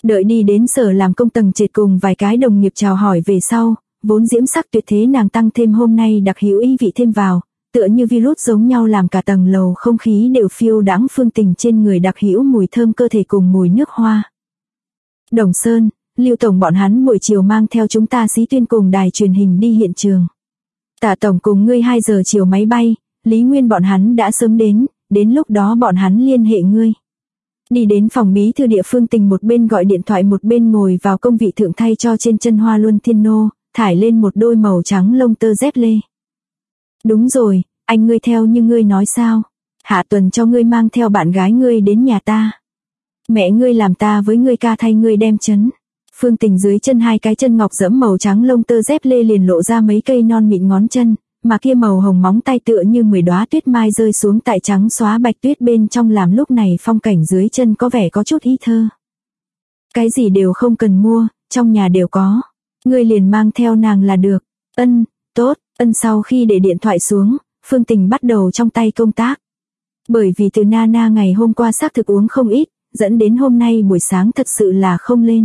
Đợi đi đến sở làm công tầng trệt cùng vài cái đồng nghiệp chào hỏi về sau, vốn diễm sắc tuyệt thế nàng tăng thêm hôm nay đặc hữu ý vị thêm vào, tựa như virus giống nhau làm cả tầng lầu không khí đều phiêu đãng Phương Tình trên người đặc hữu mùi thơm cơ thể cùng mùi nước hoa. Đồng Sơn, Lưu tổng bọn hắn buổi chiều mang theo chúng ta Sĩ Tuyên cùng đài truyền hình đi hiện trường. Tạ tổng cùng ngươi 2 giờ chiều máy bay, Lý Nguyên bọn hắn đã sớm đến lúc đó bọn hắn liên hệ ngươi. Đi đến phòng bí thư địa Phương Tình một bên gọi điện thoại một bên ngồi vào công vị thượng thay cho trên chân hoa luân thiên nô, thải lên một đôi màu trắng lông tơ dép lê. Đúng rồi, anh ngươi theo như ngươi nói sao? Hạ tuần cho ngươi mang theo bạn gái ngươi đến nhà ta. Mẹ ngươi làm ta với ngươi ca thay ngươi đem chấn. Phương Tình dưới chân 2 cái chân ngọc dẫm màu trắng lông tơ dép lê liền lộ ra mấy cây non mịn ngón chân, mà kia màu hồng móng tay tựa như 10 đóa tuyết mai rơi xuống tại trắng xóa bạch tuyết bên trong làm lúc này phong cảnh dưới chân có vẻ có chút ý thơ. Cái gì đều không cần mua, trong nhà đều có. Ngươi liền mang theo nàng là được. Ân, tốt. Ân sau khi để điện thoại xuống, Phương Tình bắt đầu trong tay công tác. Bởi vì từ Nana ngày hôm qua xác thực uống không ít, dẫn đến hôm nay buổi sáng thật sự là không lên.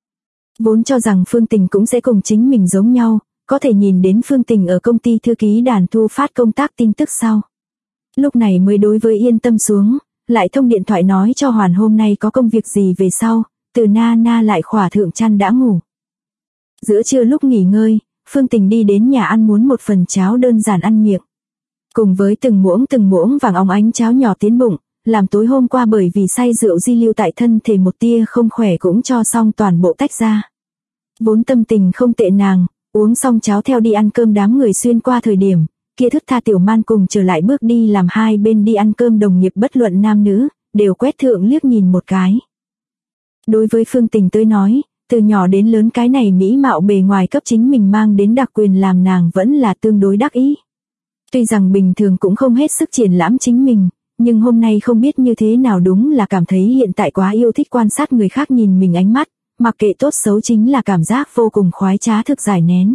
Vốn cho rằng Phương Tình cũng sẽ cùng chính mình giống nhau, có thể nhìn đến Phương Tình ở công ty thư ký đàn thu phát công tác tin tức sau. Lúc này mới đối với yên tâm xuống, lại thông điện thoại nói cho Hoàn hôm nay có công việc gì về sau, từ Nana lại khỏa thượng chăn đã ngủ. Giữa trưa lúc nghỉ ngơi, Phương Tình đi đến nhà ăn muốn một phần cháo đơn giản ăn miệng. Cùng với từng muỗng vàng óng ánh cháo nhỏ tiến bụng, làm tối hôm qua bởi vì say rượu di lưu tại thân thể một tia không khỏe cũng cho xong toàn bộ tách ra. Vốn tâm tình không tệ nàng, uống xong cháo theo đi ăn cơm đám người xuyên qua thời điểm, kia thức tha tiểu man cùng trở lại bước đi làm hai bên đi ăn cơm đồng nghiệp bất luận nam nữ, đều quét thượng liếc nhìn một cái. Đối với Phương Tình tới nói, từ nhỏ đến lớn cái này mỹ mạo bề ngoài cấp chính mình mang đến đặc quyền làm nàng vẫn là tương đối đắc ý. Tuy rằng bình thường cũng không hết sức triển lãm chính mình, nhưng hôm nay không biết như thế nào đúng là cảm thấy hiện tại quá yêu thích quan sát người khác nhìn mình ánh mắt, mặc kệ tốt xấu chính là cảm giác vô cùng khoái trá thực giải nén.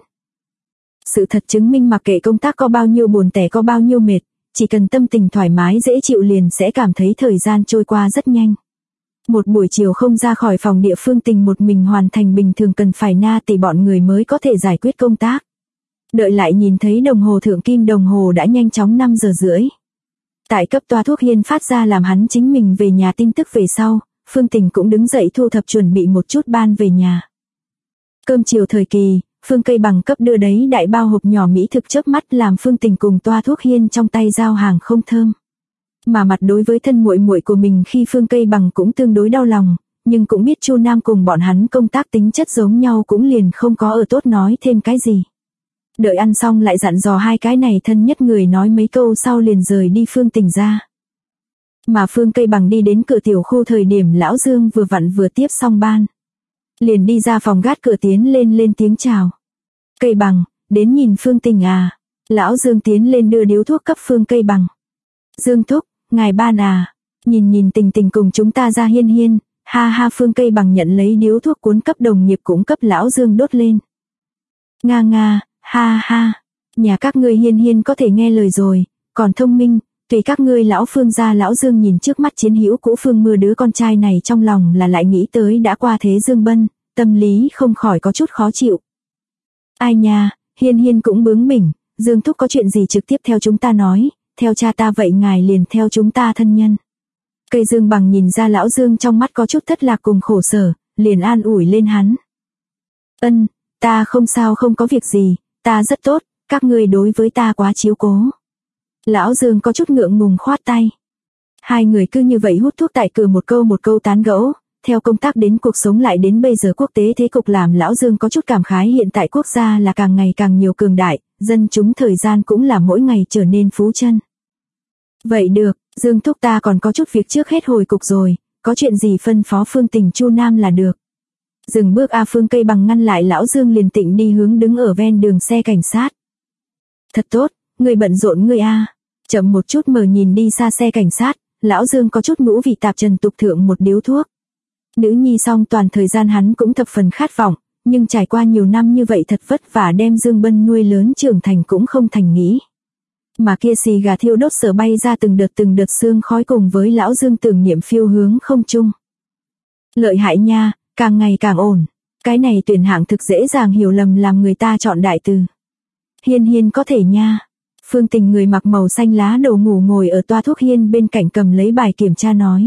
Sự thật chứng minh mặc kệ công tác có bao nhiêu buồn tẻ có bao nhiêu mệt, chỉ cần tâm tình thoải mái dễ chịu liền sẽ cảm thấy thời gian trôi qua rất nhanh. Một buổi chiều không ra khỏi phòng địa Phương Tình một mình hoàn thành bình thường cần phải na tỉ bọn người mới có thể giải quyết công tác. Đợi lại nhìn thấy đồng hồ thượng kim đồng hồ đã nhanh chóng 5 giờ rưỡi. Tại cấp toa thuốc hiên phát ra làm hắn chính mình về nhà tin tức về sau, Phương Tình cũng đứng dậy thu thập chuẩn bị một chút ban về nhà. Cơm chiều thời kỳ, Phương Cây Bằng cấp đưa đấy đại bao hộp nhỏ mỹ thực chớp mắt làm Phương Tình cùng toa thuốc hiên trong tay giao hàng không thơm. Mà mặt đối với thân muội muội của mình khi Phương Cây Bằng cũng tương đối đau lòng, nhưng cũng biết Chu Nam cùng bọn hắn công tác tính chất giống nhau cũng liền không có ở tốt nói thêm cái gì. Đợi ăn xong lại dặn dò hai cái này thân nhất người nói mấy câu sau liền rời đi Phương Tình ra. Mà Phương Cây Bằng đi đến cửa tiểu khu thời điểm Lão Dương vừa vặn vừa tiếp xong ban. Liền đi ra phòng gác cửa tiến lên tiếng chào. Cây Bằng, đến nhìn Phương Tình à? Lão Dương tiến lên đưa điếu thuốc cấp Phương Cây Bằng. Dương thúc, ngài ban à? Nhìn Tình Tình cùng chúng ta ra hiên, ha ha. Phương Cây Bằng nhận lấy điếu thuốc cuốn cấp đồng nghiệp cũng cấp Lão Dương đốt lên. Nga, ha ha, nhà các ngươi hiên có thể nghe lời rồi, còn thông minh, tùy các ngươi lão Phương gia. Lão Dương nhìn trước mắt chiến hữu cũ Phương Mưa đứa con trai này trong lòng là lại nghĩ tới đã qua thế Dương Bân, tâm lý không khỏi có chút khó chịu. Ai nha, hiên cũng bướng bỉnh, Dương thúc có chuyện gì trực tiếp theo chúng ta nói, theo cha ta vậy ngài liền theo chúng ta thân nhân. Cây Dương Bằng nhìn ra Lão Dương trong mắt có chút thất lạc cùng khổ sở, liền an ủi lên hắn. Ân, ta không sao, không có việc gì, ta rất tốt, các ngươi đối với ta quá chiếu cố. Lão Dương có chút ngượng ngùng khoát tay. Hai người cứ như vậy hút thuốc tại cửa một câu tán gẫu, theo công tác đến cuộc sống lại đến bây giờ quốc tế thế cục làm Lão Dương có chút cảm khái hiện tại quốc gia là càng ngày càng nhiều cường đại, dân chúng thời gian cũng là mỗi ngày trở nên phú chân. Vậy được, Dương thúc ta còn có chút việc trước hết hồi cục rồi, có chuyện gì phân phó Phương Tình Chu Nam là được. Dừng bước Phương Cây Bằng ngăn lại Lão Dương liền tịnh đi hướng đứng ở ven đường xe cảnh sát. Thật tốt, người bận rộn ngươi a. Chậm một chút mở nhìn đi xa xe cảnh sát, Lão Dương có chút ngũ vị tạp trần tục thượng một điếu thuốc. Nữ nhi xong toàn thời gian hắn cũng thập phần khát vọng, nhưng trải qua nhiều năm như vậy thật vất vả đem Dương Bân nuôi lớn trưởng thành cũng không thành nghĩ. Mà kia xì gà thiêu đốt sở bay ra từng đợt sương khói cùng với Lão Dương tưởng niệm phiêu hướng không trung. Lợi hại nha, càng ngày càng ổn. Cái này tuyển hạng thực dễ dàng hiểu lầm làm người ta chọn đại từ. Hiên hiên có thể nha. Phương Tình người mặc màu xanh lá đồ ngủ ngồi ở toa thuốc hiên bên cạnh cầm lấy bài kiểm tra nói.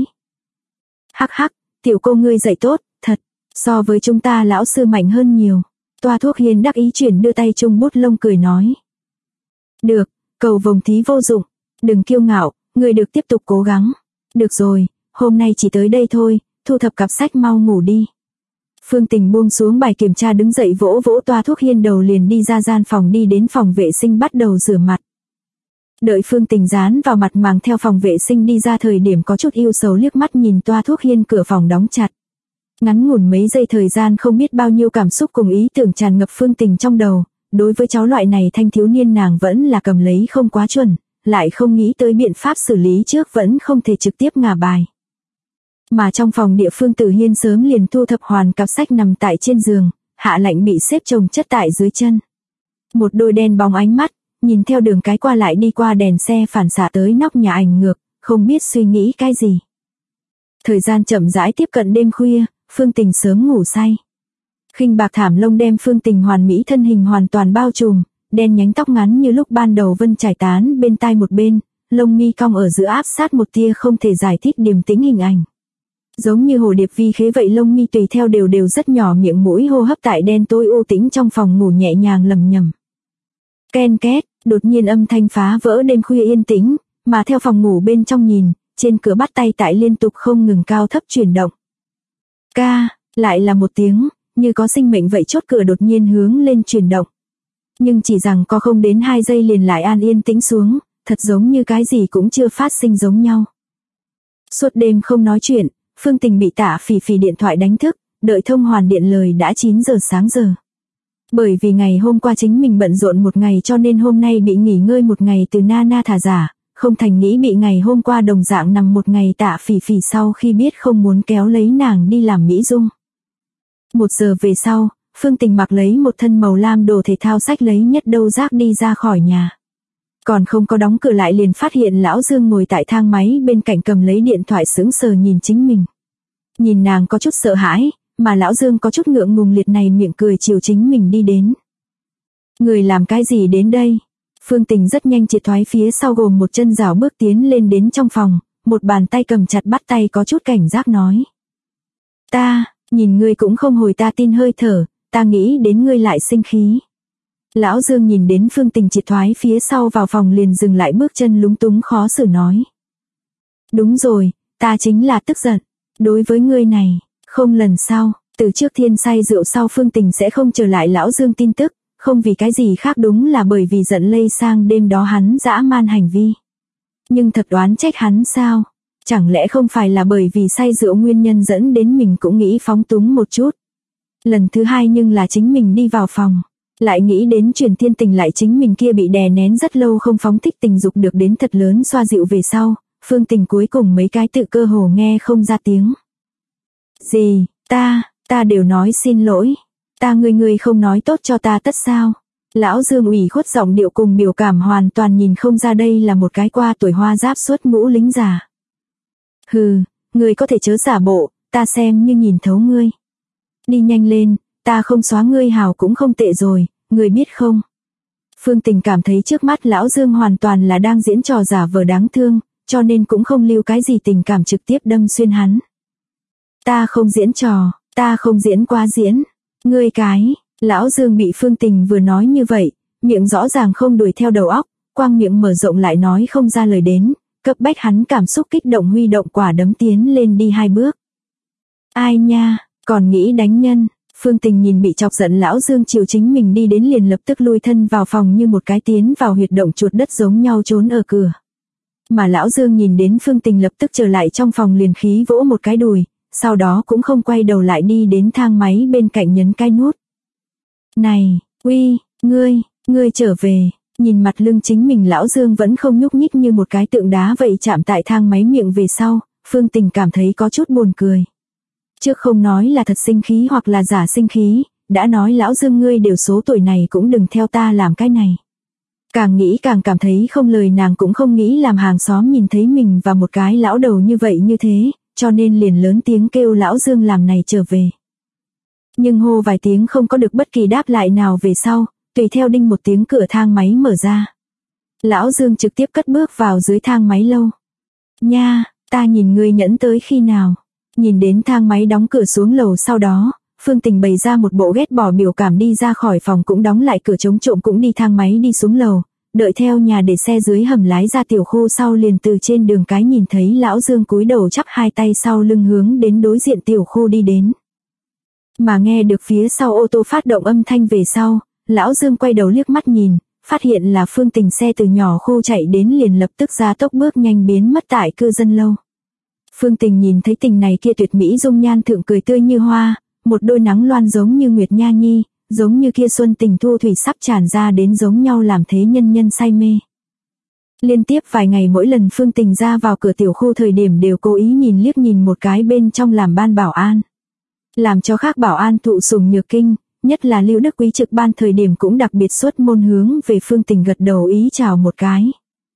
Hắc hắc, tiểu cô ngươi dạy tốt, thật, so với chúng ta lão sư mạnh hơn nhiều. Toa thuốc hiên đắc ý chuyển đưa tay chung bút lông cười nói. Được, cầu vồng thí vô dụng, đừng kiêu ngạo, ngươi được tiếp tục cố gắng. Được rồi, hôm nay chỉ tới đây thôi, thu thập cặp sách mau ngủ đi. Phương Tình buông xuống bài kiểm tra đứng dậy vỗ vỗ toa thuốc hiên đầu liền đi ra gian phòng đi đến phòng vệ sinh bắt đầu rửa mặt. Đợi Phương Tình dán vào mặt mang theo phòng vệ sinh đi ra thời điểm có chút yêu sầu liếc mắt nhìn toa thuốc hiên cửa phòng đóng chặt. Ngắn ngủn mấy giây thời gian không biết bao nhiêu cảm xúc cùng ý tưởng tràn ngập Phương Tình trong đầu, đối với cháu loại này thanh thiếu niên nàng vẫn là cầm lấy không quá chuẩn, lại không nghĩ tới biện pháp xử lý trước vẫn không thể trực tiếp ngả bài. Mà trong phòng địa Phương Tử Hiên sớm liền thu thập hoàn cặp sách nằm tại trên giường, Hạ Lạnh bị xếp chồng chất tại dưới chân. Một đôi đen bóng ánh mắt, nhìn theo đường cái qua lại đi qua đèn xe phản xạ tới nóc nhà ảnh ngược, không biết suy nghĩ cái gì. Thời gian chậm rãi tiếp cận đêm khuya, Phương Tình sớm ngủ say. Khinh bạc thảm lông đem Phương Tình hoàn mỹ thân hình hoàn toàn bao trùm, đen nhánh tóc ngắn như lúc ban đầu vân trải tán bên tai một bên, lông mi cong ở giữa áp sát một tia không thể giải thích điềm tĩnh hình ảnh. Giống như hồ điệp vi khế vậy lông mi tùy theo đều rất nhỏ miệng mũi hô hấp tại đen tối u tĩnh trong phòng ngủ nhẹ nhàng lầm nhầm. Ken két, đột nhiên âm thanh phá vỡ đêm khuya yên tĩnh, mà theo phòng ngủ bên trong nhìn, trên cửa bắt tay tại liên tục không ngừng cao thấp chuyển động. Ca, lại là một tiếng, như có sinh mệnh vậy chốt cửa đột nhiên hướng lên chuyển động. Nhưng chỉ rằng có không đến 2 giây liền lại an yên tĩnh xuống, thật giống như cái gì cũng chưa phát sinh giống nhau. Suốt đêm không nói chuyện, Phương Tình bị Tạ Phỉ Phỉ điện thoại đánh thức, đợi thông hoàn điện lời đã 9 giờ sáng giờ. Bởi vì ngày hôm qua chính mình bận rộn một ngày cho nên hôm nay bị nghỉ ngơi một ngày từ Nana thả giả, không thành nghĩ bị ngày hôm qua đồng dạng nằm một ngày Tạ Phỉ Phỉ sau khi biết không muốn kéo lấy nàng đi làm mỹ dung. 1 giờ về sau, Phương Tình mặc lấy một thân màu lam đồ thể thao xách lấy nhất đâu rác đi ra khỏi nhà. Còn không có đóng cửa lại liền phát hiện lão Dương ngồi tại thang máy bên cạnh cầm lấy điện thoại sững sờ nhìn chính mình. Nhìn nàng có chút sợ hãi, mà lão Dương có chút ngượng ngùng liệt này miệng cười chiều chính mình đi đến. Người làm cái gì đến đây? Phương Tình rất nhanh triệt thoái phía sau gồm một chân rảo bước tiến lên đến trong phòng, một bàn tay cầm chặt bắt tay có chút cảnh giác nói. Ta, nhìn ngươi cũng không hồi ta tin hơi thở, ta nghĩ đến ngươi lại sinh khí. Lão Dương nhìn đến Phương Tình triệt thoái phía sau vào phòng liền dừng lại bước chân lúng túng khó xử nói. Đúng rồi, ta chính là tức giận. Đối với ngươi này, không lần sau, từ trước thiên say rượu sau Phương Tình sẽ không trở lại lão Dương tin tức, không vì cái gì khác đúng là bởi vì giận lây sang đêm đó hắn dã man hành vi. Nhưng thật đoán trách hắn sao? Chẳng lẽ không phải là bởi vì say rượu nguyên nhân dẫn đến mình cũng nghĩ phóng túng một chút. Lần thứ hai nhưng là chính mình đi vào phòng. Lại nghĩ đến Truyền Thiên Tình lại chính mình kia bị đè nén rất lâu không phóng thích tình dục được đến thật lớn xoa dịu về sau, Phương Tình cuối cùng mấy cái tự cơ hồ nghe không ra tiếng. Gì, ta đều nói xin lỗi. Ta ngươi không nói tốt cho ta tất sao. Lão Dương ủy khuất giọng điệu cùng biểu cảm hoàn toàn nhìn không ra đây là một cái qua tuổi hoa giáp suốt mũ lính già. Hừ, ngươi có thể chớ giả bộ, ta xem như nhìn thấu ngươi. Đi nhanh lên, ta không xóa ngươi hào cũng không tệ rồi, ngươi biết không? Phương Tình cảm thấy trước mắt lão Dương hoàn toàn là đang diễn trò giả vờ đáng thương, cho nên cũng không lưu cái gì tình cảm trực tiếp đâm xuyên hắn. Ta không diễn trò, ta không diễn quá diễn. Ngươi cái, lão Dương bị Phương Tình vừa nói như vậy, miệng rõ ràng không đuổi theo đầu óc, quang miệng mở rộng lại nói không ra lời đến, cấp bách hắn cảm xúc kích động huy động quả đấm tiến lên đi 2 bước. Ai nha, còn nghĩ đánh nhân. Phương Tình nhìn bị chọc giận lão Dương chiều chính mình đi đến liền lập tức lui thân vào phòng như một cái tiến vào huyệt động chuột đất giống nhau trốn ở cửa. Mà lão Dương nhìn đến Phương Tình lập tức trở lại trong phòng liền khí vỗ một cái đùi, sau đó cũng không quay đầu lại đi đến thang máy bên cạnh nhấn cái nút. Này, uy, ngươi trở về, nhìn mặt lưng chính mình lão Dương vẫn không nhúc nhích như một cái tượng đá vậy chạm tại thang máy miệng về sau, Phương Tình cảm thấy có chút buồn cười. Trước không nói là thật sinh khí hoặc là giả sinh khí, đã nói lão Dương ngươi đều số tuổi này cũng đừng theo ta làm cái này. Càng nghĩ càng cảm thấy không lời nàng cũng không nghĩ làm hàng xóm nhìn thấy mình và một cái lão đầu như vậy như thế, cho nên liền lớn tiếng kêu lão Dương làm này trở về. Nhưng hô vài tiếng không có được bất kỳ đáp lại nào về sau, tùy theo đinh một tiếng cửa thang máy mở ra. Lão Dương trực tiếp cất bước vào dưới thang máy lâu. Nha, ta nhìn ngươi nhẫn tới khi nào. Nhìn đến thang máy đóng cửa xuống lầu sau đó, Phương Tình bày ra một bộ ghét bỏ biểu cảm đi ra khỏi phòng cũng đóng lại cửa chống trộm cũng đi thang máy đi xuống lầu, đợi theo nhà để xe dưới hầm lái ra tiểu khu sau liền từ trên đường cái nhìn thấy lão Dương cúi đầu chắp hai tay sau lưng hướng đến đối diện tiểu khu đi đến. Mà nghe được phía sau ô tô phát động âm thanh về sau, lão Dương quay đầu liếc mắt nhìn, phát hiện là Phương Tình xe từ nhỏ khu chạy đến liền lập tức ra tốc bước nhanh biến mất tại cư dân lâu. Phương Tình nhìn thấy Tình này kia tuyệt mỹ dung nhan thượng cười tươi như hoa, một đôi nắng loan giống như Nguyệt Nha Nhi, giống như kia xuân tình thu thủy sắp tràn ra đến giống nhau làm thế nhân nhân say mê. Liên tiếp vài ngày mỗi lần Phương Tình ra vào cửa tiểu khu thời điểm đều cố ý nhìn liếc nhìn một cái bên trong làm ban bảo an. Làm cho khác bảo an thụ sủng nhược kinh, nhất là Lưu Đức Quý trực ban thời điểm cũng đặc biệt xuất môn hướng về Phương Tình gật đầu ý chào một cái.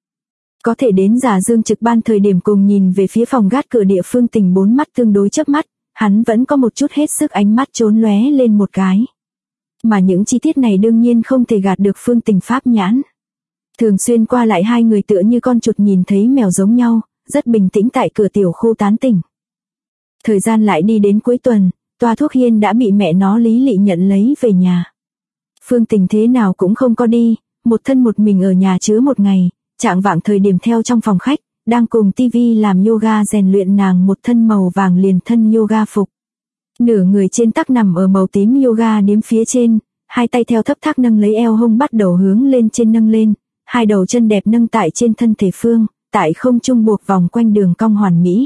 Có thể đến Giả Dương trực ban thời điểm cùng nhìn về phía phòng gác cửa địa Phương Tình bốn mắt tương đối chớp mắt, hắn vẫn có một chút hết sức ánh mắt trốn lóe lên một cái. Mà những chi tiết này đương nhiên không thể gạt được Phương Tình pháp nhãn. Thường xuyên qua lại hai người tựa như con chuột nhìn thấy mèo giống nhau, rất bình tĩnh tại cửa tiểu khu tán tỉnh. Thời gian lại đi đến cuối tuần, toa thuốc Hiên đã bị mẹ nó Lý Lị nhận lấy về nhà. Phương Tình thế nào cũng không có đi, một thân một mình ở nhà chứa một ngày, trạng vạng thời điểm theo trong phòng khách, đang cùng tivi làm yoga rèn luyện nàng một thân màu vàng liền thân yoga phục. Nửa người trên tắc nằm ở màu tím yoga điếm phía trên, hai tay theo thấp thác nâng lấy eo hông bắt đầu hướng lên trên nâng lên, hai đầu chân đẹp nâng tại trên thân thể phương, tại không trung buộc vòng quanh đường cong hoàn mỹ.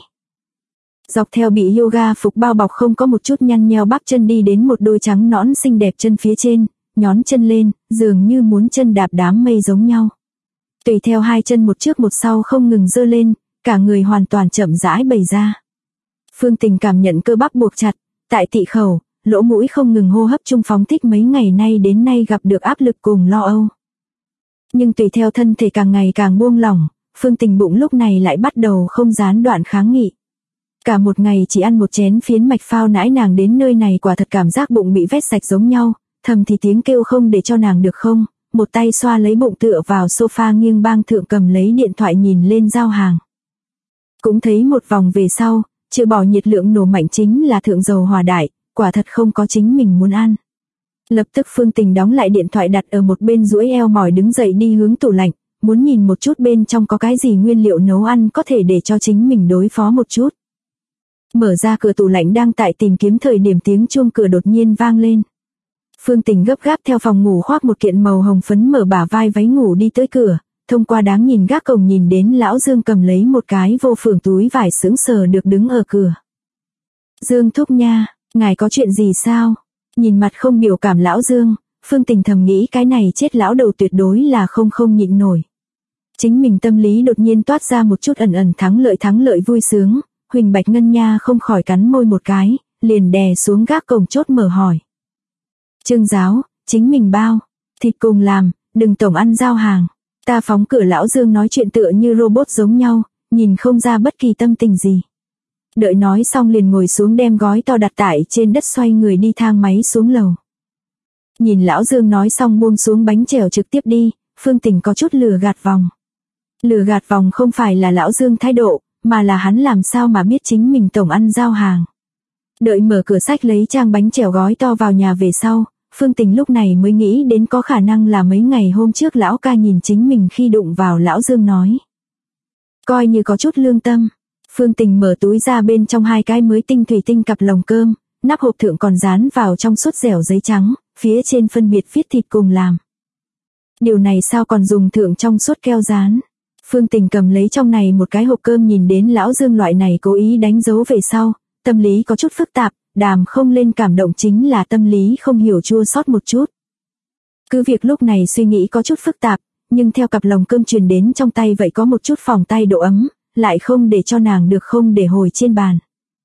Dọc theo bị yoga phục bao bọc không có một chút nhăn nheo bắp chân đi đến một đôi trắng nõn xinh đẹp chân phía trên, nhón chân lên, dường như muốn chân đạp đám mây giống nhau. Tùy theo hai chân một trước một sau không ngừng giơ lên, cả người hoàn toàn chậm rãi bày ra. Phương Tình cảm nhận cơ bắp buộc chặt, tại tị khẩu, lỗ mũi không ngừng hô hấp chung phóng thích mấy ngày nay đến nay gặp được áp lực cùng lo âu. Nhưng tùy theo thân thể càng ngày càng buông lỏng, Phương Tình bụng lúc này lại bắt đầu không gián đoạn kháng nghị. Cả một ngày chỉ ăn một chén phiến mạch phao nãi nàng đến nơi này quả thật cảm giác bụng bị vét sạch giống nhau, thầm thì tiếng kêu không để cho nàng được không, một tay xoa lấy bụng tựa vào sofa nghiêng bang thượng cầm lấy điện thoại nhìn lên giao hàng. Cũng thấy một vòng về sau, trừ bỏ nhiệt lượng nổ mạnh chính là thượng dầu hòa đại, quả thật không có chính mình muốn ăn. Lập tức Phương Tình đóng lại điện thoại đặt ở một bên duỗi eo mỏi đứng dậy đi hướng tủ lạnh, muốn nhìn một chút bên trong có cái gì nguyên liệu nấu ăn có thể để cho chính mình đối phó một chút. Mở ra cửa tủ lạnh đang tại tìm kiếm thời điểm tiếng chuông cửa đột nhiên vang lên. Phương Tình gấp gáp theo phòng ngủ khoác một kiện màu hồng phấn mở bả vai váy ngủ đi tới cửa, thông qua đáng nhìn gác cổng nhìn đến lão Dương cầm lấy một cái vô phưởng túi vải sững sờ được đứng ở cửa. Dương thúc nha, ngài có chuyện gì sao? Nhìn mặt không biểu cảm lão Dương, Phương Tình thầm nghĩ cái này chết lão đầu tuyệt đối là không nhịn nổi. Chính mình tâm lý đột nhiên toát ra một chút ẩn ẩn thắng lợi vui sướng, Huỳnh Bạch Ngân nha không khỏi cắn môi một cái, liền đè xuống gác cổng chốt mở hỏi. Trương giáo, chính mình bao, thịt cùng làm, đừng tổng ăn giao hàng. Ta phóng cửa lão Dương nói chuyện tựa như robot giống nhau, nhìn không ra bất kỳ tâm tình gì. Đợi nói xong liền ngồi xuống đem gói to đặt tại trên đất xoay người đi thang máy xuống lầu. Nhìn lão Dương nói xong buông xuống bánh chèo trực tiếp đi, Phương Tình có chút lừa gạt vòng. Lừa gạt vòng không phải là lão Dương thái độ, mà là hắn làm sao mà biết chính mình tổng ăn giao hàng. Đợi mở cửa sách lấy trang bánh chèo gói to vào nhà về sau, Phương Tình lúc này mới nghĩ đến có khả năng là mấy ngày hôm trước lão ca nhìn chính mình khi đụng vào lão Dương nói. Coi như có chút lương tâm. Phương Tình mở túi ra bên trong hai cái mới tinh thủy tinh cặp lồng cơm, nắp hộp thượng còn dán vào trong suốt dẻo giấy trắng, phía trên phân biệt viết thịt cùng làm. Điều này sao còn dùng thượng trong suốt keo dán. Phương Tình cầm lấy trong này một cái hộp cơm nhìn đến lão Dương loại này cố ý đánh dấu về sau, tâm lý có chút phức tạp, đàm không lên cảm động chính là tâm lý không hiểu chua xót một chút. Cứ việc lúc này suy nghĩ có chút phức tạp, nhưng theo cặp lồng cơm truyền đến trong tay vậy có một chút phòng tay độ ấm, lại không để cho nàng được không để hồi trên bàn.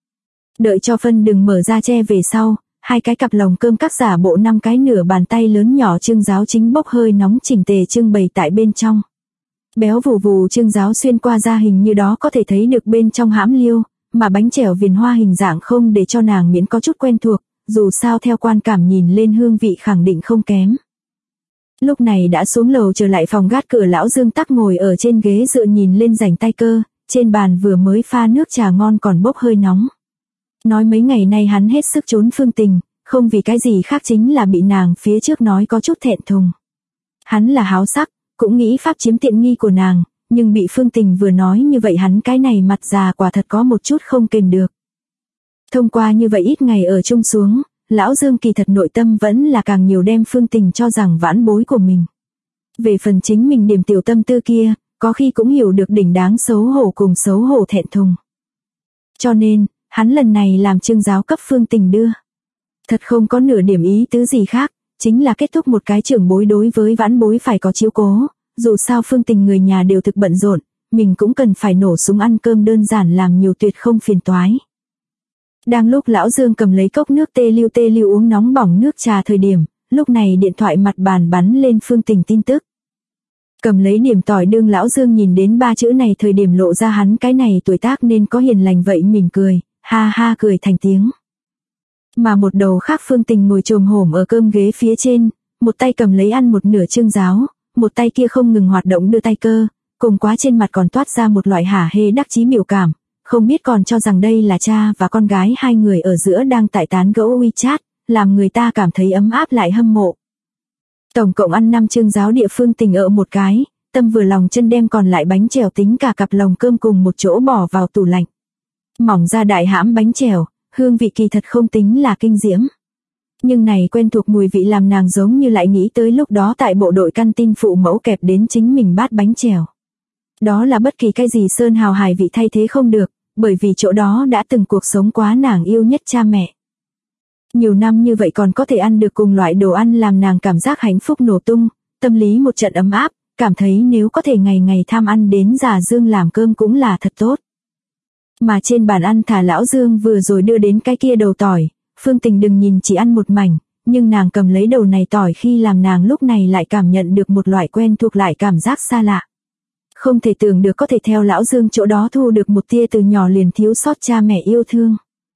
Đợi cho phân đừng mở ra che về sau, hai cái cặp lồng cơm các giả bộ 5 cái nửa bàn tay lớn nhỏ trưng giáo chính bốc hơi nóng chỉnh tề trưng bày tại bên trong. Béo vù vù trưng giáo xuyên qua da hình như đó có thể thấy được bên trong hãm liêu, mà bánh chèo viền hoa hình dạng không để cho nàng miễn có chút quen thuộc, dù sao theo quan cảm nhìn lên hương vị khẳng định không kém. Lúc này đã xuống lầu trở lại phòng gác cửa, lão Dương tắc ngồi ở trên ghế dựa nhìn lên rảnh tay cơ, trên bàn vừa mới pha nước trà ngon còn bốc hơi nóng. Nói mấy ngày nay hắn hết sức trốn Phương Tình, không vì cái gì khác chính là bị nàng phía trước nói có chút thẹn thùng. Hắn là háo sắc, cũng nghĩ pháp chiếm tiện nghi của nàng, nhưng bị Phương Tình vừa nói như vậy hắn cái này mặt già quả thật có một chút không kềm được. Thông qua như vậy ít ngày ở chung xuống, lão Dương kỳ thật nội tâm vẫn là càng nhiều đem Phương Tình cho rằng vãn bối của mình. Về phần chính mình điểm tiểu tâm tư kia, có khi cũng hiểu được đỉnh đáng xấu hổ cùng xấu hổ thẹn thùng. Cho nên, hắn lần này làm trương giáo cấp Phương Tình đưa. Thật không có nửa điểm ý tứ gì khác, chính là kết thúc một cái trưởng bối đối với vãn bối phải có chiếu cố, dù sao Phương Tình người nhà đều thực bận rộn, mình cũng cần phải nổ súng ăn cơm đơn giản làm nhiều tuyệt không phiền toái. Đang lúc lão Dương cầm lấy cốc nước tê liu uống nóng bỏng nước trà thời điểm, lúc này điện thoại mặt bàn bắn lên Phương Tình tin tức. Cầm lấy điểm tỏi đương lão Dương nhìn đến 3 chữ này thời điểm lộ ra hắn cái này tuổi tác nên có hiền lành vậy mỉm cười, ha ha cười thành tiếng. Mà một đầu khác Phương Tình ngồi chồm hổm ở cơm ghế phía trên, một tay cầm lấy ăn một nửa trương giáo, một tay kia không ngừng hoạt động đưa tay cơ, cùng quá trên mặt còn toát ra một loại hả hê đắc chí biểu cảm, không biết còn cho rằng đây là cha và con gái hai người ở giữa đang tại tán gẫu WeChat, làm người ta cảm thấy ấm áp lại hâm mộ. Tổng cộng ăn 5 trương giáo địa Phương Tình ở một cái, tâm vừa lòng chân đem còn lại bánh chèo tính cả cặp lồng cơm cùng một chỗ bỏ vào tủ lạnh. Mỏng ra đại hãm bánh chèo, hương vị kỳ thật không tính là kinh diễm. Nhưng này quen thuộc mùi vị làm nàng giống như lại nghĩ tới lúc đó tại bộ đội căn tin phụ mẫu kẹp đến chính mình bát bánh chèo. Đó là bất kỳ cái gì sơn hào hải vị thay thế không được, bởi vì chỗ đó đã từng cuộc sống quá nàng yêu nhất cha mẹ. Nhiều năm như vậy còn có thể ăn được cùng loại đồ ăn làm nàng cảm giác hạnh phúc nổ tung, tâm lý một trận ấm áp, cảm thấy nếu có thể ngày ngày tham ăn đến già Dương làm cơm cũng là thật tốt. Mà trên bàn ăn thả lão Dương vừa rồi đưa đến cái kia đầu tỏi, Phương Tình đừng nhìn chỉ ăn một mảnh, nhưng nàng cầm lấy đầu này tỏi khi làm nàng lúc này lại cảm nhận được một loại quen thuộc lại cảm giác xa lạ. Không thể tưởng được có thể theo lão Dương chỗ đó thu được một tia từ nhỏ liền thiếu sót cha mẹ yêu thương.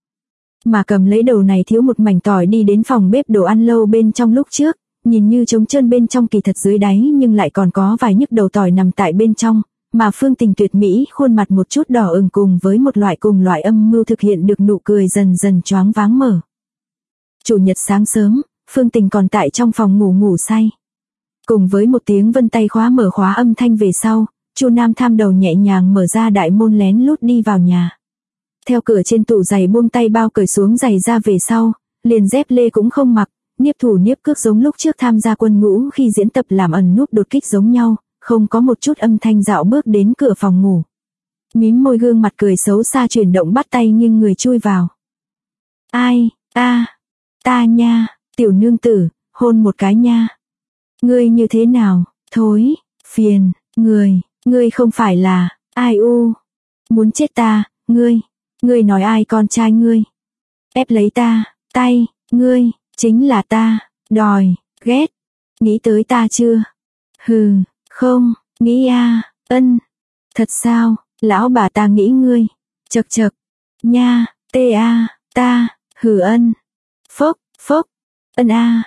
Mà cầm lấy đầu này thiếu một mảnh tỏi đi đến phòng bếp đồ ăn lâu bên trong lúc trước, nhìn như trống trơn bên trong kỳ thật dưới đáy nhưng lại còn có vài nhức đầu tỏi nằm tại bên trong, mà Phương Tình tuyệt mỹ khuôn mặt một chút đỏ ửng cùng với một loại cùng loại âm mưu thực hiện được nụ cười dần dần choáng váng mở. Chủ nhật sáng sớm, Phương Tình còn tại trong phòng ngủ say. Cùng với một tiếng vân tay khóa mở khóa âm thanh về sau, Chu Nam tham đầu nhẹ nhàng mở ra đại môn lén lút đi vào nhà. Theo cửa trên tủ giày buông tay bao cởi xuống giày ra về sau, liền dép lê cũng không mặc, niếp thủ niếp cước giống lúc trước tham gia quân ngũ khi diễn tập làm ẩn núp đột kích giống nhau, không có một chút âm thanh dạo bước đến cửa phòng ngủ. Mím môi gương mặt cười xấu xa chuyển động bắt tay nghiêng người chui vào. Ai, ta nha, tiểu nương tử, hôn một cái nha. Ngươi như thế nào, thối, phiền, ngươi không phải là, ai muốn chết ta, ngươi nói ai con trai ngươi. Ép lấy ta, tay, ngươi, chính là ta, đòi, ghét, nghĩ tới ta chưa? Hừ, không, nghĩ ân, thật sao, lão bà ta nghĩ ngươi, chật, nha, ta, hừ ân, phốc, ân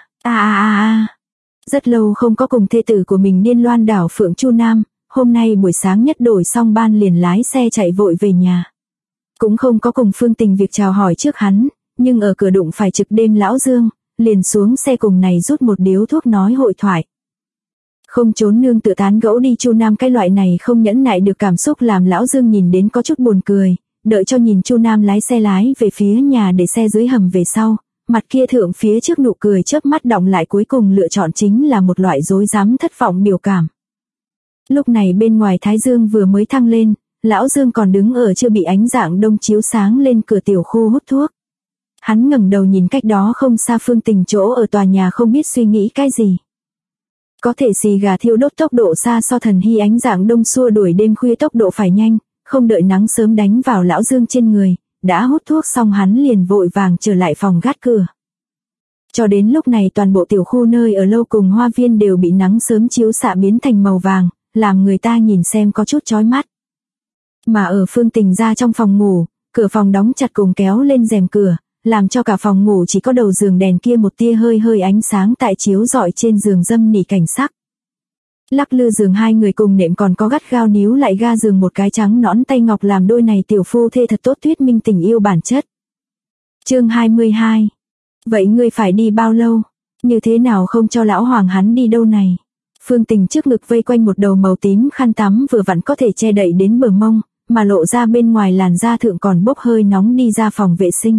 Rất lâu không có cùng thê tử của mình điên loan đảo phượng Chu Nam, hôm nay buổi sáng nhất đổi xong ban liền lái xe chạy vội về nhà. Cũng không có cùng Phương Tình việc chào hỏi trước hắn, nhưng ở cửa đụng phải trực đêm lão Dương, liền xuống xe cùng này rút một điếu thuốc nói hội thoại. Không trốn nương tự tán gẫu đi Chu Nam cái loại này không nhẫn nại được cảm xúc làm lão Dương nhìn đến có chút buồn cười, đợi cho nhìn Chu Nam lái xe lái về phía nhà để xe dưới hầm về sau, mặt kia thượng phía trước nụ cười chớp mắt đọng lại cuối cùng lựa chọn chính là một loại rối rắm thất vọng biểu cảm. Lúc này bên ngoài thái dương vừa mới thăng lên, lão Dương còn đứng ở chưa bị ánh dạng đông chiếu sáng lên cửa tiểu khu hút thuốc. Hắn ngẩng đầu nhìn cách đó không xa Phương Tình chỗ ở tòa nhà không biết suy nghĩ cái gì. Có thể xì gà thiêu đốt tốc độ xa so thần hy ánh dạng đông xua đuổi đêm khuya tốc độ phải nhanh, không đợi nắng sớm đánh vào lão Dương trên người, đã hút thuốc xong hắn liền vội vàng trở lại phòng gác cửa. Cho đến lúc này toàn bộ tiểu khu nơi ở lâu cùng hoa viên đều bị nắng sớm chiếu xạ biến thành màu vàng, làm người ta nhìn xem có chút chói mắt. Mà ở Phương Tình ra trong phòng ngủ, cửa phòng đóng chặt cùng kéo lên rèm cửa, làm cho cả phòng ngủ chỉ có đầu giường đèn kia một tia hơi hơi ánh sáng tại chiếu rọi trên giường dâm nỉ cảnh sắc. Lắc lư giường hai người cùng nệm còn có gắt gao níu lại ga giường một cái trắng nõn tay ngọc làm đôi này tiểu phu thê thật tốt thuyết minh tình yêu bản chất. Chương 22. Vậy ngươi phải đi bao lâu? Như thế nào không cho lão hoàng hắn đi đâu này? Phương Tình trước ngực vây quanh một đầu màu tím khăn tắm vừa vặn có thể che đậy đến bờ mông, mà lộ ra bên ngoài làn da thượng còn bốc hơi nóng đi ra phòng vệ sinh.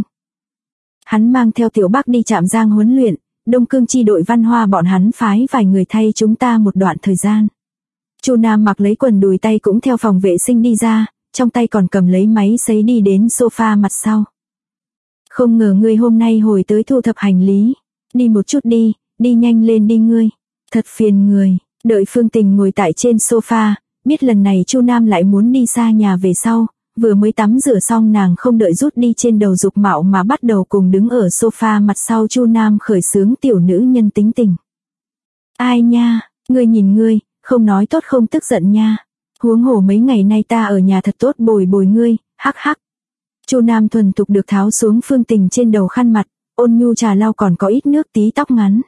Hắn mang theo Tiểu Bắc đi Trạm Giang huấn luyện, Đông Cương chi đội Văn Hoa bọn hắn phái vài người thay chúng ta một đoạn thời gian. Chu Nam mặc lấy quần đùi tay cũng theo phòng vệ sinh đi ra, trong tay còn cầm lấy máy sấy đi đến sofa mặt sau. Không ngờ ngươi hôm nay hồi tới thu thập hành lý. Đi một chút đi, đi nhanh lên đi ngươi. Thật phiền người. Đợi Phương Tình ngồi tại trên sofa, biết lần này Chu Nam lại muốn đi xa nhà về sau, vừa mới tắm rửa xong nàng không đợi rút đi trên đầu dục mạo mà bắt đầu cùng đứng ở sofa mặt sau Chu Nam khởi xướng tiểu nữ nhân tính tình. Ai nha, ngươi nhìn ngươi, không nói tốt không tức giận nha. Huống hồ mấy ngày nay ta ở nhà thật tốt bồi bồi ngươi, hắc hắc. Chu Nam thuần thục được tháo xuống Phương Tình trên đầu khăn mặt, ôn nhu trà lau còn có ít nước tí tóc ngắn.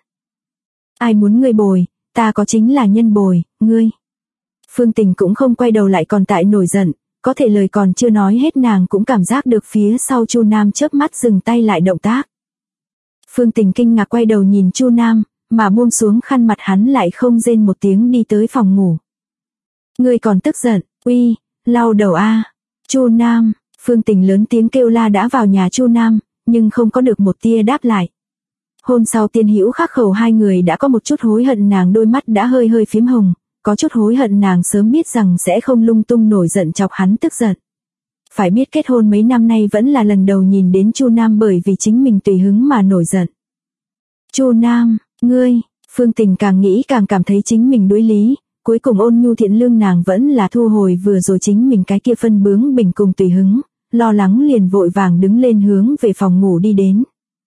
Ai muốn ngươi bồi, ta có chính là nhân bồi, ngươi. Phương Tình cũng không quay đầu lại còn tại nổi giận, có thể lời còn chưa nói hết nàng cũng cảm giác được phía sau Chu Nam chớp mắt dừng tay lại động tác. Phương Tình kinh ngạc quay đầu nhìn Chu Nam, mà buông xuống khăn mặt hắn lại không rên một tiếng đi tới phòng ngủ. Ngươi còn tức giận, uy, lau đầu a. Chu Nam, Phương Tình lớn tiếng kêu la đã vào nhà Chu Nam, nhưng không có được một tia đáp lại. Hôm sau Tiên Hữu Khắc Khẩu hai người đã có một chút hối hận, nàng đôi mắt đã hơi hơi phím hồng, có chút hối hận nàng sớm biết rằng sẽ không lung tung nổi giận chọc hắn tức giận. Phải biết kết hôn mấy năm nay vẫn là lần đầu nhìn đến Chu Nam bởi vì chính mình tùy hứng mà nổi giận. Chu Nam, ngươi, Phương Tình càng nghĩ càng cảm thấy chính mình đối lý, cuối cùng ôn nhu thiện lương nàng vẫn là thu hồi vừa rồi chính mình cái kia phân bướng bình cùng tùy hứng, lo lắng liền vội vàng đứng lên hướng về phòng ngủ đi đến.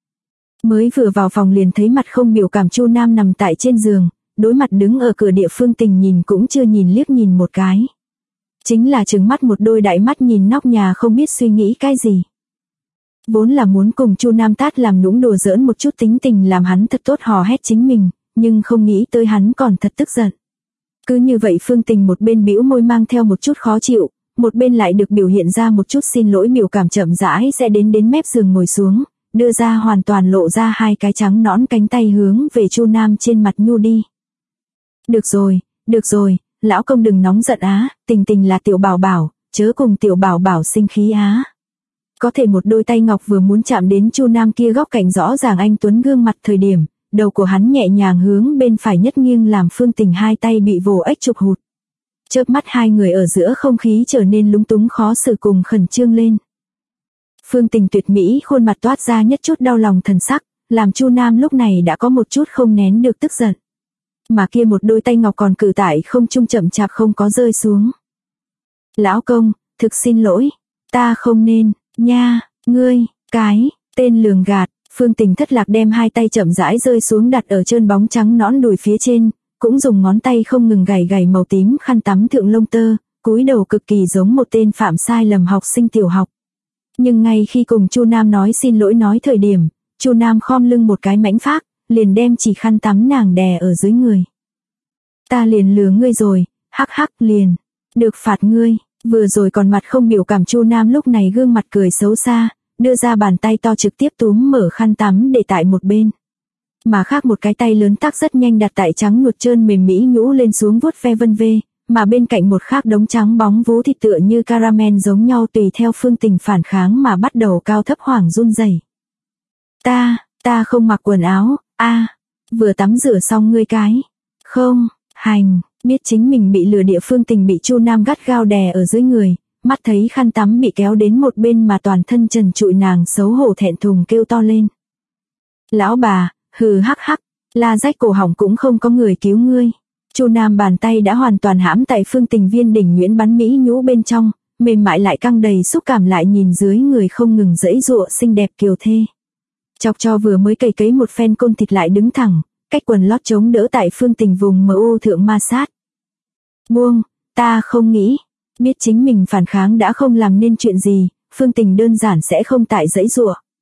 Mới vừa vào phòng liền thấy mặt không biểu cảm Chu Nam nằm tại trên giường, đối mặt đứng ở cửa địa Phương Tình nhìn cũng chưa nhìn liếc nhìn một cái. Chính là trừng mắt một đôi đại mắt nhìn nóc nhà không biết suy nghĩ cái gì. Vốn là muốn cùng Chu Nam tát làm nũng đùa giỡn một chút tính tình làm hắn thật tốt hò hét chính mình, nhưng không nghĩ tới hắn còn thật tức giận. Cứ như vậy Phương Tình một bên bĩu môi mang theo một chút khó chịu, một bên lại được biểu hiện ra một chút xin lỗi biểu cảm chậm rãi sẽ đến mép giường ngồi xuống, đưa ra hoàn toàn lộ ra hai cái trắng nõn cánh tay hướng về Chu Nam trên mặt nhu đi. Được rồi, lão công đừng nóng giận á, Tình Tình là tiểu bảo bảo, chớ cùng tiểu bảo bảo sinh khí á. Có thể một đôi tay ngọc vừa muốn chạm đến Chu Nam kia góc cạnh rõ ràng anh tuấn gương mặt thời điểm, đầu của hắn nhẹ nhàng hướng bên phải nhất nghiêng làm Phương Tình hai tay bị vồ ếch chụp hụt. Chớp mắt hai người ở giữa không khí trở nên lúng túng khó xử cùng khẩn trương lên. Phương Tình tuyệt mỹ khuôn mặt toát ra nhất chút đau lòng thần sắc, làm Chu Nam lúc này đã có một chút không nén được tức giận. Mà kia một đôi tay ngọc còn cử tại không trung chậm chạp không có rơi xuống. Lão công, thực xin lỗi, ta không nên, nha, ngươi, cái, tên lường gạt. Phương Tình thất lạc đem hai tay chậm rãi rơi xuống đặt ở trơn bóng trắng nõn đùi phía trên, cũng dùng ngón tay không ngừng gảy màu tím khăn tắm thượng lông tơ, cúi đầu cực kỳ giống một tên phạm sai lầm học sinh tiểu học. Nhưng ngay khi cùng Chu Nam nói xin lỗi nói thời điểm, Chu Nam khom lưng một cái mãnh phác, liền đem chỉ khăn tắm nàng đè ở dưới người. Ta liền lừa ngươi rồi, hắc hắc liền, được phạt ngươi. Vừa rồi còn mặt không biểu cảm Chu Nam lúc này gương mặt cười xấu xa, đưa ra bàn tay to trực tiếp túm mở khăn tắm để tại một bên. Mà khác một cái tay lớn tác rất nhanh đặt tại trắng nuột trơn mềm mỹ nhũ lên xuống vuốt ve vân vê, mà bên cạnh một khác đống trắng bóng vú thịt tựa như caramel giống nhau tùy theo Phương Tình phản kháng mà bắt đầu cao thấp hoảng run rẩy. Ta không mặc quần áo, vừa tắm rửa xong ngươi cái. Không, hành, biết chính mình bị lừa địa Phương Tình bị Chu Nam gắt gao đè ở dưới người, mắt thấy khăn tắm bị kéo đến một bên mà toàn thân trần trụi nàng xấu hổ thẹn thùng kêu to lên. Lão bà, hừ hắc hắc, la rách cổ họng cũng không có người cứu ngươi. Chu Nam bàn tay đã hoàn toàn hãm tại Phương Tình viên đỉnh nhuyễn bắn mỹ nhũ bên trong, mềm mại lại căng đầy xúc cảm lại nhìn dưới người không ngừng giãy giụa xinh đẹp kiều thê. Chọc cho vừa mới cấy một phen côn thịt lại đứng thẳng, cách quần lót chống đỡ tại Phương Tình vùng MU thượng ma sát. Buông, ta không nghĩ. Biết chính mình phản kháng đã không làm nên chuyện gì, Phương Tình đơn giản sẽ không tại giãy giụa.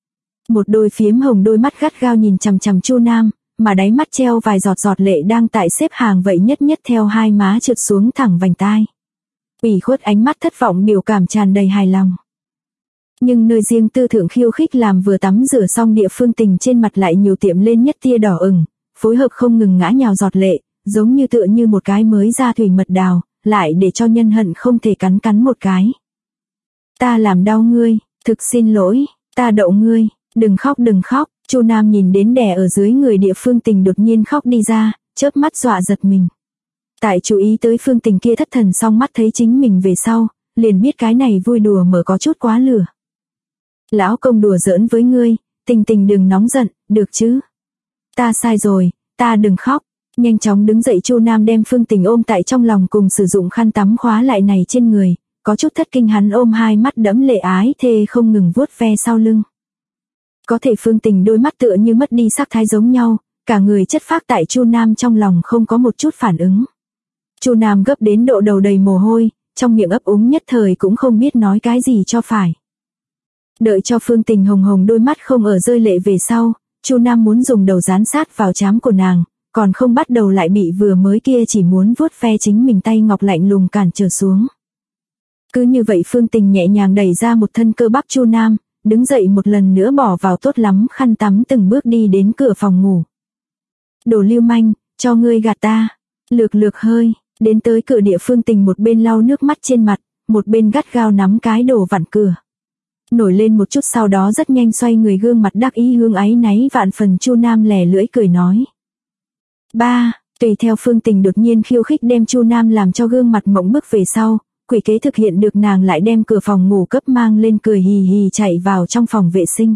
Một đôi phiếm hồng đôi mắt gắt gao nhìn chằm chằm Chu Nam, mà đáy mắt treo vài giọt giọt lệ đang tại xếp hàng vậy nhất nhất theo hai má trượt xuống thẳng vành tai. Ủy khuất ánh mắt thất vọng biểu cảm tràn đầy hài lòng. Nhưng nơi riêng tư thượng khiêu khích làm vừa tắm rửa xong địa phương tình trên mặt lại nhiều tiệm lên nhất tia đỏ ửng, phối hợp không ngừng ngã nhào giọt lệ, giống như tựa như một cái mới ra thủy mật đào, lại để cho nhân hận không thể cắn một cái. Ta làm đau ngươi, thực xin lỗi, ta đậu ngươi, đừng khóc, Chu Nam nhìn đến đè ở dưới người địa phương tình đột nhiên khóc đi ra, chớp mắt dọa giật mình. Tại chú ý tới phương tình kia thất thần xong mắt thấy chính mình về sau, liền biết cái này vui đùa mở có chút quá lửa. Lão công đùa giỡn với ngươi, tình đừng nóng giận, được chứ? Ta sai rồi, ta đừng khóc. Nhanh chóng đứng dậy Chu Nam đem phương tình ôm tại trong lòng cùng sử dụng khăn tắm khóa lại này trên người, có chút thất kinh hắn ôm hai mắt đẫm lệ ái thê không ngừng vuốt ve sau lưng. Có thể phương tình đôi mắt tựa như mất đi sắc thái giống nhau, cả người chất phác tại Chu Nam trong lòng không có một chút phản ứng. Chu Nam gấp đến độ đầu đầy mồ hôi, trong miệng ấp úng nhất thời cũng không biết nói cái gì cho phải. Đợi cho phương tình hồng hồng đôi mắt không ở rơi lệ về sau, Chu Nam muốn dùng đầu dán sát vào trán của nàng, còn không bắt đầu lại bị vừa mới kia chỉ muốn vuốt ve chính mình tay ngọc lạnh lùng cản trở xuống. Cứ như vậy phương tình nhẹ nhàng đẩy ra một thân cơ bắp Chu Nam, đứng dậy một lần nữa bỏ vào tốt lắm khăn tắm từng bước đi đến cửa phòng ngủ. Đồ lưu manh, cho ngươi gạt ta. Lược hơi, đến tới cửa địa phương tình một bên lau nước mắt trên mặt, một bên gắt gao nắm cái đồ vặn cửa. Nổi lên một chút sau đó rất nhanh xoay người gương mặt đắc ý hương áy náy vạn phần Chu Nam lè lưỡi cười nói. Ba, tùy theo phương tình đột nhiên khiêu khích đem Chu Nam làm cho gương mặt mộng bức về sau, quỷ kế thực hiện được nàng lại đem cửa phòng ngủ cấp mang lên cười hì hì chạy vào trong phòng vệ sinh.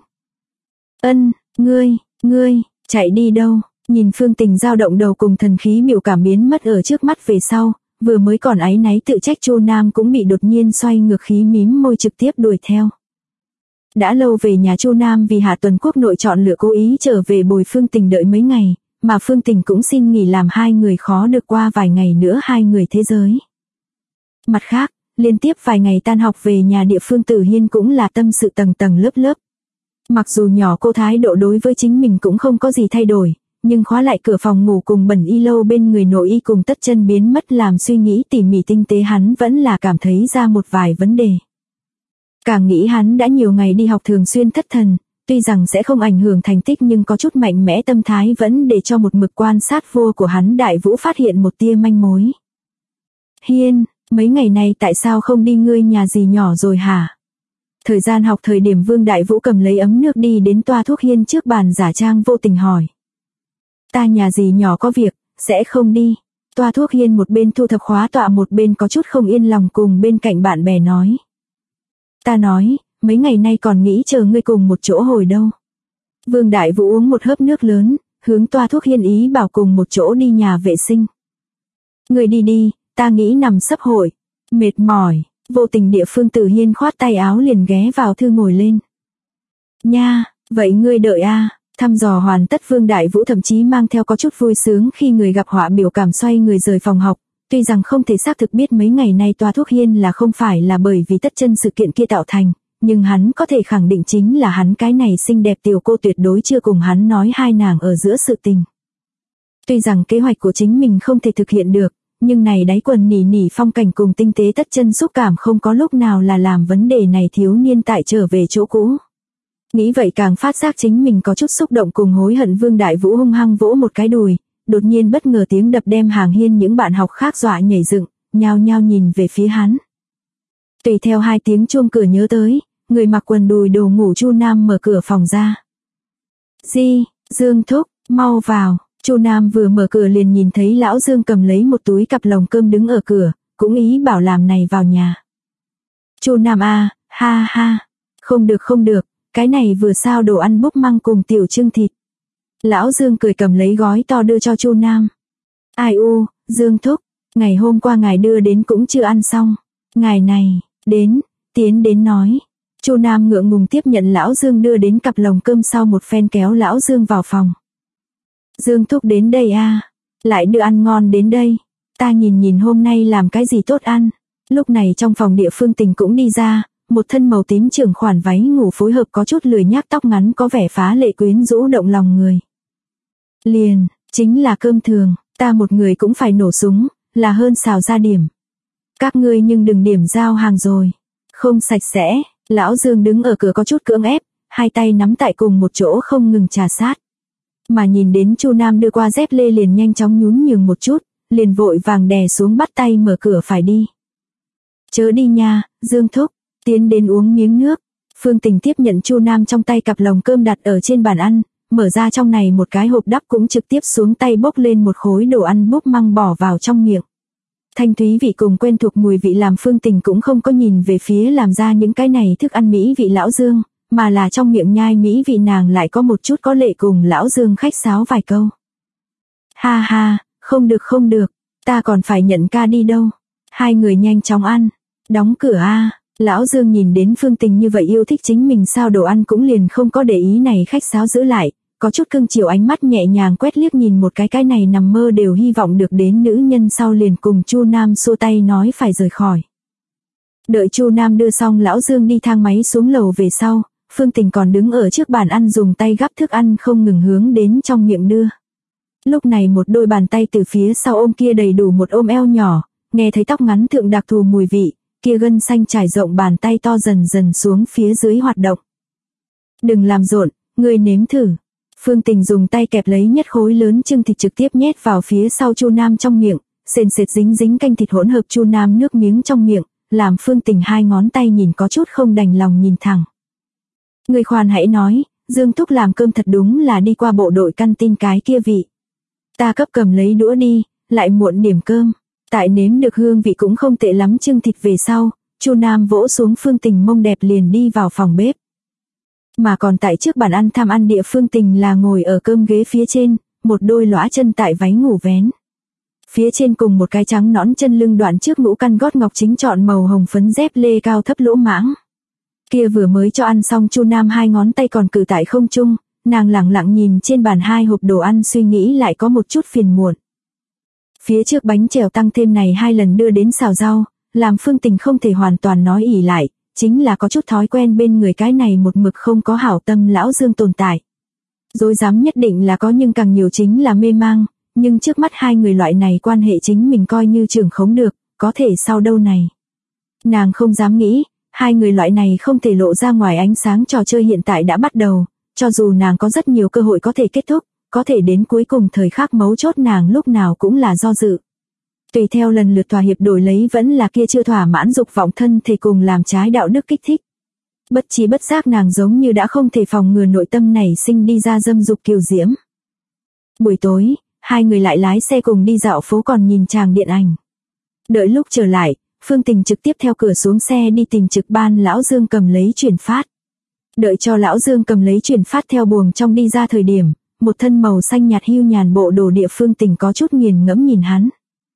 Ngươi, chạy đi đâu? Nhìn phương tình dao động đầu cùng thần khí biểu cảm biến mất ở trước mắt về sau, vừa mới còn áy náy tự trách Chu Nam cũng bị đột nhiên xoay ngược khí mím môi trực tiếp đuổi theo. Đã lâu về nhà Chu Nam vì Hạ Tuần Quốc nội chọn lựa cố ý trở về bồi phương tình đợi mấy ngày, mà phương tình cũng xin nghỉ làm hai người khó được qua vài ngày nữa hai người thế giới. Mặt khác, liên tiếp vài ngày tan học về nhà địa phương Tử Hiên cũng là tâm sự tầng tầng lớp. Mặc dù nhỏ cô thái độ đối với chính mình cũng không có gì thay đổi, nhưng khóa lại cửa phòng ngủ cùng bẩn y lâu bên người nội y cùng tất chân biến mất làm suy nghĩ tỉ mỉ tinh tế hắn vẫn là cảm thấy ra một vài vấn đề. Càng nghĩ hắn đã nhiều ngày đi học thường xuyên thất thần, tuy rằng sẽ không ảnh hưởng thành tích nhưng có chút mạnh mẽ tâm thái vẫn để cho một mực quan sát vô của hắn Đại Vũ phát hiện một tia manh mối. Hiên, mấy ngày này tại sao không đi ngươi nhà gì nhỏ rồi hả? Thời gian học thời điểm Vương Đại Vũ cầm lấy ấm nước đi đến toa thuốc Hiên trước bàn giả trang vô tình hỏi. Ta nhà gì nhỏ có việc, sẽ không đi. Toa thuốc Hiên một bên thu thập khóa tọa một bên có chút không yên lòng cùng bên cạnh bạn bè nói. Ta nói, mấy ngày nay còn nghĩ chờ ngươi cùng một chỗ hồi đâu. Vương Đại Vũ uống một hớp nước lớn, hướng toa thuốc Hiên ý bảo cùng một chỗ đi nhà vệ sinh. Ngươi đi, ta nghĩ nằm sấp hội. Mệt mỏi, vô tình địa phương Tử Hiên khoát tay áo liền ghé vào thư ngồi lên. Nha, vậy ngươi đợi a. Thăm dò hoàn tất Vương Đại Vũ thậm chí mang theo có chút vui sướng khi người gặp họa biểu cảm xoay người rời phòng học. Tuy rằng không thể xác thực biết mấy ngày nay toa thuốc Hiên là không phải là bởi vì tất chân sự kiện kia tạo thành, nhưng hắn có thể khẳng định chính là hắn cái này xinh đẹp tiểu cô tuyệt đối chưa cùng hắn nói hai nàng ở giữa sự tình. Tuy rằng kế hoạch của chính mình không thể thực hiện được, nhưng này đáy quần nỉ phong cảnh cùng tinh tế tất chân xúc cảm không có lúc nào là làm vấn đề này thiếu niên tại trở về chỗ cũ. Nghĩ vậy càng phát giác chính mình có chút xúc động cùng hối hận. Vương Đại Vũ hung hăng vỗ một cái đùi, đột nhiên bất ngờ tiếng đập đem hàng hiên những bạn học khác dọa nhảy dựng, nhao nhao nhìn về phía hắn. Tùy theo hai tiếng chuông cửa nhớ tới, người mặc quần đùi đồ ngủ Chu Nam mở cửa phòng ra. Dương thúc, mau vào. Chu Nam vừa mở cửa liền nhìn thấy lão Dương cầm lấy một túi cặp lồng cơm đứng ở cửa, cũng ý bảo làm này vào nhà. Chu Nam a, ha, không được, cái này vừa sao đồ ăn búp măng cùng tiểu trưng thịt. Lão Dương cười cầm lấy gói to đưa cho Chu Nam. Ai u, Dương thúc, ngày hôm qua ngài đưa đến cũng chưa ăn xong. Ngài này, tiến đến nói. Chu Nam ngượng ngùng tiếp nhận lão Dương đưa đến cặp lồng cơm sau một phen kéo lão Dương vào phòng. Dương thúc đến đây a, lại đưa ăn ngon đến đây. Ta nhìn hôm nay làm cái gì tốt ăn. Lúc này trong phòng địa phương tình cũng đi ra, một thân màu tím trưởng khoản váy ngủ phối hợp có chút lười nhác tóc ngắn có vẻ phá lệ quyến rũ động lòng người. Liền, chính là cơm thường, ta một người cũng phải nổ súng, là hơn xào ra điểm. Các ngươi nhưng đừng điểm giao hàng rồi. Không sạch sẽ, lão Dương đứng ở cửa có chút cưỡng ép, hai tay nắm tại cùng một chỗ không ngừng trà sát. Mà nhìn đến Chu Nam đưa qua dép lê liền nhanh chóng nhún nhường một chút, liền vội vàng đè xuống bắt tay mở cửa phải đi. Chớ đi nha, Dương thúc, tiến đến uống miếng nước. Phương Tình tiếp nhận Chu Nam trong tay cặp lồng cơm đặt ở trên bàn ăn, mở ra trong này một cái hộp đắp cũng trực tiếp xuống tay bốc lên một khối đồ ăn bốc măng bỏ vào trong miệng. Thanh thúy vị cùng quen thuộc mùi vị làm Phương Tình cũng không có nhìn về phía làm ra những cái này thức ăn mỹ vị lão Dương, mà là trong miệng nhai mỹ vị nàng lại có một chút có lệ cùng lão Dương khách sáo vài câu. Ha ha, không được, ta còn phải nhận ca đi đâu. Hai người nhanh chóng ăn, đóng cửa a. Lão Dương nhìn đến Phương Tình như vậy yêu thích chính mình sao đồ ăn cũng liền không có để ý này khách sáo giữ lại, có chút cưng chiều ánh mắt nhẹ nhàng quét liếc nhìn một cái này nằm mơ đều hy vọng được đến nữ nhân sau liền cùng Chu Nam xua tay nói phải rời khỏi. Đợi Chu Nam đưa xong lão Dương đi thang máy xuống lầu về sau, Phương Tình còn đứng ở trước bàn ăn dùng tay gắp thức ăn không ngừng hướng đến trong miệng đưa. Lúc này một đôi bàn tay từ phía sau ôm kia đầy đủ một ôm eo nhỏ, nghe thấy tóc ngắn thượng đặc thù mùi vị, kia gân xanh trải rộng bàn tay to dần dần xuống phía dưới hoạt động. Đừng làm rộn, ngươi nếm thử. Phương Tình dùng tay kẹp lấy nhất khối lớn chưng thịt trực tiếp nhét vào phía sau Chu Nam trong miệng, sền sệt dính dính canh thịt hỗn hợp Chu Nam nước miếng trong miệng, làm Phương Tình hai ngón tay nhìn có chút không đành lòng nhìn thẳng. Ngươi khoan hãy nói, Dương thúc làm cơm thật đúng là đi qua bộ đội căn tin cái kia vị. Ta cấp cầm lấy đũa đi, lại muộn điểm cơm. Tại nếm được hương vị cũng không tệ lắm chưng thịt về sau, Chu Nam vỗ xuống Phương Tình mông đẹp liền đi vào phòng bếp. Mà còn tại trước bàn ăn tham ăn địa Phương Tình là ngồi ở cơm ghế phía trên, một đôi lõa chân tại váy ngủ vén. Phía trên cùng một cái trắng nõn chân lưng đoạn trước ngũ căn gót ngọc chính chọn màu hồng phấn dép lê cao thấp lỗ mãng. Kia vừa mới cho ăn xong Chu Nam hai ngón tay còn cử tại không trung, nàng lẳng lặng nhìn trên bàn hai hộp đồ ăn suy nghĩ lại có một chút phiền muộn. Phía trước bánh chèo tăng thêm này hai lần đưa đến xào rau, làm Phương Tình không thể hoàn toàn nói ỉ lại, chính là có chút thói quen bên người cái này một mực không có hảo tâm lão Dương tồn tại. Dối dám nhất định là có nhưng càng nhiều chính là mê mang, nhưng trước mắt hai người loại này quan hệ chính mình coi như trưởng khống được, có thể sau đâu này. Nàng không dám nghĩ, hai người loại này không thể lộ ra ngoài ánh sáng trò chơi hiện tại đã bắt đầu, cho dù nàng có rất nhiều cơ hội có thể kết thúc, có thể đến cuối cùng thời khắc mấu chốt nàng lúc nào cũng là do dự. Tùy theo lần lượt thỏa hiệp đổi lấy vẫn là kia chưa thỏa mãn dục vọng thân thể cùng làm trái đạo đức kích thích. Bất trí bất giác nàng giống như đã không thể phòng ngừa nội tâm nảy sinh đi ra dâm dục kiều diễm. Buổi tối, hai người lại lái xe cùng đi dạo phố còn nhìn tràng điện ảnh. Đợi lúc trở lại, Phương Tình trực tiếp theo cửa xuống xe đi tìm trực ban lão Dương cầm lấy chuyển phát. Đợi cho lão Dương cầm lấy chuyển phát theo buồng trong đi ra thời điểm, một thân màu xanh nhạt hưu nhàn bộ đồ địa Phương Tình có chút nghiền ngẫm nhìn hắn.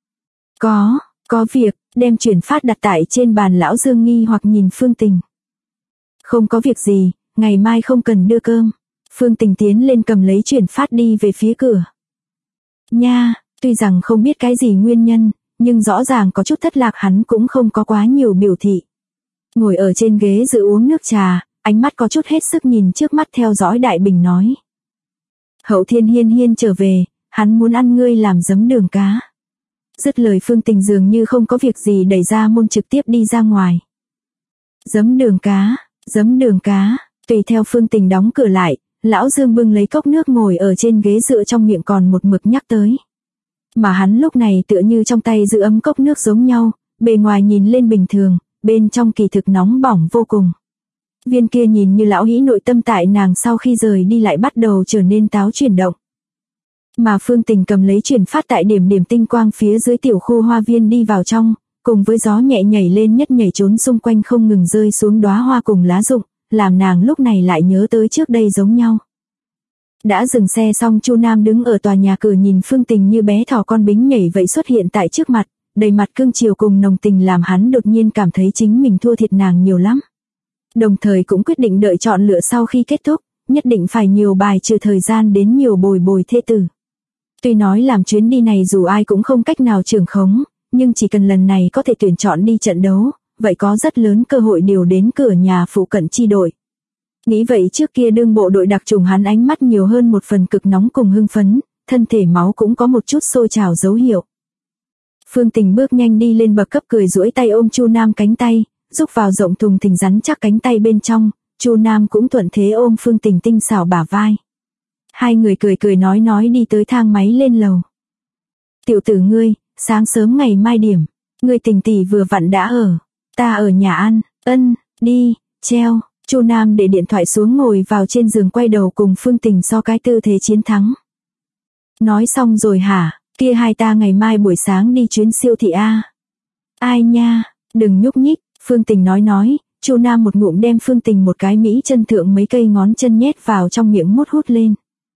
Có việc, đem chuyển phát đặt tại trên bàn lão Dương nghi hoặc nhìn Phương Tình. Không có việc gì, ngày mai không cần đưa cơm. Phương Tình tiến lên cầm lấy chuyển phát đi về phía cửa. Nha, tuy rằng không biết cái gì nguyên nhân, nhưng rõ ràng có chút thất lạc hắn cũng không có quá nhiều biểu thị. Ngồi ở trên ghế dự uống nước trà, ánh mắt có chút hết sức nhìn trước mắt theo dõi Đại Bình nói. Hậu Thiên Hiên trở về, hắn muốn ăn ngươi làm giấm đường cá. Dứt lời Phương Tình dường như không có việc gì đẩy ra môn trực tiếp đi ra ngoài. Giấm đường cá, tùy theo Phương Tình đóng cửa lại, lão Dương bưng lấy cốc nước ngồi ở trên ghế dựa trong miệng còn một mực nhắc tới. Mà hắn lúc này tựa như trong tay giữ ấm cốc nước giống nhau, bề ngoài nhìn lên bình thường, bên trong kỳ thực nóng bỏng vô cùng. Viên kia nhìn như lão hĩ nội tâm tại nàng sau khi rời đi lại bắt đầu trở nên táo chuyển động. Mà Phương Tình cầm lấy chuyển phát tại điểm tinh quang phía dưới tiểu khu hoa viên đi vào trong, cùng với gió nhẹ nhảy lên nhất nhảy trốn xung quanh không ngừng rơi xuống đóa hoa cùng lá rụng, làm nàng lúc này lại nhớ tới trước đây giống nhau. Đã dừng xe xong Chu Nam đứng ở tòa nhà cửa nhìn Phương Tình như bé thỏ con bính nhảy vậy xuất hiện tại trước mặt, đầy mặt cương chiều cùng nồng tình làm hắn đột nhiên cảm thấy chính mình thua thiệt nàng nhiều lắm. Đồng thời cũng quyết định đợi chọn lựa sau khi kết thúc, nhất định phải nhiều bài trừ thời gian đến nhiều bồi thê tử. Tuy nói làm chuyến đi này dù ai cũng không cách nào trưởng khống, nhưng chỉ cần lần này có thể tuyển chọn đi trận đấu, vậy có rất lớn cơ hội điều đến cửa nhà phụ cận chi đội. Nghĩ vậy trước kia đương bộ đội đặc chủng hắn ánh mắt nhiều hơn một phần cực nóng cùng hưng phấn, thân thể máu cũng có một chút sôi trào dấu hiệu. Phương Tình bước nhanh đi lên bậc cấp cười duỗi tay ôm Chu Nam cánh tay, rúc vào rộng thùng thình rắn chắc cánh tay bên trong, Chu Nam cũng thuận thế ôm Phương Tình tinh xảo bả vai. Hai người cười cười nói đi tới thang máy lên lầu. Tiểu tử ngươi, sáng sớm ngày mai điểm, ngươi Tình tỷ vừa vặn đã ở, ta ở nhà ăn, đi, treo. Chu Nam để điện thoại xuống ngồi vào trên giường quay đầu cùng Phương Tình so cái tư thế chiến thắng. Nói xong rồi hả, kia hai ta ngày mai buổi sáng đi chuyến siêu thị a. Ai nha, đừng nhúc nhích, Phương Tình nói, Chu Nam một ngụm đem Phương Tình một cái mỹ chân thượng mấy cây ngón chân nhét vào trong miệng mút hút lên.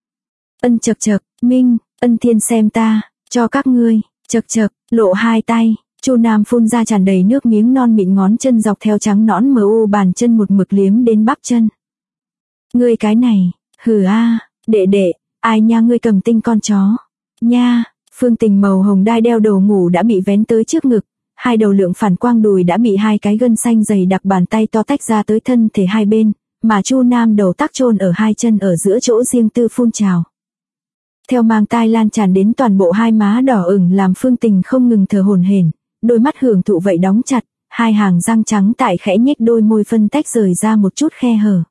Chậc chậc, Minh, Thiên xem ta, cho các ngươi, chậc chậc, lộ hai tay. Chu Nam phun ra tràn đầy nước miếng non mịn ngón chân dọc theo trắng nõn mờ u bàn chân một mực liếm đến bắp chân. Ngươi cái này, hừ a, đệ, ai nha ngươi cầm tinh con chó. Nha, Phương Tình màu hồng đai đeo đầu ngủ đã bị vén tới trước ngực, hai đầu lượng phản quang đùi đã bị hai cái gân xanh dày đặc bàn tay to tách ra tới thân thể hai bên, mà Chu Nam đầu tắc chôn ở hai chân ở giữa chỗ riêng tư phun trào. Theo mang tai lan tràn đến toàn bộ hai má đỏ ửng làm Phương Tình không ngừng thở hổn hển. Đôi mắt hưởng thụ vậy đóng chặt, hai hàng răng trắng tại khẽ nhếch đôi môi phân tách rời ra một chút khe hở.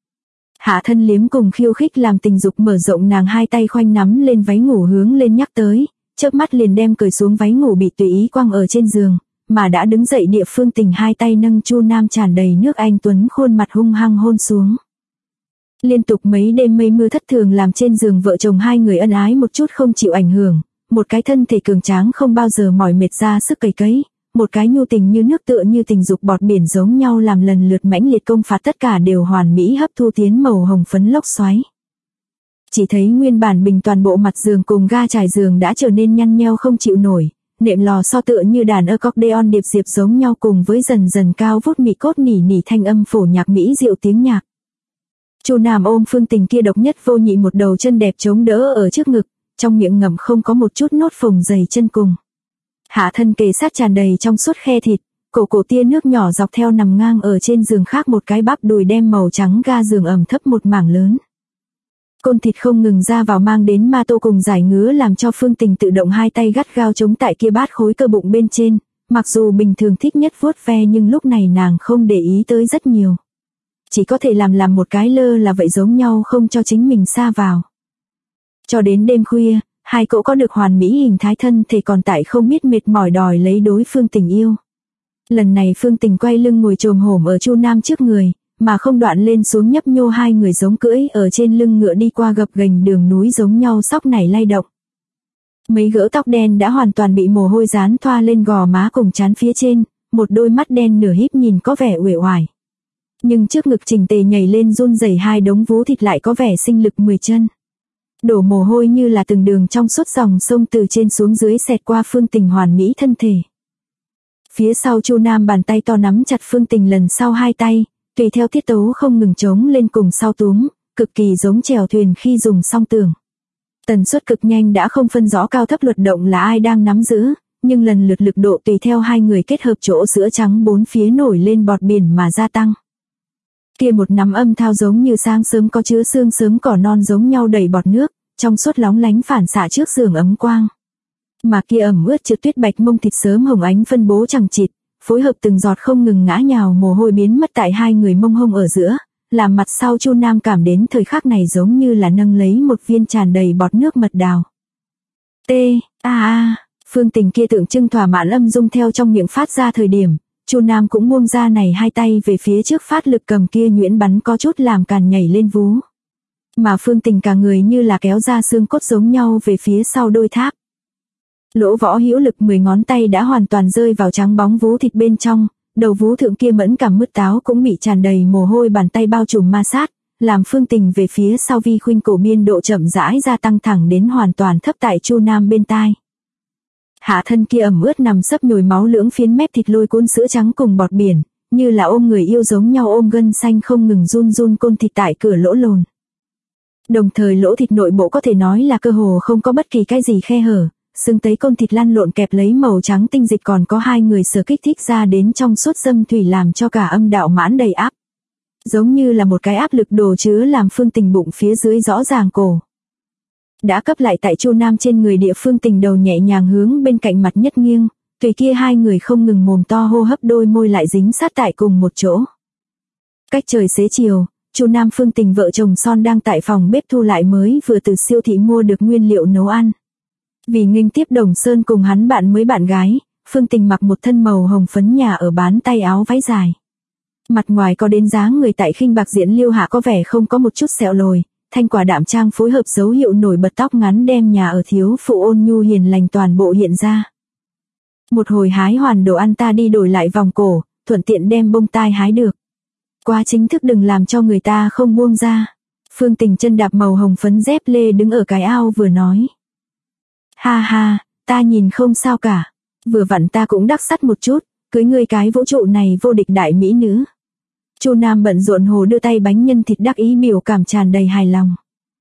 Hạ thân liếm cùng khiêu khích làm tình dục mở rộng, nàng hai tay khoanh nắm lên váy ngủ hướng lên nhắc tới, chớp mắt liền đem cởi xuống váy ngủ bị tùy ý quăng ở trên giường, mà đã đứng dậy địa Phương Tình hai tay nâng Chu Nam tràn đầy nước anh tuấn khuôn mặt hung hăng hôn xuống. Liên tục mấy đêm mây mưa thất thường làm trên giường vợ chồng hai người ân ái một chút không chịu ảnh hưởng. Một cái thân thể cường tráng không bao giờ mỏi mệt ra sức cày cấy, một cái nhu tình như nước tựa như tình dục bọt biển giống nhau làm lần lượt mãnh liệt công phạt tất cả đều hoàn mỹ hấp thu tiến màu hồng phấn lốc xoáy. Chỉ thấy nguyên bản bình toàn bộ mặt giường cùng ga trải giường đã trở nên nhăn nheo không chịu nổi, nệm lò so tựa như đàn accordion điệp diệp giống nhau cùng với dần dần cao vút mị cốt nỉ nỉ thanh âm phổ nhạc mỹ diệu tiếng nhạc. Chu Nam ôm Phương Tình kia độc nhất vô nhị một đầu chân đẹp chống đỡ ở trước ngực. Trong miệng ngậm không có một chút nốt phồng dày chân cùng. Hạ thân kề sát tràn đầy trong suốt khe thịt, cổ tia nước nhỏ dọc theo nằm ngang ở trên giường khác một cái bắp đùi đem màu trắng ga giường ẩm thấp một mảng lớn. Côn thịt không ngừng ra vào mang đến ma tô cùng giải ngứa làm cho Phương Tình tự động hai tay gắt gao chống tại kia bát khối cơ bụng bên trên, mặc dù bình thường thích nhất vuốt ve nhưng lúc này nàng không để ý tới rất nhiều. Chỉ có thể làm một cái lơ là vậy giống nhau không cho chính mình xa vào. Cho đến đêm khuya, hai cậu có được hoàn mỹ hình thái thân thể còn tại không biết mệt mỏi đòi lấy đối phương tình yêu. Lần này Phương Tình quay lưng ngồi chồm hổm ở Chu Nam trước người, mà không đoạn lên xuống nhấp nhô hai người giống cưỡi ở trên lưng ngựa đi qua gập ghềnh đường núi giống nhau sóc nảy lay động. Mấy gỡ tóc đen đã hoàn toàn bị mồ hôi dán thoa lên gò má cùng trán phía trên, một đôi mắt đen nửa híp nhìn có vẻ uể oải. Nhưng trước ngực chỉnh tề nhảy lên run rẩy hai đống vú thịt lại có vẻ sinh lực 10 chân. Đổ mồ hôi như là từng đường trong suốt dòng sông từ trên xuống dưới xẹt qua Phương Tình hoàn mỹ thân thể. Phía sau Chu Nam bàn tay to nắm chặt Phương Tình lần sau hai tay, tùy theo tiết tấu không ngừng trống lên cùng sau túm, cực kỳ giống chèo thuyền khi dùng song tường. Tần suất cực nhanh đã không phân rõ cao thấp luật động là ai đang nắm giữ, nhưng lần lượt lực độ tùy theo hai người kết hợp chỗ sữa trắng bốn phía nổi lên bọt biển mà gia tăng. Kia một nắm âm thao giống như sáng sớm có chứa sương sớm cỏ non giống nhau đầy bọt nước, trong suốt lóng lánh phản xạ trước giường ấm quang. Mà kia ẩm ướt trượt tuyết bạch mông thịt sớm hồng ánh phân bố chẳng chịt, phối hợp từng giọt không ngừng ngã nhào mồ hôi biến mất tại hai người mông hông ở giữa, làm mặt sau Chu Nam cảm đến thời khắc này giống như là nâng lấy một viên tràn đầy bọt nước mật đào. Phương Tình kia tượng trưng thỏa mãn âm dung theo trong miệng phát ra thời điểm, Chu Nam cũng buông ra này hai tay về phía trước phát lực cầm kia nhuyễn bắn có chút làm càn nhảy lên vú. Mà Phương Tình cả người như là kéo ra xương cốt giống nhau về phía sau đôi tháp. Lỗ võ hữu lực 10 ngón tay đã hoàn toàn rơi vào trắng bóng vú thịt bên trong, đầu vú thượng kia mẫn cảm mứt táo cũng bị tràn đầy mồ hôi bàn tay bao trùm ma sát, làm Phương Tình về phía sau vi khuynh cổ biên độ chậm rãi gia tăng thẳng đến hoàn toàn thấp tại Chu Nam bên tai. Hạ thân kia ẩm ướt nằm sấp nhồi máu lưỡng phiến mép thịt lôi cuốn sữa trắng cùng bọt biển, như là ôm người yêu giống nhau ôm gân xanh không ngừng run run côn thịt tại cửa lỗ lồn. Đồng thời lỗ thịt nội bộ có thể nói là cơ hồ không có bất kỳ cái gì khe hở, xương tấy côn thịt lăn lộn kẹp lấy màu trắng tinh dịch, còn có 2 người sở kích thích ra đến trong suốt dâm thủy làm cho cả âm đạo mãn đầy áp. Giống như là một cái áp lực đồ chứa làm Phương Tình bụng phía dưới rõ ràng cổ. Đã cấp lại tại Chu Nam trên người, địa Phương Tình đầu nhẹ nhàng hướng bên cạnh mặt nhất nghiêng, tùy kia 2 người không ngừng mồm to hô hấp, đôi môi lại dính sát tại cùng một chỗ. Cách trời xế chiều, Chu Nam Phương Tình vợ chồng son đang tại phòng bếp thu lại mới vừa từ siêu thị mua được nguyên liệu nấu ăn. Vì nghênh tiếp Đồng Sơn cùng hắn bạn mới bạn gái, Phương Tình mặc một thân màu hồng phấn nhà ở bán tay áo váy dài. Mặt ngoài có đến dáng người tại khinh bạc diễn liêu hạ có vẻ không có một chút sẹo lồi, thanh quả đạm trang phối hợp dấu hiệu nổi bật tóc ngắn đem nhà ở thiếu phụ ôn nhu hiền lành toàn bộ hiện ra. Một hồi hái hoàn đồ ăn ta đi đổi lại vòng cổ, thuận tiện đem bông tai hái được. Quá chính thức đừng làm cho người ta không buông ra. Phương Tình chân đạp màu hồng phấn dép lê đứng ở cái ao vừa nói. Ha ha, ta nhìn không sao cả. Vừa vặn ta cũng đắc sắt một chút, cưới ngươi cái vũ trụ này vô địch đại mỹ nữ. Chu Nam bận rộn hồ đưa tay bánh nhân thịt đắc ý, biểu cảm tràn đầy hài lòng.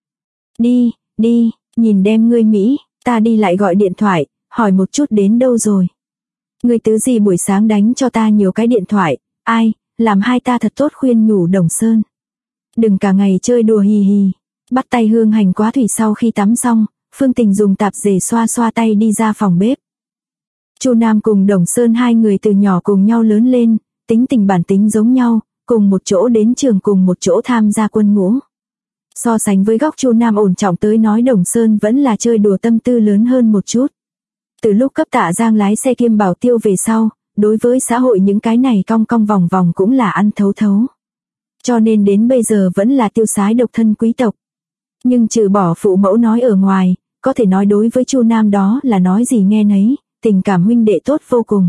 Đi, đi, nhìn đem ngươi Mỹ, ta đi lại gọi điện thoại, hỏi một chút đến đâu rồi. Ngươi tứ gì buổi sáng đánh cho ta nhiều cái điện thoại, ai, làm hai ta thật tốt, khuyên nhủ Đồng Sơn. Đừng cả ngày chơi đùa hì hì. Bắt tay hương hành quá thủy sau khi tắm xong, Phương Tình dùng tạp dề xoa xoa tay đi ra phòng bếp. Chu Nam cùng Đồng Sơn 2 người từ nhỏ cùng nhau lớn lên, tính tình bản tính giống nhau, cùng một chỗ đến trường, cùng một chỗ tham gia quân ngũ. So sánh với góc Chu Nam ổn trọng tới nói, Đồng Sơn vẫn là chơi đùa tâm tư lớn hơn một chút. Từ lúc cấp Tạ Giang lái xe kiêm bảo tiêu về sau, đối với xã hội những cái này cong cong vòng vòng cũng là ăn thấu thấu. Cho nên đến bây giờ vẫn là tiêu sái độc thân quý tộc. Nhưng trừ bỏ phụ mẫu nói ở ngoài, có thể nói đối với Chu Nam đó là nói gì nghe nấy, tình cảm huynh đệ tốt vô cùng.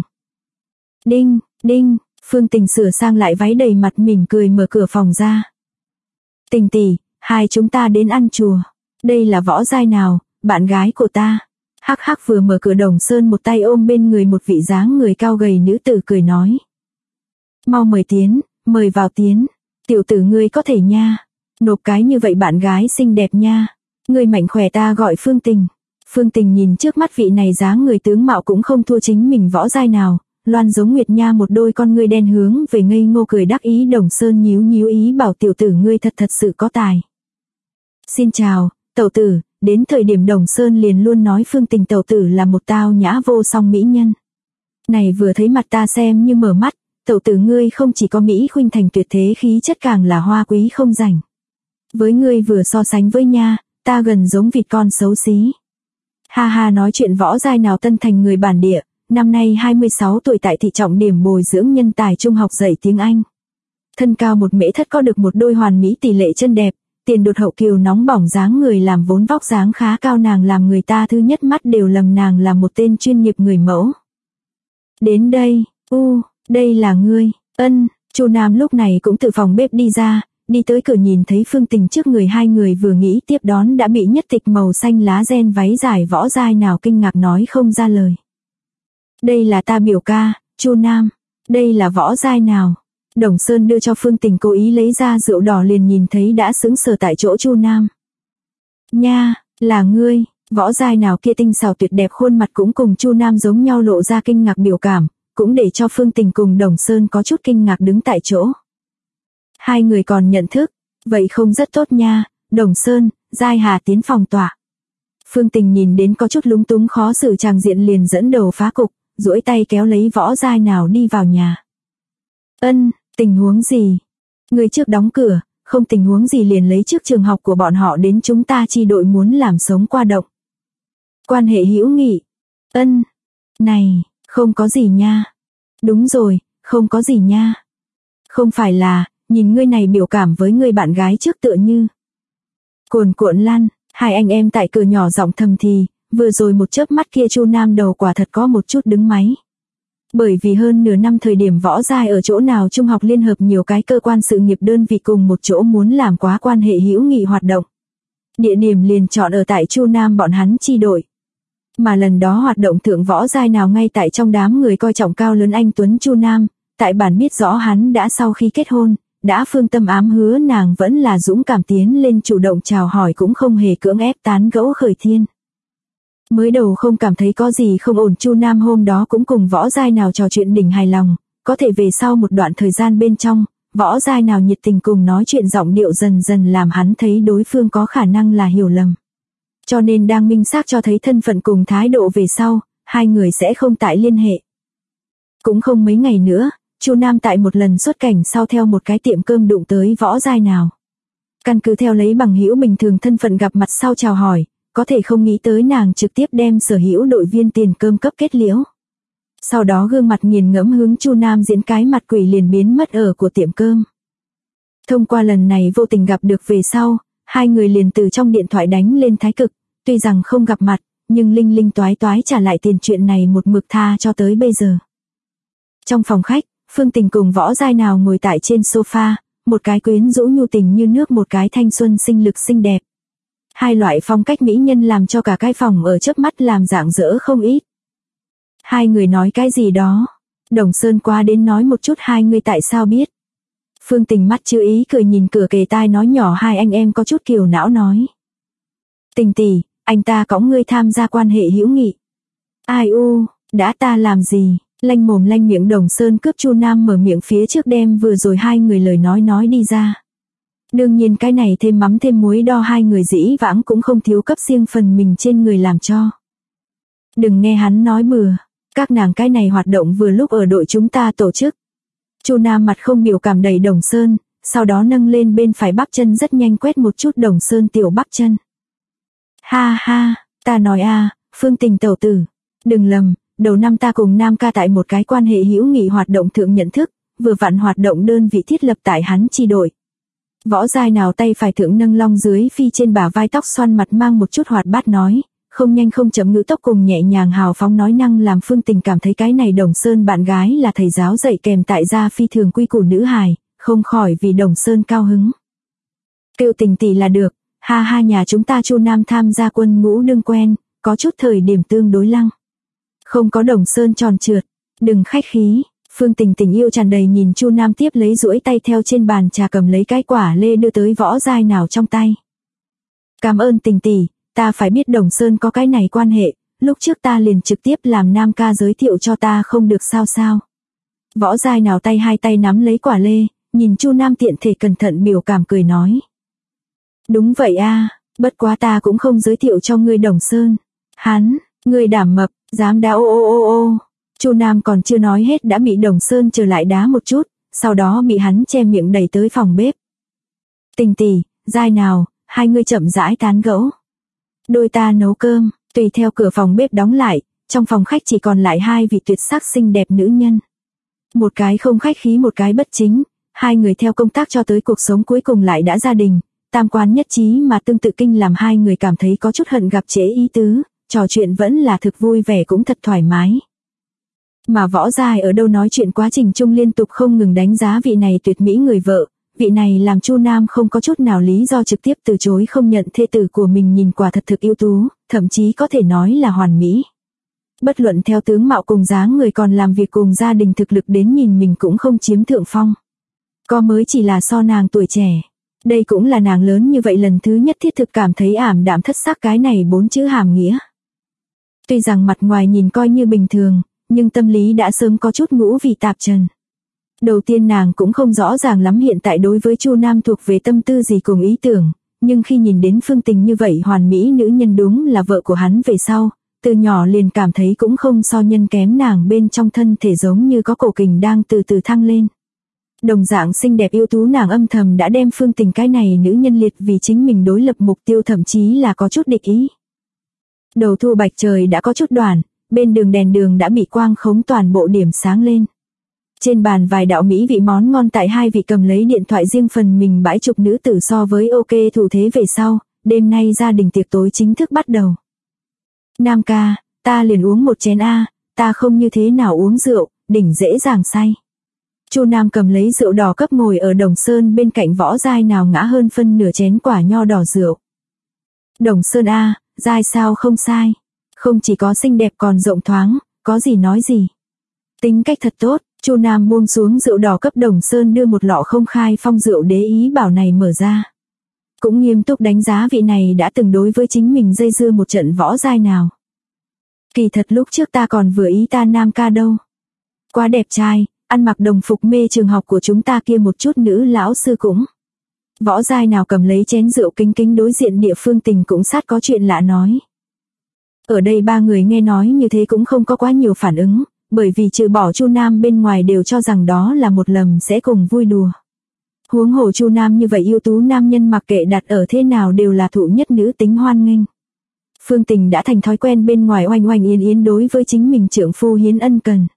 Đinh, đinh, Phương Tình sửa sang lại váy, đầy mặt mỉm cười mở cửa phòng ra. Tình tỷ, hai chúng ta đến ăn chùa. Đây là Võ Giai nào, bạn gái của ta. Hắc hắc, vừa mở cửa Đồng Sơn một tay ôm bên người một vị dáng người cao gầy nữ tử cười nói. Mau mời tiến, mời vào tiến. Tiểu tử ngươi có thể nha. Nộp cái như vậy bạn gái xinh đẹp nha. Ngươi mạnh khỏe, ta gọi Phương Tình. Phương Tình nhìn trước mắt vị này dáng người tướng mạo cũng không thua chính mình Võ Giai nào. Loan giống Nguyệt Nha, một đôi con ngươi đen hướng về ngây ngô cười đắc ý. Đồng Sơn nhíu nhíu ý bảo tiểu tử ngươi thật sự có tài. Xin chào, tẩu tử. Đến thời điểm Đồng Sơn liền luôn nói Phương Tình tẩu tử là một tao nhã vô song mỹ nhân. Này vừa thấy mặt ta xem như mở mắt, tẩu tử ngươi không chỉ có mỹ khuynh thành tuyệt thế khí chất, càng là hoa quý không rảnh. Với ngươi vừa so sánh với nha, ta gần giống vịt con xấu xí. Ha ha, nói chuyện Võ Giai nào Tân Thành người bản địa, năm nay 26 tuổi, tại thị trọng điểm bồi dưỡng nhân tài trung học dạy tiếng Anh. Thân cao 1 mễ thất, có được một đôi hoàn mỹ tỷ lệ chân đẹp. Tiền đột hậu kiều nóng bỏng dáng người làm vốn vóc dáng khá cao, nàng làm người ta thứ nhất mắt đều lầm nàng là một tên chuyên nghiệp người mẫu. Đến đây, đây là ngươi. Ân, Chu Nam lúc này cũng từ phòng bếp đi ra, đi tới cửa nhìn thấy Phương Tình trước người, 2 người vừa nghĩ tiếp đón đã bị nhất tịch màu xanh lá ren váy dài Võ Giai nào kinh ngạc nói không ra lời. Đây là ta biểu ca, Chu Nam. Đây là Võ Giai nào. Đồng Sơn đưa cho Phương Tình cố ý lấy ra rượu đỏ, liền nhìn thấy đã sững sờ tại chỗ Chu Nam. Nha, là ngươi. Võ Giai nào kia tinh xảo tuyệt đẹp khuôn mặt cũng cùng Chu Nam giống nhau, lộ ra kinh ngạc biểu cảm, cũng để cho Phương Tình cùng Đồng Sơn có chút kinh ngạc đứng tại chỗ. 2 người còn nhận thức, vậy không rất tốt nha. Đồng Sơn, Giai Hà tiến phòng tọa. Phương Tình nhìn đến có chút lúng túng khó xử tràng diện, liền dẫn đầu phá cục, duỗi tay kéo lấy Võ Giai nào đi vào nhà. Ân, tình huống gì? Người trước đóng cửa, không tình huống gì liền lấy trước trường học của bọn họ đến chúng ta chi đội, muốn làm sống qua động. Quan hệ hữu nghị. Ân, này, không có gì nha. Đúng rồi, không có gì nha. Không phải là, nhìn ngươi này biểu cảm với người bạn gái trước tựa như cuồn cuộn lăn. 2 anh em tại cửa nhỏ giọng thầm thì, vừa rồi một chớp mắt kia Chu Nam đầu quả thật có một chút đứng máy. Bởi vì hơn nửa năm thời điểm Võ Giai ở chỗ nào trung học liên hợp nhiều cái cơ quan sự nghiệp đơn vị cùng một chỗ muốn làm quá quan hệ hữu nghị hoạt động. Địa điểm liền chọn ở tại Chu Nam bọn hắn chi đội. Mà lần đó hoạt động thượng Võ Giai nào ngay tại trong đám người coi trọng cao lớn anh tuấn Chu Nam, tại bản biết rõ hắn đã sau khi kết hôn, đã phương tâm ám hứa nàng vẫn là dũng cảm tiến lên chủ động chào hỏi, cũng không hề cưỡng ép tán gẫu khởi thiên. Mới đầu không cảm thấy có gì không ổn, Chu Nam hôm đó cũng cùng Võ Giai Nào trò chuyện đỉnh hài lòng, có thể về sau một đoạn thời gian bên trong, Võ Giai Nào nhiệt tình cùng nói chuyện giọng điệu dần dần làm hắn thấy đối phương có khả năng là hiểu lầm. Cho nên đang minh xác cho thấy thân phận cùng thái độ về sau, hai người sẽ không tại liên hệ. Cũng không mấy ngày nữa, Chu Nam tại một lần xuất cảnh sau theo một cái tiệm cơm đụng tới Võ Giai Nào. Căn cứ theo lấy bằng hữu bình thường thân phận gặp mặt sau chào hỏi, có thể không nghĩ tới nàng trực tiếp đem sở hữu đội viên tiền cơm cấp kết liễu. Sau đó gương mặt nghiền ngẫm hướng Chu Nam diễn cái mặt quỷ liền biến mất ở của tiệm cơm. Thông qua lần này vô tình gặp được về sau, hai người liền từ trong điện thoại đánh lên thái cực, tuy rằng không gặp mặt, nhưng linh linh toái toái trả lại tiền chuyện này một mực tha cho tới bây giờ. Trong phòng khách, Phương Tình cùng Võ Giai Nào ngồi tại trên sofa, một cái quyến rũ nhu tình như nước, một cái thanh xuân sinh lực xinh đẹp. Hai loại phong cách mỹ nhân làm cho cả cái phòng ở chớp mắt làm rạng rỡ không ít. Hai người nói cái gì đó. Đồng Sơn qua đến nói một chút hai người tại sao biết. Phương Tình mắt chữ ý cười nhìn cửa kề tai nói nhỏ hai anh em có chút kiều não nói. Tình tỷ, anh ta cõng ngươi tham gia quan hệ hữu nghị. Ai u, đã ta làm gì? Lanh mồm lanh miệng Đồng Sơn cướp Chu Nam mở miệng phía trước đem vừa rồi hai người lời nói đi ra. Đương nhiên cái này thêm mắm thêm muối đo hai người dĩ vãng cũng không thiếu cấp riêng phần mình trên người làm cho. Đừng nghe hắn nói bừa, các nàng cái này hoạt động vừa lúc ở đội chúng ta tổ chức. Chu Nam mặt không biểu cảm đẩy Đồng Sơn, sau đó nâng lên bên phải bắp chân rất nhanh quét một chút Đồng Sơn tiểu bắp chân. Ha ha, ta nói Phương Tình tẩu tử, đừng lầm, đầu năm ta cùng Nam ca tại một cái quan hệ hữu nghị hoạt động thượng nhận thức, vừa vặn hoạt động đơn vị thiết lập tại hắn chi đội. Võ Giai Nào tay phải thượng nâng long dưới phi trên bả vai tóc xoăn mặt mang một chút hoạt bát nói, không nhanh không chậm ngữ tốc cùng nhẹ nhàng hào phóng nói năng làm Phương Tình cảm thấy cái này Đồng Sơn bạn gái là thầy giáo dạy kèm tại gia phi thường quy củ nữ hài, không khỏi vì Đồng Sơn cao hứng. Kêu Tình tỷ là được, ha ha nhà chúng ta Chu Nam tham gia quân ngũ đương quen, có chút thời điểm tương đối lăng. Không có Đồng Sơn tròn trượt, đừng khách khí. Phương Tình tình yêu tràn đầy nhìn Chu Nam tiếp lấy duỗi tay theo trên bàn trà cầm lấy cái quả lê đưa tới Võ Giai Nào trong tay. Cảm ơn Tình tỷ, ta phải biết Đồng Sơn có cái này quan hệ, lúc trước ta liền trực tiếp làm Nam ca giới thiệu cho ta không được sao. Võ Giai Nào hai tay nắm lấy quả lê, nhìn Chu Nam tiện thể cẩn thận biểu cảm cười nói. Đúng vậy bất quá ta cũng không giới thiệu cho ngươi Đồng Sơn. Hắn, ngươi đảm mập, dám đá ô. Chu Nam còn chưa nói hết đã bị Đồng Sơn trở lại đá một chút, sau đó bị hắn che miệng đẩy tới phòng bếp. Tình tỷ, Giai Nào, hai người chậm rãi tán gẫu. Đôi ta nấu cơm, tùy theo cửa phòng bếp đóng lại, trong phòng khách chỉ còn lại hai vị tuyệt sắc xinh đẹp nữ nhân. Một cái không khách khí một cái bất chính, hai người theo công tác cho tới cuộc sống cuối cùng lại đã gia đình, tam quan nhất trí mà tương tự kinh làm hai người cảm thấy có chút hận gặp trễ ý tứ, trò chuyện vẫn là thực vui vẻ cũng thật thoải mái. Mà Võ Giai ở đâu nói chuyện quá trình chung liên tục không ngừng đánh giá vị này tuyệt mỹ người vợ, vị này làm Chu Nam không có chút nào lý do trực tiếp từ chối không nhận thê tử của mình nhìn quả thật thực ưu tú, thậm chí có thể nói là hoàn mỹ. Bất luận theo tướng mạo cùng dáng người còn làm việc cùng gia đình thực lực đến nhìn mình cũng không chiếm thượng phong. Có mới chỉ là so nàng tuổi trẻ. Đây cũng là nàng lớn như vậy lần thứ nhất thiết thực cảm thấy ảm đạm thất sắc cái này 4 chữ hàm nghĩa. Tuy rằng mặt ngoài nhìn coi như bình thường, nhưng tâm lý đã sớm có chút ngũ vị tạp trần. Đầu tiên nàng cũng không rõ ràng lắm hiện tại đối với Chu Nam thuộc về tâm tư gì cùng ý tưởng, nhưng khi nhìn đến Phương Tình như vậy hoàn mỹ nữ nhân đúng là vợ của hắn về sau, từ nhỏ liền cảm thấy cũng không so nhân kém nàng bên trong thân thể giống như có cổ kình đang từ từ thăng lên. Đồng dạng xinh đẹp ưu tú nàng âm thầm đã đem Phương Tình cái này nữ nhân liệt vì chính mình đối lập mục tiêu thậm chí là có chút địch ý. Đầu thu bạch trời đã có chút đoạn, bên đường đèn đường đã bị quang khống toàn bộ điểm sáng lên. Trên bàn vài đạo mỹ vị món ngon tại hai vị cầm lấy điện thoại riêng phần mình bãi chụp nữ tử so với ok thủ thế về sau, đêm nay gia đình tiệc tối chính thức bắt đầu. Nam ca, ta liền uống một chén ta không như thế nào uống rượu, đỉnh dễ dàng say. Chu Nam cầm lấy rượu đỏ cấp ngồi ở Đồng Sơn bên cạnh Võ Giai Nào ngã hơn phân nửa chén quả nho đỏ rượu. Đồng Sơn Giai sao không sai. Không chỉ có xinh đẹp còn rộng thoáng, có gì nói gì. Tính cách thật tốt, Chu Nam buông xuống rượu đỏ cấp Đồng Sơn đưa một lọ không khai phong rượu đế ý bảo này mở ra. Cũng nghiêm túc đánh giá vị này đã từng đối với chính mình dây dưa một trận Võ Giai Nào. Kỳ thật lúc trước ta còn vừa ý ta Nam ca đâu. Quá đẹp trai, ăn mặc đồng phục mê trường học của chúng ta kia một chút nữ lão sư cũng. Võ Giai nào cầm lấy chén rượu kính kính đối diện Địa Phương Tình cũng sát có chuyện lạ nói. Ở đây ba người nghe nói như thế cũng không có quá nhiều phản ứng, bởi vì trừ bỏ Chu Nam bên ngoài đều cho rằng đó là một lầm sẽ cùng vui đùa. Huống hồ Chu Nam như vậy ưu tú nam nhân mặc kệ đặt ở thế nào đều là thụ nhất nữ tính hoan nghênh. Phương Tình đã thành thói quen bên ngoài oanh oanh yên yên đối với chính mình trượng phu hiến ân cần.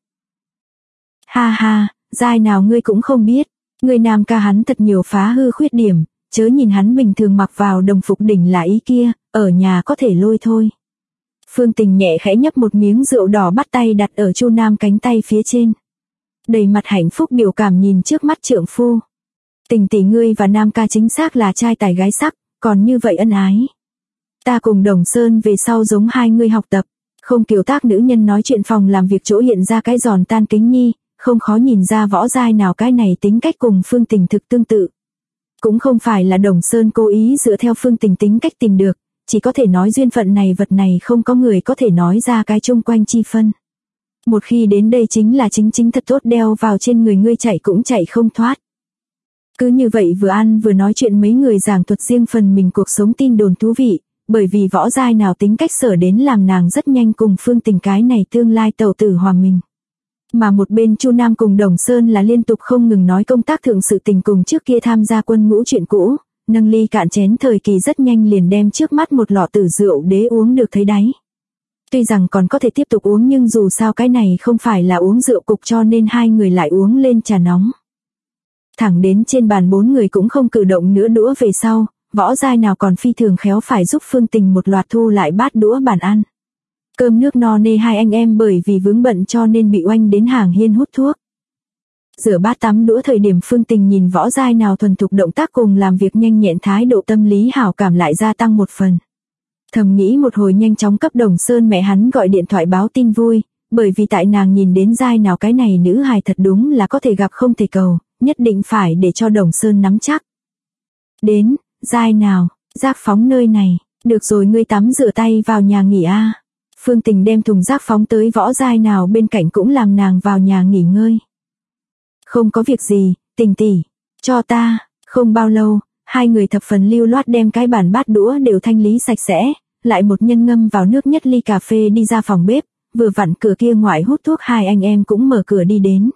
Ha ha, Giai nào ngươi cũng không biết, người Nam ca hắn thật nhiều phá hư khuyết điểm, chớ nhìn hắn bình thường mặc vào đồng phục đỉnh là ý kia, ở nhà có thể lôi thôi. Phương Tình nhẹ khẽ nhấp một miếng rượu đỏ bắt tay đặt ở Chu Nam cánh tay phía trên. Đầy mặt hạnh phúc biểu cảm nhìn trước mắt trượng phu. Tình tỷ ngươi và Nam ca chính xác là trai tài gái sắc, còn như vậy ân ái. Ta cùng Đồng Sơn về sau giống hai ngươi học tập, không kiều tác nữ nhân nói chuyện phòng làm việc chỗ hiện ra cái giòn tan kính nhi, không khó nhìn ra Võ Giai nào cái này tính cách cùng Phương Tình thực tương tự. Cũng không phải là Đồng Sơn cố ý dựa theo Phương Tình tính cách tìm được, chỉ có thể nói duyên phận này vật này không có người có thể nói ra cái chung quanh chi phân. Một khi đến đây chính là chính thật tốt đeo vào trên người ngươi chạy cũng chạy không thoát. Cứ như vậy vừa ăn vừa nói chuyện mấy người giảng thuật riêng phần mình cuộc sống tin đồn thú vị, bởi vì Võ Giai nào tính cách sở đến làm nàng rất nhanh cùng Phương Tình cái này tương lai tẩu tử hòa mình. Mà một bên Chu Nam cùng Đồng Sơn là liên tục không ngừng nói công tác thượng sự tình cùng trước kia tham gia quân ngũ chuyện cũ, nâng ly cạn chén thời kỳ rất nhanh liền đem trước mắt một lọ tử rượu đế uống được thấy đáy. Tuy rằng còn có thể tiếp tục uống nhưng dù sao cái này không phải là uống rượu cục cho nên hai người lại uống lên trà nóng. Thẳng đến trên bàn bốn người cũng không cử động nữa đũa về sau, Võ Giai nào còn phi thường khéo phải giúp Phương Tình một loạt thu lại bát đũa bàn ăn. Cơm nước no nê hai anh em bởi vì vướng bận cho nên bị oanh đến hàng hiên hút thuốc. Rửa bát tắm đũa thời điểm Phương Tình nhìn Võ Giai nào thuần thục động tác cùng làm việc nhanh nhẹn thái độ tâm lý hảo cảm lại gia tăng một phần. Thầm nghĩ một hồi nhanh chóng cấp Đồng Sơn mẹ hắn gọi điện thoại báo tin vui, bởi vì tại nàng nhìn đến Giai nào cái này nữ hài thật đúng là có thể gặp không thể cầu, nhất định phải để cho Đồng Sơn nắm chắc. Đến, Giai nào, rác phóng nơi này, được rồi ngươi tắm rửa tay vào nhà nghỉ a. Phương Tình đem thùng rác phóng tới Võ Giai nào bên cạnh cũng làm nàng vào nhà nghỉ ngơi. Không có việc gì, Tình tỷ, cho ta. Không bao lâu, hai người thập phần lưu loát đem cái bàn bát đũa đều thanh lý sạch sẽ, lại một nhân ngâm vào nước nhất ly cà phê đi ra phòng bếp, vừa vặn cửa kia ngoài hút thuốc hai anh em cũng mở cửa đi đến.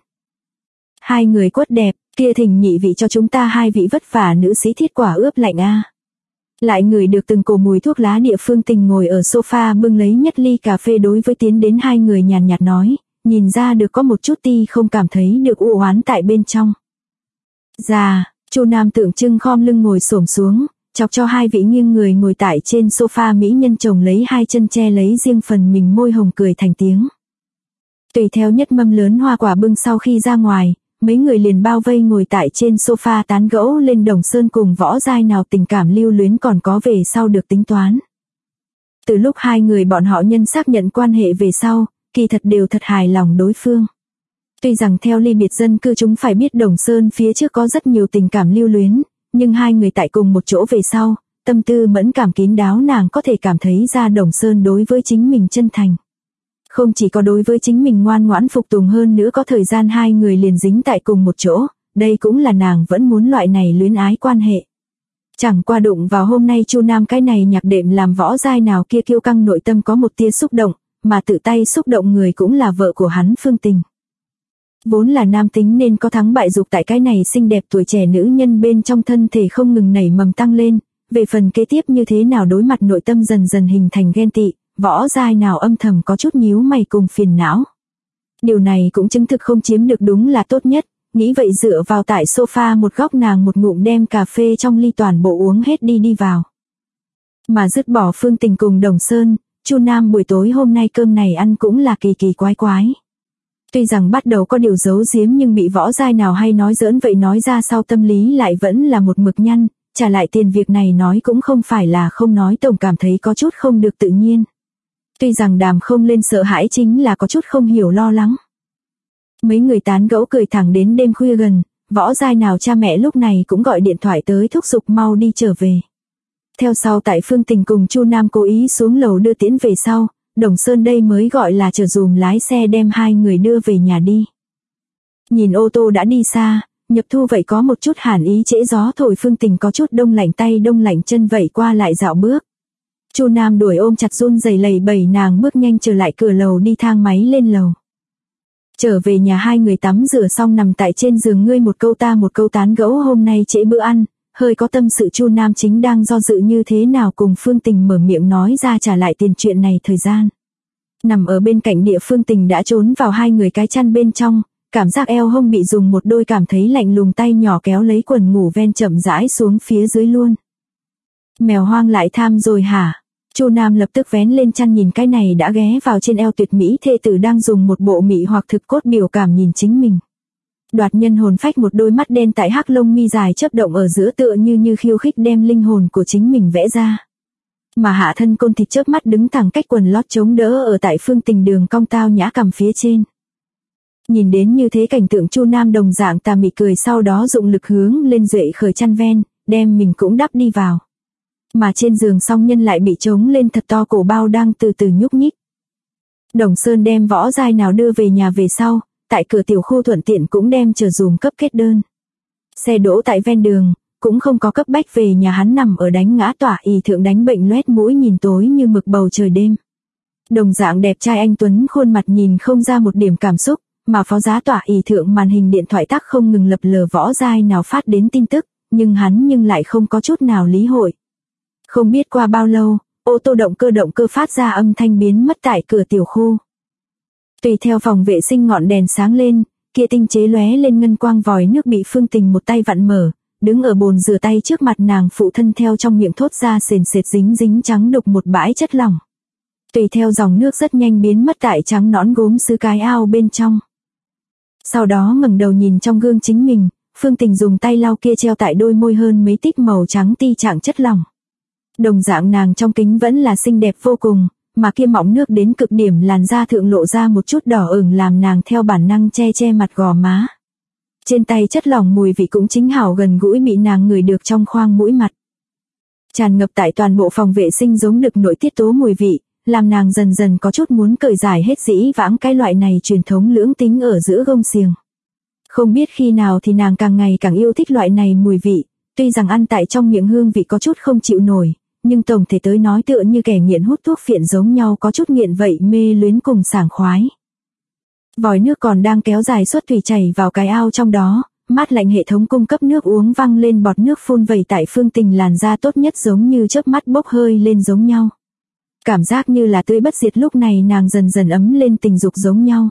Hai người quất đẹp, kia thỉnh nhị vị cho chúng ta hai vị vất vả nữ sĩ thiết quả ướp lạnh a. Lại ngửi được từng cổ mùi thuốc lá Địa Phương Tình ngồi ở sofa bưng lấy nhất ly cà phê đối với tiến đến hai người nhàn nhạt nói, nhìn ra được có một chút ti không cảm thấy được u oán tại bên trong. Già, Chu Nam tượng trưng khom lưng ngồi xổm xuống, chọc cho hai vị nghiêng người ngồi tại trên sofa mỹ nhân chồng lấy hai chân che lấy riêng phần mình môi hồng cười thành tiếng. Tùy theo nhất mâm lớn hoa quả bưng sau khi ra ngoài, mấy người liền bao vây ngồi tại trên sofa tán gẫu lên Đồng Sơn cùng Võ Giai nào tình cảm lưu luyến còn có về sau được tính toán. Từ lúc hai người bọn họ nhân xác nhận quan hệ về sau, kỳ thật đều thật hài lòng đối phương. Tuy rằng theo ly biệt dân cư chúng phải biết Đồng Sơn phía trước có rất nhiều tình cảm lưu luyến, nhưng hai người tại cùng một chỗ về sau, tâm tư mẫn cảm kín đáo nàng có thể cảm thấy ra Đồng Sơn đối với chính mình chân thành. Không chỉ có đối với chính mình ngoan ngoãn phục tùng hơn nữa có thời gian hai người liền dính tại cùng một chỗ, đây cũng là nàng vẫn muốn loại này luyến ái quan hệ. Chẳng qua đụng vào hôm nay Chu Nam cái này nhạc đệm làm Võ Giai nào kia kiêu căng nội tâm có một tia xúc động, mà tự tay xúc động người cũng là vợ của hắn Phương Tình. Vốn là nam tính nên có thắng bại dục tại cái này xinh đẹp tuổi trẻ nữ nhân bên trong thân thể không ngừng nảy mầm tăng lên, về phần kế tiếp như thế nào đối mặt nội tâm dần dần hình thành ghen tị, Võ Giai nào âm thầm có chút nhíu mày cùng phiền não. Điều này cũng chứng thực không chiếm được đúng là tốt nhất, nghĩ vậy dựa vào tại sofa một góc nàng một ngụm đem cà phê trong ly toàn bộ uống hết đi vào. Mà dứt bỏ Phương Tình cùng Đồng Sơn, Chu Nam buổi tối hôm nay cơm này ăn cũng là kỳ kỳ quái quái. Tuy rằng bắt đầu có điều giấu giếm nhưng bị Võ Giai nào hay nói giỡn vậy nói ra sau tâm lý lại vẫn là một mực nhăn, trả lại tiền việc này nói cũng không phải là không nói tổng cảm thấy có chút không được tự nhiên. Tuy rằng đàm không lên sợ hãi chính là có chút không hiểu lo lắng. Mấy người tán gẫu cười thẳng đến đêm khuya gần, Võ Giai nào cha mẹ lúc này cũng gọi điện thoại tới thúc giục mau đi trở về. Theo sau tại Phương Tình cùng Chu Nam cố ý xuống lầu đưa tiễn về sau, Đồng Sơn đây mới gọi là chờ dùm lái xe đem hai người đưa về nhà đi. Nhìn ô tô đã đi xa, Nhập Thu vậy có một chút hàn ý trễ gió thổi Phương Tình có chút đông lạnh tay đông lạnh chân vậy qua lại dạo bước. Chu Nam đuổi ôm chặt run rẩy lầy bẩy nàng bước nhanh trở lại cửa lầu đi thang máy lên lầu. Trở về nhà hai người tắm rửa xong nằm tại trên giường ngươi một câu ta một câu tán gẫu hôm nay trễ bữa ăn, hơi có tâm sự Chu Nam chính đang do dự như thế nào cùng Phương Tình mở miệng nói ra trả lại tiền chuyện này thời gian. Nằm ở bên cạnh địa Phương Tình đã trốn vào hai người cái chăn bên trong, cảm giác eo hông bị dùng một đôi cảm thấy lạnh lùng tay nhỏ kéo lấy quần ngủ ven chậm rãi xuống phía dưới luôn. Mèo hoang lại tham rồi hả? Chu Nam lập tức vén lên chăn nhìn cái này đã ghé vào trên eo tuyệt mỹ thê tử đang dùng một bộ mị hoặc thực cốt biểu cảm nhìn chính mình. Đoạt nhân hồn phách một đôi mắt đen tại hắc lông mi dài chớp động ở giữa tựa như khiêu khích đem linh hồn của chính mình vẽ ra. Mà hạ thân côn thịt chớp mắt đứng thẳng cách quần lót chống đỡ ở tại Phương Tình đường cong tao nhã cằm phía trên. Nhìn đến như thế cảnh tượng Chu Nam đồng dạng tà mị cười sau đó dụng lực hướng lên duệ khởi chăn ven, đem mình cũng đắp đi vào. Mà trên giường song nhân lại bị trống lên thật to cổ bao đang từ từ nhúc nhích. Đồng Sơn đem Võ Giai nào đưa về nhà về sau, tại cửa tiểu khu thuận tiện cũng đem chờ dùm cấp kết đơn. Xe đỗ tại ven đường, cũng không có cấp bách về nhà hắn nằm ở đánh ngã tỏa ì thượng đánh bệnh loét mũi nhìn tối như mực bầu trời đêm. Đồng dạng đẹp trai anh Tuấn khuôn mặt nhìn không ra một điểm cảm xúc, mà phó giá tỏa ì thượng màn hình điện thoại tắc không ngừng lập lờ Võ Giai nào phát đến tin tức, nhưng hắn lại không có chút nào lý hội. Không biết qua bao lâu, ô tô động cơ phát ra âm thanh biến mất tại cửa tiểu khu. Tùy theo phòng vệ sinh ngọn đèn sáng lên, kia tinh chế lóe lên ngân quang vòi nước bị Phương Tình một tay vặn mở, đứng ở bồn rửa tay trước mặt nàng phụ thân theo trong miệng thốt ra sền sệt dính dính trắng đục một bãi chất lỏng. Tùy theo dòng nước rất nhanh biến mất tại trắng nõn gốm sứ cái ao bên trong. Sau đó ngẩng đầu nhìn trong gương chính mình, Phương Tình dùng tay lau kia treo tại đôi môi hơn mấy tích màu trắng ti trạng chất lỏng. Đồng dạng nàng trong kính vẫn là xinh đẹp vô cùng, mà kia mọng nước đến cực điểm làn da thượng lộ ra một chút đỏ ửng làm nàng theo bản năng che mặt gò má. Trên tay chất lỏng mùi vị cũng chính hảo gần gũi bị nàng ngửi được trong khoang mũi mặt. Tràn ngập tại toàn bộ phòng vệ sinh giống được nội tiết tố mùi vị, làm nàng dần dần có chút muốn cởi giải hết dĩ vãng cái loại này truyền thống lưỡng tính ở giữa gông xiềng. Không biết khi nào thì nàng càng ngày càng yêu thích loại này mùi vị, tuy rằng ăn tại trong miệng hương vị có chút không chịu nổi, nhưng tổng thể tới nói tựa như kẻ nghiện hút thuốc phiện giống nhau có chút nghiện vậy mê luyến cùng sảng khoái. Vòi nước còn đang kéo dài suốt thủy chảy vào cái ao trong đó, mát lạnh hệ thống cung cấp nước uống văng lên bọt nước phun vẩy tại Phương Tình làn da tốt nhất giống như chớp mắt bốc hơi lên giống nhau. Cảm giác như là tươi bất diệt lúc này nàng dần dần ấm lên tình dục giống nhau.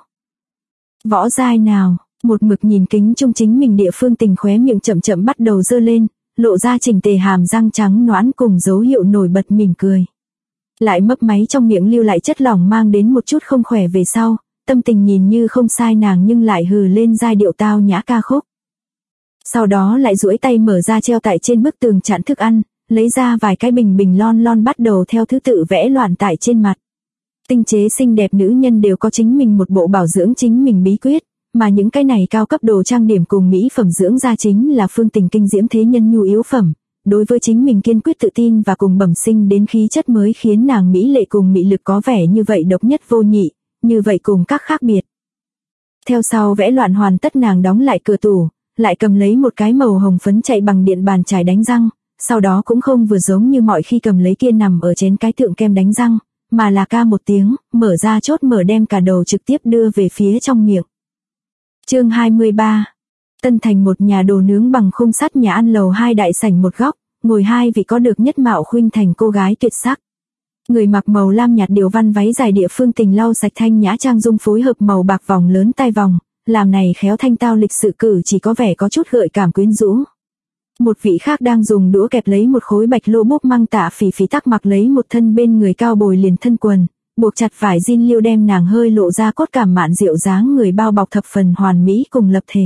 Võ Giai nào, một mực nhìn kính trung chính mình địa Phương Tình khóe miệng chậm chậm bắt đầu dơ lên, lộ ra chỉnh tề hàm răng trắng nõn cùng dấu hiệu nổi bật mỉm cười. Lại mấp máy trong miệng lưu lại chất lỏng mang đến một chút không khỏe về sau, tâm tình nhìn như không sai nàng nhưng lại hừ lên giai điệu tao nhã ca khúc. Sau đó lại duỗi tay mở ra treo tại trên bức tường chặn thức ăn, lấy ra vài cái bình lon bắt đầu theo thứ tự vẽ loạn tại trên mặt. Tinh chế xinh đẹp nữ nhân đều có chính mình một bộ bảo dưỡng chính mình bí quyết, mà những cái này cao cấp đồ trang điểm cùng mỹ phẩm dưỡng da chính là Phương Tình kinh diễm thế nhân nhu yếu phẩm. Đối với chính mình kiên quyết tự tin và cùng bẩm sinh đến khí chất mới khiến nàng mỹ lệ cùng mị lực có vẻ như vậy độc nhất vô nhị, như vậy cùng các khác biệt. Theo sau vẽ loạn hoàn tất nàng đóng lại cửa tủ, lại cầm lấy một cái màu hồng phấn chạy bằng điện bàn chải đánh răng, sau đó cũng không vừa giống như mọi khi cầm lấy kia nằm ở trên cái thượng kem đánh răng, mà là ca một tiếng, mở ra chốt mở đem cả đầu trực tiếp đưa về phía trong miệng. Chương 23. Tân Thành một nhà đồ nướng bằng khung sắt nhà ăn lầu 2 đại sảnh một góc, ngồi hai vị có được nhất mạo khuynh thành cô gái tuyệt sắc. Người mặc màu lam nhạt điều văn váy dài địa Phương Tình lau sạch thanh nhã trang dung phối hợp màu bạc vòng lớn tai vòng, làm này khéo thanh tao lịch sự cử chỉ có vẻ có chút gợi cảm quyến rũ. Một vị khác đang dùng đũa kẹp lấy một khối bạch lô búp măng tạ phỉ tắc mặc lấy một thân bên người cao bồi liền thân quần, buộc chặt vải jean liêu đem nàng hơi lộ ra cốt cảm mạn dịu dáng người bao bọc thập phần hoàn mỹ cùng lập thể.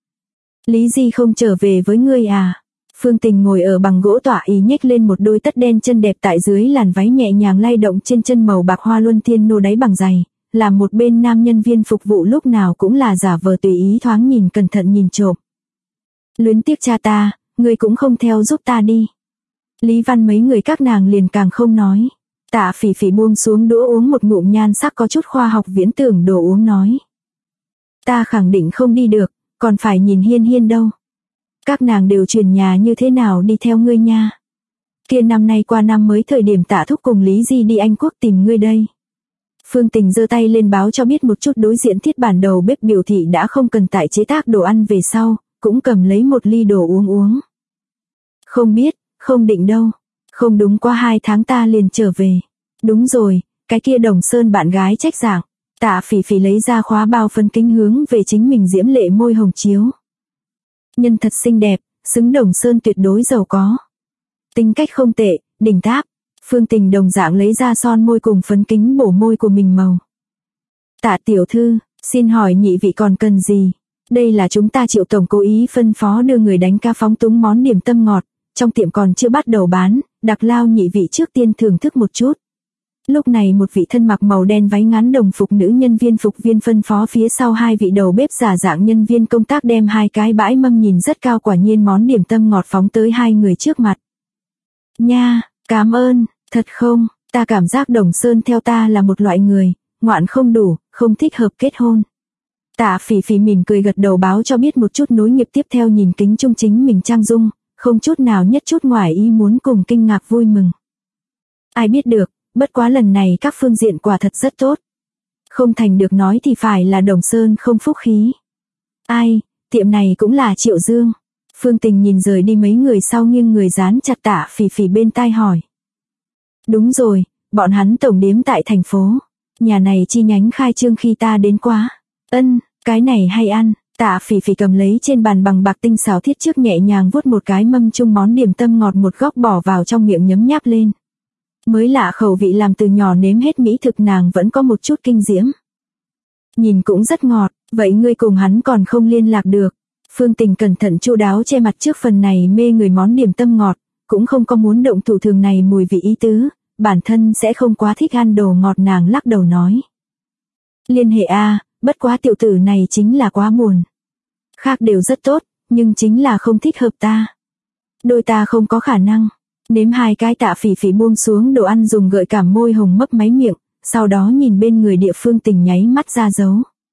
Lý Di không trở về với ngươi à? Phương Tình ngồi ở bằng gỗ tỏa ý nhếch lên một đôi tất đen chân đẹp tại dưới làn váy nhẹ nhàng lay động trên chân màu bạc hoa luân thiên nô đáy bằng giày, làm một bên nam nhân viên phục vụ lúc nào cũng là giả vờ tùy ý thoáng nhìn cẩn thận nhìn trộm. Luyến tiếc cha ta, ngươi cũng không theo giúp ta đi. Lý Văn mấy người các nàng liền càng không nói. Tạ Phỉ Phỉ buông xuống đũa uống một ngụm nhan sắc có chút khoa học viễn tưởng đồ uống nói. Ta khẳng định không đi được, còn phải nhìn Hiên Hiên đâu. Các nàng đều chuyển nhà như thế nào đi theo ngươi nha. Kia năm nay qua năm mới thời điểm Tạ thúc cùng Lý Di đi Anh Quốc tìm ngươi đây. Phương Tình giơ tay lên báo cho biết một chút đối diện thiết bản đầu bếp biểu thị đã không cần tại chế tác đồ ăn về sau, cũng cầm lấy một ly đồ uống. Không biết, không định đâu. Không đúng qua 2 tháng ta liền trở về. Đúng rồi, cái kia Đồng Sơn bạn gái trách giảng. Tạ Phỉ Phỉ lấy ra khóa bao phân kính hướng về chính mình diễm lệ môi hồng chiếu. Nhân thật xinh đẹp, xứng Đồng Sơn tuyệt đối giàu có. Tính cách không tệ, đỉnh tháp. Phương Tình đồng dạng lấy ra son môi cùng phấn kính bổ môi của mình màu. Tạ tiểu thư, xin hỏi nhị vị còn cần gì? Đây là chúng ta Triệu tổng cố ý phân phó đưa người đánh ca phóng túng món điểm tâm ngọt, trong tiệm còn chưa bắt đầu bán, đặc lao nhị vị trước tiên thưởng thức một chút. Lúc này một vị thân mặc màu đen váy ngắn đồng phục nữ nhân viên phục viên phân phó phía sau 2 vị đầu bếp giả dạng nhân viên công tác đem 2 cái bãi mâm nhìn rất cao quả nhiên món điểm tâm ngọt phóng tới 2 người trước mặt. Nha, cảm ơn, thật không, ta cảm giác Đồng Sơn theo ta là một loại người, ngoạn không đủ, không thích hợp kết hôn. Tạ Phỉ Phỉ mỉm cười gật đầu báo cho biết một chút nối nghiệp tiếp theo nhìn kính trung chính mình trang dung, không chút nào nhất chút ngoài ý muốn cùng kinh ngạc vui mừng. Ai biết được, bất quá lần này các phương diện quả thật rất tốt. Không thành được nói thì phải là Đồng Sơn không phúc khí. Ai, tiệm này cũng là Triệu Dương. Phương Tình nhìn rời đi mấy người sau nghiêng người dán chặt Tạ Phỉ Phỉ bên tai hỏi. Đúng rồi, bọn hắn tổng điếm tại thành phố. Nhà này chi nhánh khai trương khi ta đến quá. Cái này hay ăn. Tạ Phỉ Phỉ cầm lấy trên bàn bằng bạc tinh xảo thiết trước nhẹ nhàng vuốt một cái mâm chung món điểm tâm ngọt một góc bỏ vào trong miệng nhấm nháp lên. Mới lạ khẩu vị làm từ nhỏ nếm hết mỹ thực nàng vẫn có một chút kinh diễm. Nhìn cũng rất ngọt, vậy ngươi cùng hắn còn không liên lạc được. Phương Tình cẩn thận chu đáo che mặt trước phần này mê người món điểm tâm ngọt, cũng không có muốn động thủ thường này mùi vị ý tứ, bản thân sẽ không quá thích ăn đồ ngọt nàng lắc đầu nói. Liên hệ a, bất quá tiểu tử này chính là quá buồn. Khác đều rất tốt, nhưng chính là không thích hợp ta. Đôi ta không có khả năng. Nếm 2 cái Tạ Phỉ Phỉ buông xuống đồ ăn dùng gợi cảm môi hồng mấp máy miệng, sau đó nhìn bên người địa Phương Tình nháy mắt ra dấu.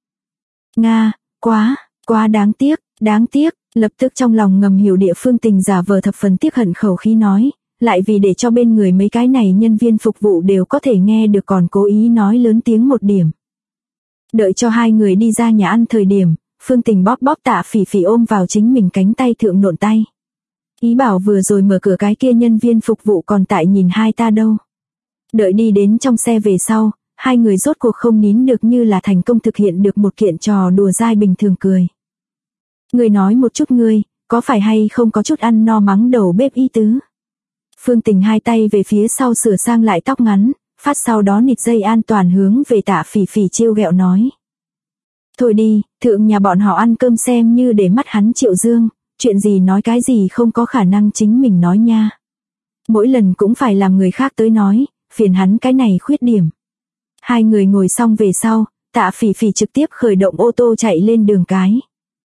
Nga, quá đáng tiếc, lập tức trong lòng ngầm hiểu địa Phương Tình giả vờ thập phần tiếc hận khẩu khí nói, lại vì để cho bên người mấy cái này nhân viên phục vụ đều có thể nghe được còn cố ý nói lớn tiếng một điểm. Đợi cho 2 người đi ra nhà ăn thời điểm, Phương Tình bóp Tạ Phỉ Phỉ ôm vào chính mình cánh tay thượng nộn tay. Ý bảo vừa rồi mở cửa cái kia nhân viên phục vụ còn tại nhìn hai ta đâu. Đợi đi đến trong xe về sau, 2 người rốt cuộc không nín được như là thành công thực hiện được một kiện trò đùa dai bình thường cười. Người nói một chút ngươi, có phải hay không có chút ăn no mắng đầu bếp ý tứ. Phương Tình 2 tay về phía sau sửa sang lại tóc ngắn, phát sau đó nịt dây an toàn hướng về Tạ Phỉ Phỉ trêu ghẹo nói. Thôi đi, thượng nhà bọn họ ăn cơm xem như để mắt hắn Triệu Dương, chuyện gì nói cái gì không có khả năng chính mình nói nha. Mỗi lần cũng phải làm người khác tới nói, phiền hắn cái này khuyết điểm. 2 người ngồi xong về sau, Tạ Phỉ Phỉ trực tiếp khởi động ô tô chạy lên đường cái.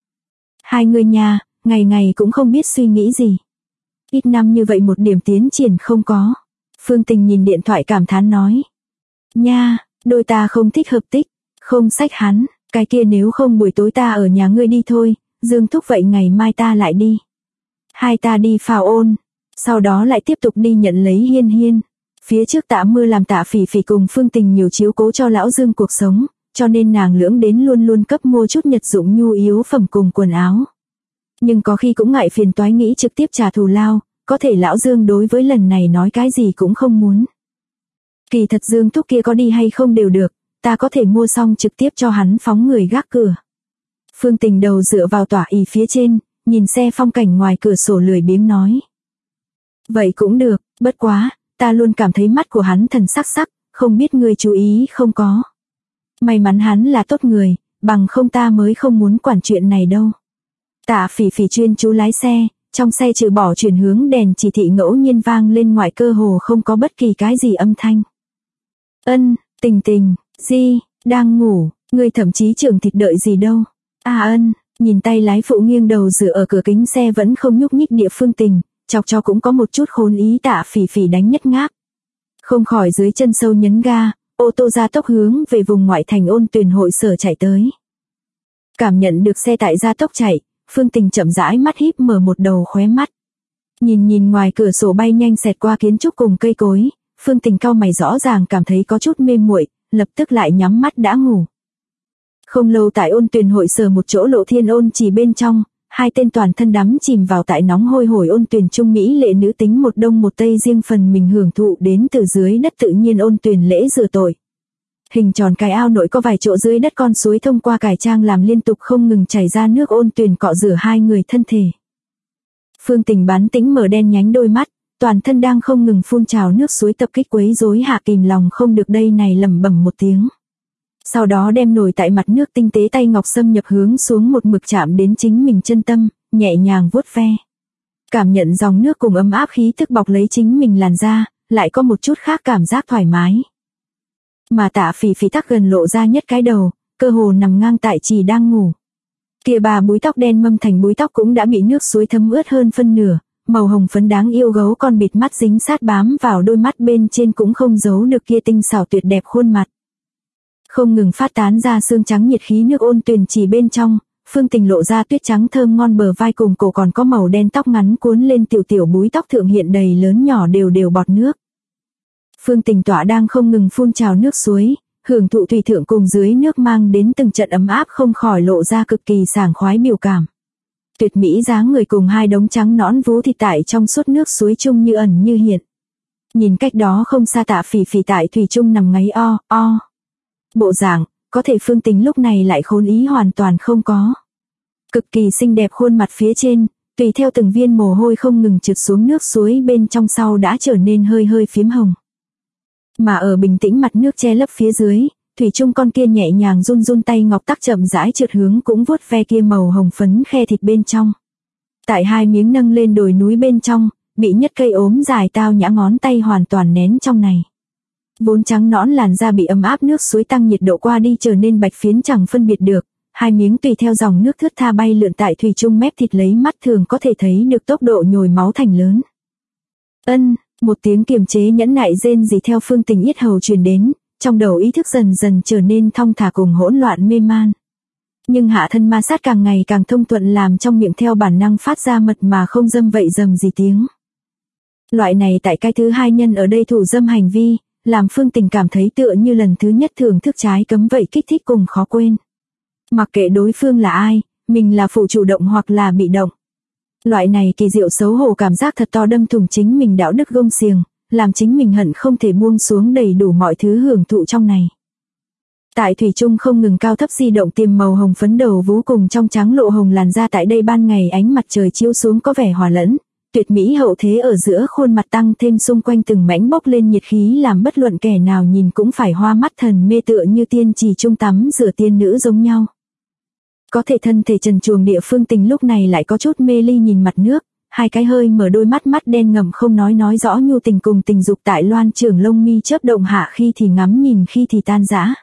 2 người nha, ngày ngày cũng không biết suy nghĩ gì. Ít năm như vậy một điểm tiến triển không có. Phương Tình nhìn điện thoại cảm thán nói. Nha, đôi ta không thích hợp tích, không xách hắn, cái kia nếu không buổi tối ta ở nhà ngươi đi thôi, Dương thúc vậy ngày mai ta lại đi. 2 ta đi phào ôn, sau đó lại tiếp tục đi nhận lấy Hiên Hiên. Phía trước Tạ Mưa làm Tạ Phỉ Phỉ cùng Phương Tình nhiều chiếu cố cho lão Dương cuộc sống, cho nên nàng lưỡng đến luôn luôn cấp mua chút nhật dụng nhu yếu phẩm cùng quần áo. Nhưng có khi cũng ngại phiền toái nghĩ trực tiếp trả thù lao, có thể lão Dương đối với lần này nói cái gì cũng không muốn. Kỳ thật Dương thúc kia có đi hay không đều được, ta có thể mua xong trực tiếp cho hắn phóng người gác cửa. Phương Tình đầu dựa vào tỏa ỷ phía trên, nhìn xe phong cảnh ngoài cửa sổ lười biếng nói. Vậy cũng được, bất quá, ta luôn cảm thấy mắt của hắn thần sắc sắc, không biết ngươi chú ý không có. May mắn hắn là tốt người, bằng không ta mới không muốn quản chuyện này đâu. Tạ Phỉ Phỉ chuyên chú lái xe, trong xe trừ bỏ chuyển hướng đèn chỉ thị ngẫu nhiên vang lên ngoài cơ hồ không có bất kỳ cái gì âm thanh. Tình Tình, Di, đang ngủ, ngươi thậm chí trưởng thịt đợi gì đâu. Nhìn tay lái phụ nghiêng đầu dựa ở cửa kính xe vẫn không nhúc nhích địa Phương Tình, chọc cho cũng có một chút khốn ý Tạ Phỉ Phỉ đánh nhất ngáp. Không khỏi dưới chân sâu nhấn ga, ô tô gia tốc hướng về vùng ngoại thành Ôn Tuyền hội sở chạy tới. Cảm nhận được xe tại gia tốc chạy, Phương Tình chậm rãi mắt híp mở một đầu khóe mắt. Nhìn ngoài cửa sổ bay nhanh xẹt qua kiến trúc cùng cây cối, Phương Tình cau mày rõ ràng cảm thấy có chút mê muội, lập tức lại nhắm mắt đã ngủ. Không lâu tại Ôn Tuyền hội sở một chỗ Lộ Thiên Ôn chỉ bên trong, hai tên toàn thân đắm chìm vào tại nóng hôi hổi ôn tuyền trung mỹ lệ nữ tính một đông một tây riêng phần mình hưởng thụ đến từ dưới đất tự nhiên ôn tuyền lễ rửa tội. Hình tròn cái ao nội có vài chỗ dưới đất con suối thông qua cải trang làm liên tục không ngừng chảy ra nước ôn tuyền cọ rửa hai người thân thể. Phương Tình bán tĩnh mở đen nhánh đôi mắt, toàn thân đang không ngừng phun trào nước suối tập kích quấy rối hạ kìm lòng không được đây này lẩm bẩm một tiếng. Sau đó đem nổi tại mặt nước tinh tế tay ngọc xâm nhập hướng xuống một mực chạm đến chính mình chân tâm, nhẹ nhàng vuốt ve. Cảm nhận dòng nước cùng ấm áp khí thức bọc lấy chính mình làn da, lại có một chút khác cảm giác thoải mái. Mà Tạ Phỉ Phỉ tắc gần lộ ra nhất cái đầu, cơ hồ nằm ngang tại chỉ đang ngủ. Kia bà búi tóc đen mâm thành búi tóc cũng đã bị nước suối thấm ướt hơn phân nửa, màu hồng phấn đáng yêu gấu con bịt mắt dính sát bám vào đôi mắt bên trên cũng không giấu được kia tinh xảo tuyệt đẹp khuôn mặt. Không ngừng phát tán ra xương trắng nhiệt khí nước ôn tuyền chỉ bên trong, Phương Tình lộ ra tuyết trắng thơm ngon bờ vai cùng cổ còn có màu đen tóc ngắn cuốn lên tiểu tiểu búi tóc thượng hiện đầy lớn nhỏ đều bọt nước. Phương Tình tỏa đang không ngừng phun trào nước suối, hưởng thụ thủy thượng cùng dưới nước mang đến từng trận ấm áp không khỏi lộ ra cực kỳ sảng khoái biểu cảm. Tuyệt mỹ dáng người cùng hai đống trắng nõn vú thịt tại trong suốt nước suối chung như ẩn như hiện. Nhìn cách đó không xa Tạ Phỉ Phỉ tại thủy chung nằm ngáy o. Bộ dạng, có thể Phương Tình lúc này lại khốn ý hoàn toàn không có. Cực kỳ xinh đẹp khuôn mặt phía trên, tùy theo từng viên mồ hôi không ngừng trượt xuống nước suối bên trong sau đã trở nên hơi phím hồng. Mà ở bình tĩnh mặt nước che lấp phía dưới, thủy chung con kia nhẹ nhàng run tay ngọc tắc chậm rãi trượt hướng cũng vuốt ve kia màu hồng phấn khe thịt bên trong. Tại hai miếng nâng lên đồi núi bên trong, bị nhất cây ốm dài tao nhã ngón tay hoàn toàn nén trong này. Vốn trắng nõn làn da bị ấm áp nước suối tăng nhiệt độ qua đi trở nên bạch phiến chẳng phân biệt được, hai miếng tùy theo dòng nước thướt tha bay lượn tại thủy chung mép thịt lấy mắt thường có thể thấy được tốc độ nhồi máu thành lớn. Một tiếng kiềm chế nhẫn nại rên rỉ theo Phương Tình yết hầu truyền đến, trong đầu ý thức dần dần trở nên thong thả cùng hỗn loạn mê man. Nhưng hạ thân ma sát càng ngày càng thông thuận làm trong miệng theo bản năng phát ra mật mà không dâm vậy dầm gì tiếng. Loại này tại cái thứ hai nhân ở đây thủ dâm hành vi, làm Phương Tình cảm thấy tựa như lần thứ nhất thưởng thức trái cấm vậy kích thích cùng khó quên. Mặc kệ đối phương là ai, mình là phụ chủ động hoặc là bị động. Loại này kỳ diệu xấu hổ cảm giác thật to đâm thủng chính mình đạo đức gông xiềng, làm chính mình hận không thể buông xuống đầy đủ mọi thứ hưởng thụ trong này. Tại thủy chung không ngừng cao thấp di động tiềm màu hồng phấn đầu vú cùng trong trắng lộ hồng làn da tại đây ban ngày ánh mặt trời chiếu xuống có vẻ hòa lẫn. Tuyệt mỹ hậu thế ở giữa khuôn mặt tăng thêm xung quanh từng mảnh bốc lên nhiệt khí làm bất luận kẻ nào nhìn cũng phải hoa mắt thần mê tựa như tiên trì trung tắm rửa tiên nữ giống nhau. Có thể thân thể trần truồng địa Phương Tình lúc này lại có chút mê ly nhìn mặt nước, hai cái hơi mở đôi mắt đen ngầm không nói rõ nhu tình cùng tình dục tại loan trưởng lông mi chớp động hạ khi thì ngắm nhìn khi thì tan rã.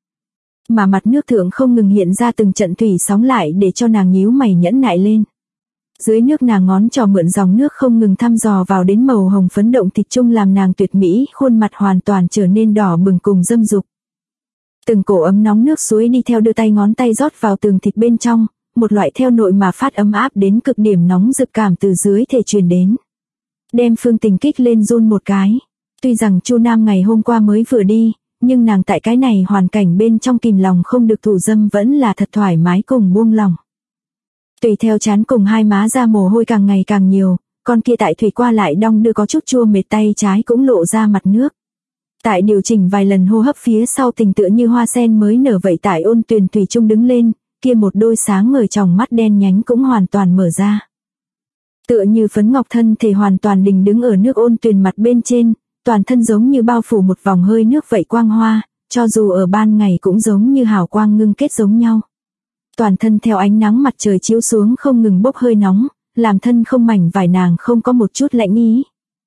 Mà mặt nước thượng không ngừng hiện ra từng trận thủy sóng lại để cho nàng nhíu mày nhẫn nại lên. Dưới nước nàng ngón trỏ mượn dòng nước không ngừng thăm dò vào đến màu hồng phấn động thịt chung làm nàng tuyệt mỹ, khuôn mặt hoàn toàn trở nên đỏ bừng cùng dâm dục. Từng cổ ấm nóng nước suối đi theo đưa tay ngón tay rót vào tường thịt bên trong, một loại theo nội mà phát ấm áp đến cực điểm nóng rực cảm từ dưới thể truyền đến. Đem Phương Tình kích lên run một cái. Tuy rằng Chu Nam ngày hôm qua mới vừa đi, nhưng nàng tại cái này hoàn cảnh bên trong kìm lòng không được thủ dâm vẫn là thật thoải mái cùng buông lòng. Tùy theo chán cùng hai má ra mồ hôi càng ngày càng nhiều, con kia tại thủy qua lại đong đưa có chút chua mệt tay trái cũng lộ ra mặt nước. Tại điều chỉnh vài lần hô hấp phía sau Tình tựa như hoa sen mới nở vậy tại ôn tuyền thủy chung đứng lên, kia một đôi sáng ngời tròng mắt đen nhánh cũng hoàn toàn mở ra. Tựa như phấn ngọc thân thể hoàn toàn đình đứng ở nước ôn tuyền mặt bên trên, toàn thân giống như bao phủ một vòng hơi nước vậy quang hoa, cho dù ở ban ngày cũng giống như hào quang ngưng kết giống nhau. Toàn thân theo ánh nắng mặt trời chiếu xuống không ngừng bốc hơi nóng, làm thân không mảnh vải nàng không có một chút lạnh ý.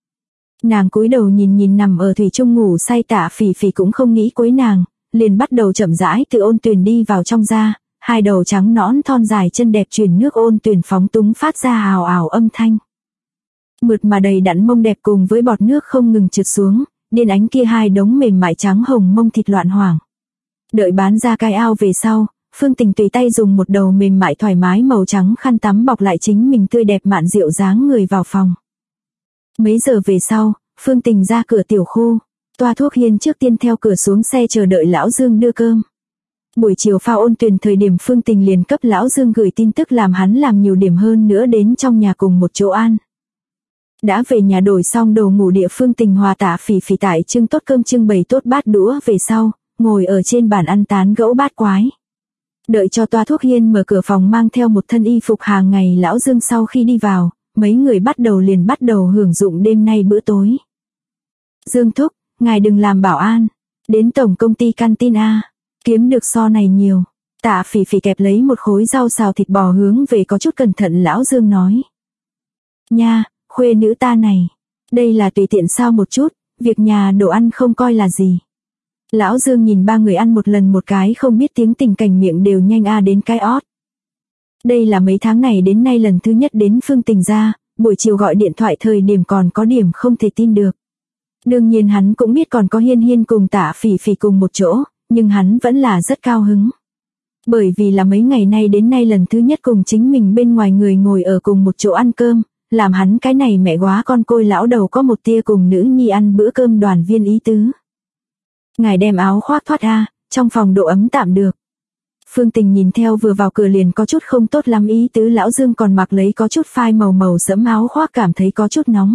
Nàng cúi đầu nhìn nằm ở thủy chung ngủ say Tạ Phỉ Phỉ cũng không nghĩ quấy nàng, liền bắt đầu chậm rãi từ ôn tuyền đi vào trong ra, hai đầu trắng nõn thon dài chân đẹp truyền nước ôn tuyền phóng túng phát ra ào ào âm thanh. Mượt mà đầy đặn mông đẹp cùng với bọt nước không ngừng trượt xuống, điên ánh kia hai đống mềm mại trắng hồng mông thịt loạn hoảng. Đợi bán ra cái ao về sau, Phương Tình tùy tay dùng một đầu mềm mại thoải mái màu trắng khăn tắm bọc lại chính mình tươi đẹp mạn dịu dáng người vào phòng. Mấy giờ về sau, Phương Tình ra cửa tiểu khu, Toa Thuốc Hiên trước tiên theo cửa xuống xe chờ đợi Lão Dương đưa cơm. Buổi chiều phao ôn tuyển thời điểm Phương Tình liền cấp Lão Dương gửi tin tức làm hắn làm nhiều điểm hơn nữa đến trong nhà cùng một chỗ ăn. Đã về nhà đổi xong đồ ngủ địa Phương Tình hòa Tạ Phỉ Phỉ tại trưng tốt cơm trưng bày tốt bát đũa về sau, ngồi ở trên bàn ăn tán gẫu bát quái. Đợi cho Toa Thuốc Hiên mở cửa phòng mang theo một thân y phục hàng ngày Lão Dương sau khi đi vào, mấy người bắt đầu hưởng dụng đêm nay bữa tối. Dương thúc, ngài đừng làm bảo an, đến tổng công ty canteen A, kiếm được so này nhiều. Tạ Phỉ Phỉ kẹp lấy một khối rau xào thịt bò hướng về có chút cẩn thận Lão Dương nói. Nha, khuê nữ ta này, đây là tùy tiện sao một chút, việc nhà đồ ăn không coi là gì. Lão Dương nhìn ba người ăn một lần một cái không biết tiếng tình cảnh miệng đều nhanh đến cái ót. Đây là mấy tháng này đến nay lần thứ nhất đến Phương Tình ra, buổi chiều gọi điện thoại thời điểm còn có điểm không thể tin được. Đương nhiên hắn cũng biết còn có Hiên Hiên cùng Tạ Phỉ Phỉ cùng một chỗ, nhưng hắn vẫn là rất cao hứng. Bởi vì là mấy ngày nay đến nay lần thứ nhất cùng chính mình bên ngoài người ngồi ở cùng một chỗ ăn cơm, làm hắn cái này mẹ góa con côi lão đầu có một tia cùng nữ nhi ăn bữa cơm đoàn viên ý tứ. Ngài đem áo khoác thoát trong phòng độ ấm tạm được. Phương Tình nhìn theo vừa vào cửa liền có chút không tốt lắm ý tứ Lão Dương còn mặc lấy có chút phai màu sẫm áo khoác cảm thấy có chút nóng.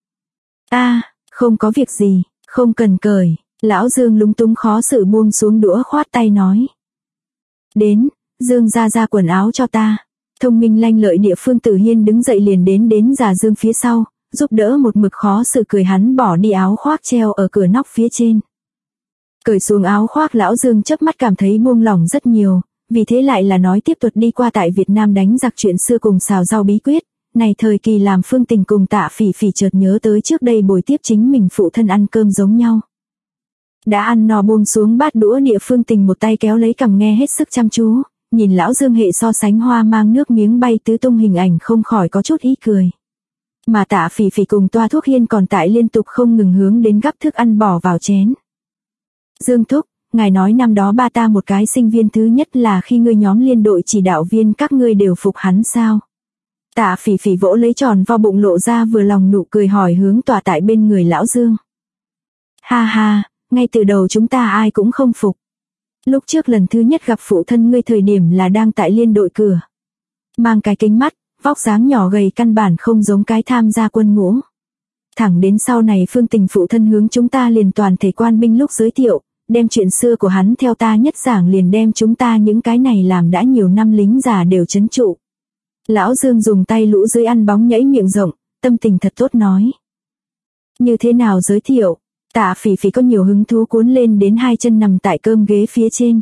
Không có việc gì, không cần cởi. Lão Dương lúng túng khó xử buông xuống đũa khoát tay nói. Đến, Dương ra quần áo cho ta. Thông minh lanh lợi địa Phương Tử Hiên đứng dậy liền đến Già Dương phía sau, giúp đỡ một mực khó xử cười hắn bỏ đi áo khoác treo ở cửa nóc phía trên. Cởi xuống áo khoác Lão Dương chớp mắt cảm thấy buông lỏng rất nhiều, vì thế lại là nói tiếp tục đi qua tại Việt Nam đánh giặc chuyện xưa cùng xào rau bí quyết, này thời kỳ làm Phương Tình cùng Tạ Phỉ Phỉ chợt nhớ tới trước đây buổi tiếp chính mình phụ thân ăn cơm giống nhau. Đã ăn no buông xuống bát đũa địa Phương Tình một tay kéo lấy cằm nghe hết sức chăm chú, nhìn Lão Dương hệ so sánh hoa mang nước miếng bay tứ tung hình ảnh không khỏi có chút ý cười. Mà Tạ Phỉ Phỉ cùng Toa Thuốc Hiên còn tại liên tục không ngừng hướng đến gắp thức ăn bỏ vào chén. Dương thúc, ngài nói năm đó ba ta một cái sinh viên thứ nhất là khi ngươi nhóm liên đội chỉ đạo viên các ngươi đều phục hắn sao? Tạ Phỉ Phỉ vỗ lấy tròn vo bụng lộ ra vừa lòng nụ cười hỏi hướng tòa tại bên người Lão Dương. Ha ha, ngay từ đầu chúng ta ai cũng không phục. Lúc trước lần thứ nhất gặp phụ thân ngươi thời điểm là đang tại liên đội cửa. Mang cái kính mắt, vóc dáng nhỏ gầy căn bản không giống cái tham gia quân ngũ. Thẳng đến sau này Phương Tình phụ thân hướng chúng ta liền toàn thể quan binh lúc giới thiệu, đem chuyện xưa của hắn theo ta nhất giảng liền đem chúng ta những cái này làm đã nhiều năm lính già đều trấn trụ. Lão Dương dùng tay lũ dưới ăn bóng nhảy miệng rộng, tâm tình thật tốt nói. Như thế nào giới thiệu? Tạ Phỉ Phỉ có nhiều hứng thú cuốn lên đến hai chân nằm tại cơm ghế phía trên.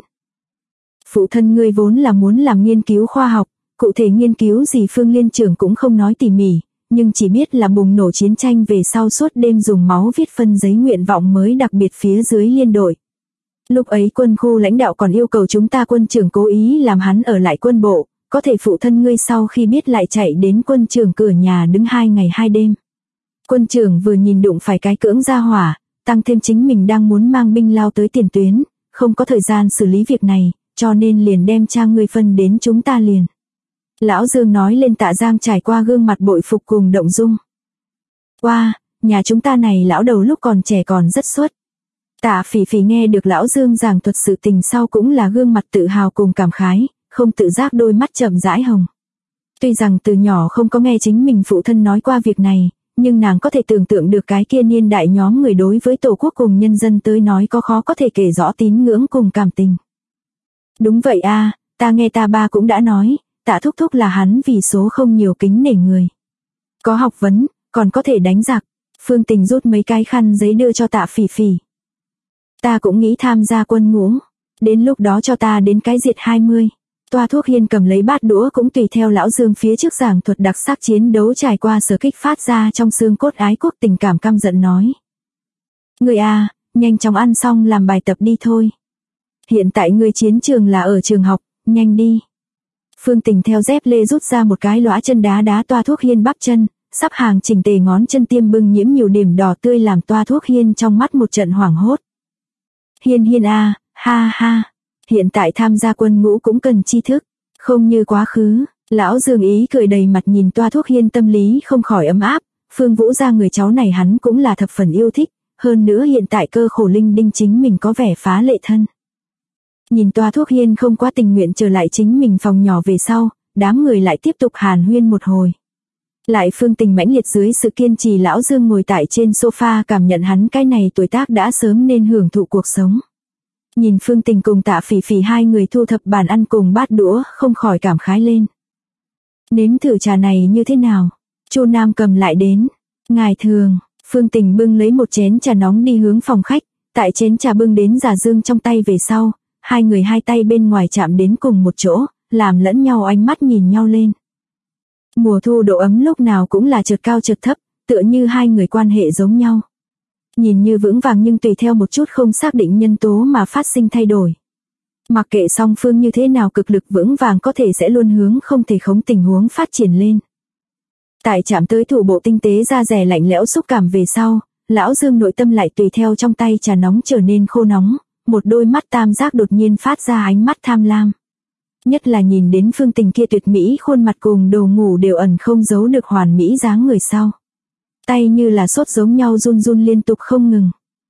Phụ thân ngươi vốn là muốn làm nghiên cứu khoa học, cụ thể nghiên cứu gì Phương Liên trưởng cũng không nói tỉ mỉ, nhưng chỉ biết là bùng nổ chiến tranh về sau suốt đêm dùng máu viết phân giấy nguyện vọng mới đặc biệt phía dưới liên đội. Lúc ấy quân khu lãnh đạo còn yêu cầu chúng ta quân trưởng cố ý làm hắn ở lại quân bộ, có thể phụ thân ngươi sau khi biết lại chạy đến quân trưởng cửa nhà đứng 2 ngày 2 đêm. Quân trưởng vừa nhìn đụng phải cái cưỡng ra hỏa, tăng thêm chính mình đang muốn mang binh lao tới tiền tuyến, không có thời gian xử lý việc này, cho nên liền đem trang ngươi phân đến chúng ta liền. Lão Dương nói lên Tạ Giang trải qua gương mặt bội phục cùng động dung. Wow, nhà chúng ta này lão đầu lúc còn trẻ còn rất xuất. Tạ Phỉ Phỉ nghe được Lão Dương giảng thuật sự tình sau cũng là gương mặt tự hào cùng cảm khái, không tự giác đôi mắt chậm rãi hồng. Tuy rằng từ nhỏ không có nghe chính mình phụ thân nói qua việc này, nhưng nàng có thể tưởng tượng được cái kia niên đại nhóm người đối với tổ quốc cùng nhân dân tới nói có khó có thể kể rõ tín ngưỡng cùng cảm tình. Đúng vậy ta nghe ta ba cũng đã nói, Tạ thúc thúc là hắn vì số không nhiều kính nể người. Có học vấn, còn có thể đánh giặc. Phương Tình rút mấy cái khăn giấy đưa cho Tạ Phỉ Phỉ. Ta cũng nghĩ tham gia quân ngũ, đến lúc đó cho ta đến cái diệt 20. Toa Thuốc Hiên cầm lấy bát đũa cũng tùy theo Lão Dương phía trước giảng thuật đặc sắc chiến đấu trải qua sở kích phát ra trong xương cốt ái quốc tình cảm căm giận nói. Người nhanh chóng ăn xong làm bài tập đi thôi. Hiện tại người chiến trường là ở trường học, nhanh đi. Phương Tình theo dép lê rút ra một cái lõa chân đá Toa Thuốc Hiên bắp chân, sắp hàng chỉnh tề ngón chân tiêm bưng nhiễm nhiều điểm đỏ tươi làm Toa Thuốc Hiên trong mắt một trận hoảng hốt. Hiên Hiên a, ha ha, hiện tại tham gia quân ngũ cũng cần tri thức, không như quá khứ. Lão Dương ý cười đầy mặt nhìn Toa Thuốc Hiên, tâm lý không khỏi ấm áp. Phương Vũ gia người cháu này hắn cũng là thập phần yêu thích, hơn nữa hiện tại cơ khổ linh đinh chính mình có vẻ phá lệ thân. Nhìn Toa Thuốc Hiên không quá tình nguyện trở lại chính mình phòng nhỏ về sau, đám người lại tiếp tục hàn huyên một hồi. Lại Phương Tình mãnh liệt dưới sự kiên trì, lão Dương ngồi tại trên sofa cảm nhận hắn cái này tuổi tác đã sớm nên hưởng thụ cuộc sống. Nhìn Phương Tình cùng Tạ Phỉ Phỉ hai người thu thập bàn ăn cùng bát đũa, không khỏi cảm khái lên. Nếm thử trà này như thế nào? Chu Nam cầm lại đến. Ngài thường. Phương Tình bưng lấy một chén trà nóng đi hướng phòng khách, tại chén trà bưng đến Già Dương trong tay về sau, hai người hai tay bên ngoài chạm đến cùng một chỗ, làm lẫn nhau ánh mắt nhìn nhau lên. Mùa thu độ ấm lúc nào cũng là chợt cao chợt thấp, tựa như hai người quan hệ giống nhau. Nhìn như vững vàng nhưng tùy theo một chút không xác định nhân tố mà phát sinh thay đổi. Mặc kệ song phương như thế nào cực lực vững vàng có thể sẽ luôn hướng không thể khống tình huống phát triển lên. Tại chạm tới thủ bộ tinh tế da dẻ lạnh lẽo xúc cảm về sau, lão Dương nội tâm lại tùy theo trong tay trà nóng trở nên khô nóng, một đôi mắt tam giác đột nhiên phát ra ánh mắt tham lam. Nhất là nhìn đến Phương Tình kia tuyệt mỹ khuôn mặt cùng đồ ngủ đều ẩn không giấu được hoàn mỹ dáng người sau. Tay như là sốt giống nhau run run liên tục không ngừng.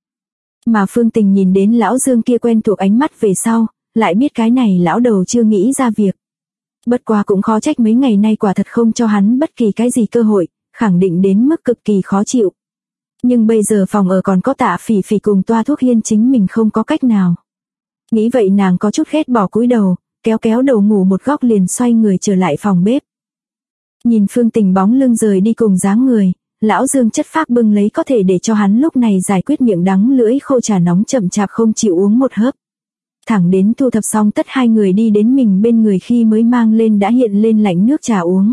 Mà Phương Tình nhìn đến lão Dương kia quen thuộc ánh mắt về sau, lại biết cái này lão đầu chưa nghĩ ra việc. Bất quá cũng khó trách mấy ngày nay quả thật không cho hắn bất kỳ cái gì cơ hội, khẳng định đến mức cực kỳ khó chịu. Nhưng bây giờ phòng ở còn có Tạ Phỉ Phỉ cùng Toa Thuốc Hiên, chính mình không có cách nào. Nghĩ vậy nàng có chút ghét bỏ cúi đầu, kéo kéo đầu ngủ một góc liền xoay người trở lại phòng bếp. Nhìn Phương Tình bóng lưng rời đi cùng dáng người, lão Dương chất phác bưng lấy có thể để cho hắn lúc này giải quyết miệng đắng lưỡi khô trà nóng chậm chạp không chịu uống một hớp. Thẳng đến thu thập xong tất hai người đi đến mình bên người khi mới mang lên đã hiện lên lạnh nước trà uống.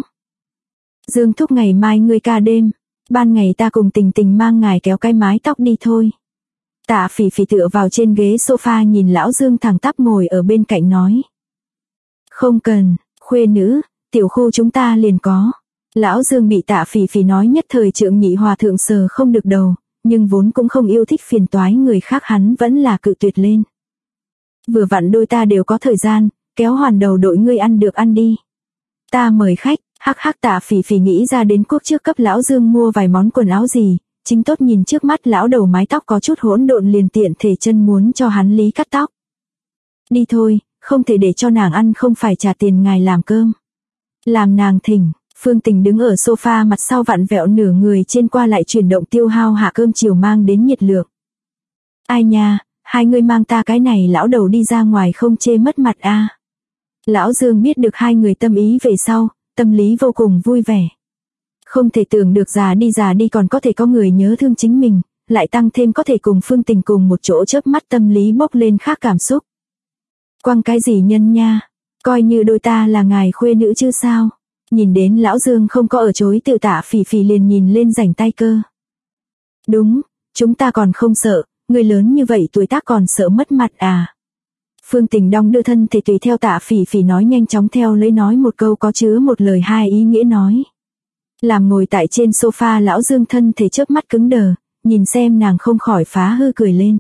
Dương thúc, ngày mai ngươi ca đêm, ban ngày ta cùng Tình Tình mang ngài kéo cái mái tóc đi thôi. Tạ Phỉ Phỉ tựa vào trên ghế sofa nhìn lão Dương thẳng tắp ngồi ở bên cạnh nói. Không cần, khuê nữ, tiểu khu chúng ta liền có. Lão Dương bị Tạ Phỉ Phỉ nói nhất thời trượng nhị hòa thượng sờ không được đầu, nhưng vốn cũng không yêu thích phiền toái người khác hắn vẫn là cự tuyệt lên. Vừa vặn đôi ta đều có thời gian, kéo hoàn đầu đội ngươi ăn được ăn đi. Ta mời khách, hắc hắc. Tạ Phỉ Phỉ nghĩ ra đến quốc trước cấp lão Dương mua vài món quần áo gì, chính tốt nhìn trước mắt lão đầu mái tóc có chút hỗn độn liền tiện thể chân muốn cho hắn lý cắt tóc. Đi thôi, không thể để cho nàng ăn không phải trả tiền ngài làm cơm. Làm nàng thỉnh. Phương Tình đứng ở sofa mặt sau vặn vẹo nửa người trên qua lại chuyển động tiêu hao hạ cơm chiều mang đến nhiệt lượng. Ai nha, hai người mang ta cái này lão đầu đi ra ngoài không chê mất mặt a. Lão Dương biết được hai người tâm ý về sau, tâm lý vô cùng vui vẻ. Không thể tưởng được già đi còn có thể có người nhớ thương chính mình, lại tăng thêm có thể cùng Phương Tình cùng một chỗ chớp mắt, tâm lý bốc lên khác cảm xúc. Quăng cái gì nhân nha, coi như đôi ta là ngài khuê nữ chứ sao. Nhìn đến lão Dương không có ở chối từ, Tạ Phỉ Phỉ liền nhìn lên rảnh tay cơ. Đúng, chúng ta còn không sợ, người lớn như vậy tuổi tác còn sợ mất mặt à. Phương Tình đong đưa thân thể tùy theo Tạ Phỉ Phỉ nói, nhanh chóng theo lấy nói một câu có chứa một lời hai ý nghĩa nói. Làm ngồi tại trên sofa lão Dương thân thể chớp mắt cứng đờ, nhìn xem nàng không khỏi phá hư cười lên.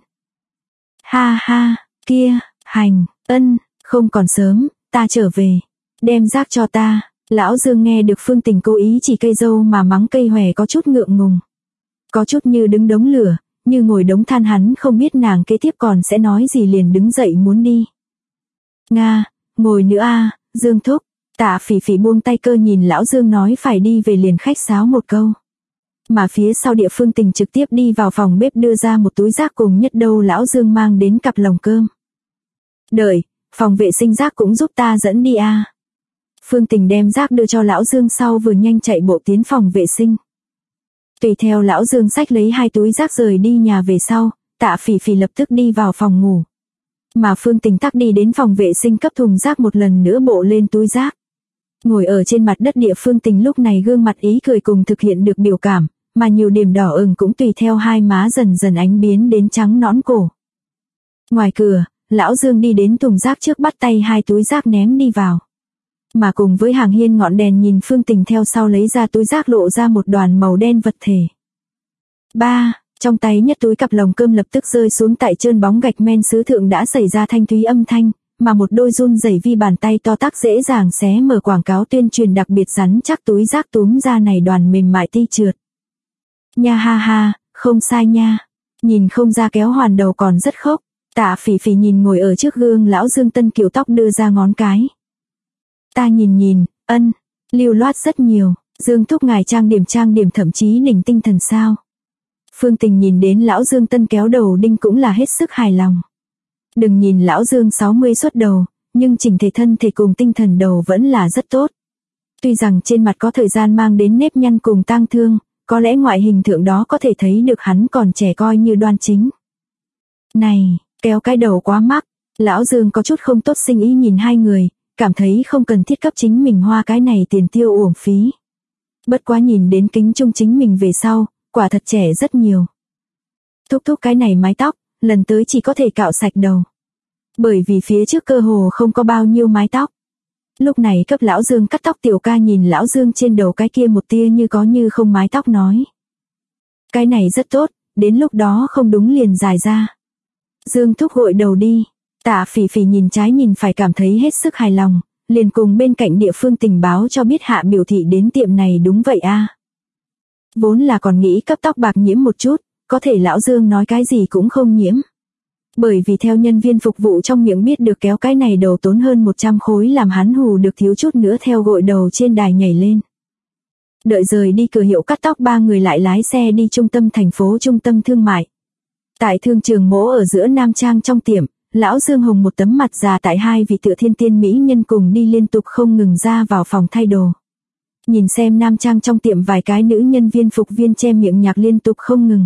Ha ha, kia, hành, ân, không còn sớm, ta trở về, đem rác cho ta. Lão Dương nghe được Phương Tình cố ý chỉ cây dâu mà mắng cây hòe có chút ngượng ngùng. Có chút như đứng đống lửa, như ngồi đống than, hắn không biết nàng kế tiếp còn sẽ nói gì liền đứng dậy muốn đi. Nga, ngồi nữa a, Dương thúc. Tạ Phỉ Phỉ buông tay cơ nhìn lão Dương nói phải đi về liền khách sáo một câu. Mà phía sau địa Phương Tình trực tiếp đi vào phòng bếp đưa ra một túi rác cùng nhất đâu lão Dương mang đến cặp lồng cơm. Đợi, phòng vệ sinh rác cũng giúp ta dẫn đi a. Phương Tình đem rác đưa cho lão Dương sau vừa nhanh chạy bộ tiến phòng vệ sinh. Tùy theo lão Dương xách lấy hai túi rác rời đi nhà về sau, Tạ Phỉ Phỉ lập tức đi vào phòng ngủ. Mà Phương Tình tắc đi đến phòng vệ sinh cấp thùng rác một lần nữa bộ lên túi rác. Ngồi ở trên mặt đất địa Phương Tình lúc này gương mặt ý cười cùng thực hiện được biểu cảm, mà nhiều điểm đỏ ửng cũng tùy theo hai má dần dần ánh biến đến trắng nõn cổ. Ngoài cửa, lão Dương đi đến thùng rác trước bắt tay hai túi rác ném đi vào. Mà cùng với hàng hiên ngọn đèn nhìn Phương Tình theo sau lấy ra túi rác lộ ra một đoàn màu đen vật thể. Trong tay nhất túi cặp lồng cơm lập tức rơi xuống tại trơn bóng gạch men sứ thượng đã xảy ra thanh thúy âm thanh, mà một đôi run rẩy vi bàn tay to tác dễ dàng xé mở quảng cáo tuyên truyền đặc biệt rắn chắc túi rác túm ra này đoàn mềm mại ti trượt. Nha ha ha, không sai nha. Nhìn không ra kéo hoàn đầu còn rất khốc. Tạ Phỉ Phỉ nhìn ngồi ở trước gương lão Dương Tân kiểu tóc đưa ra ngón cái. Ta nhìn, lưu loát rất nhiều, Dương thúc ngài trang điểm thậm chí đỉnh tinh thần sao. Phương Tình nhìn đến lão Dương Tân kéo đầu đinh cũng là hết sức hài lòng. Đừng nhìn lão Dương 60 xuất đầu, nhưng chỉnh thể thân thể cùng tinh thần đầu vẫn là rất tốt. Tuy rằng trên mặt có thời gian mang đến nếp nhăn cùng tang thương, có lẽ ngoại hình thượng đó có thể thấy được hắn còn trẻ coi như đoan chính. Này, kéo cái đầu quá mắc, lão Dương có chút không tốt sinh ý nhìn hai người, cảm thấy không cần thiết cấp chính mình hoa cái này tiền tiêu uổng phí. Bất quá nhìn đến kính chung chính mình về sau, quả thật trẻ rất nhiều. Thúc cái này mái tóc, lần tới chỉ có thể cạo sạch đầu. Bởi vì phía trước cơ hồ không có bao nhiêu mái tóc. Lúc này cấp lão Dương cắt tóc tiểu ca nhìn lão Dương trên đầu cái kia một tia như có như không mái tóc nói. Cái này rất tốt, đến lúc đó không đúng liền dài ra. Dương thúc gội đầu đi. Tạ Phỉ Phỉ nhìn trái nhìn phải cảm thấy hết sức hài lòng, liền cùng bên cạnh địa phương tình báo cho biết hạ biểu thị đến tiệm này đúng vậy a. Vốn là còn nghĩ cấp tóc bạc nhiễm một chút, có thể lão Dương nói cái gì cũng không nhiễm. Bởi vì theo nhân viên phục vụ trong miệng biết được kéo cái này đầu tốn hơn 100 khối làm hắn hù được thiếu chút nữa theo gội đầu trên đài nhảy lên. Đợi rời đi cửa hiệu cắt tóc ba người lại lái xe đi trung tâm thành phố trung tâm thương mại. Tại thương trường mỗ ở giữa Nam Trang trong tiệm, lão Dương Hồng một tấm mặt già tại hai vị tựa thiên tiên mỹ nhân cùng đi liên tục không ngừng ra vào phòng thay đồ. Nhìn xem Nam Trang trong tiệm vài cái nữ nhân viên phục viên che miệng nhạc liên tục không ngừng.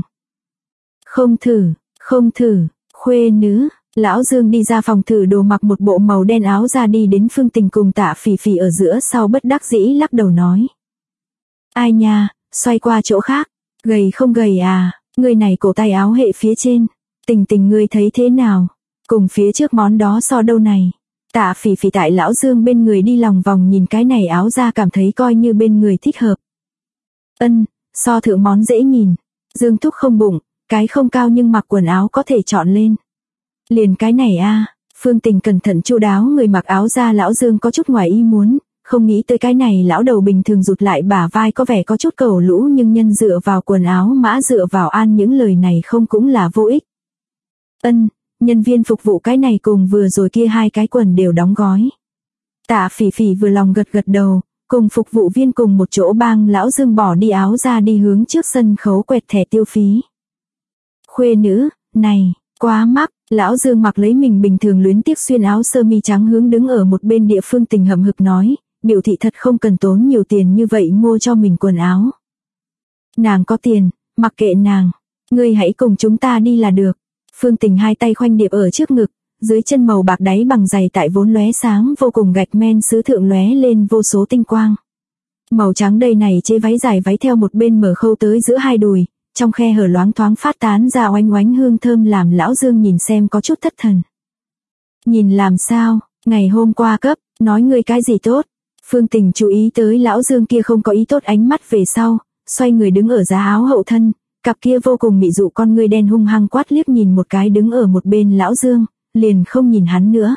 Không thử, khuê nữ, lão Dương đi ra phòng thử đồ mặc một bộ màu đen áo ra đi đến Phương Tình cùng Tạ Phỉ Phỉ ở giữa sau bất đắc dĩ lắc đầu nói. Ai nha, xoay qua chỗ khác, gầy không gầy à, người này cổ tay áo hệ phía trên, Tình ngươi thấy thế nào, cùng phía trước món đó so đâu này. Tạ Phỉ Phỉ tại lão Dương bên người đi lòng vòng nhìn cái này áo ra cảm thấy coi như bên người thích hợp. So thượng món dễ nhìn, Dương thúc không bụng, cái không cao nhưng mặc quần áo có thể chọn lên. Liền cái này a. Phương Tình cẩn thận chu đáo người mặc áo ra lão Dương có chút ngoài ý muốn, không nghĩ tới cái này lão đầu bình thường rụt lại bả vai có vẻ có chút cẩu lũ nhưng nhân dựa vào quần áo mã dựa vào an những lời này không cũng là vô ích. Nhân viên phục vụ cái này cùng vừa rồi kia hai cái quần đều đóng gói. Tạ Phỉ Phỉ vừa lòng gật đầu, cùng phục vụ viên cùng một chỗ bang lão Dương bỏ đi áo ra đi hướng trước sân khấu quẹt thẻ tiêu phí. Khuê nữ, này, quá mắc, lão Dương mặc lấy mình bình thường luyến tiếc xuyên áo sơ mi trắng hướng đứng ở một bên địa phương Tình hậm hực nói, biểu thị thật không cần tốn nhiều tiền như vậy mua cho mình quần áo. Nàng có tiền, mặc kệ nàng, ngươi hãy cùng chúng ta đi là được. Phương Tình hai tay khoanh điệp ở trước ngực, dưới chân màu bạc đáy bằng giày tại vốn lóe sáng vô cùng gạch men sứ thượng lóe lên vô số tinh quang. Màu trắng đầy này chế váy dài váy theo một bên mở khâu tới giữa hai đùi, trong khe hở loáng thoáng phát tán ra oanh oánh hương thơm làm lão Dương nhìn xem có chút thất thần. Nhìn làm sao, ngày hôm qua cấp, nói ngươi cái gì tốt. Phương Tình chú ý tới lão Dương kia không có ý tốt ánh mắt về sau, xoay người đứng ở giá áo hậu thân, cặp kia vô cùng mị dụ con ngươi đen hung hăng quát liếc nhìn một cái đứng ở một bên lão Dương, liền không nhìn hắn nữa.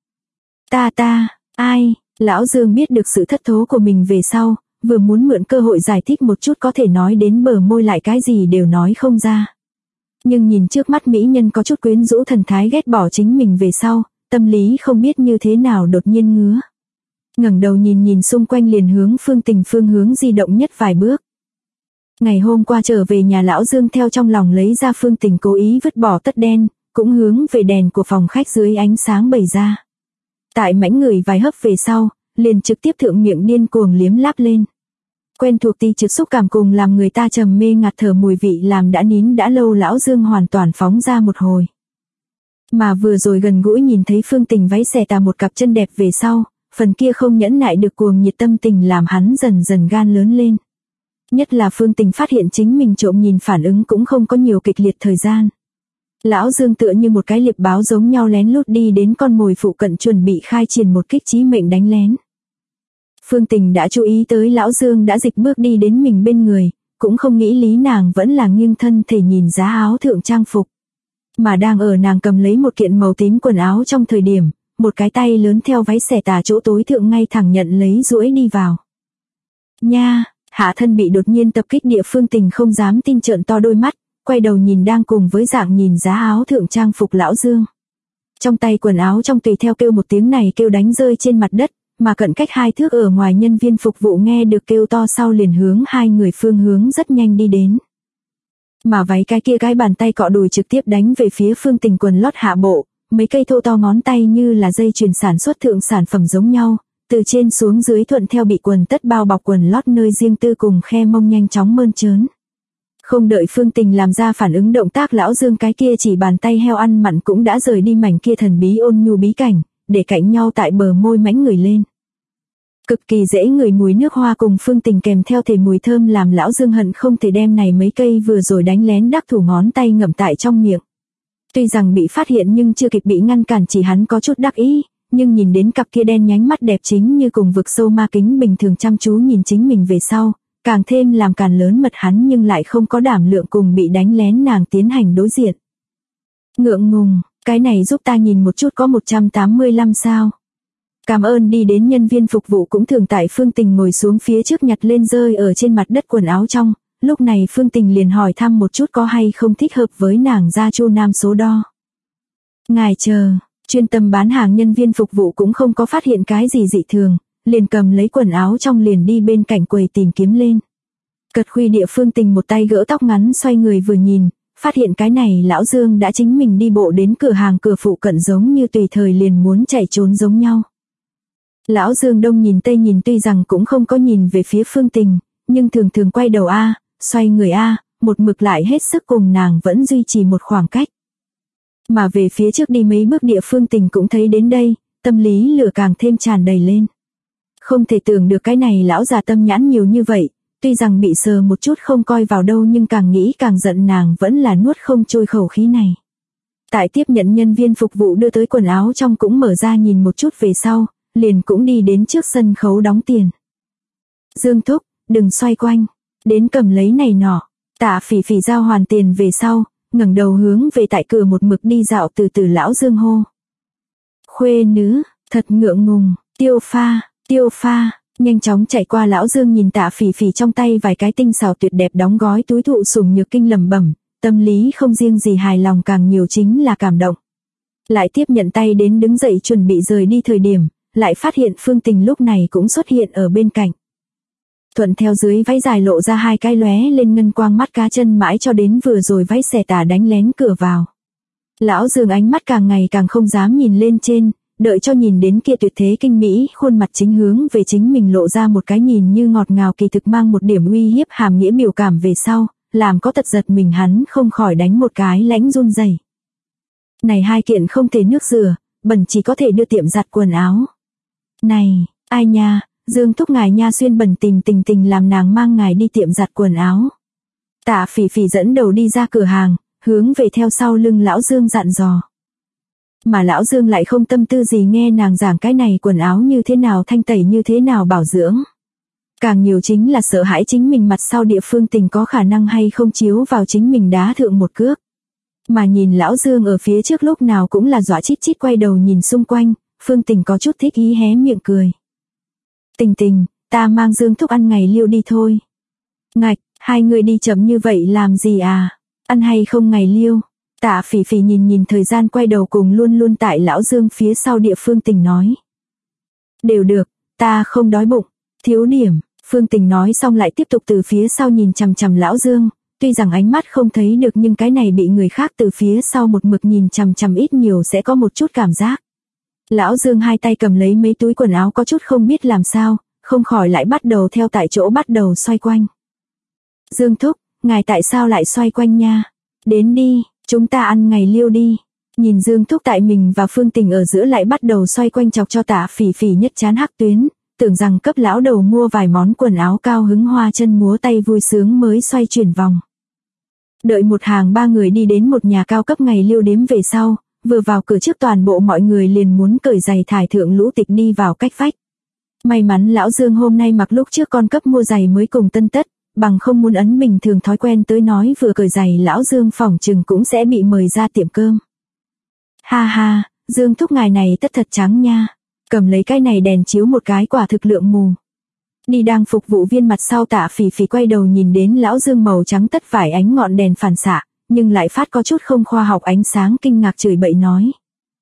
Ai, lão Dương biết được sự thất thố của mình về sau, vừa muốn mượn cơ hội giải thích một chút có thể nói đến bờ môi lại cái gì đều nói không ra. Nhưng nhìn trước mắt mỹ nhân có chút quyến rũ thần thái ghét bỏ chính mình về sau, tâm lý không biết như thế nào đột nhiên ngứa. Ngẩng đầu nhìn xung quanh liền hướng Phương Tình phương hướng di động nhất vài bước. Ngày hôm qua trở về nhà lão Dương theo trong lòng lấy ra Phương Tình cố ý vứt bỏ tất đen, cũng hướng về đèn của phòng khách dưới ánh sáng bày ra. Tại mãnh người vài hấp về sau, liền trực tiếp thượng miệng điên cuồng liếm láp lên. Quen thuộc tí trực xúc cảm cùng làm người ta trầm mê ngạt thở mùi vị làm đã nín đã lâu lão Dương hoàn toàn phóng ra một hồi. Mà vừa rồi gần gũi nhìn thấy Phương Tình váy xẻ tà một cặp chân đẹp về sau, phần kia không nhẫn nại được cuồng nhiệt tâm tình làm hắn dần dần gan lớn lên. Nhất là Phương Tình phát hiện chính mình trộm nhìn phản ứng cũng không có nhiều kịch liệt thời gian. Lão Dương tựa như một cái liệp báo giống nhau lén lút đi đến con mồi phụ cận chuẩn bị khai triển một kích chí mệnh đánh lén. Phương Tình đã chú ý tới Lão Dương đã dịch bước đi đến mình bên người, cũng không nghĩ lý nàng vẫn là nghiêng thân thể nhìn giá áo thượng trang phục. Mà đang ở nàng cầm lấy một kiện màu tím quần áo trong thời điểm, một cái tay lớn theo váy xẻ tà chỗ tối thượng ngay thẳng nhận lấy duỗi đi vào. Nha, hạ thân bị đột nhiên tập kích địa Phương Tình không dám tin trợn to đôi mắt, quay đầu nhìn đang cùng với dạng nhìn giá áo thượng trang phục Lão Dương. Trong tay quần áo trong tùy theo kêu một tiếng này kêu đánh rơi trên mặt đất, mà cận cách 2 thước ở ngoài nhân viên phục vụ nghe được kêu to sau liền hướng hai người phương hướng rất nhanh đi đến. Mà váy cái kia cái bàn tay cọ đùi trực tiếp đánh về phía Phương Tình quần lót hạ bộ, mấy cây thô to ngón tay như là dây chuyền sản xuất thượng sản phẩm giống nhau, từ trên xuống dưới thuận theo bị quần tất bao bọc quần lót nơi riêng tư cùng khe mông nhanh chóng mơn trớn. Không đợi Phương Tình làm ra phản ứng động tác Lão Dương cái kia chỉ bàn tay heo ăn mặn cũng đã rời đi mảnh kia thần bí ôn nhu bí cảnh, để cạnh nhau tại bờ môi mánh người lên. Cực kỳ dễ ngửi mùi nước hoa cùng Phương Tình kèm theo thể mùi thơm làm Lão Dương hận không thể đem này mấy cây vừa rồi đánh lén đắc thủ ngón tay ngậm tại trong miệng. Tuy rằng bị phát hiện nhưng chưa kịp bị ngăn cản chỉ hắn có chút đắc ý, nhưng nhìn đến cặp kia đen nhánh mắt đẹp chính như cùng vực sâu ma kính bình thường chăm chú nhìn chính mình về sau, càng thêm làm càn lớn mật hắn nhưng lại không có đảm lượng cùng bị đánh lén nàng tiến hành đối diện. Ngượng ngùng, cái này giúp ta nhìn một chút có 185 sao. Cảm ơn đi đến nhân viên phục vụ cũng thường tại Phương Tình ngồi xuống phía trước nhặt lên rơi ở trên mặt đất quần áo trong, lúc này Phương Tình liền hỏi thăm một chút có hay không thích hợp với nàng ra Chu Nam số đo. Ngài chờ, chuyên tâm bán hàng nhân viên phục vụ cũng không có phát hiện cái gì dị thường, liền cầm lấy quần áo trong liền đi bên cạnh quầy tìm kiếm lên. Cật khuy địa Phương Tình một tay gỡ tóc ngắn xoay người vừa nhìn, phát hiện cái này Lão Dương đã chính mình đi bộ đến cửa hàng cửa phụ cận giống như tùy thời liền muốn chạy trốn giống nhau. Lão Dương đông nhìn tây nhìn tuy rằng cũng không có nhìn về phía Phương Tình, nhưng thường thường quay đầu xoay người một mực lại hết sức cùng nàng vẫn duy trì một khoảng cách. Mà về phía trước đi mấy bước địa Phương Tình cũng thấy đến đây, tâm lý lửa càng thêm tràn đầy lên. Không thể tưởng được cái này lão già tâm nhãn nhiều như vậy, tuy rằng bị sờ một chút không coi vào đâu nhưng càng nghĩ càng giận nàng vẫn là nuốt không trôi khẩu khí này. Tại tiếp nhận nhân viên phục vụ đưa tới quần áo trong cũng mở ra nhìn một chút về sau, liền cũng đi đến trước sân khấu đóng tiền. Dương thúc, đừng xoay quanh, đến cầm lấy này nọ. Tạ Phỉ Phỉ giao hoàn tiền về sau, ngẩng đầu hướng về tại cửa một mực đi dạo từ từ Lão Dương hô. Khuê nữ, thật ngượng ngùng, tiêu pha, nhanh chóng chạy qua Lão Dương nhìn Tạ Phỉ Phỉ trong tay vài cái tinh xảo tuyệt đẹp đóng gói túi thụ sủng nhược kinh lẩm bẩm, tâm lý không riêng gì hài lòng càng nhiều chính là cảm động. Lại tiếp nhận tay đến đứng dậy chuẩn bị rời đi thời điểm, lại phát hiện Phương Tình lúc này cũng xuất hiện ở bên cạnh. Thuận theo dưới váy dài lộ ra hai cái lóe lên ngân quang mắt cá chân mãi cho đến vừa rồi váy xẻ tà đánh lén cửa vào. Lão Dương ánh mắt càng ngày càng không dám nhìn lên trên, đợi cho nhìn đến kia tuyệt thế kinh mỹ, khuôn mặt chính hướng về chính mình lộ ra một cái nhìn như ngọt ngào kỳ thực mang một điểm uy hiếp hàm nghĩa biểu cảm về sau, làm có tật giật mình hắn không khỏi đánh một cái lãnh run rẩy. Này hai kiện không thể nước rửa, bẩn chỉ có thể đưa tiệm giặt quần áo. Này, ai nha, Dương thúc ngài nha xuyên bẩn tình làm nàng mang ngài đi tiệm giặt quần áo. Tạ Phỉ Phỉ dẫn đầu đi ra cửa hàng, hướng về theo sau lưng Lão Dương dặn dò. Mà Lão Dương lại không tâm tư gì nghe nàng giảng cái này quần áo như thế nào thanh tẩy như thế nào bảo dưỡng. Càng nhiều chính là sợ hãi chính mình mặt sau địa Phương Tình có khả năng hay không chiếu vào chính mình đá thượng một cước. Mà nhìn Lão Dương ở phía trước lúc nào cũng là dọa chít chít quay đầu nhìn xung quanh, Phương Tình có chút thích ý hé miệng cười. Tình, ta mang Dương thúc ăn ngày liêu đi thôi. Ngạch, hai người đi chậm như vậy làm gì à? Ăn hay không ngày liêu? Tạ Phỉ Phỉ nhìn thời gian quay đầu cùng luôn tại Lão Dương phía sau địa Phương Tình nói. Đều được, ta không đói bụng, thiếu điểm. Phương Tình nói xong lại tiếp tục từ phía sau nhìn chằm chằm Lão Dương, tuy rằng ánh mắt không thấy được nhưng cái này bị người khác từ phía sau một mực nhìn chằm chằm ít nhiều sẽ có một chút cảm giác. Lão Dương hai tay cầm lấy mấy túi quần áo có chút không biết làm sao, không khỏi lại bắt đầu theo tại chỗ bắt đầu xoay quanh. Dương thúc, ngài tại sao lại xoay quanh nha? Đến đi, chúng ta ăn ngày liêu đi. Nhìn Dương thúc tại mình và Phương Tình ở giữa lại bắt đầu xoay quanh chọc cho Tạ Phỉ Phỉ nhất chán hắc tuyến, tưởng rằng cấp lão đầu mua vài món quần áo cao hứng hoa chân múa tay vui sướng mới xoay chuyển vòng. Đợi một hàng ba người đi đến một nhà cao cấp ngày liêu đếm về sau, vừa vào cửa trước toàn bộ mọi người liền muốn cởi giày thải thượng lũ tịch đi vào cách vách. May mắn lão Dương hôm nay mặc lúc trước con cấp mua giày mới cùng tân tất, bằng không muốn ấn bình thường thói quen tới nói vừa cởi giày lão Dương phỏng chừng cũng sẽ bị mời ra tiệm cơm. Ha ha, Dương thúc ngài này tất thật trắng nha, cầm lấy cái này đèn chiếu một cái quả thực lượng mù. Đi đang phục vụ viên mặt sau Tạ Phỉ Phỉ quay đầu nhìn đến lão Dương màu trắng tất vải ánh ngọn đèn phản xạ, nhưng lại phát có chút không khoa học ánh sáng kinh ngạc chửi bậy nói.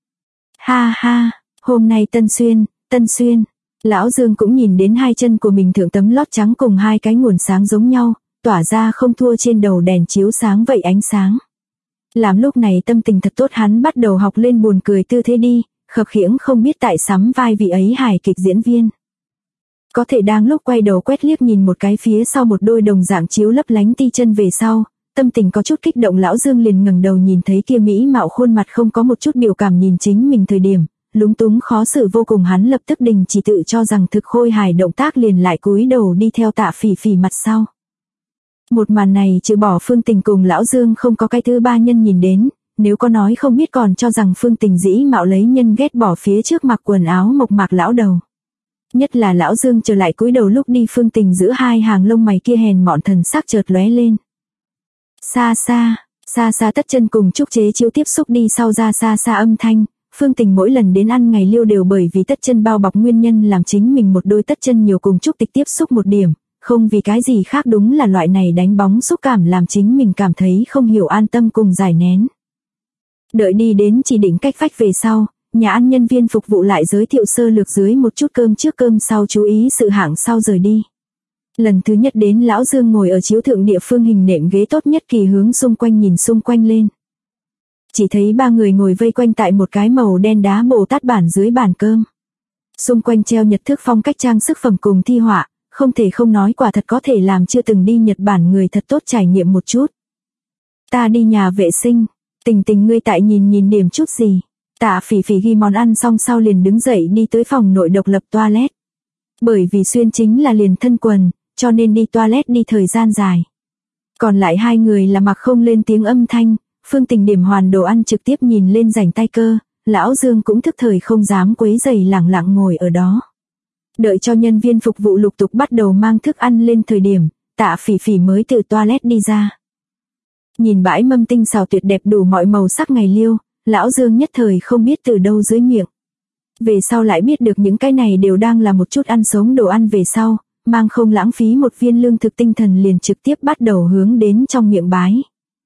Ha ha, hôm nay Tân Xuyên, lão Dương cũng nhìn đến hai chân của mình thượng tấm lót trắng cùng hai cái nguồn sáng giống nhau, tỏa ra không thua trên đầu đèn chiếu sáng vậy ánh sáng. Làm lúc này tâm tình thật tốt hắn bắt đầu học lên buồn cười tư thế đi, khập khiễng không biết tại sắm vai vị ấy hài kịch diễn viên. Có thể đang lúc quay đầu quét liếc nhìn một cái phía sau một đôi đồng dạng chiếu lấp lánh ti chân về sau, tâm tình có chút kích động lão Dương liền ngẩng đầu nhìn thấy kia mỹ mạo khuôn mặt không có một chút biểu cảm nhìn chính mình thời điểm, lúng túng khó xử vô cùng hắn lập tức đình chỉ tự cho rằng thực khôi hài động tác liền lại cúi đầu đi theo Tạ Phỉ Phỉ mặt sau. Một màn này trừ bỏ Phương Tình cùng lão Dương không có cái thứ ba nhân nhìn đến, nếu có nói không biết còn cho rằng Phương Tình dĩ mạo lấy nhân ghét bỏ phía trước mặc quần áo mộc mạc lão đầu. Nhất là lão Dương trở lại cúi đầu lúc đi Phương Tình giữa hai hàng lông mày kia hèn mọn thần sắc chợt lóe lên. Xa xa tất chân cùng trúc chế chiếu tiếp xúc đi sau ra xa âm thanh, Phương Tình mỗi lần đến ăn ngày liêu đều bởi vì tất chân bao bọc nguyên nhân làm chính mình một đôi tất chân nhiều cùng trúc tịch tiếp xúc một điểm, không vì cái gì khác đúng là loại này đánh bóng xúc cảm làm chính mình cảm thấy không hiểu an tâm cùng giải nén. Đợi đi đến chỉ định cách vách về sau, nhà ăn nhân viên phục vụ lại giới thiệu sơ lược dưới một chút cơm trước cơm sau chú ý sự hạng sau rời đi. Lần thứ nhất đến lão Dương ngồi ở chiếu thượng địa phương hình nệm ghế tốt nhất kỳ hướng xung quanh nhìn xung quanh lên. Chỉ thấy ba người ngồi vây quanh tại một cái màu đen đá Bồ Tát bản dưới bàn cơm. Xung quanh treo Nhật thức phong cách trang sức phẩm cùng thi họa, không thể không nói quả thật có thể làm chưa từng đi Nhật Bản người thật tốt trải nghiệm một chút. Ta đi nhà vệ sinh, Tình ngươi tại nhìn điểm chút gì. Tạ Phỉ Phỉ ghi món ăn xong sau liền đứng dậy đi tới phòng nội độc lập toilet. Bởi vì xuyên chính là liền thân quần, cho nên đi toilet đi thời gian dài. Còn lại hai người là mặc không lên tiếng âm thanh, Phương Tình điểm hoàn đồ ăn trực tiếp nhìn lên rảnh tay cơ, lão Dương cũng thức thời không dám quấy rầy lẳng lặng ngồi ở đó. Đợi cho nhân viên phục vụ lục tục bắt đầu mang thức ăn lên thời điểm, Tạ Phỉ Phỉ mới từ toilet đi ra. Nhìn bãi mâm tinh xào tuyệt đẹp đủ mọi màu sắc ngày liêu, lão Dương nhất thời không biết từ đâu dưới miệng. Về sau lại biết được những cái này đều đang là một chút ăn sống đồ ăn về sau, mang không lãng phí một viên lương thực tinh thần liền trực tiếp bắt đầu hướng đến trong miệng bái.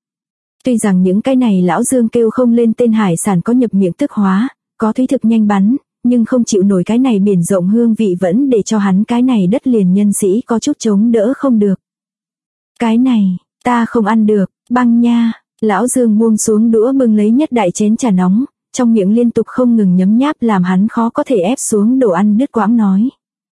Tuy rằng những cái này lão Dương kêu không lên tên hải sản có nhập miệng tức hóa, có thúy thực nhanh bắn, nhưng không chịu nổi cái này biển rộng hương vị vẫn để cho hắn cái này đất liền nhân sĩ có chút chống đỡ không được. Cái này, ta không ăn được, băng nha, lão Dương buông xuống đũa bưng lấy nhất đại chén trà nóng, trong miệng liên tục không ngừng nhấm nháp làm hắn khó có thể ép xuống đồ ăn đứt quãng nói.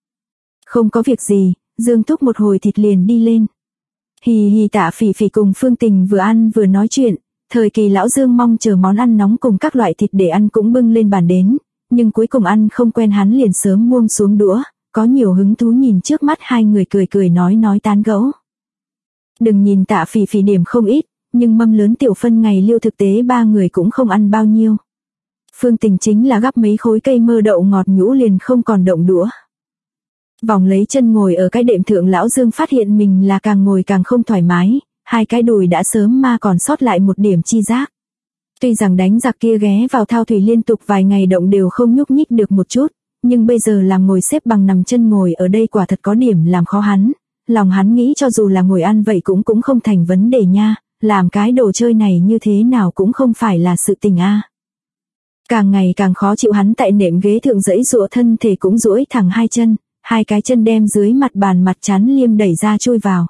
Không có việc gì, Dương thúc một hồi thịt liền đi lên. Hì hì Tạ Phỉ Phỉ cùng Phương Tình vừa ăn vừa nói chuyện, thời kỳ lão Dương mong chờ món ăn nóng cùng các loại thịt để ăn cũng bưng lên bàn đến, nhưng cuối cùng ăn không quen hắn liền sớm buông xuống đũa, có nhiều hứng thú nhìn trước mắt hai người cười nói tán gẫu. Đừng nhìn Tạ Phỉ Phỉ điểm không ít, nhưng mâm lớn tiểu phân ngày liêu thực tế ba người cũng không ăn bao nhiêu. Phương Tình chính là gắp mấy khối cây mơ đậu ngọt nhũ liền không còn động đũa. Vòng lấy chân ngồi ở cái đệm thượng lão Dương phát hiện mình là càng ngồi càng không thoải mái, hai cái đùi đã sớm mà còn sót lại một điểm chi giác. Tuy rằng đánh giặc kia ghé vào thao thủy liên tục vài ngày động đều không nhúc nhích được một chút, nhưng bây giờ làm ngồi xếp bằng nằm chân ngồi ở đây quả thật có điểm làm khó hắn, lòng hắn nghĩ cho dù là ngồi ăn vậy cũng không thành vấn đề nha, làm cái đồ chơi này như thế nào cũng không phải là sự tình a. Càng ngày càng khó chịu hắn tại nệm ghế thượng giãy giụa thân thể cũng duỗi thẳng hai chân, hai cái chân đem dưới mặt bàn mặt chán liêm đẩy ra chui vào.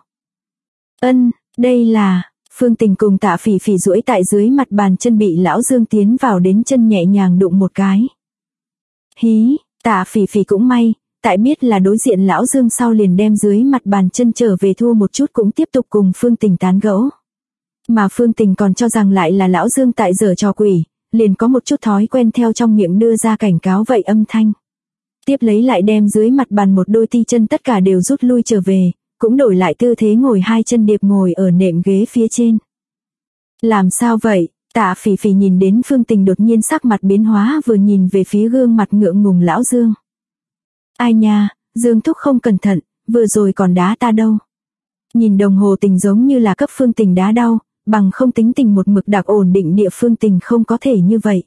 Đây là, Phương Tình cùng Tạ Phỉ Phỉ duỗi tại dưới mặt bàn chân bị lão Dương tiến vào đến chân nhẹ nhàng đụng một cái. Hí, Tạ Phỉ Phỉ cũng may, tại biết là đối diện lão Dương sau liền đem dưới mặt bàn chân trở về thua một chút cũng tiếp tục cùng Phương Tình tán gẫu. Mà Phương Tình còn cho rằng lại là lão Dương tại giở trò quỷ, liền có một chút thói quen theo trong miệng đưa ra cảnh cáo vậy âm thanh. Tiếp lấy lại đem dưới mặt bàn một đôi ti chân tất cả đều rút lui trở về, cũng đổi lại tư thế ngồi hai chân điệp ngồi ở nệm ghế phía trên. Làm sao vậy? Tạ Phỉ Phỉ nhìn đến Phương Tình đột nhiên sắc mặt biến hóa vừa nhìn về phía gương mặt ngượng ngùng lão Dương. Ai nha, Dương Thúc không cẩn thận, vừa rồi còn đá ta đâu. Nhìn đồng hồ Tình giống như là cấp Phương Tình đá đau, bằng không tính tình một mực đặc ổn định địa Phương Tình không có thể như vậy.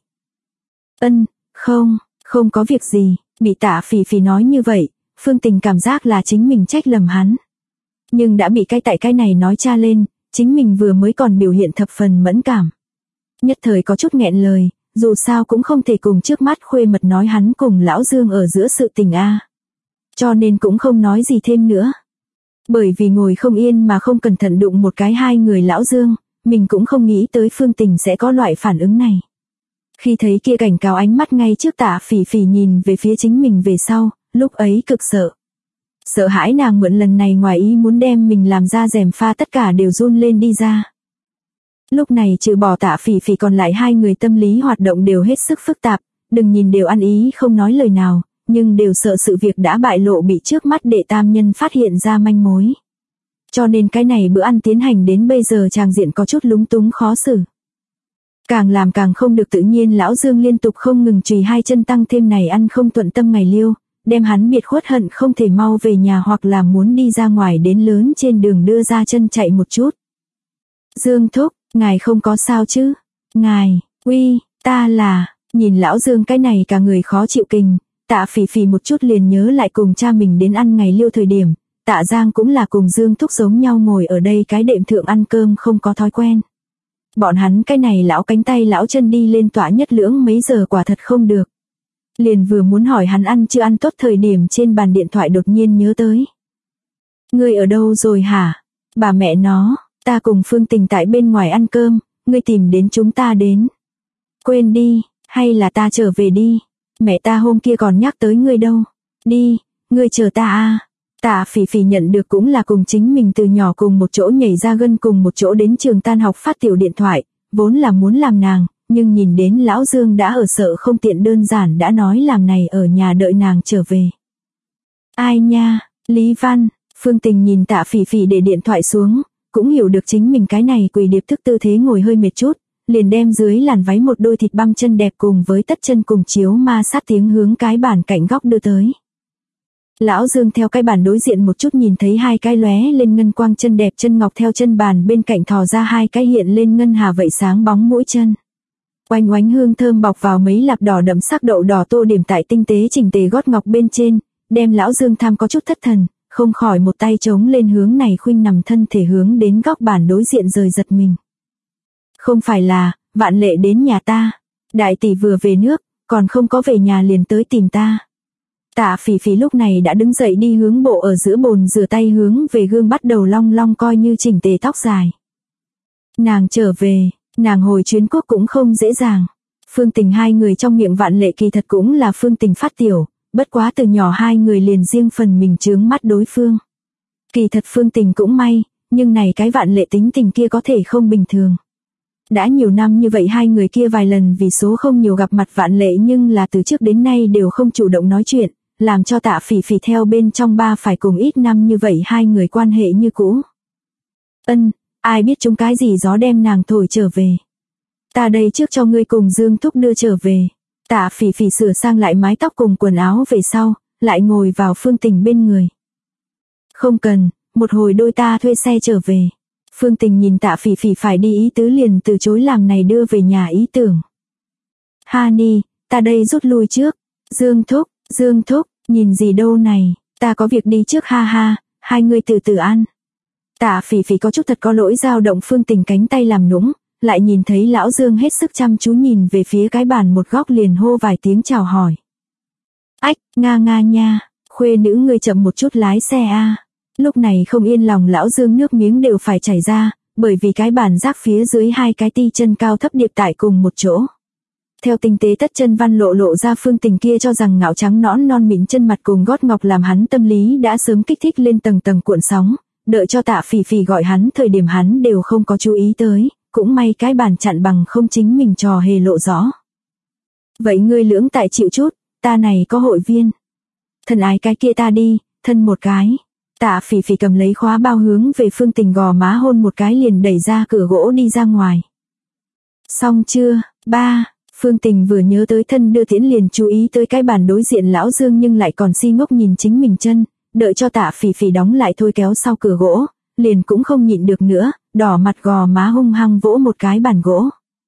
Không có việc gì, bị Tạ Phỉ Phỉ nói như vậy, Phương Tình cảm giác là chính mình trách lầm hắn. Nhưng đã bị cái này nói tra lên, chính mình vừa mới còn biểu hiện thập phần mẫn cảm. Nhất thời có chút nghẹn lời, dù sao cũng không thể cùng trước mắt khuê mật nói hắn cùng lão Dương ở giữa sự tình a. Cho nên cũng không nói gì thêm nữa. Bởi vì ngồi không yên mà không cẩn thận đụng một cái hai người lão Dương, mình cũng không nghĩ tới Phương Tình sẽ có loại phản ứng này. Khi thấy kia cảnh cáo ánh mắt ngay trước Tạ Phỉ Phỉ nhìn về phía chính mình về sau, lúc ấy cực sợ. Sợ hãi nàng mượn lần này ngoài ý muốn đem mình làm ra rèm pha tất cả đều run lên đi ra. Lúc này trừ bỏ Tạ Phỉ Phỉ còn lại hai người tâm lý hoạt động đều hết sức phức tạp, đừng nhìn đều ăn ý không nói lời nào, nhưng đều sợ sự việc đã bại lộ bị trước mắt đệ tam nhân phát hiện ra manh mối. Cho nên cái này bữa ăn tiến hành đến bây giờ tràng diện có chút lúng túng khó xử. Càng làm càng không được tự nhiên lão Dương liên tục không ngừng chùy hai chân tăng thêm này ăn không thuận tâm ngày liêu, đem hắn biệt khuất hận không thể mau về nhà hoặc là muốn đi ra ngoài đến lớn trên đường đưa ra chân chạy một chút. Dương Thúc, ngài không có sao chứ? Ngài, ta là, nhìn lão Dương cái này cả người khó chịu kình, Tạ Phỉ Phỉ một chút liền nhớ lại cùng cha mình đến ăn ngày liêu thời điểm, Tạ Giang cũng là cùng Dương Thúc giống nhau ngồi ở đây cái đệm thượng ăn cơm không có thói quen. Bọn hắn cái này lão cánh tay lão chân đi lên tỏa nhất lưỡng mấy giờ quả thật không được. Liền vừa muốn hỏi hắn ăn chưa ăn tốt thời điểm trên bàn điện thoại đột nhiên nhớ tới. Ngươi ở đâu rồi hả? Bà mẹ nó, ta cùng Phương Tình tại bên ngoài ăn cơm, ngươi tìm đến chúng ta đến. Quên đi, hay là ta trở về đi. Mẹ ta hôm kia còn nhắc tới ngươi đâu. Đi, ngươi chờ ta à. Tạ Phỉ Phỉ nhận được cũng là cùng chính mình từ nhỏ cùng một chỗ nhảy ra gân cùng một chỗ đến trường tan học phát tiểu điện thoại, vốn là muốn làm nàng, nhưng nhìn đến lão Dương đã ở sợ không tiện đơn giản đã nói làm này ở nhà đợi nàng trở về. Ai nha, Lý Văn, Phương Tình nhìn Tạ Phỉ Phỉ để điện thoại xuống, cũng hiểu được chính mình cái này quỳ điệp thức tư thế ngồi hơi mệt chút, liền đem dưới làn váy một đôi thịt băm chân đẹp cùng với tất chân cùng chiếu ma sát tiếng hướng cái bàn cạnh góc đưa tới. Lão Dương theo cái bàn đối diện một chút nhìn thấy hai cái lóe lên ngân quang chân đẹp chân ngọc theo chân bàn bên cạnh thò ra hai cái hiện lên ngân hà vậy sáng bóng mũi chân. Oanh oánh hương thơm bọc vào mấy lạp đỏ đậm sắc đậu đỏ tô điểm tại tinh tế chỉnh tề gót ngọc bên trên, đem lão Dương tham có chút thất thần, không khỏi một tay chống lên hướng này khuynh nằm thân thể hướng đến góc bàn đối diện rời giật mình. Không phải là, Vạn Lệ đến nhà ta, đại tỷ vừa về nước, còn không có về nhà liền tới tìm ta. Tạ Phỉ Phỉ lúc này đã đứng dậy đi hướng bộ ở giữa bồn rửa tay hướng về gương bắt đầu long long coi như chỉnh tề tóc dài. Nàng trở về, nàng hồi chuyến quốc cũng không dễ dàng. Phương Tình hai người trong miệng Vạn Lệ kỳ thật cũng là Phương Tình phát tiểu, bất quá từ nhỏ hai người liền riêng phần mình chướng mắt đối phương. Kỳ thật Phương Tình cũng may, nhưng này cái Vạn Lệ tính tình kia có thể không bình thường. Đã nhiều năm như vậy hai người kia vài lần vì số không nhiều gặp mặt Vạn Lệ nhưng là từ trước đến nay đều không chủ động nói chuyện, làm cho Tạ Phỉ Phỉ theo bên trong ba phải cùng ít năm như vậy hai người quan hệ như cũ. Ai biết chúng cái gì gió đem nàng thổi trở về. Ta đây trước cho ngươi cùng Dương Thúc đưa trở về. Tạ Phỉ Phỉ sửa sang lại mái tóc cùng quần áo về sau, lại ngồi vào Phương Tình bên người. Không cần, một hồi đôi ta thuê xe trở về. Phương Tình nhìn Tạ Phỉ Phỉ phải đi ý tứ liền từ chối làm này đưa về nhà ý tưởng. Hani, ta đây rút lui trước. Dương Thúc, nhìn gì đâu này, ta có việc đi trước ha ha, hai người từ từ ăn. Tạ Phỉ Phỉ có chút thật có lỗi dao động Phương Tình cánh tay làm nũng, lại nhìn thấy lão Dương hết sức chăm chú nhìn về phía cái bàn một góc liền hô vài tiếng chào hỏi. Ách, nga nha, khuê nữ ngươi chậm một chút lái xe a. Lúc này không yên lòng lão Dương nước miếng đều phải chảy ra, bởi vì cái bàn rác phía dưới hai cái ti chân cao thấp điệp tại cùng một chỗ. Theo tinh tế tất chân văn lộ ra Phương Tình kia cho rằng ngạo trắng nõn non mịn chân mặt cùng gót ngọc làm hắn tâm lý đã sớm kích thích lên tầng cuộn sóng, đợi cho Tạ Phỉ Phỉ gọi hắn thời điểm hắn đều không có chú ý tới, cũng may cái bàn chặn bằng không chính mình trò hề lộ rõ. Vậy ngươi lưỡng tại chịu chút, ta này có hội viên. Thân ái cái kia ta đi, thân một cái. Tạ Phỉ Phỉ cầm lấy khóa bao hướng về Phương Tình gò má hôn một cái liền đẩy ra cửa gỗ đi ra ngoài. Xong chưa, ba, Phương Tình vừa nhớ tới thân đưa tiễn liền chú ý tới cái bàn đối diện lão Dương nhưng lại còn si ngốc nhìn chính mình chân, đợi cho Tạ Phỉ Phỉ đóng lại thôi kéo sau cửa gỗ, liền cũng không nhịn được nữa, đỏ mặt gò má hung hăng vỗ một cái bàn gỗ.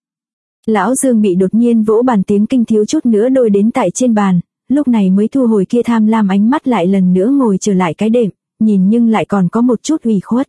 Lão Dương bị đột nhiên vỗ bàn tiếng kinh thiếu chút nữa đôi đến tại trên bàn, lúc này mới thu hồi kia tham lam ánh mắt lại lần nữa ngồi trở lại cái đệm, nhìn nhưng lại còn có một chút ủy khuất.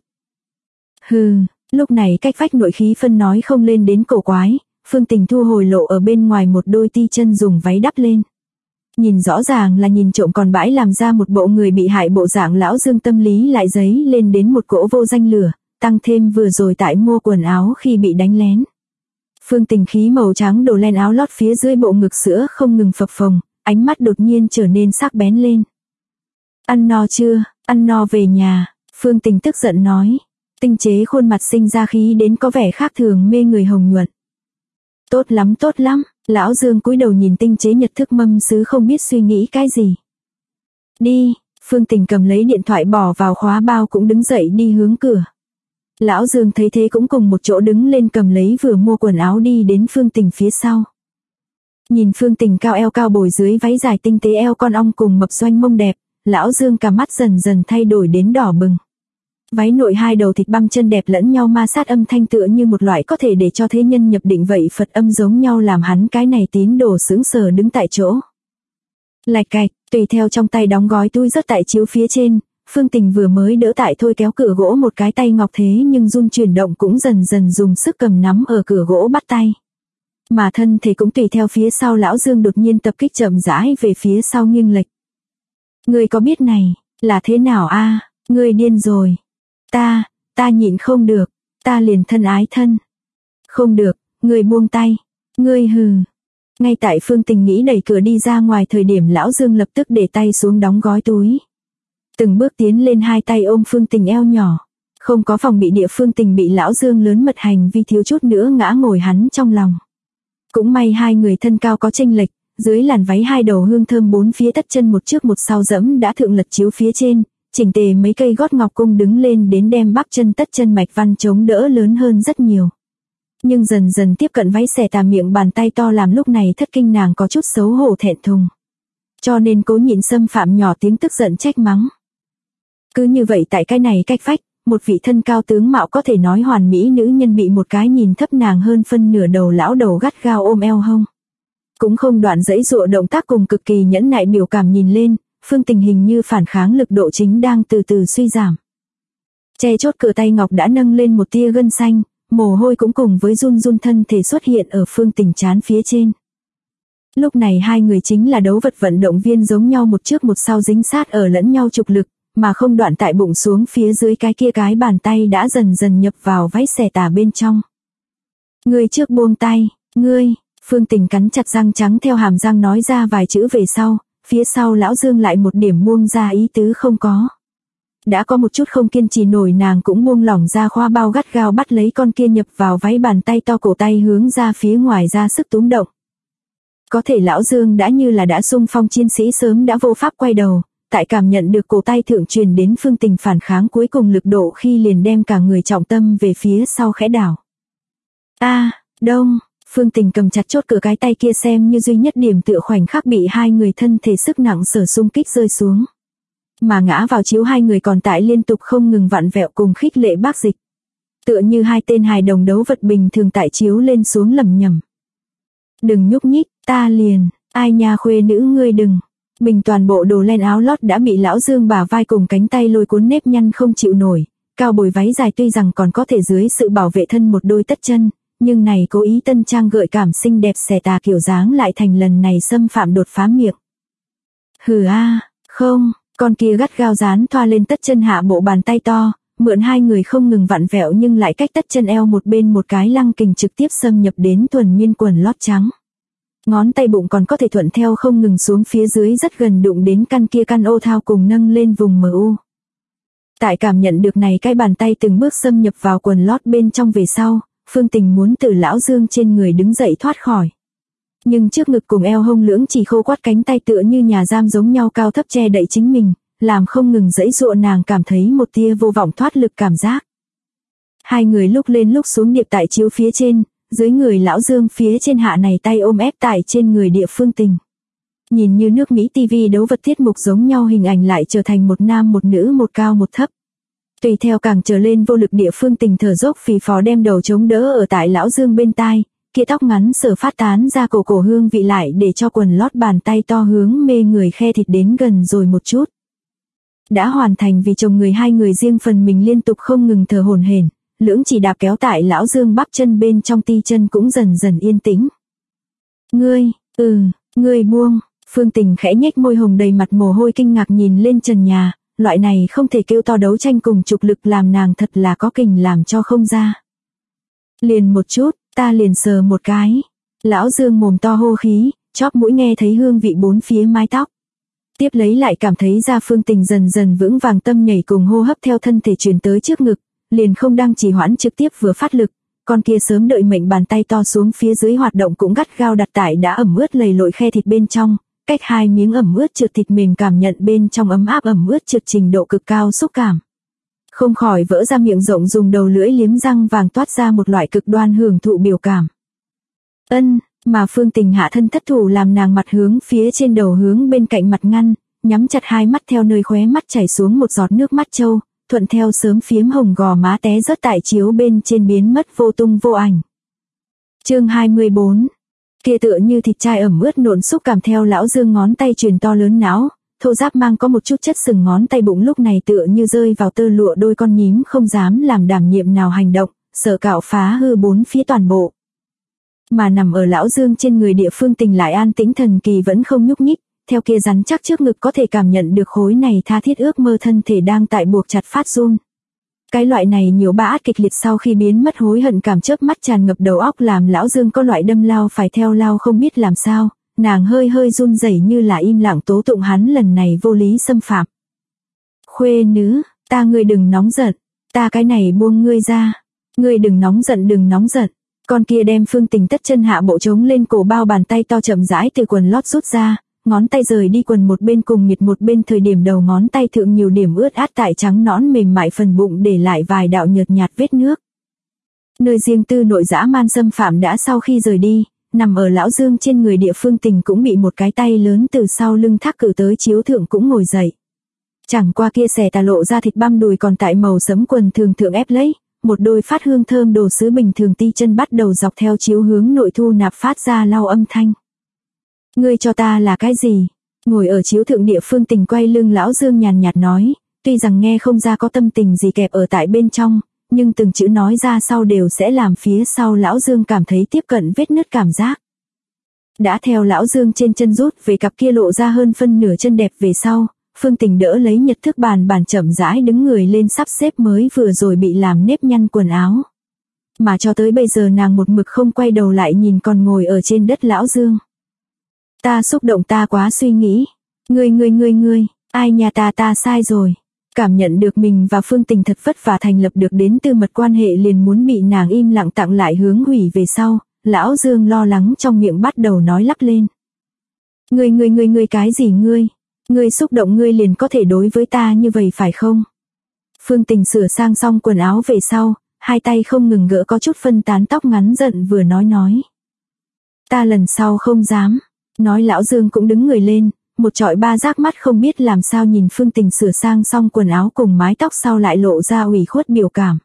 Hừ, lúc này cách vách nội khí phân nói không lên đến cổ quái, Phương Tình thu hồi lộ ở bên ngoài một đôi ti chân dùng váy đắp lên. Nhìn rõ ràng là nhìn trộm còn bãi làm ra một bộ người bị hại bộ dạng lão Dương tâm lý lại dấy lên đến một cỗ vô danh lửa, tăng thêm vừa rồi tại mua quần áo khi bị đánh lén. Phương Tình khí màu trắng đồ len áo lót phía dưới bộ ngực sữa không ngừng phập phồng, ánh mắt đột nhiên trở nên sắc bén lên. Ăn no chưa, ăn no về nhà, Phương Tình tức giận nói. Tinh chế khuôn mặt sinh ra khí đến có vẻ khác thường mê người hồng nhuận. Tốt lắm, lão Dương cúi đầu nhìn tinh chế nhật thức mâm sứ không biết suy nghĩ cái gì. Đi, Phương Tình cầm lấy điện thoại bỏ vào khóa bao cũng đứng dậy đi hướng cửa. Lão Dương thấy thế cũng cùng một chỗ đứng lên cầm lấy vừa mua quần áo đi đến Phương Tình phía sau. Nhìn Phương Tình cao eo cao bồi dưới váy dài tinh tế eo con ong cùng mập doanh mông đẹp, lão Dương cả mắt dần dần thay đổi đến đỏ bừng. Váy nội hai đầu thịt băm chân đẹp lẫn nhau ma sát âm thanh tựa như một loại có thể để cho thế nhân nhập định vậy Phật âm giống nhau làm hắn cái này tín đồ sững sờ đứng tại chỗ. Lạch cạch, tùy theo trong tay đóng gói túi rớt tại chiếu phía trên, Phương Tình vừa mới đỡ tại thôi kéo cửa gỗ một cái tay ngọc thế nhưng run chuyển động cũng dần dần dùng sức cầm nắm ở cửa gỗ bắt tay. Mà thân thể cũng tùy theo phía sau lão Dương đột nhiên tập kích chậm rãi về phía sau nghiêng lệch. Ngươi có biết này, là thế nào a? Ngươi điên rồi. Ta nhịn không được, ta liền thân ái thân. Không được, ngươi buông tay, ngươi hừ. Ngay tại Phương Tình nghĩ đẩy cửa đi ra ngoài thời điểm lão Dương lập tức để tay xuống đóng gói túi. Từng bước tiến lên hai tay ôm Phương Tình eo nhỏ. Không có phòng bị địa Phương Tình bị lão Dương lớn mật hành vi thiếu chút nữa ngã ngồi hắn trong lòng. Cũng may hai người thân cao có chênh lệch, dưới làn váy hai đầu hương thơm bốn phía tất chân một trước một sau dẫm đã thượng lật chiếu phía trên, chỉnh tề mấy cây gót ngọc cung đứng lên đến đem bắp chân tất chân mạch văn chống đỡ lớn hơn rất nhiều. Nhưng dần dần tiếp cận váy xẻ tà miệng bàn tay to làm lúc này thất kinh nàng có chút xấu hổ thẹn thùng. Cho nên cố nhịn xâm phạm nhỏ tiếng tức giận trách mắng. Cứ như vậy tại cái này cách vách, một vị thân cao tướng mạo có thể nói hoàn mỹ nữ nhân bị một cái nhìn thấp nàng hơn phân nửa đầu lão đầu gắt gao ôm eo hông. Cũng không đoạn dãy dụa động tác cùng cực kỳ nhẫn nại biểu cảm nhìn lên, Phương Tình hình như phản kháng lực độ chính đang từ từ suy giảm. Che chốt cửa tay ngọc đã nâng lên một tia gân xanh, mồ hôi cũng cùng với run run thân thể xuất hiện ở Phương Tình trán phía trên. Lúc này hai người chính là đấu vật vận động viên giống nhau một trước một sau dính sát ở lẫn nhau trục lực, mà không đoạn tại bụng xuống phía dưới cái kia cái bàn tay đã dần dần nhập vào váy xẻ tà bên trong. Ngươi trước buông tay, ngươi, Phương Tình cắn chặt răng trắng theo hàm răng nói ra vài chữ về sau, phía sau lão Dương lại một điểm buông ra ý tứ không có. Đã có một chút không kiên trì nổi nàng cũng buông lỏng ra khoa bao gắt gao bắt lấy con kia nhập vào váy bàn tay to cổ tay hướng ra phía ngoài ra sức túm động. Có thể lão Dương đã như là đã xung phong chiến sĩ sớm đã vô pháp quay đầu, tại cảm nhận được cổ tay thượng truyền đến Phương Tình phản kháng cuối cùng lực độ khi liền đem cả người trọng tâm về phía sau khẽ đảo. Đông, Phương Tình cầm chặt chốt cửa cái tay kia xem như duy nhất điểm tựa khoảnh khắc bị hai người thân thể sức nặng sở xung kích rơi xuống. Mà ngã vào chiếu hai người còn tại liên tục không ngừng vặn vẹo cùng khích lệ bác dịch. Tựa như hai tên hài đồng đấu vật bình thường tại chiếu lên xuống lầm nhầm. Đừng nhúc nhích, ta liền, ai nha khuê nữ ngươi đừng. Bình toàn bộ đồ len áo lót đã bị lão Dương bả vai cùng cánh tay lôi cuốn nếp nhăn không chịu nổi. Cao bồi váy dài tuy rằng còn có thể dưới sự bảo vệ thân một đôi tất chân, nhưng này cố ý tân trang gợi cảm xinh đẹp xẻ tà kiểu dáng lại thành lần này xâm phạm đột phá miệng. Hừ không, con kia gắt gao dán thoa lên tất chân hạ bộ bàn tay to, mượn hai người không ngừng vặn vẹo nhưng lại cách tất chân eo một bên một cái lăng kình trực tiếp xâm nhập đến thuần miên quần lót trắng. Ngón tay bụng còn có thể thuận theo không ngừng xuống phía dưới rất gần đụng đến căn kia căn ô thao cùng nâng lên vùng MU. Tại cảm nhận được này cái bàn tay từng bước xâm nhập vào quần lót bên trong về sau, Phương Tình muốn từ lão Dương trên người đứng dậy thoát khỏi. Nhưng trước ngực cùng eo hông lưỡng chỉ khô quắt cánh tay tựa như nhà giam giống nhau cao thấp che đậy chính mình, làm không ngừng giãy giụa nàng cảm thấy một tia vô vọng thoát lực cảm giác. Hai người lúc lên lúc xuống điệp tại chiếu phía trên, dưới người Lão Dương phía trên hạ này tay ôm ép tại trên người Địa Phương Tình. Nhìn như nước Mỹ TV đấu vật tiết mục giống nhau, hình ảnh lại trở thành một nam một nữ, một cao một thấp. Tùy theo càng trở lên vô lực, Địa Phương Tình thở dốc phì phò đem đầu chống đỡ ở tại Lão Dương bên tai, kia tóc ngắn sở phát tán ra cổ hương vị lại để cho quần lót bàn tay to hướng mê người khe thịt đến gần rồi một chút. Đã hoàn thành vì chồng người, hai người riêng phần mình liên tục không ngừng thở hổn hển, lưỡng chỉ đạp kéo tại Lão Dương bắp chân bên trong, ti chân cũng dần dần yên tĩnh. Ngươi buông. Phương Tình khẽ nhếch môi hồng đầy mặt mồ hôi kinh ngạc nhìn lên trần nhà, loại này không thể kêu to đấu tranh cùng trục lực làm nàng thật là có kình làm cho không ra. Liền một chút, ta liền sờ một cái. Lão Dương mồm to hô khí, chóp mũi nghe thấy hương vị bốn phía mái tóc. Tiếp lấy lại cảm thấy ra Phương Tình dần dần vững vàng, tâm nhảy cùng hô hấp theo thân thể truyền tới trước ngực, liền không đang trì hoãn trực tiếp vừa phát lực, con kia sớm đợi mệnh bàn tay to xuống phía dưới hoạt động cũng gắt gao đặt tại đã ẩm ướt lầy lội khe thịt bên trong, cách hai miếng ẩm ướt trượt thịt mềm, cảm nhận bên trong ấm áp ẩm ướt trượt trình độ cực cao xúc cảm. Không khỏi vỡ ra miệng rộng, dùng đầu lưỡi liếm răng vàng, toát ra một loại cực đoan hưởng thụ biểu cảm. Mà Phương Tình hạ thân thất thủ làm nàng mặt hướng phía trên, đầu hướng bên cạnh mặt ngăn, nhắm chặt hai mắt, theo nơi khóe mắt chảy xuống một giọt nước mắt trâu, thuận theo sớm phiếm hồng gò má té rớt tại chiếu bên trên biến mất vô tung vô ảnh. Chương 24. Kia tựa như thịt chai ẩm ướt nộn xúc cảm theo Lão Dương ngón tay truyền to lớn não, thô ráp mang có một chút chất sừng ngón tay bụng lúc này tựa như rơi vào tơ lụa, đôi con nhím không dám làm đảm nhiệm nào hành động, sợ cạo phá hư bốn phía toàn bộ. Mà nằm ở Lão Dương trên người Địa Phương Tình lại an tĩnh thần kỳ, vẫn không nhúc nhích, theo kia rắn chắc trước ngực có thể cảm nhận được khối này tha thiết ước mơ thân thể đang tại buộc chặt phát run. Cái loại này nhiều bã át kịch liệt sau khi biến mất hối hận cảm chớp mắt tràn ngập đầu óc, làm Lão Dương có loại đâm lao phải theo lao không biết làm sao, nàng hơi hơi run rẩy như là im lặng tố tụng hắn lần này vô lý xâm phạm. Khuê nữ, ta, ngươi đừng nóng giận, ta cái này buông ngươi ra, ngươi đừng nóng giận. Con kia đem Phương Tình tất chân hạ bộ trống lên cổ bao bàn tay to chậm rãi từ quần lót rút ra, ngón tay rời đi quần một bên cùng miệt một bên, thời điểm đầu ngón tay thượng nhiều điểm ướt át tại trắng nõn mềm mại phần bụng để lại vài đạo nhợt nhạt vết nước. Nơi riêng tư nội dã man xâm phạm đã sau khi rời đi, nằm ở Lão Dương trên người Địa Phương Tình cũng bị một cái tay lớn từ sau lưng thác cử tới, chiếu thượng cũng ngồi dậy. Chẳng qua kia xẻ tà lộ ra thịt băm đùi còn tại màu sẫm quần thường thượng ép lấy, một đôi phát hương thơm đồ sứ bình thường ti chân bắt đầu dọc theo chiếu hướng nội thu nạp phát ra lau âm thanh. Ngươi cho ta là cái gì? Ngồi ở chiếu thượng Địa Phương Tình quay lưng Lão Dương nhàn nhạt nói, tuy rằng nghe không ra có tâm tình gì kẹp ở tại bên trong, nhưng từng chữ nói ra sau đều sẽ làm phía sau Lão Dương cảm thấy tiếp cận vết nứt cảm giác. Đã theo Lão Dương trên chân rút về cặp kia lộ ra hơn phân nửa chân đẹp về sau, Phương Tình đỡ lấy nhật thức bàn chậm rãi đứng người lên sắp xếp mới vừa rồi bị làm nếp nhăn quần áo. Mà cho tới bây giờ nàng một mực không quay đầu lại nhìn còn ngồi ở trên đất Lão Dương. Ta xúc động, ta quá suy nghĩ. Ngươi, ai nhà ta sai rồi. Cảm nhận được mình và Phương Tình thật vất vả thành lập được đến tư mật quan hệ liền muốn bị nàng im lặng tặng lại hướng hủy về sau, Lão Dương lo lắng trong miệng bắt đầu nói lắp lên. Ngươi cái gì ngươi xúc động ngươi liền có thể đối với ta như vậy phải không? Phương Tình sửa sang xong quần áo về sau, hai tay không ngừng gỡ có chút phân tán tóc ngắn, giận vừa nói. Ta lần sau không dám. Nói Lão Dương cũng đứng người lên, một trọi ba giác mắt không biết làm sao nhìn Phương Tình sửa sang xong quần áo cùng mái tóc sau lại lộ ra ủy khuất biểu cảm.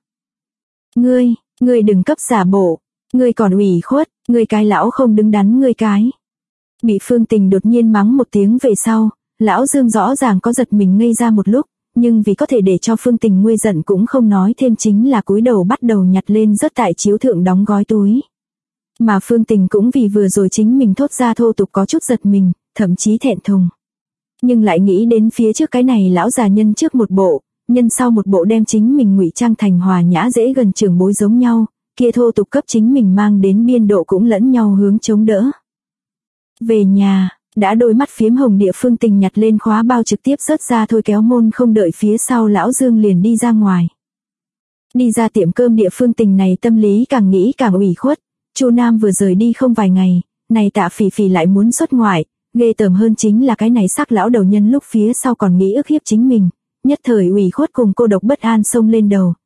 Ngươi đừng cấp giả bộ, ngươi còn ủy khuất, ngươi cái lão không đứng đắn ngươi cái. Bị Phương Tình đột nhiên mắng một tiếng về sau, Lão Dương rõ ràng có giật mình ngây ra một lúc, nhưng vì có thể để cho Phương Tình nguôi giận cũng không nói thêm, chính là cúi đầu bắt đầu nhặt lên rớt tại chiếu thượng đóng gói túi. Mà Phương Tình cũng vì vừa rồi chính mình thốt ra thô tục có chút giật mình, thậm chí thẹn thùng. Nhưng lại nghĩ đến phía trước cái này lão già nhân trước một bộ, nhân sau một bộ đem chính mình ngụy trang thành hòa nhã dễ gần trưởng bối giống nhau, kia thô tục cấp chính mình mang đến biên độ cũng lẫn nhau hướng chống đỡ. Về nhà, đã đôi mắt phiếm hồng Địa Phương Tình nhặt lên khóa bao trực tiếp rớt ra thôi, kéo môn không đợi phía sau Lão Dương liền đi ra ngoài. Đi ra tiệm cơm Địa Phương Tình này tâm lý càng nghĩ càng ủy khuất. Chu Nam vừa rời đi không vài ngày, này Tạ Phỉ Phỉ lại muốn xuất ngoại, ghê tởm hơn chính là cái này sắc lão đầu nhân lúc phía sau còn nghĩ ức hiếp chính mình, nhất thời ủy khuất cùng cô độc bất an xông lên đầu,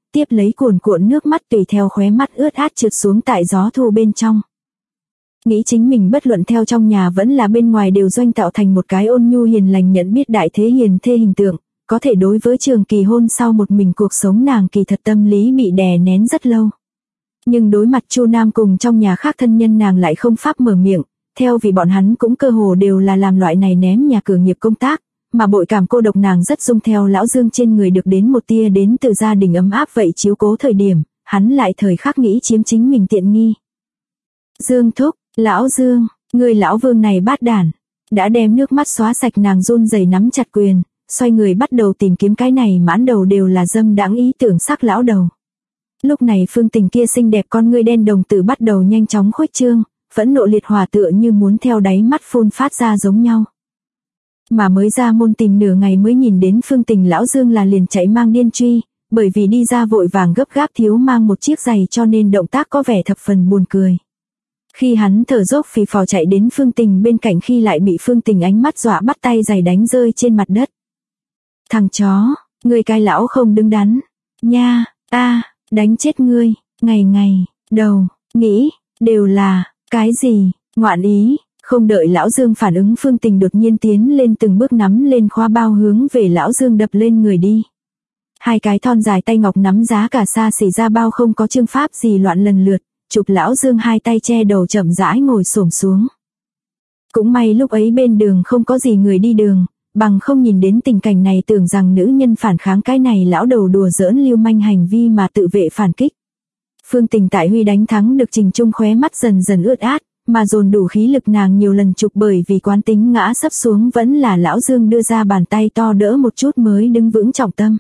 tiếp lấy cuồn cuộn nước mắt tùy theo khóe mắt ướt át trượt xuống tại gió thu bên trong. Nghĩ chính mình bất luận theo trong nhà vẫn là bên ngoài đều doanh tạo thành một cái ôn nhu hiền lành nhận biết đại thế hiền thê hình tượng, có thể đối với trường kỳ hôn sau một mình cuộc sống nàng kỳ thật tâm lý bị đè nén rất lâu. Nhưng đối mặt Chu Nam cùng trong nhà khác thân nhân nàng lại không pháp mở miệng, theo vì bọn hắn cũng cơ hồ đều là làm loại này ném nhà cửa nghiệp công tác, mà bội cảm cô độc nàng rất dung theo lão Dương trên người được đến một tia đến từ gia đình ấm áp vậy chiếu cố thời điểm, hắn lại thời khắc nghĩ chiếm chính mình tiện nghi. Dương thúc, lão Dương, người lão Vương này bát đản, đã đem nước mắt xóa sạch nàng run rẩy nắm chặt quyền, xoay người bắt đầu tìm kiếm cái này mãn đầu đều là dâm đãng ý tưởng sắc lão đầu. Lúc này Phương Tình kia xinh đẹp con ngươi đen đồng tử bắt đầu nhanh chóng khuếch trương, phẫn nộ liệt hỏa tựa như muốn theo đáy mắt phun phát ra giống nhau. Mà mới ra môn tìm nửa ngày mới nhìn đến Phương Tình lão Dương là liền chạy mang điên truy, bởi vì đi ra vội vàng gấp gáp thiếu mang một chiếc giày cho nên động tác có vẻ thập phần buồn cười. Khi hắn thở dốc phì phò chạy đến Phương Tình bên cạnh khi lại bị Phương Tình ánh mắt dọa bắt tay giày đánh rơi trên mặt đất. Thằng chó, ngươi cái lão không đứng đắn, nha, đánh chết ngươi, ngày, đầu, nghĩ, đều là, cái gì, ngoạn ý, không đợi lão Dương phản ứng Phương Tình đột nhiên tiến lên từng bước nắm lên khóa bao hướng về lão Dương đập lên người đi. Hai cái thon dài tay ngọc nắm giá cả xa xỉ ra bao không có chương pháp gì loạn lần lượt, chụp lão Dương hai tay che đầu chậm rãi ngồi xổm xuống. Cũng may lúc ấy bên đường không có gì người đi đường, bằng không nhìn đến tình cảnh này tưởng rằng nữ nhân phản kháng cái này lão đầu đùa giỡn lưu manh hành vi mà tự vệ phản kích. Phương Tình tại huy đánh thắng được Trình Trung khóe mắt dần dần ướt át, mà dồn đủ khí lực nàng nhiều lần chụp bởi vì quán tính ngã sấp xuống vẫn là lão Dương đưa ra bàn tay to đỡ một chút mới đứng vững trọng tâm.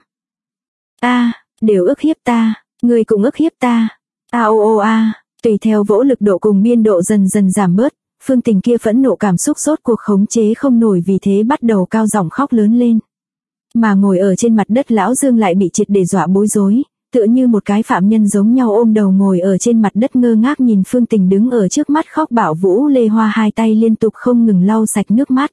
Đều ức hiếp ta, người cũng ức hiếp ta. Tùy theo vỗ lực độ cùng biên độ dần dần giảm bớt, Phương Tình kia phẫn nộ cảm xúc rốt cuộc khống chế không nổi vì thế bắt đầu cao giọng khóc lớn lên. Mà ngồi ở trên mặt đất lão Dương lại bị triệt để dọa bối rối, tựa như một cái phạm nhân giống nhau ôm đầu ngồi ở trên mặt đất ngơ ngác nhìn Phương Tình đứng ở trước mắt khóc bạo vũ lê hoa hai tay liên tục không ngừng lau sạch nước mắt.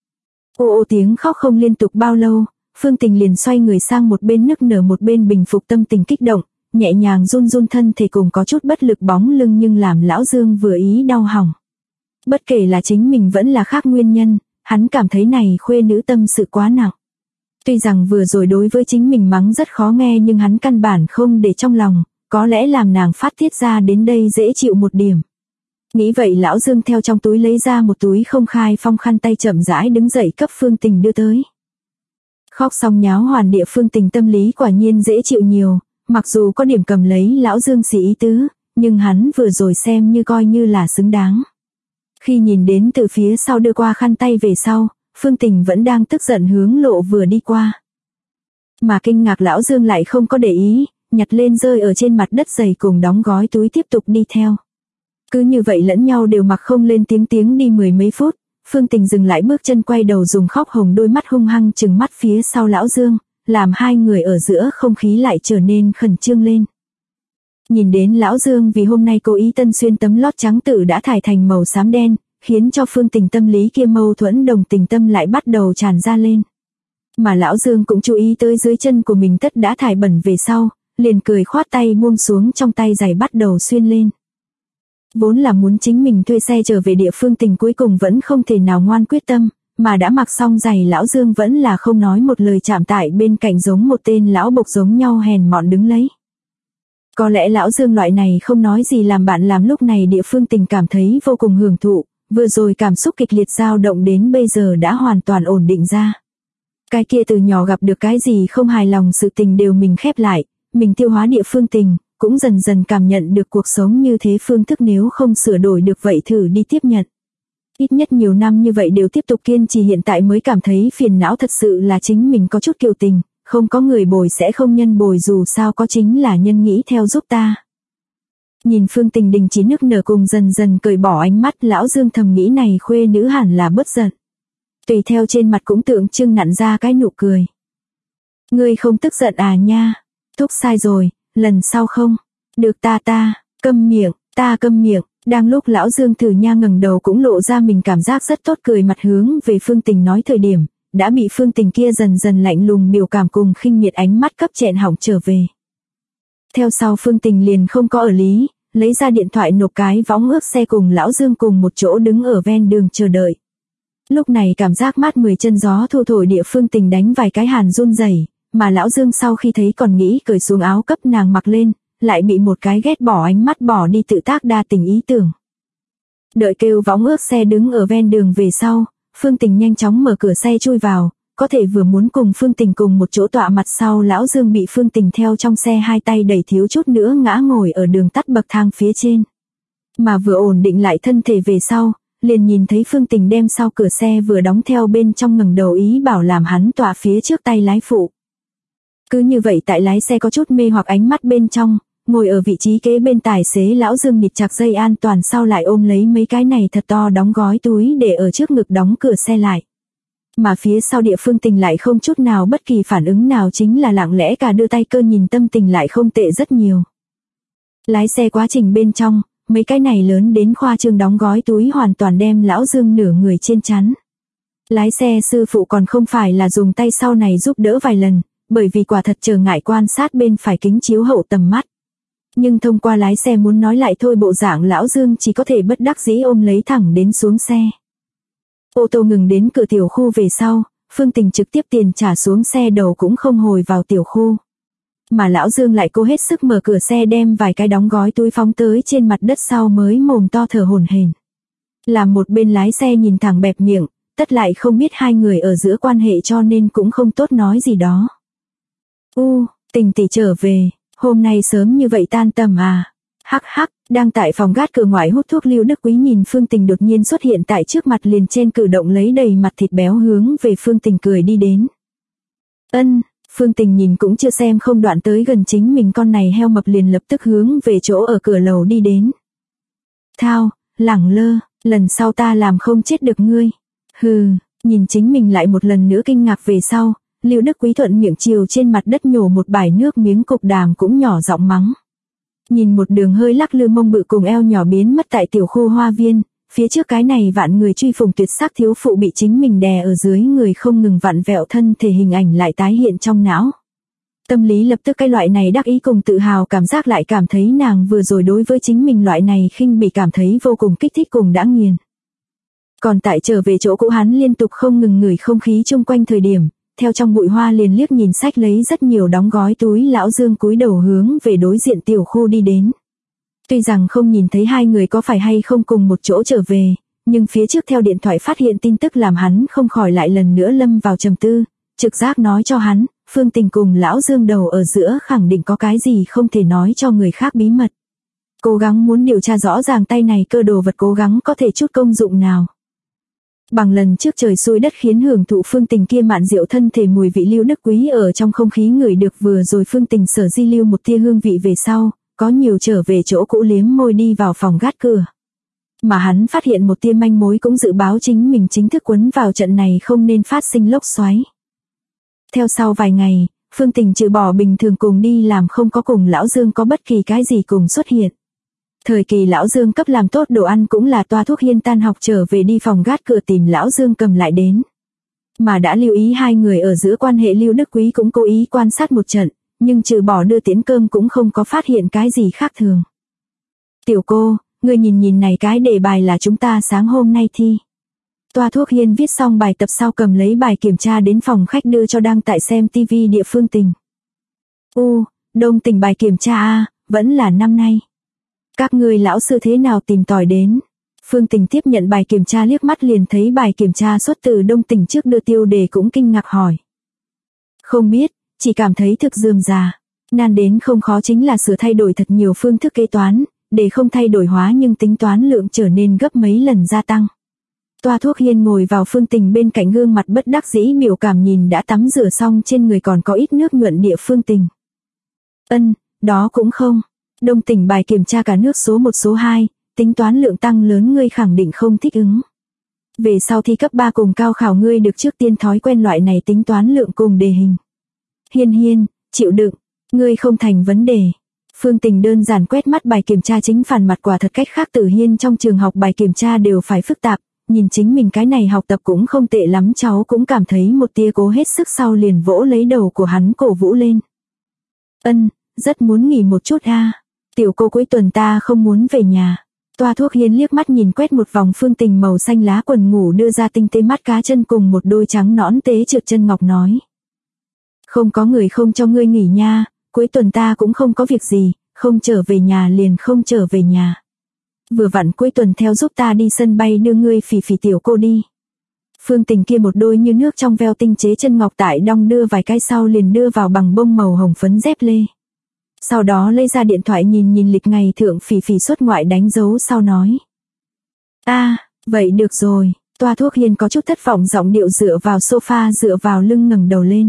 Tiếng khóc không liên tục bao lâu, Phương Tình liền xoay người sang một bên nức nở một bên bình phục tâm tình kích động, nhẹ nhàng run run thân thể cùng có chút bất lực bóng lưng nhưng làm lão Dương vừa ý đau hỏng. Bất kể là chính mình vẫn là khác nguyên nhân, hắn cảm thấy này khuê nữ tâm sự quá nặng. Tuy rằng vừa rồi đối với chính mình mắng rất khó nghe nhưng hắn căn bản không để trong lòng, có lẽ làm nàng phát tiết ra đến đây dễ chịu một điểm. Nghĩ vậy lão Dương theo trong túi lấy ra một túi không khai phong khăn tay chậm rãi đứng dậy cấp Phương Tình đưa tới. Khóc xong nháo hoàn địa Phương Tình tâm lý quả nhiên dễ chịu nhiều, mặc dù có điểm cầm lấy lão Dương xỉ ý tứ, nhưng hắn vừa rồi xem như coi như là xứng đáng. Khi nhìn đến từ phía sau đưa qua khăn tay về sau, Phương Tình vẫn đang tức giận hướng lộ vừa đi qua. Mà kinh ngạc lão Dương lại không có để ý, nhặt lên rơi ở trên mặt đất giày cùng đóng gói túi tiếp tục đi theo. Cứ như vậy lẫn nhau đều mặc không lên tiếng đi mười mấy phút, Phương Tình dừng lại bước chân quay đầu dùng khóc hồng đôi mắt hung hăng trừng mắt phía sau lão Dương, làm hai người ở giữa không khí lại trở nên khẩn trương lên. Nhìn đến lão Dương vì hôm nay cố ý tân xuyên tấm lót trắng tự đã thải thành màu xám đen, khiến cho Phương Tình tâm lý kia mâu thuẫn đồng tình tâm lại bắt đầu tràn ra lên. Mà lão Dương cũng chú ý tới dưới chân của mình tất đã thải bẩn về sau, liền cười khoát tay buông xuống trong tay giày bắt đầu xuyên lên. Vốn là muốn chính mình thuê xe trở về địa Phương Tình cuối cùng vẫn không thể nào ngoan quyết tâm, mà đã mặc xong giày lão Dương vẫn là không nói một lời chạm tại bên cạnh giống một tên lão bộc giống nhau hèn mọn đứng lấy. Có lẽ lão Dương loại này không nói gì làm bạn làm lúc này địa Phương Tình cảm thấy vô cùng hưởng thụ, vừa rồi cảm xúc kịch liệt dao động đến bây giờ đã hoàn toàn ổn định ra. Cái kia từ nhỏ gặp được cái gì không hài lòng sự tình đều mình khép lại, mình tiêu hóa địa Phương Tình, cũng dần dần cảm nhận được cuộc sống như thế phương thức nếu không sửa đổi được vậy thử đi tiếp nhận. Ít nhất nhiều năm như vậy đều tiếp tục kiên trì hiện tại mới cảm thấy phiền não thật sự là chính mình có chút kiêu tình, không có người bồi sẽ không nhân bồi dù sao có chính là nhân nghĩ theo giúp ta. Nhìn Phương Tình đình chỉ nức nở cùng dần dần cởi bỏ ánh mắt lão Dương thầm nghĩ này khuê nữ hẳn là bớt giận. Tùy theo trên mặt cũng tượng trưng nặn ra cái nụ cười. Ngươi không tức giận à nha, thúc sai rồi, lần sau không. Được ta, câm miệng, ta câm miệng. Đang lúc lão Dương thử nha ngẩng đầu cũng lộ ra mình cảm giác rất tốt cười mặt hướng về Phương Tình nói thời điểm, đã bị Phương Tình kia dần dần lạnh lùng biểu cảm cùng khinh miệt ánh mắt cấp chẹn hỏng trở về. Theo sau Phương Tình liền không có ở lý, lấy ra điện thoại nộp cái võng ước xe cùng Lão Dương cùng một chỗ đứng ở ven đường chờ đợi. Lúc này cảm giác mát 10 chân gió thu thổi địa Phương Tình đánh vài cái hàn run rẩy, mà Lão Dương sau khi thấy còn nghĩ cởi xuống áo cấp nàng mặc lên, lại bị một cái ghét bỏ ánh mắt bỏ đi tự tác đa tình ý tưởng. Đợi kêu võng ước xe đứng ở ven đường về sau, Phương Tình nhanh chóng mở cửa xe chui vào, có thể vừa muốn cùng Phương Tình cùng một chỗ tọa mặt sau Lão Dương bị Phương Tình theo trong xe hai tay đẩy thiếu chút nữa ngã ngồi ở đường tắt bậc thang phía trên. Mà vừa ổn định lại thân thể về sau, liền nhìn thấy Phương Tình đem sau cửa xe vừa đóng theo bên trong ngẩng đầu ý bảo làm hắn tọa phía trước tay lái phụ. Cứ như vậy tại lái xe có chút mê hoặc ánh mắt bên trong, ngồi ở vị trí kế bên tài xế Lão Dương bịt chặt dây an toàn sau lại ôm lấy mấy cái này thật to đóng gói túi để ở trước ngực đóng cửa xe lại. Mà phía sau địa Phương Tình lại không chút nào bất kỳ phản ứng nào, chính là lặng lẽ cả đưa tay cơ nhìn, tâm tình lại không tệ rất nhiều. Lái xe quá trình bên trong, mấy cái này lớn đến khoa trương đóng gói túi hoàn toàn đem Lão Dương nửa người trên chắn. Lái xe sư phụ còn không phải là dùng tay sau này giúp đỡ vài lần, bởi vì quả thật trở ngại quan sát bên phải kính chiếu hậu tầm mắt. Nhưng thông qua lái xe muốn nói lại thôi bộ dạng Lão Dương chỉ có thể bất đắc dĩ ôm lấy thẳng đến xuống xe. Ô tô ngừng đến cửa tiểu khu về sau, Phương Tình trực tiếp tiền trả xuống xe, đầu cũng không hồi vào tiểu khu. Mà Lão Dương lại cố hết sức mở cửa xe đem vài cái đóng gói túi phóng tới trên mặt đất sau mới mồm to thở hổn hển. Làm một bên lái xe nhìn thẳng bẹp miệng, tất lại không biết hai người ở giữa quan hệ cho nên cũng không tốt nói gì đó. Tình tỷ trở về, hôm nay sớm như vậy tan tầm à? Hắc hắc, đang tại phòng gác cửa ngoài hút thuốc Lưu Đức Quý nhìn Phương Tình đột nhiên xuất hiện tại trước mặt liền trên cử động lấy đầy mặt thịt béo hướng về Phương Tình cười đi đến. Phương Tình nhìn cũng chưa xem không đoạn tới gần chính mình con này heo mập liền lập tức hướng về chỗ ở cửa lầu đi đến. Thao, lẳng lơ, lần sau ta làm không chết được ngươi. Hừ, nhìn chính mình lại một lần nữa kinh ngạc về sau, Lưu Đức Quý thuận miệng chiều trên mặt đất nhổ một bãi nước miếng cục đàm cũng nhỏ giọng mắng. Nhìn một đường hơi lắc lư mông bự cùng eo nhỏ biến mất tại tiểu khu hoa viên, phía trước cái này vạn người truy phùng tuyệt sắc thiếu phụ bị chính mình đè ở dưới người không ngừng vặn vẹo thân thể hình ảnh lại tái hiện trong não. Tâm lý lập tức cái loại này đắc ý cùng tự hào cảm giác lại cảm thấy nàng vừa rồi đối với chính mình loại này khinh bị cảm thấy vô cùng kích thích cùng đã nghiền. Còn tại trở về chỗ cũ hắn liên tục không ngừng ngửi không khí chung quanh thời điểm, theo trong bụi hoa liền liếc nhìn sách lấy rất nhiều đóng gói túi Lão Dương cúi đầu hướng về đối diện tiểu khu đi đến. Tuy rằng không nhìn thấy hai người có phải hay không cùng một chỗ trở về, nhưng phía trước theo điện thoại phát hiện tin tức làm hắn không khỏi lại lần nữa lâm vào trầm tư, trực giác nói cho hắn, Phương Tình cùng Lão Dương đầu ở giữa khẳng định có cái gì không thể nói cho người khác bí mật. Cố gắng muốn điều tra rõ ràng tay này cơ đồ vật cố gắng có thể chút công dụng nào. Bằng lần trước trời xui đất khiến hưởng thụ Phương Tình kia mạn rượu thân thể mùi vị Lưu Đức Quý ở trong không khí ngửi được vừa rồi Phương Tình sở di lưu một tia hương vị về sau, có nhiều trở về chỗ cũ liếm môi đi vào phòng gác cửa. Mà hắn phát hiện một tia manh mối cũng dự báo chính mình chính thức quấn vào trận này không nên phát sinh lốc xoáy. Theo sau vài ngày, Phương Tình trừ bỏ bình thường cùng đi làm không có cùng Lão Dương có bất kỳ cái gì cùng xuất hiện. Thời kỳ Lão Dương cấp làm tốt đồ ăn cũng là Toa Thuốc Hiên tan học trở về đi phòng gác cửa tìm Lão Dương cầm lại đến. Mà đã lưu ý hai người ở giữa quan hệ Lưu Đức Quý cũng cố ý quan sát một trận, nhưng trừ bỏ đưa tiễn cơm cũng không có phát hiện cái gì khác thường. Tiểu cô, ngươi nhìn này cái đề bài là chúng ta sáng hôm nay thi. Toa Thuốc Hiên viết xong bài tập sau cầm lấy bài kiểm tra đến phòng khách đưa cho đang tại xem tivi địa Phương Tình. Đông Tình bài kiểm tra a, vẫn là năm nay. Các ngươi lão sư thế nào tìm tòi đến? Phương Tình tiếp nhận bài kiểm tra liếc mắt liền thấy bài kiểm tra xuất từ Đông Tình trước đưa tiêu đề cũng kinh ngạc hỏi. Không biết, chỉ cảm thấy thực rườm rà. Nan đến không khó chính là sửa thay đổi thật nhiều phương thức kế toán, để không thay đổi hóa nhưng tính toán lượng trở nên gấp mấy lần gia tăng. Toa Thuốc Hiên ngồi vào Phương Tình bên cạnh gương mặt bất đắc dĩ biểu cảm nhìn đã tắm rửa xong trên người còn có ít nước nhuận địa Phương Tình. Đó cũng không. Đông Tình bài kiểm tra cả nước số 1 số 2, tính toán lượng tăng lớn ngươi khẳng định không thích ứng. Về sau thi cấp 3 cùng cao khảo ngươi được trước tiên thói quen loại này tính toán lượng cùng đề hình. Hiên, chịu đựng, ngươi không thành vấn đề. Phương Tình đơn giản quét mắt bài kiểm tra chính phản mặt quả thật cách khác Tử Hiên trong trường học bài kiểm tra đều phải phức tạp, nhìn chính mình cái này học tập cũng không tệ lắm cháu cũng cảm thấy một tia cố hết sức sau liền vỗ lấy đầu của hắn cổ vũ lên. rất muốn nghỉ một chút a. Tiểu cô cuối tuần ta không muốn về nhà. Toa Thuốc Hiên liếc mắt nhìn quét một vòng Phương Tình màu xanh lá quần ngủ đưa ra tinh tế mắt cá chân cùng một đôi trắng nõn tế trượt chân ngọc nói. Không có người không cho ngươi nghỉ nha, cuối tuần ta cũng không có việc gì, không trở về nhà liền không trở về nhà. Vừa vặn cuối tuần theo giúp ta đi sân bay đưa ngươi Phỉ Phỉ tiểu cô đi. Phương Tình kia một đôi như nước trong veo tinh chế chân ngọc tại đong đưa vài cái sau liền đưa vào bằng bông màu hồng phấn dép lê. Sau đó lấy ra điện thoại nhìn lịch ngày thượng Phỉ Phỉ xuất ngoại đánh dấu sau nói. Vậy được rồi, Toa Thuốc Hiên có chút thất vọng giọng điệu dựa vào sofa dựa vào lưng ngẩng đầu lên.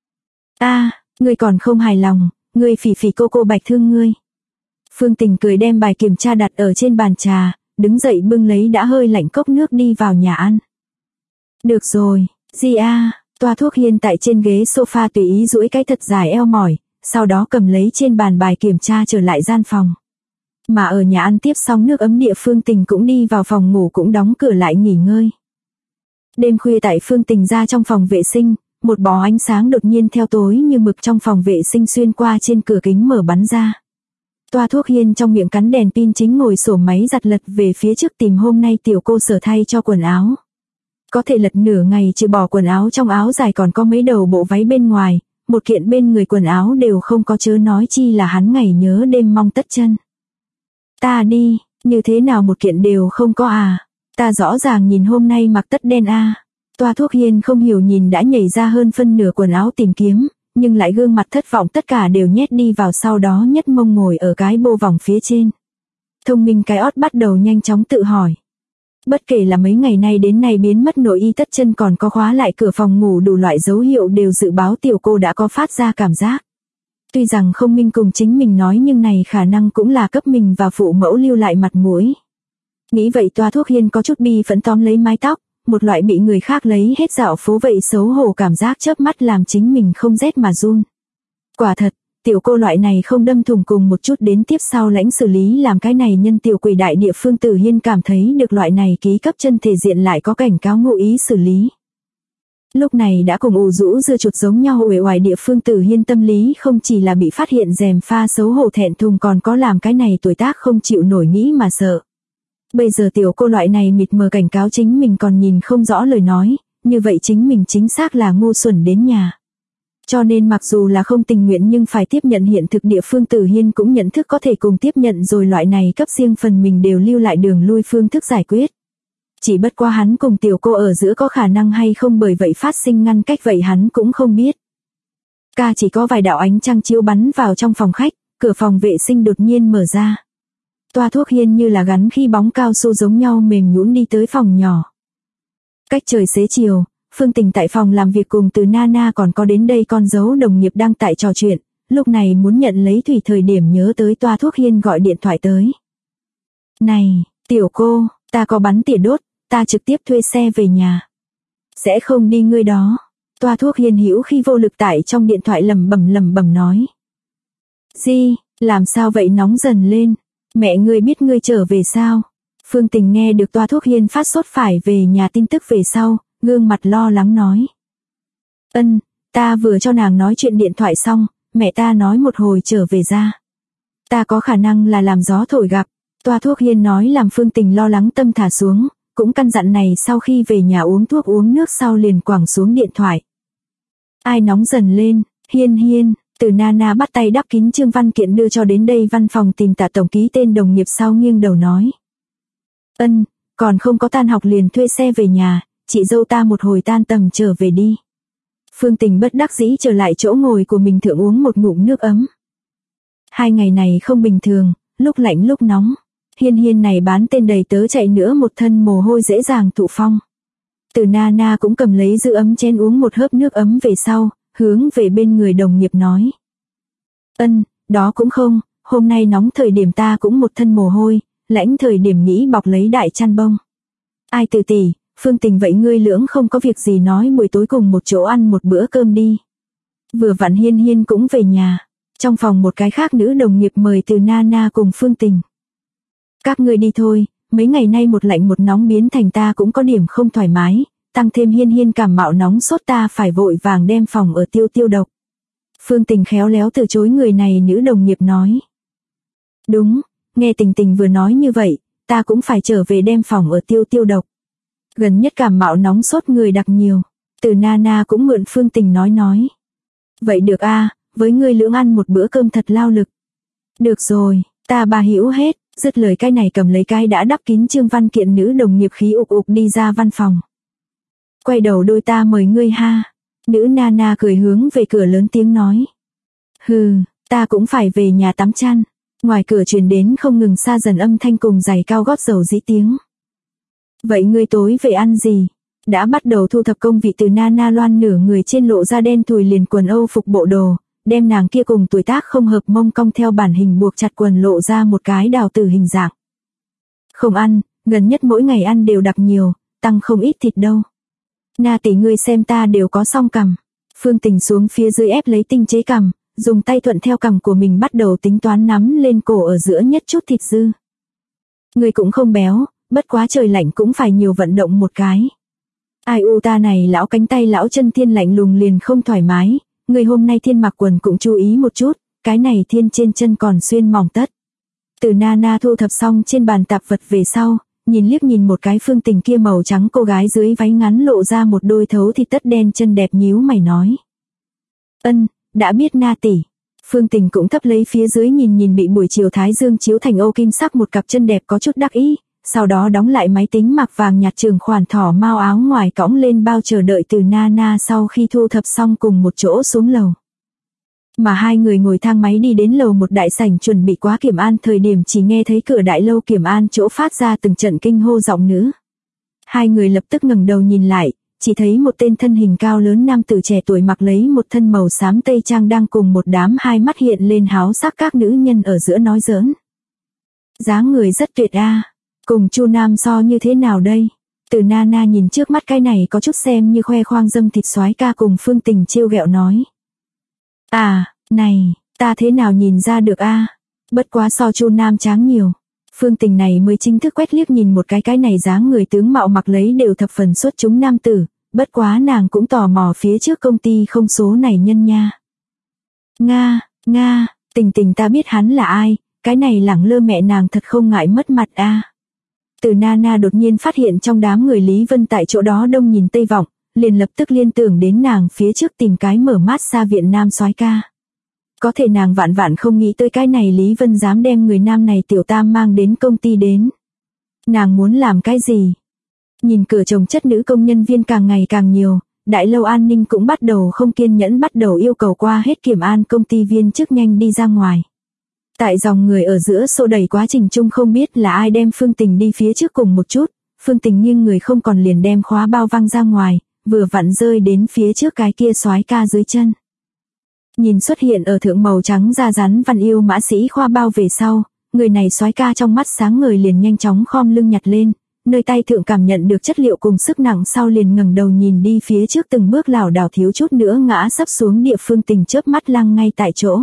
Ngươi còn không hài lòng, ngươi Phỉ Phỉ cô bạch thương ngươi. Phương Tình cười đem bài kiểm tra đặt ở trên bàn trà, đứng dậy bưng lấy đã hơi lạnh cốc nước đi vào nhà ăn. Được rồi, gì Toa Thuốc Hiên tại trên ghế sofa tùy ý duỗi cái thật dài eo mỏi, sau đó cầm lấy trên bàn bài kiểm tra trở lại gian phòng. Mà ở nhà ăn tiếp xong nước ấm địa Phương Tình cũng đi vào phòng ngủ cũng đóng cửa lại nghỉ ngơi. Đêm khuya tại Phương Tình ra trong phòng vệ sinh, một bó ánh sáng đột nhiên theo tối như mực trong phòng vệ sinh xuyên qua trên cửa kính mở bắn ra. Toa Thuốc Hiên trong miệng cắn đèn pin chính ngồi sổ máy giặt lật về phía trước tìm hôm nay tiểu cô Sở thay cho quần áo. Có thể lật nửa ngày trừ bỏ quần áo trong áo dài còn có mấy đầu bộ váy bên ngoài, một kiện bên người quần áo đều không có chớ nói chi là hắn ngày nhớ đêm mong tất chân. Ta đi, như thế nào một kiện đều không có ta rõ ràng nhìn hôm nay mặc tất đen Toa Thuốc Hiên không hiểu nhìn đã nhảy ra hơn phân nửa quần áo tìm kiếm, nhưng lại gương mặt thất vọng tất cả đều nhét đi vào sau đó nhất mông ngồi ở cái bô vòng phía trên. Thông minh cái ót bắt đầu nhanh chóng tự hỏi. Bất kể là mấy ngày nay đến nay biến mất nội y tất chân còn có khóa lại cửa phòng ngủ đủ loại dấu hiệu đều dự báo tiểu cô đã có phát ra cảm giác. Tuy rằng không minh cùng chính mình nói nhưng này khả năng cũng là cấp mình và phụ mẫu lưu lại mặt mũi. Nghĩ vậy Toa Thuốc Hiên có chút bi phẫn tóm lấy mái tóc, một loại bị người khác lấy hết dạo phố vậy xấu hổ cảm giác chớp mắt làm chính mình không rét mà run. Quả thật, tiểu cô loại này không đâm thủng cùng một chút đến tiếp sau lãnh xử lý làm cái này nhân tiểu quỷ đại địa Phương Tử Hiên cảm thấy được loại này ký cấp chân thể diện lại có cảnh cáo ngụ ý xử lý. Lúc này đã cùng ủ rũ dưa chuột giống nhau uể oải địa Phương Tử Hiên tâm lý không chỉ là bị phát hiện rèm pha xấu hổ thẹn thùng còn có làm cái này tuổi tác không chịu nổi nghĩ mà sợ. Bây giờ tiểu cô loại này mịt mờ cảnh cáo chính mình còn nhìn không rõ lời nói, như vậy chính mình chính xác là ngu xuẩn đến nhà. Cho nên mặc dù là không tình nguyện nhưng phải tiếp nhận hiện thực địa Phương Tử Hiên cũng nhận thức có thể cùng tiếp nhận rồi loại này cấp riêng phần mình đều lưu lại đường lui phương thức giải quyết. Chỉ bất qua hắn cùng tiểu cô ở giữa có khả năng hay không bởi vậy phát sinh ngăn cách vậy hắn cũng không biết. Chỉ có vài đạo ánh trăng chiếu bắn vào trong phòng khách, cửa phòng vệ sinh đột nhiên mở ra. Toa Thuốc Hiên như là gắn khi bóng cao su giống nhau mềm nhũn đi tới phòng nhỏ. Cách trời xế chiều, Phương Tình tại phòng làm việc cùng từ Nana còn có đến đây con dấu đồng nghiệp đang tại trò chuyện, lúc này muốn nhận lấy thủy thời điểm nhớ tới Toa Thuốc Hiên gọi điện thoại tới. Này, tiểu cô, ta có bắn tỉa đốt, ta trực tiếp thuê xe về nhà. Sẽ không đi ngươi đó. Toa Thuốc Hiên hữu khi vô lực tại trong điện thoại lẩm bẩm nói. Gì, làm sao vậy nóng dần lên, mẹ ngươi biết ngươi trở về sao? Phương Tình nghe được Toa Thuốc Hiên phát sốt phải về nhà tin tức về sau, gương mặt lo lắng nói. Ta vừa cho nàng nói chuyện điện thoại xong, mẹ ta nói một hồi trở về ra. Ta có khả năng là làm gió thổi gặp. Toa Thuốc Hiên nói làm Phương Tình lo lắng tâm thả xuống, cũng căn dặn này sau khi về nhà uống thuốc uống nước sau liền quẳng xuống điện thoại. Ai nóng dần lên, Hiên, từ Nana bắt tay đắp kín chương văn kiện đưa cho đến đây văn phòng tìm Tạ tổng ký tên đồng nghiệp sau nghiêng đầu nói. Còn không có tan học liền thuê xe về nhà, chị dâu ta một hồi tan tầm trở về đi. Phương Tình bất đắc dĩ trở lại chỗ ngồi của mình thượng uống một ngụm nước ấm. 2 ngày này không bình thường, lúc lạnh lúc nóng. Hiên này bán tên đầy tớ chạy nữa một thân mồ hôi dễ dàng thụ phong. Từ Nana cũng cầm lấy giữ ấm chén uống một hớp nước ấm về sau, hướng về bên người đồng nghiệp nói. Đó cũng không, hôm nay nóng thời điểm ta cũng một thân mồ hôi, lãnh thời điểm nghĩ bọc lấy đại chăn bông. Ai từ tỷ, Phương Tình vậy ngươi lưỡng không có việc gì nói buổi tối cùng một chỗ ăn một bữa cơm đi. Vừa vặn Hiên cũng về nhà. Trong phòng một cái khác nữ đồng nghiệp mời từ Nana cùng Phương Tình. Các ngươi đi thôi, mấy ngày nay một lạnh một nóng biến thành ta cũng có điểm không thoải mái, tăng thêm Hiên cảm mạo nóng sốt ta phải vội vàng đem phòng ở tiêu độc. Phương Tình khéo léo từ chối người này nữ đồng nghiệp nói. Đúng, nghe Tình Tình vừa nói như vậy, ta cũng phải trở về đem phòng ở tiêu độc. Gần nhất cảm mạo nóng sốt người đặc nhiều. Từ Nana cũng mượn Phương Tình nói. Vậy được a, với ngươi lưỡng ăn một bữa cơm thật lao lực. Được rồi, ta bà hiểu hết. Dứt lời cái này cầm lấy cái đã đắp kín chương văn kiện nữ đồng nghiệp khí ục đi ra văn phòng. Quay đầu đôi ta mời ngươi ha. Nữ Nana cười hướng về cửa lớn tiếng nói. Hừ, ta cũng phải về nhà tắm chăn. Ngoài cửa truyền đến không ngừng xa dần âm thanh cùng giày cao gót dầu dĩ tiếng. Vậy ngươi tối về ăn gì? Đã bắt đầu thu thập công vị từ Nana loan nửa người trên lộ ra đen thùi liền quần Âu phục bộ đồ, đem nàng kia cùng tuổi tác không hợp mông cong theo bản hình buộc chặt quần lộ ra một cái đào tử hình dạng. Không ăn, gần nhất mỗi ngày ăn đều đặc nhiều, tăng không ít thịt đâu. Na tỷ ngươi xem ta đều có song cằm. Phương Tình xuống phía dưới ép lấy tinh chế cằm, dùng tay thuận theo cằm của mình bắt đầu tính toán nắm lên cổ ở giữa nhất chút thịt dư. Ngươi cũng không béo, bất quá trời lạnh cũng phải nhiều vận động một cái. Ai u ta này lão cánh tay lão chân thiên lạnh lùng liền không thoải mái, người hôm nay thiên mặc quần cũng chú ý một chút, cái này thiên trên chân còn xuyên mỏng tất. Từ Nana thu thập xong trên bàn tạp vật về sau, nhìn liếc nhìn một cái Phương Tình kia màu trắng cô gái dưới váy ngắn lộ ra một đôi thấu thịt tất đen chân đẹp nhíu mày nói. Ân, đã biết Na tỷ. Phương Tình cũng thấp lấy phía dưới nhìn bị buổi chiều thái dương chiếu thành ô kim sắc một cặp chân đẹp có chút đắc ý. Sau đó đóng lại máy tính mặc vàng nhạt trường khoản thỏ mao áo ngoài cõng lên bao chờ đợi từ Nana sau khi thu thập xong cùng một chỗ xuống lầu. Mà hai người ngồi thang máy đi đến lầu một đại sảnh chuẩn bị quá kiểm an thời điểm chỉ nghe thấy cửa đại lâu kiểm an chỗ phát ra từng trận kinh hô giọng nữ. Hai người lập tức ngẩng đầu nhìn lại, chỉ thấy một tên thân hình cao lớn nam tử trẻ tuổi mặc lấy một thân màu xám tây trang đang cùng một đám hai mắt hiện lên háo sắc các nữ nhân ở giữa nói giỡn. Dáng người rất tuyệt a. Cùng Chu Nam so như thế nào đây? Từ Nana nhìn trước mắt cái này có chút xem như khoe khoang dâm thịt soái ca cùng Phương Tình trêu ghẹo nói. À, này, ta thế nào nhìn ra được a? Bất quá so Chu Nam tráng nhiều. Phương Tình này mới chính thức quét liếc nhìn một cái này dáng người tướng mạo mặc lấy đều thập phần xuất chúng nam tử, bất quá nàng cũng tò mò phía trước công ty không số này nhân nha. Nga, Tình ta biết hắn là ai, cái này lẳng lơ mẹ nàng thật không ngại mất mặt a. Từ Nana đột nhiên phát hiện trong đám người Lý Vân tại chỗ đó đông nhìn tây vọng, liền lập tức liên tưởng đến nàng phía trước tìm cái mở massage viện nam soái ca. Có thể nàng vạn không nghĩ tới cái này Lý Vân dám đem người nam này tiểu tam mang đến công ty đến. Nàng muốn làm cái gì? Nhìn cửa chồng chất nữ công nhân viên càng ngày càng nhiều, đại lâu an ninh cũng bắt đầu không kiên nhẫn bắt đầu yêu cầu qua hết kiểm an công ty viên chức nhanh đi ra ngoài. Tại dòng người ở giữa xô đẩy quá trình chung không biết là ai đem Phương Tình đi phía trước cùng một chút, Phương Tình nghiêng người không còn liền đem khóa bao văng ra ngoài, vừa vặn rơi đến phía trước cái kia soái ca dưới chân. Nhìn xuất hiện ở thượng màu trắng da rắn văn yêu mã sĩ khoa bao về sau, người này soái ca trong mắt sáng ngời liền nhanh chóng khom lưng nhặt lên, nơi tay thượng cảm nhận được chất liệu cùng sức nặng sau liền ngẩng đầu nhìn đi phía trước từng bước lảo đảo thiếu chút nữa ngã sấp xuống địa. Phương Tình chớp mắt lăng ngay tại chỗ.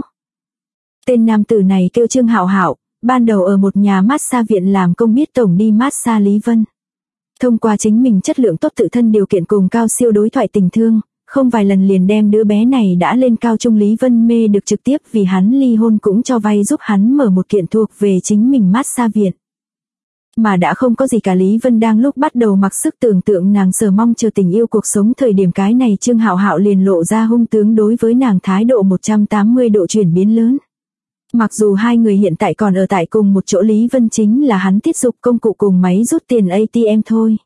Tên nam tử này kêu Trương Hạo Hạo, ban đầu ở một nhà massage viện làm công biết tổng đi massage Lý Vân. Thông qua chính mình chất lượng tốt tự thân điều kiện cùng cao siêu đối thoại tình thương, không vài lần liền đem đứa bé này đã lên cao trung Lý Vân mê được trực tiếp vì hắn ly hôn cũng cho vay giúp hắn mở một kiện thuộc về chính mình massage viện. Mà đã không có gì cả Lý Vân đang lúc bắt đầu mặc sức tưởng tượng nàng sở mong chờ tình yêu cuộc sống thời điểm cái này Trương Hạo Hạo liền lộ ra hung tướng đối với nàng thái độ 180 độ chuyển biến lớn. Mặc dù hai người hiện tại còn ở tại cùng một chỗ Lý Vân chính là hắn tiết dục công cụ cùng máy rút tiền ATM thôi.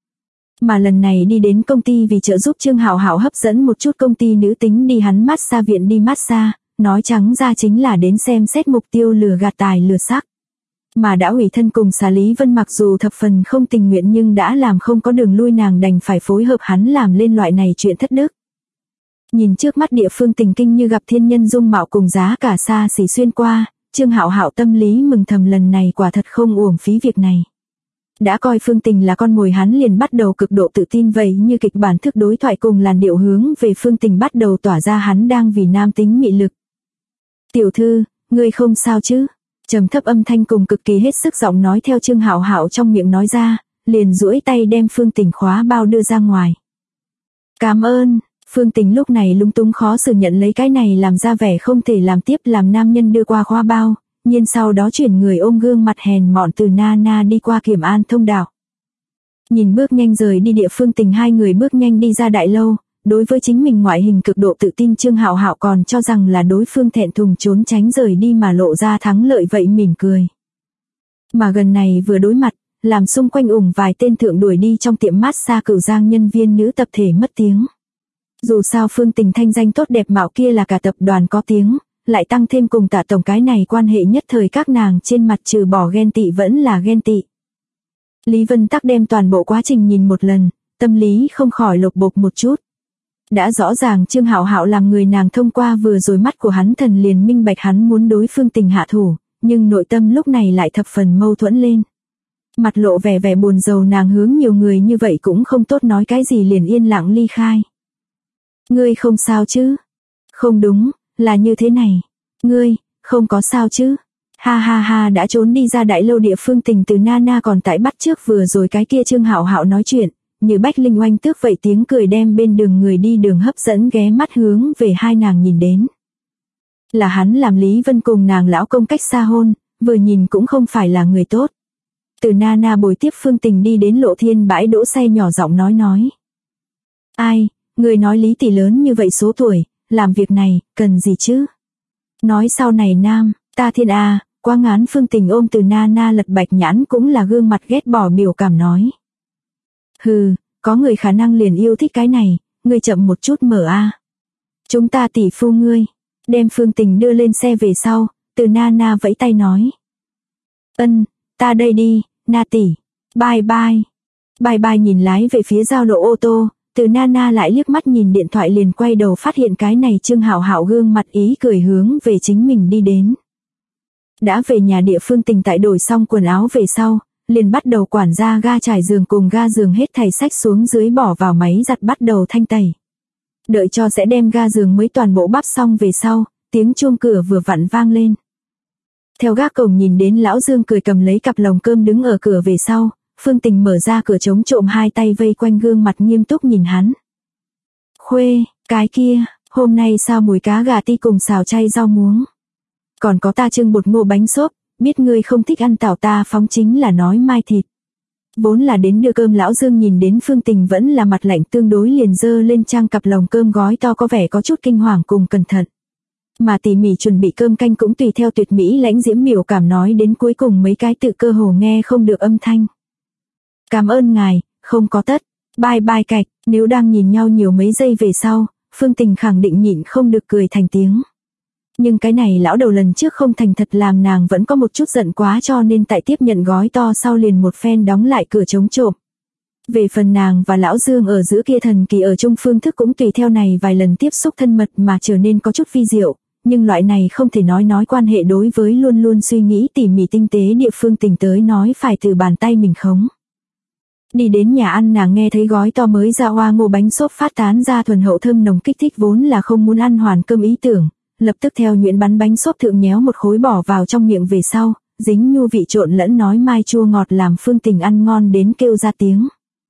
Mà lần này đi đến công ty vì trợ giúp Trương Hạo Hạo hấp dẫn một chút công ty nữ tính đi hắn massage viện đi massage, nói trắng ra chính là đến xem xét mục tiêu lừa gạt tài lừa sắc. Mà đã hủy thân cùng xà Lý Vân mặc dù thập phần không tình nguyện nhưng đã làm không có đường lui nàng đành phải phối hợp hắn làm lên loại này chuyện thất đức. Nhìn trước mắt địa phương Tình kinh như gặp thiên nhân dung mạo cùng giá cả xa xỉ xuyên qua, Trương Hạo Hạo tâm lý mừng thầm lần này quả thật không uổng phí việc này. Đã coi Phương Tình là con mồi hắn liền bắt đầu cực độ tự tin vậy như kịch bản thức đối thoại cùng làn điệu hướng về Phương Tình bắt đầu tỏa ra hắn đang vì nam tính mị lực. Tiểu thư, ngươi không sao chứ? Trầm thấp âm thanh cùng cực kỳ hết sức giọng nói theo Trương Hạo Hạo trong miệng nói ra, liền duỗi tay đem Phương Tình khóa bao đưa ra ngoài. Cảm ơn. Phương Tình lúc này lúng túng khó xử nhận lấy cái này làm ra vẻ không thể làm tiếp, làm nam nhân đưa qua khoa bao, nhiên sau đó chuyển người ôm gương mặt hèn mọn từ Nana đi qua Kiểm An thông đạo. Nhìn bước nhanh rời đi địa Phương Tình, hai người bước nhanh đi ra đại lâu. Đối với chính mình ngoại hình cực độ tự tin, Trương Hạo Hạo còn cho rằng là đối phương thẹn thùng trốn tránh rời đi mà lộ ra thắng lợi vậy mỉm cười. Mà gần này vừa đối mặt, làm xung quanh vài tên thượng đuổi đi trong tiệm massage Cửu Giang nhân viên nữ tập thể mất tiếng. Dù sao Phương Tình thanh danh tốt đẹp mạo kia là cả tập đoàn có tiếng, lại tăng thêm cùng Tạ tổng cái này quan hệ nhất thời, các nàng trên mặt trừ bỏ ghen tị vẫn là ghen tị. Lý Vân Tắc đem toàn bộ quá trình nhìn một lần, tâm lý không khỏi lột bột một chút. Đã rõ ràng Trương Hạo Hạo làm người nàng thông qua vừa rồi mắt của hắn thần liền minh bạch hắn muốn đối Phương Tình hạ thủ, nhưng nội tâm lúc này lại thập phần mâu thuẫn lên. Mặt lộ vẻ buồn rầu, nàng hướng nhiều người như vậy cũng không tốt nói cái gì liền yên lặng ly khai. Ngươi không sao chứ? Không đúng, là như thế này. Ngươi, không có sao chứ? Ha ha ha, đã trốn đi ra đại lâu địa Phương Tình từ Nana còn tại bắt trước vừa rồi cái kia Trương Hạo Hạo nói chuyện. Như bách linh oanh tước vậy tiếng cười đem bên đường người đi đường hấp dẫn, ghé mắt hướng về hai nàng nhìn đến. Là hắn làm Lý Vân cùng nàng lão công cách xa hôn, vừa nhìn cũng không phải là người tốt. Từ Nana bồi tiếp Phương Tình đi đến Lộ Thiên bãi đỗ xe nhỏ giọng nói. Ai, người nói Lý tỷ lớn như vậy số tuổi, làm việc này, cần gì chứ? Nói sau này nam, ta thiên a, quá ngán. Phương Tình ôm từ Nana lật bạch nhãn cũng là gương mặt ghét bỏ biểu cảm nói. Hừ, có người khả năng liền yêu thích cái này, ngươi chậm một chút mở a. Chúng ta tỷ phu ngươi. Đem Phương Tình đưa lên xe về sau, từ Nana vẫy tay nói. Ta đây đi, Na tỷ. Bye bye. Bye bye. Nhìn lái về phía giao lộ ô tô, từ Nana lại liếc mắt nhìn điện thoại liền quay đầu phát hiện cái này Trương Hạo Hạo gương mặt ý cười hướng về chính mình đi đến. Đã về nhà địa Phương Tình tại đổi xong quần áo về sau, liền bắt đầu quản gia ga trải giường cùng ga giường hết thảy xách xuống dưới bỏ vào máy giặt bắt đầu thanh tẩy. Đợi cho sẽ đem ga giường mới toàn bộ bắp xong về sau, tiếng chuông cửa vừa vặn vang lên. Theo gác cổng nhìn đến lão Dương cười cầm lấy cặp lồng cơm đứng ở cửa về sau, Phương Tình mở ra cửa chống trộm, hai tay vây quanh gương mặt nghiêm túc nhìn hắn. Khuê, cái kia, hôm nay sao mùi cá gà ti cùng xào chay rau muống. Còn có ta trưng bột ngô bánh xốp, biết ngươi không thích ăn tảo ta phóng chính là nói mai thịt. Vốn là đến đưa cơm lão Dương nhìn đến Phương Tình vẫn là mặt lạnh tương đối liền dơ lên trang cặp lồng cơm gói to có vẻ có chút kinh hoàng cùng cẩn thận. Mà tỉ mỉ chuẩn bị cơm canh cũng tùy theo tuyệt mỹ lãnh diễm biểu cảm nói đến cuối cùng mấy cái tự cơ hồ nghe không được âm thanh. Cảm ơn ngài, không có tất. Bye bye cạch. Nếu đang nhìn nhau nhiều mấy giây về sau, Phương Tình khẳng định nhịn không được cười thành tiếng. Nhưng cái này lão đầu lần trước không thành thật làm nàng vẫn có một chút giận quá, cho nên tại tiếp nhận gói to sau liền một phen đóng lại cửa chống trộm. Về phần nàng và lão Dương ở giữa kia thần kỳ ở chung phương thức cũng tùy theo này vài lần tiếp xúc thân mật mà trở nên có chút vi diệu, nhưng loại này không thể nói quan hệ đối với luôn luôn suy nghĩ tỉ mỉ tinh tế địa Phương Tình tới nói phải từ bàn tay mình khống. Đi đến nhà ăn nàng nghe thấy gói to mới ra hoa ngô bánh xốp phát tán ra thuần hậu thơm nồng kích thích vốn là không muốn ăn hoàn cơm ý tưởng, lập tức theo nhuyễn bắn bánh xốp thượng nhéo một khối bỏ vào trong miệng về sau, dính nhu vị trộn lẫn nói mai chua ngọt làm Phương Tình ăn ngon đến kêu ra tiếng.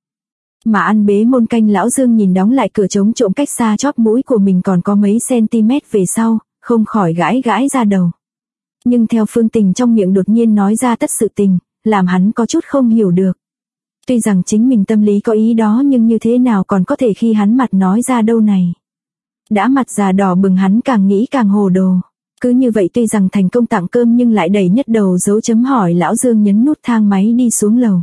Mà ăn bế môn canh lão Dương nhìn đóng lại cửa chống trộm cách xa chóp mũi của mình còn có mấy cm về sau, không khỏi gãi ra đầu. Nhưng theo Phương Tình trong miệng đột nhiên nói ra tất sự tình, làm hắn có chút không hiểu được. Tuy rằng chính mình tâm lý có ý đó nhưng như thế nào còn có thể khi hắn mặt nói ra đâu này. Đã mặt già đỏ bừng hắn càng nghĩ càng hồ đồ. Cứ như vậy tuy rằng thành công tặng cơm nhưng lại đầy nhất đầu dấu chấm hỏi lão Dương nhấn nút thang máy đi xuống lầu.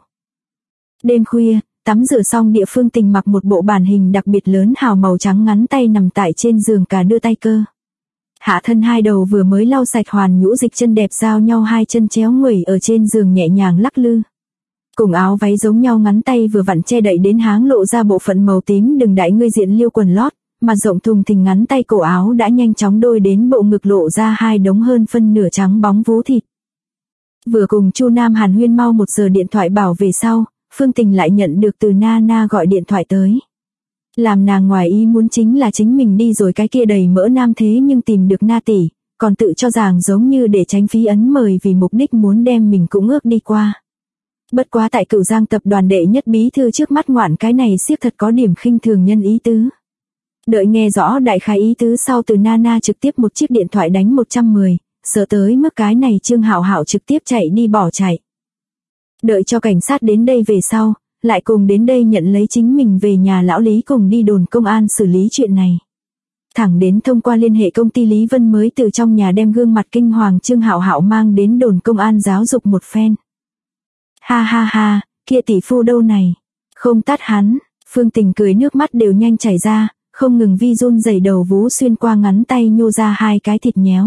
Đêm khuya, tắm rửa xong địa Phương Tình mặc một bộ bản hình đặc biệt lớn hào màu trắng ngắn tay nằm tại trên giường cả đưa tay cơ. Hạ thân hai đầu vừa mới lau sạch hoàn nhũ dịch chân đẹp giao nhau hai chân chéo nguẩy ở trên giường nhẹ nhàng lắc lư. Cùng áo váy giống nhau ngắn tay vừa vặn che đậy đến háng lộ ra bộ phận màu tím đừng đại ngươi diện liêu quần lót, mà rộng thùng thình ngắn tay cổ áo đã nhanh chóng đôi đến bộ ngực lộ ra hai đống hơn phân nửa trắng bóng vú thịt. Vừa cùng Chu Nam Hàn huyên mau 1 giờ điện thoại bảo về sau, Phương Tình lại nhận được từ Nana gọi điện thoại tới. Làm nàng ngoài ý muốn chính là chính mình đi rồi cái kia đầy mỡ nam thế nhưng tìm được Na tỷ, còn tự cho rằng giống như để tránh phí ấn mời vì mục đích muốn đem mình cũng ước đi qua. Bất quá tại Cửu Giang tập đoàn đệ nhất bí thư trước mắt ngoạn cái này siết thật có điểm khinh thường nhân ý tứ. Đợi nghe rõ đại khái ý tứ sau từ Nana trực tiếp một chiếc điện thoại đánh 110, sợ tới mức cái này Trương Hạo Hạo trực tiếp chạy đi bỏ chạy. Đợi cho cảnh sát đến đây về sau, lại cùng đến đây nhận lấy chính mình về nhà lão Lý cùng đi đồn công an xử lý chuyện này. Thẳng đến thông qua liên hệ công ty Lý Vân mới từ trong nhà đem gương mặt kinh hoàng Trương Hạo Hạo mang đến đồn công an giáo dục một phen. Ha ha ha, kia tỷ phu đâu này? Không tát hắn, Phương Tình cười nước mắt đều nhanh chảy ra, không ngừng vi run rẩy đầu vú xuyên qua ngắn tay nhô ra 2 cái thịt nhéo.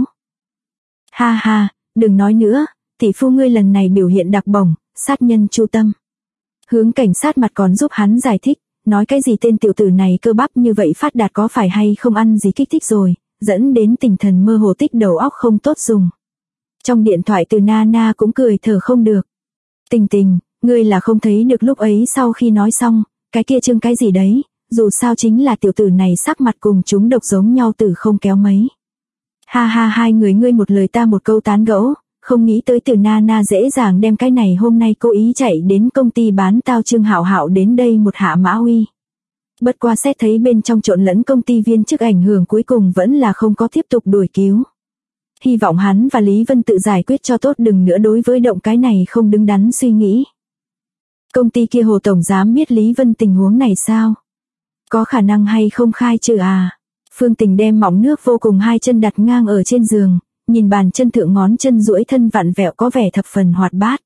Ha ha, đừng nói nữa, tỷ phu ngươi lần này biểu hiện đặc bổng, sát nhân chu tâm. Hướng cảnh sát mặt còn giúp hắn giải thích, nói cái gì tên tiểu tử này cơ bắp như vậy phát đạt có phải hay không ăn gì kích thích rồi, dẫn đến tinh thần mơ hồ tích đầu óc không tốt dùng. Trong điện thoại từ Nana cũng cười thở không được. Tình Tình, ngươi là không thấy được lúc ấy sau khi nói xong, cái kia Trương cái gì đấy, dù sao chính là tiểu tử này sắc mặt cùng chúng độc giống nhau tử không kéo mấy. Ha ha, hai người ngươi một lời ta một câu tán gẫu, không nghĩ tới từ Nana dễ dàng đem cái này hôm nay cố ý chạy đến công ty bán tao Trương Hạo Hạo đến đây một hạ mã uy. Bất qua xét thấy bên trong trộn lẫn công ty viên chức ảnh hưởng cuối cùng vẫn là không có tiếp tục đuổi cứu. Hy vọng hắn và Lý Vân tự giải quyết cho tốt, đừng nữa đối với động cái này không đứng đắn suy nghĩ. Công ty kia Hồ Tổng Giám biết Lý Vân tình huống này sao? Có khả năng hay không khai trừ à? Phương Tình đem mỏng nước vô cùng 2 chân đặt ngang ở trên giường, nhìn bàn chân thượng ngón chân duỗi thân vặn vẹo có vẻ thập phần hoạt bát.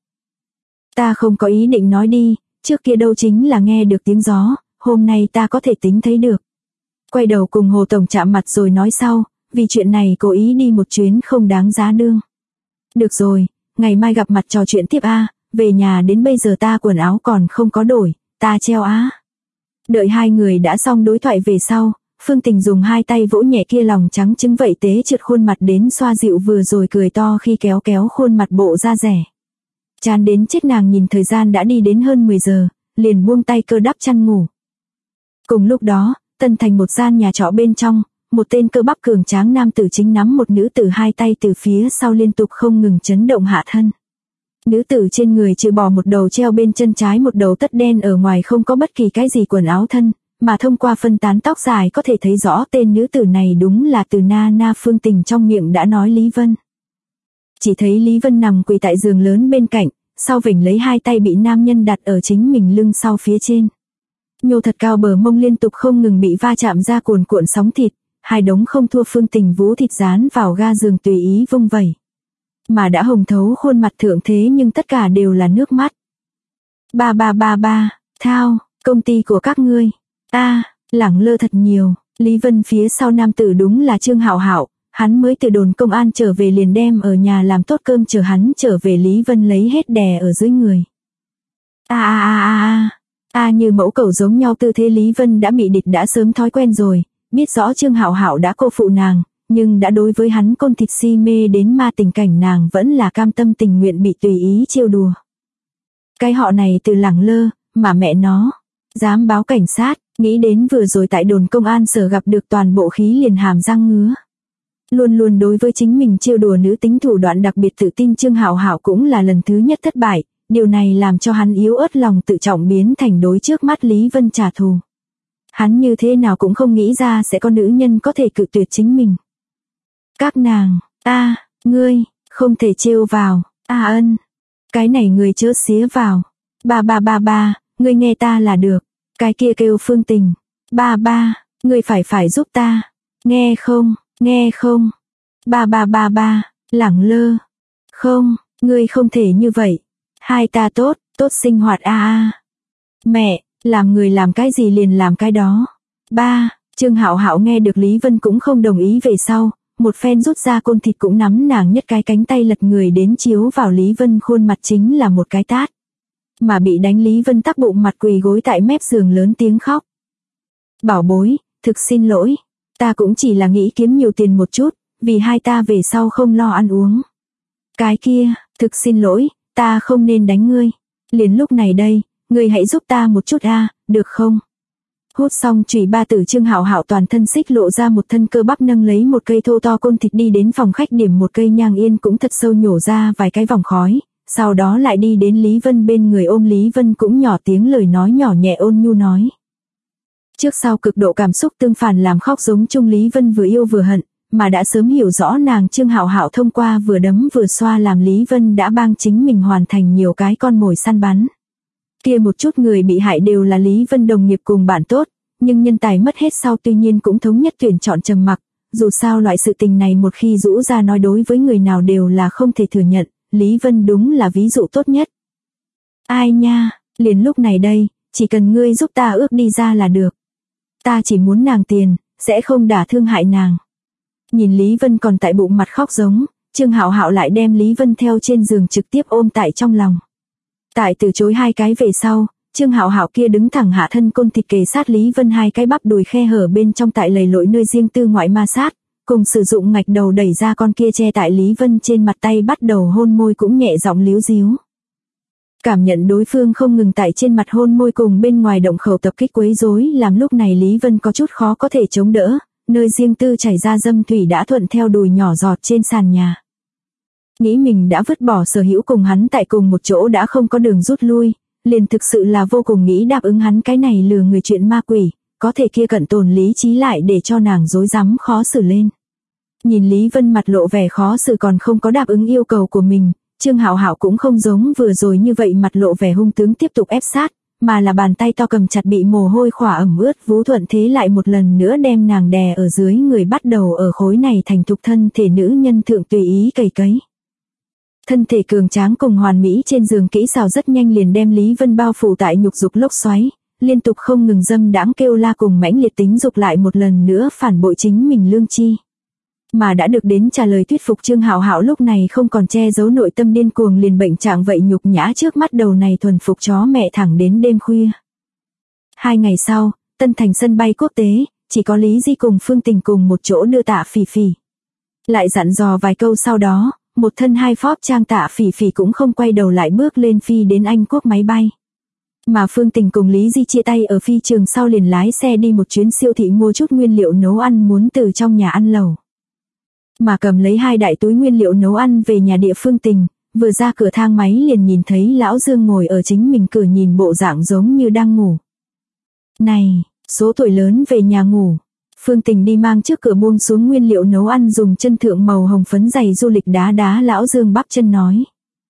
Ta không có ý định nói đi, trước kia đâu chính là nghe được tiếng gió, hôm nay ta có thể tính thấy được. Quay đầu cùng Hồ Tổng chạm mặt rồi nói sau, vì chuyện này cố ý đi một chuyến không đáng giá đương. Được rồi, ngày mai gặp mặt trò chuyện tiếp a, về nhà đến bây giờ ta quần áo còn không có đổi, ta treo á. Đợi hai người đã xong đối thoại về sau, Phương Tình dùng 2 tay vỗ nhẹ kia lòng trắng trứng vậy tế trượt khuôn mặt đến xoa dịu vừa rồi cười to khi kéo kéo khuôn mặt bộ da rẻ. Chán đến chết nàng nhìn thời gian đã đi đến hơn 10 giờ, liền buông tay cơ đắp chăn ngủ. Cùng lúc đó, Tân Thành một gian nhà trọ bên trong, một tên cơ bắp cường tráng nam tử chính nắm một nữ tử 2 tay từ phía sau liên tục không ngừng chấn động hạ thân. Nữ tử trên người trừ bỏ một đầu treo bên chân trái một đầu tất đen ở ngoài không có bất kỳ cái gì quần áo thân, mà thông qua phân tán tóc dài có thể thấy rõ tên nữ tử này đúng là từ Nana Phương Tình trong miệng đã nói Lý Vân. Chỉ thấy Lý Vân nằm quỳ tại giường lớn bên cạnh, sau vểnh lấy 2 tay bị nam nhân đặt ở chính mình lưng sau phía trên. Nhô thật cao bờ mông liên tục không ngừng bị va chạm ra cuồn cuộn sóng thịt, 2 đống không thua Phương Tình vú thịt dán vào ga giường tùy ý vung vẩy. Mà đã hồng thấu khuôn mặt thượng thế nhưng tất cả đều là nước mắt. Ba, thao, công ty của các ngươi. Lẳng lơ thật nhiều. Lý Vân phía sau nam tử đúng là Trương Hạo Hạo, hắn mới từ đồn công an trở về liền đem ở nhà làm tốt cơm chờ hắn trở về. Lý Vân lấy hết đè ở dưới người. Như mẫu cẩu giống nhau tư thế Lý Vân đã bị địch đã sớm thói quen rồi, biết rõ Trương Hạo Hạo đã cô phụ nàng, nhưng đã đối với hắn côn thịt si mê đến ma tình cảnh nàng vẫn là cam tâm tình nguyện bị tùy ý trêu đùa. Cái họ này từ lẳng lơ, mà mẹ nó, dám báo cảnh sát, nghĩ đến vừa rồi tại đồn công an sở gặp được toàn bộ khí liền hàm răng ngứa. Luôn luôn đối với chính mình trêu đùa nữ tính thủ đoạn đặc biệt tự tin Trương Hạo Hạo cũng là lần thứ nhất thất bại, điều này làm cho hắn yếu ớt lòng tự trọng biến thành đối trước mắt Lý Vân trả thù. Hắn như thế nào cũng không nghĩ ra sẽ có nữ nhân có thể cự tuyệt chính mình. Các nàng, ngươi, không thể trêu vào, ân. Cái này người chớ xía vào. Ba, ngươi nghe ta là được. Cái kia kêu Phương Tình. Ba, ngươi phải giúp ta. Nghe không. Ba, lẳng lơ. Không, ngươi không thể như vậy. Hai ta tốt sinh hoạt Mẹ, làm người làm cái gì liền làm cái đó. Trương Hạo Hạo nghe được Lý Vân cũng không đồng ý về sau, một phen rút ra côn thịt cũng nắm nàng nhất cái cánh tay lật người đến chiếu vào Lý Vân khuôn mặt chính là một cái tát. Mà bị đánh Lý Vân tắc bụng mặt quỳ gối tại mép giường lớn tiếng khóc. Bảo bối, thực xin lỗi, ta cũng chỉ là nghĩ kiếm nhiều tiền một chút, vì hai ta về sau không lo ăn uống. Cái kia, thực xin lỗi, ta không nên đánh ngươi. Liền lúc này đây, ngươi hãy giúp ta một chút được không? Hút xong chùy ba tử Trương Hạo Hạo toàn thân xích lộ ra một thân cơ bắp nâng lấy một cây thô to côn thịt đi đến phòng khách điểm một cây nhang yên cũng thật sâu nhổ ra vài cái vòng khói, sau đó lại đi đến Lý Vân bên người ôm Lý Vân cũng nhỏ tiếng lời nói nhỏ nhẹ ôn nhu nói. Trước sau cực độ cảm xúc tương phản làm khóc giống chung Lý Vân vừa yêu vừa hận, mà đã sớm hiểu rõ nàng Trương Hạo Hạo thông qua vừa đấm vừa xoa làm Lý Vân đã bang chính mình hoàn thành nhiều cái con mồi săn bắn. Kia một chút người bị hại đều là Lý Vân đồng nghiệp cùng bạn tốt, nhưng nhân tài mất hết sau tuy nhiên cũng thống nhất tuyển chọn trầm mặc, dù sao loại sự tình này một khi rũ ra nói đối với người nào đều là không thể thừa nhận, Lý Vân đúng là ví dụ tốt nhất. Ai nha, liền lúc này đây, chỉ cần ngươi giúp ta ước đi ra là được. Ta chỉ muốn nàng tiền, sẽ không đả thương hại nàng. Nhìn Lý Vân còn tại bụng mặt khóc giống, Trương Hạo Hạo lại đem Lý Vân theo trên giường trực tiếp ôm tại trong lòng. Tại từ chối hai cái về sau, Trương Hạo Hạo kia đứng thẳng hạ thân côn thịt kề sát Lý Vân hai cái bắp đùi khe hở bên trong tại lầy lội nơi riêng tư ngoại ma sát, cùng sử dụng ngạch đầu đẩy ra con kia che tại Lý Vân trên mặt tay bắt đầu hôn môi cũng nhẹ giọng líu díu. Cảm nhận đối phương không ngừng tại trên mặt hôn môi cùng bên ngoài động khẩu tập kích quấy rối làm lúc này Lý Vân có chút khó có thể chống đỡ, nơi riêng tư chảy ra dâm thủy đã thuận theo đùi nhỏ giọt trên sàn nhà. Nghĩ mình đã vứt bỏ sở hữu cùng hắn tại cùng một chỗ đã không có đường rút lui, liền thực sự là vô cùng nghĩ đáp ứng hắn cái này lừa người chuyện ma quỷ, có thể kia cận tồn lý trí lại để cho nàng rối rắm khó xử lên. Nhìn Lý Vân mặt lộ vẻ khó xử còn không có đáp ứng yêu cầu của mình, Trương Hạo Hạo cũng không giống vừa rồi như vậy mặt lộ vẻ hung tướng tiếp tục ép sát, mà là bàn tay to cầm chặt bị mồ hôi khỏa ẩm ướt vú thuận thế lại một lần nữa đem nàng đè ở dưới người bắt đầu ở khối này thành thục thân thể nữ nhân thượng tùy ý cày cấy. Thân thể cường tráng cùng hoàn mỹ trên giường kỹ xảo rất nhanh liền đem Lý Vân bao phủ tại nhục dục lốc xoáy, liên tục không ngừng dâm đãng kêu la cùng mãnh liệt tính dục lại một lần nữa phản bội chính mình lương chi. Mà đã được đến trả lời thuyết phục Trương Hạo Hạo lúc này không còn che giấu nội tâm điên cuồng liền bệnh trạng vậy nhục nhã trước mắt đầu này thuần phục chó mẹ thẳng đến đêm khuya. 2 ngày sau, Tân Thành sân bay quốc tế, chỉ có Lý Di cùng Phương Tình cùng một chỗ đưa Tạ Phỉ Phỉ. Lại dặn dò vài câu sau đó, một thân hai phóp trang Tạ Phỉ Phỉ cũng không quay đầu lại bước lên phi đến Anh Quốc máy bay. Mà Phương Tình cùng Lý Di chia tay ở phi trường sau liền lái xe đi một chuyến siêu thị mua chút nguyên liệu nấu ăn muốn từ trong nhà ăn lẩu. Mà cầm lấy 2 đại túi nguyên liệu nấu ăn về nhà địa Phương Tình, vừa ra cửa thang máy liền nhìn thấy lão Dương ngồi ở chính mình cửa nhìn bộ dạng giống như đang ngủ. Này, số tuổi lớn về nhà ngủ. Phương Tình đi mang trước cửa buông xuống nguyên liệu nấu ăn dùng chân thượng màu hồng phấn giày du lịch đá đá lão Dương bắp chân nói.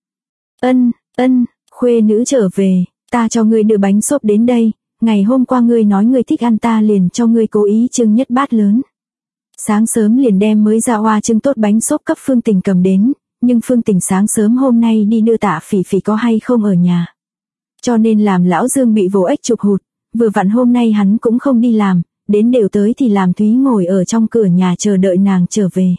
Ân, khuê nữ trở về, ta cho ngươi đưa bánh xốp đến đây, ngày hôm qua ngươi nói ngươi thích ăn ta liền cho ngươi cố ý trưng nhất bát lớn. Sáng sớm liền đem mới ra hoa trưng tốt bánh xốp cấp Phương Tình cầm đến, nhưng Phương Tình sáng sớm hôm nay đi đưa Tạ Phỉ Phỉ có hay không ở nhà. Cho nên làm lão Dương bị vô ích chụp hụt, vừa vặn hôm nay hắn cũng không đi làm, đến đều tới thì làm Thúy ngồi ở trong cửa nhà chờ đợi nàng trở về.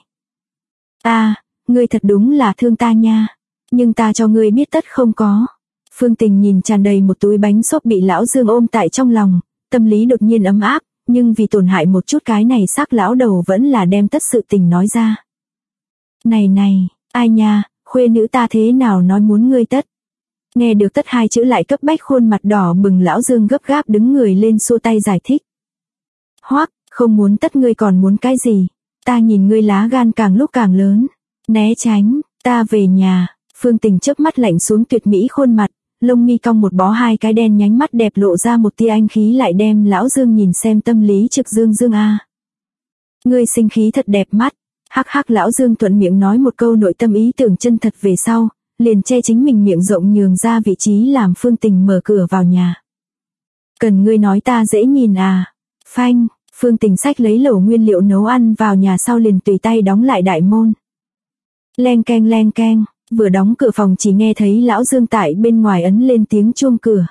Ngươi thật đúng là thương ta nha, nhưng ta cho ngươi biết tất không có. Phương Tình nhìn tràn đầy một túi bánh xốp bị lão Dương ôm tại trong lòng, tâm lý đột nhiên ấm áp. Nhưng vì tổn hại một chút cái này xác lão đầu vẫn là đem tất sự tình nói ra. Này, ai nha, khuê nữ ta thế nào nói muốn ngươi tất. Nghe được tất 2 chữ lại cấp bách khuôn mặt đỏ bừng lão Dương gấp gáp đứng người lên xua tay giải thích. Hoắc, không muốn tất ngươi còn muốn cái gì, ta nhìn ngươi lá gan càng lúc càng lớn. Né tránh, ta về nhà, Phương Tình chớp mắt lạnh xuống tuyệt mỹ khuôn mặt. Lông mi cong một bó 2 cái đen nhánh mắt đẹp lộ ra một tia anh khí lại đem lão Dương nhìn xem tâm lý trực Dương a. Ngươi sinh khí thật đẹp mắt, hắc lão Dương thuận miệng nói một câu nội tâm ý tưởng chân thật về sau, liền che chính mình miệng rộng nhường ra vị trí làm Phương Tình mở cửa vào nhà. Cần ngươi nói ta dễ nhìn à? Phanh, Phương Tình xách lấy lẩu nguyên liệu nấu ăn vào nhà sau liền tùy tay đóng lại đại môn. Leng keng. Vừa đóng cửa phòng chỉ nghe thấy lão Dương tại bên ngoài ấn lên tiếng chuông cửa.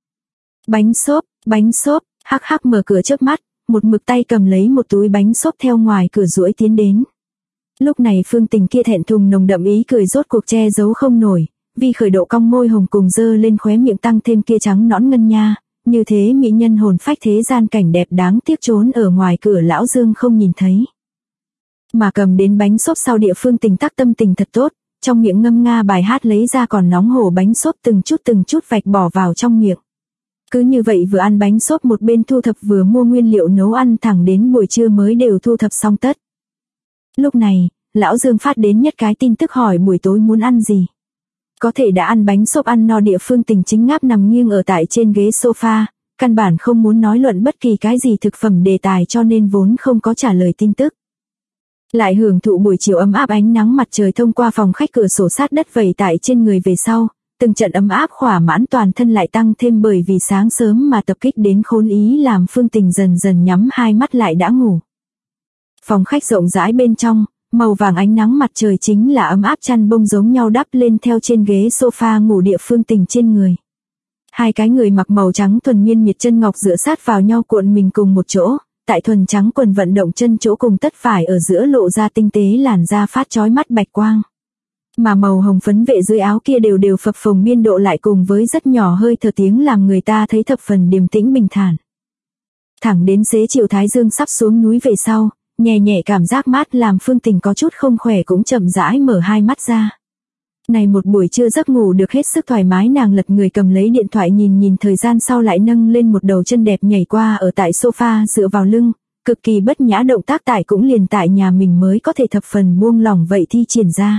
Bánh xốp, hắc mở cửa trước mắt, một mực tay cầm lấy một túi bánh xốp theo ngoài cửa duỗi tiến đến. Lúc này Phương Tình kia thẹn thùng nồng đậm ý cười rốt cuộc che giấu không nổi, vì khởi độ cong môi hồng cùng dơ lên khóe miệng tăng thêm kia trắng nõn ngân nha, như thế mỹ nhân hồn phách thế gian cảnh đẹp đáng tiếc trốn ở ngoài cửa lão Dương không nhìn thấy. Mà cầm đến bánh xốp sau địa Phương Tình tắc tâm tình thật tốt. Trong miệng ngâm nga bài hát lấy ra còn nóng hổ bánh xốp từng chút vạch bỏ vào trong miệng. Cứ như vậy vừa ăn bánh xốp một bên thu thập vừa mua nguyên liệu nấu ăn thẳng đến buổi trưa mới đều thu thập xong tất. Lúc này, lão Dương phát đến nhất cái tin tức hỏi buổi tối muốn ăn gì. Có thể đã ăn bánh xốp ăn no địa Phương Tình chính ngáp nằm nghiêng ở tại trên ghế sofa, căn bản không muốn nói luận bất kỳ cái gì thực phẩm đề tài cho nên vốn không có trả lời tin tức. Lại hưởng thụ buổi chiều ấm áp ánh nắng mặt trời thông qua phòng khách cửa sổ sát đất vẩy tại trên người về sau, từng trận ấm áp khỏa mãn toàn thân lại tăng thêm bởi vì sáng sớm mà tập kích đến khốn ý làm Phương Tình dần dần nhắm hai mắt lại đã ngủ. Phòng khách rộng rãi bên trong, màu vàng ánh nắng mặt trời chính là ấm áp chăn bông giống nhau đắp lên theo trên ghế sofa ngủ địa Phương Tình trên người. Hai cái người mặc màu trắng thuần miên miệt chân ngọc dựa sát vào nhau cuộn mình cùng một chỗ, tại thuần trắng quần vận động chân chỗ cùng tất vải ở giữa lộ ra tinh tế làn da phát chói mắt bạch quang. Mà màu hồng phấn vệ dưới áo kia đều đều phập phồng biên độ lại cùng với rất nhỏ hơi thở tiếng làm người ta thấy thập phần điềm tĩnh bình thản. Thẳng đến xế chiều thái dương sắp xuống núi về sau, nhẹ nhẹ cảm giác mát làm Phương Tình có chút không khỏe cũng chậm rãi mở hai mắt ra. Này một buổi trưa giấc ngủ được hết sức thoải mái, nàng lật người cầm lấy điện thoại nhìn thời gian sau lại nâng lên một đầu chân đẹp nhảy qua ở tại sofa dựa vào lưng, cực kỳ bất nhã động tác tại cũng liền tại nhà mình mới có thể thập phần buông lỏng vậy thi triển ra.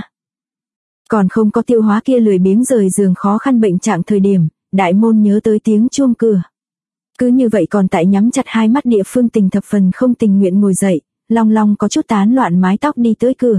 Còn không có tiêu hóa kia lười biếng rời giường khó khăn bệnh trạng thời điểm, đại môn nhớ tới tiếng chuông cửa. Cứ như vậy còn tại nhắm chặt hai mắt địa Phương Tình thập phần không tình nguyện ngồi dậy, long long có chút tán loạn mái tóc đi tới cửa.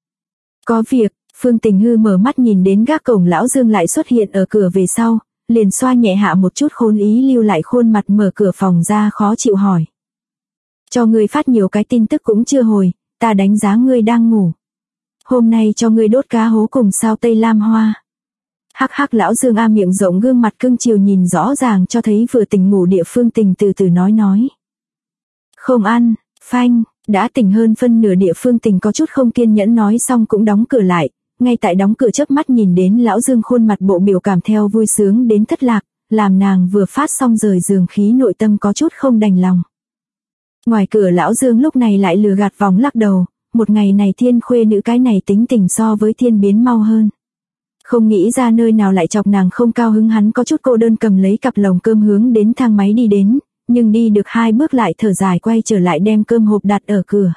Có việc, Phương Tình hư mở mắt nhìn đến gác cổng lão Dương lại xuất hiện ở cửa về sau, liền xoa nhẹ hạ một chút khôn ý lưu lại khuôn mặt mở cửa phòng ra khó chịu hỏi. Cho ngươi phát nhiều cái tin tức cũng chưa hồi, ta đánh giá ngươi đang ngủ. Hôm nay cho ngươi đốt cá hố cùng sao tây lam hoa. Hắc hắc lão Dương a miệng rộng gương mặt cưng chiều nhìn rõ ràng cho thấy vừa tỉnh ngủ địa Phương Tình từ từ nói. Không ăn, phanh, đã tỉnh hơn phân nửa địa Phương Tình có chút không kiên nhẫn nói xong cũng đóng cửa lại. Ngay tại đóng cửa chớp mắt nhìn đến lão Dương khuôn mặt bộ biểu cảm theo vui sướng đến thất lạc, làm nàng vừa phát xong rời giường khí nội tâm có chút không đành lòng. Ngoài cửa lão Dương lúc này lại lừa gạt vòng lắc đầu, một ngày này Thiên khuê nữ cái này tính tình so với Thiên biến mau hơn. Không nghĩ ra nơi nào lại chọc nàng không cao hứng, hắn có chút cô đơn cầm lấy cặp lồng cơm hướng đến thang máy đi đến, nhưng đi được 2 bước lại thở dài quay trở lại đem cơm hộp đặt ở cửa.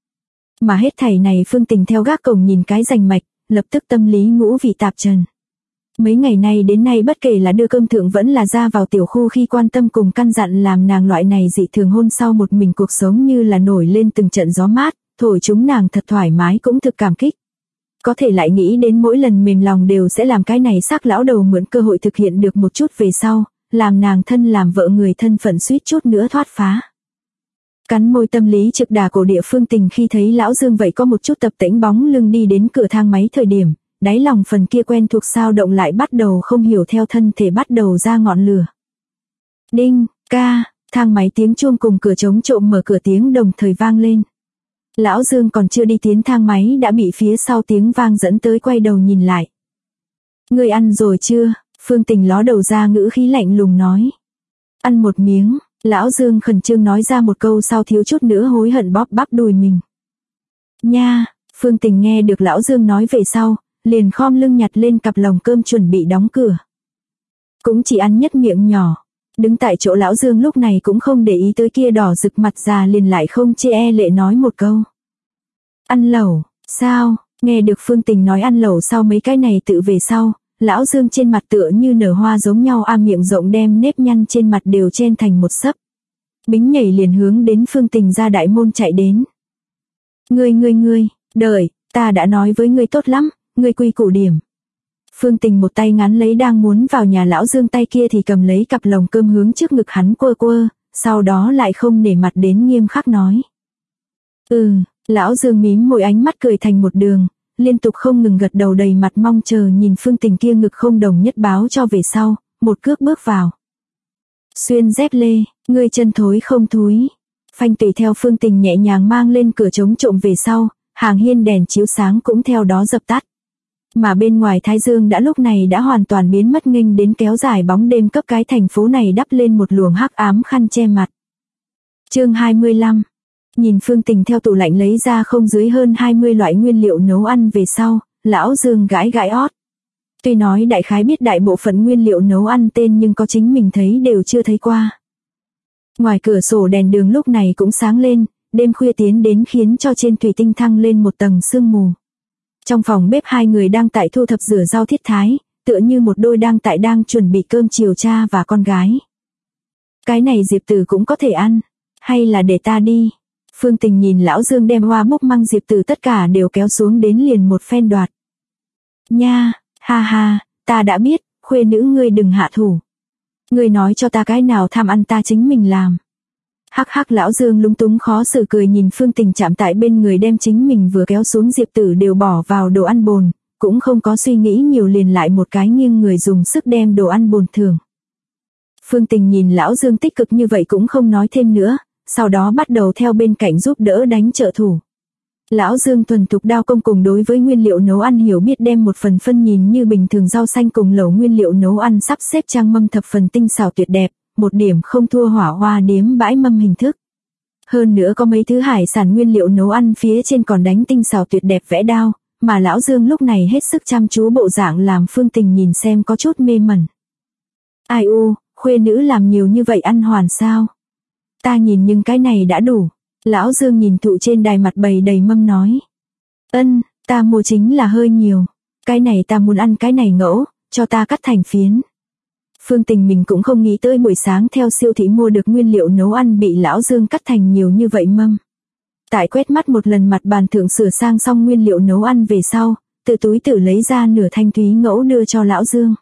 Mà hết thảy này Phương Tình theo gác cổng nhìn cái rành mạch, lập tức tâm lý ngũ vị tạp trần. Mấy ngày nay đến nay bất kể là đưa cơm thượng vẫn là ra vào tiểu khu khi quan tâm cùng căn dặn làm nàng loại này dị thường hôn sau một mình cuộc sống như là nổi lên từng trận gió mát, thổi chúng nàng thật thoải mái cũng thực cảm kích. Có thể lại nghĩ đến mỗi lần mềm lòng đều sẽ làm cái này xác lão đầu mượn cơ hội thực hiện được một chút về sau, làm nàng thân làm vợ người thân phận suýt chút nữa thoát phá. Cắn môi tâm lý trực đà cổ địa Phương Tình khi thấy lão Dương vậy có một chút tập tễnh bóng lưng đi đến cửa thang máy thời điểm, đáy lòng phần kia quen thuộc sao động lại bắt đầu không hiểu theo thân thể bắt đầu ra ngọn lửa. Đinh, ca, thang máy tiếng chuông cùng cửa chống trộm mở cửa tiếng đồng thời vang lên. Lão Dương còn chưa đi tiến thang máy đã bị phía sau tiếng vang dẫn tới quay đầu nhìn lại. Ngươi ăn rồi chưa? Phương Tình ló đầu ra ngữ khí lạnh lùng nói. Ăn một miếng. Lão Dương khẩn trương nói ra một câu sau thiếu chút nữa hối hận bóp bắp đùi mình. Nha, Phương Tình nghe được lão Dương nói về sau, liền khom lưng nhặt lên cặp lồng cơm chuẩn bị đóng cửa. Cũng chỉ ăn nhất miệng nhỏ. Đứng tại chỗ lão Dương lúc này cũng không để ý tới kia đỏ rực mặt già liền lại không chê e lệ nói một câu. Ăn lẩu, sao? Nghe được Phương Tình nói ăn lẩu sau mấy cái này tự về sau. Lão Dương trên mặt tựa như nở hoa giống nhau miệng rộng đem nếp nhăn trên mặt đều chen thành một sấp. Bính nhảy liền hướng đến Phương Tình ra đại môn chạy đến. Ngươi, đợi, ta đã nói với ngươi tốt lắm, ngươi quy củ điểm. Phương Tình một tay ngắn lấy đang muốn vào nhà lão Dương tay kia thì cầm lấy cặp lồng cơm hướng trước ngực hắn quơ, sau đó lại không nể mặt đến nghiêm khắc nói. Lão Dương mím môi ánh mắt cười thành một đường. Liên tục không ngừng gật đầu đầy mặt mong chờ nhìn Phương Tình kia ngực không đồng nhất báo cho về sau, một cước bước vào. Xuyên dép lê, ngươi chân thối không thúi. Phanh tùy theo Phương Tình nhẹ nhàng mang lên cửa chống trộm về sau, hàng hiên đèn chiếu sáng cũng theo đó dập tắt. Mà bên ngoài thái dương đã lúc này đã hoàn toàn biến mất nghênh đến kéo dài bóng đêm cấp cái thành phố này đắp lên một luồng hắc ám khăn che mặt. Chương 25. Nhìn Phương Tình theo tủ lạnh lấy ra không dưới hơn 20 loại nguyên liệu nấu ăn về sau, lão Dương gãi ót. Tuy nói đại khái biết đại bộ phận nguyên liệu nấu ăn tên nhưng có chính mình thấy đều chưa thấy qua. Ngoài cửa sổ đèn đường lúc này cũng sáng lên, đêm khuya tiến đến khiến cho trên thủy tinh thăng lên một tầng sương mù. Trong phòng bếp hai người đang tại thu thập rửa rau thiết thái, tựa như một đôi đang chuẩn bị cơm chiều cha và con gái. Cái này Diệp Tử cũng có thể ăn, hay là để ta đi. Phương Tình nhìn Lão Dương đem hoa bốc măng Diệp Tử tất cả đều kéo xuống đến liền một phen đoạt. Nha, ha ha, ta đã biết, khuê nữ ngươi đừng hạ thủ. Ngươi nói cho ta cái nào tham ăn ta chính mình làm. Hắc hắc, Lão Dương lúng túng khó xử cười nhìn Phương Tình chạm tại bên người đem chính mình vừa kéo xuống Diệp Tử đều bỏ vào đồ ăn bồn, cũng không có suy nghĩ nhiều liền lại một cái nghiêng người dùng sức đem đồ ăn bồn thưởng. Phương Tình nhìn Lão Dương tích cực như vậy cũng không nói thêm nữa, sau đó bắt đầu theo bên cạnh giúp đỡ đánh trợ thủ. Lão Dương thuần thục đao công cùng đối với nguyên liệu nấu ăn hiểu biết đem một phần phân nhìn như bình thường rau xanh cùng lẩu nguyên liệu nấu ăn sắp xếp trang mâm thập phần tinh xảo tuyệt đẹp, một điểm không thua hỏa hoa điếm bãi mâm hình thức. Hơn nữa có mấy thứ hải sản nguyên liệu nấu ăn phía trên còn đánh tinh xảo tuyệt đẹp vẽ đao, mà Lão Dương lúc này hết sức chăm chú bộ dạng làm Phương Tình nhìn xem có chút mê mẩn. Ai u, khuê nữ làm nhiều như vậy ăn hoàn sao? Ta nhìn nhưng cái này đã đủ. Lão Dương nhìn thụ trên đài mặt bầy đầy mâm nói. Ta mua chính là hơi nhiều. Cái này ta muốn ăn cái này ngẫu, cho ta cắt thành phiến. Phương Tình mình cũng không nghĩ tới buổi sáng theo siêu thị mua được nguyên liệu nấu ăn bị Lão Dương cắt thành nhiều như vậy mâm. Tại quét mắt một lần mặt bàn thượng sửa sang xong nguyên liệu nấu ăn về sau, từ túi tự lấy ra nửa thanh thúy ngẫu đưa cho Lão Dương.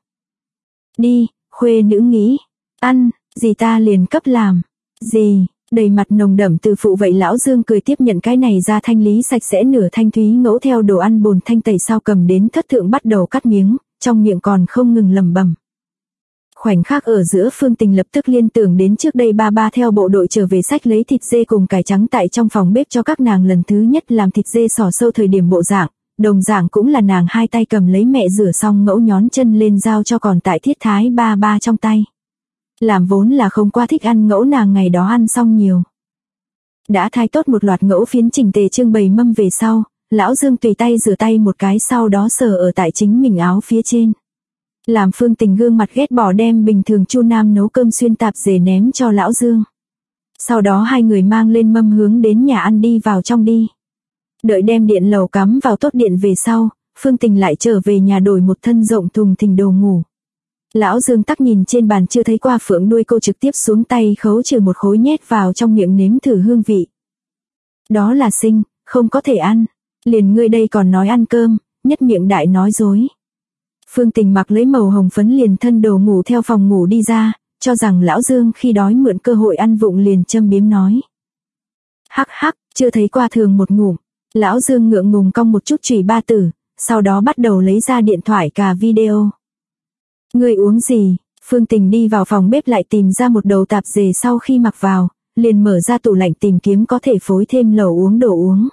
Đi, khuê nữ nghĩ, ăn, gì ta liền cấp làm. Gì, đầy mặt nồng đậm từ phụ vậy Lão Dương cười tiếp nhận cái này ra thanh lý sạch sẽ nửa thanh thúy ngẫu theo đồ ăn bồn thanh tẩy sao cầm đến thất thượng bắt đầu cắt miếng, trong miệng còn không ngừng lẩm bẩm. Khoảnh khắc ở giữa Phương Tình lập tức liên tưởng đến trước đây ba theo bộ đội trở về sách lấy thịt dê cùng cải trắng tại trong phòng bếp cho các nàng lần thứ nhất làm thịt dê xỏ sâu thời điểm bộ dạng, đồng dạng cũng là nàng hai tay cầm lấy mẹ rửa xong ngẫu nhón chân lên giao cho còn tại thiết thái ba trong tay. Làm vốn là không qua thích ăn ngẫu nàng ngày đó ăn xong nhiều. Đã thái tốt một loạt ngẫu phiến chỉnh tề trưng bày mâm về sau, Lão Dương tùy tay rửa tay một cái sau đó sờ ở tại chính mình áo phía trên. Làm Phương Tình gương mặt ghét bỏ đem bình thường Chu Nam nấu cơm xuyên tạp dề ném cho Lão Dương. Sau đó hai người mang lên mâm hướng đến nhà ăn đi vào trong đi. Đợi đem điện lầu cắm vào tốt điện về sau, Phương Tình lại trở về nhà đổi một thân rộng thùng thình đồ ngủ. Lão Dương tắc nhìn trên bàn chưa thấy qua phượng đuôi cô trực tiếp xuống tay khấu trừ một khối nhét vào trong miệng nếm thử hương vị. Đó là sinh, không có thể ăn. Liền ngươi đây còn nói ăn cơm, nhất miệng đại nói dối. Phương Tình mặc lấy màu hồng phấn liền thân đồ ngủ theo phòng ngủ đi ra, cho rằng Lão Dương khi đói mượn cơ hội ăn vụng liền châm biếm nói. Hắc hắc, chưa thấy qua thường một ngủ. Lão Dương ngượng ngùng cong một chút chùy ba tử, sau đó bắt đầu lấy ra điện thoại cà video. Ngươi uống gì? Phương Tình đi vào phòng bếp lại tìm ra một đầu tạp dề sau khi mặc vào, liền mở ra tủ lạnh tìm kiếm có thể phối thêm lẩu uống đồ uống.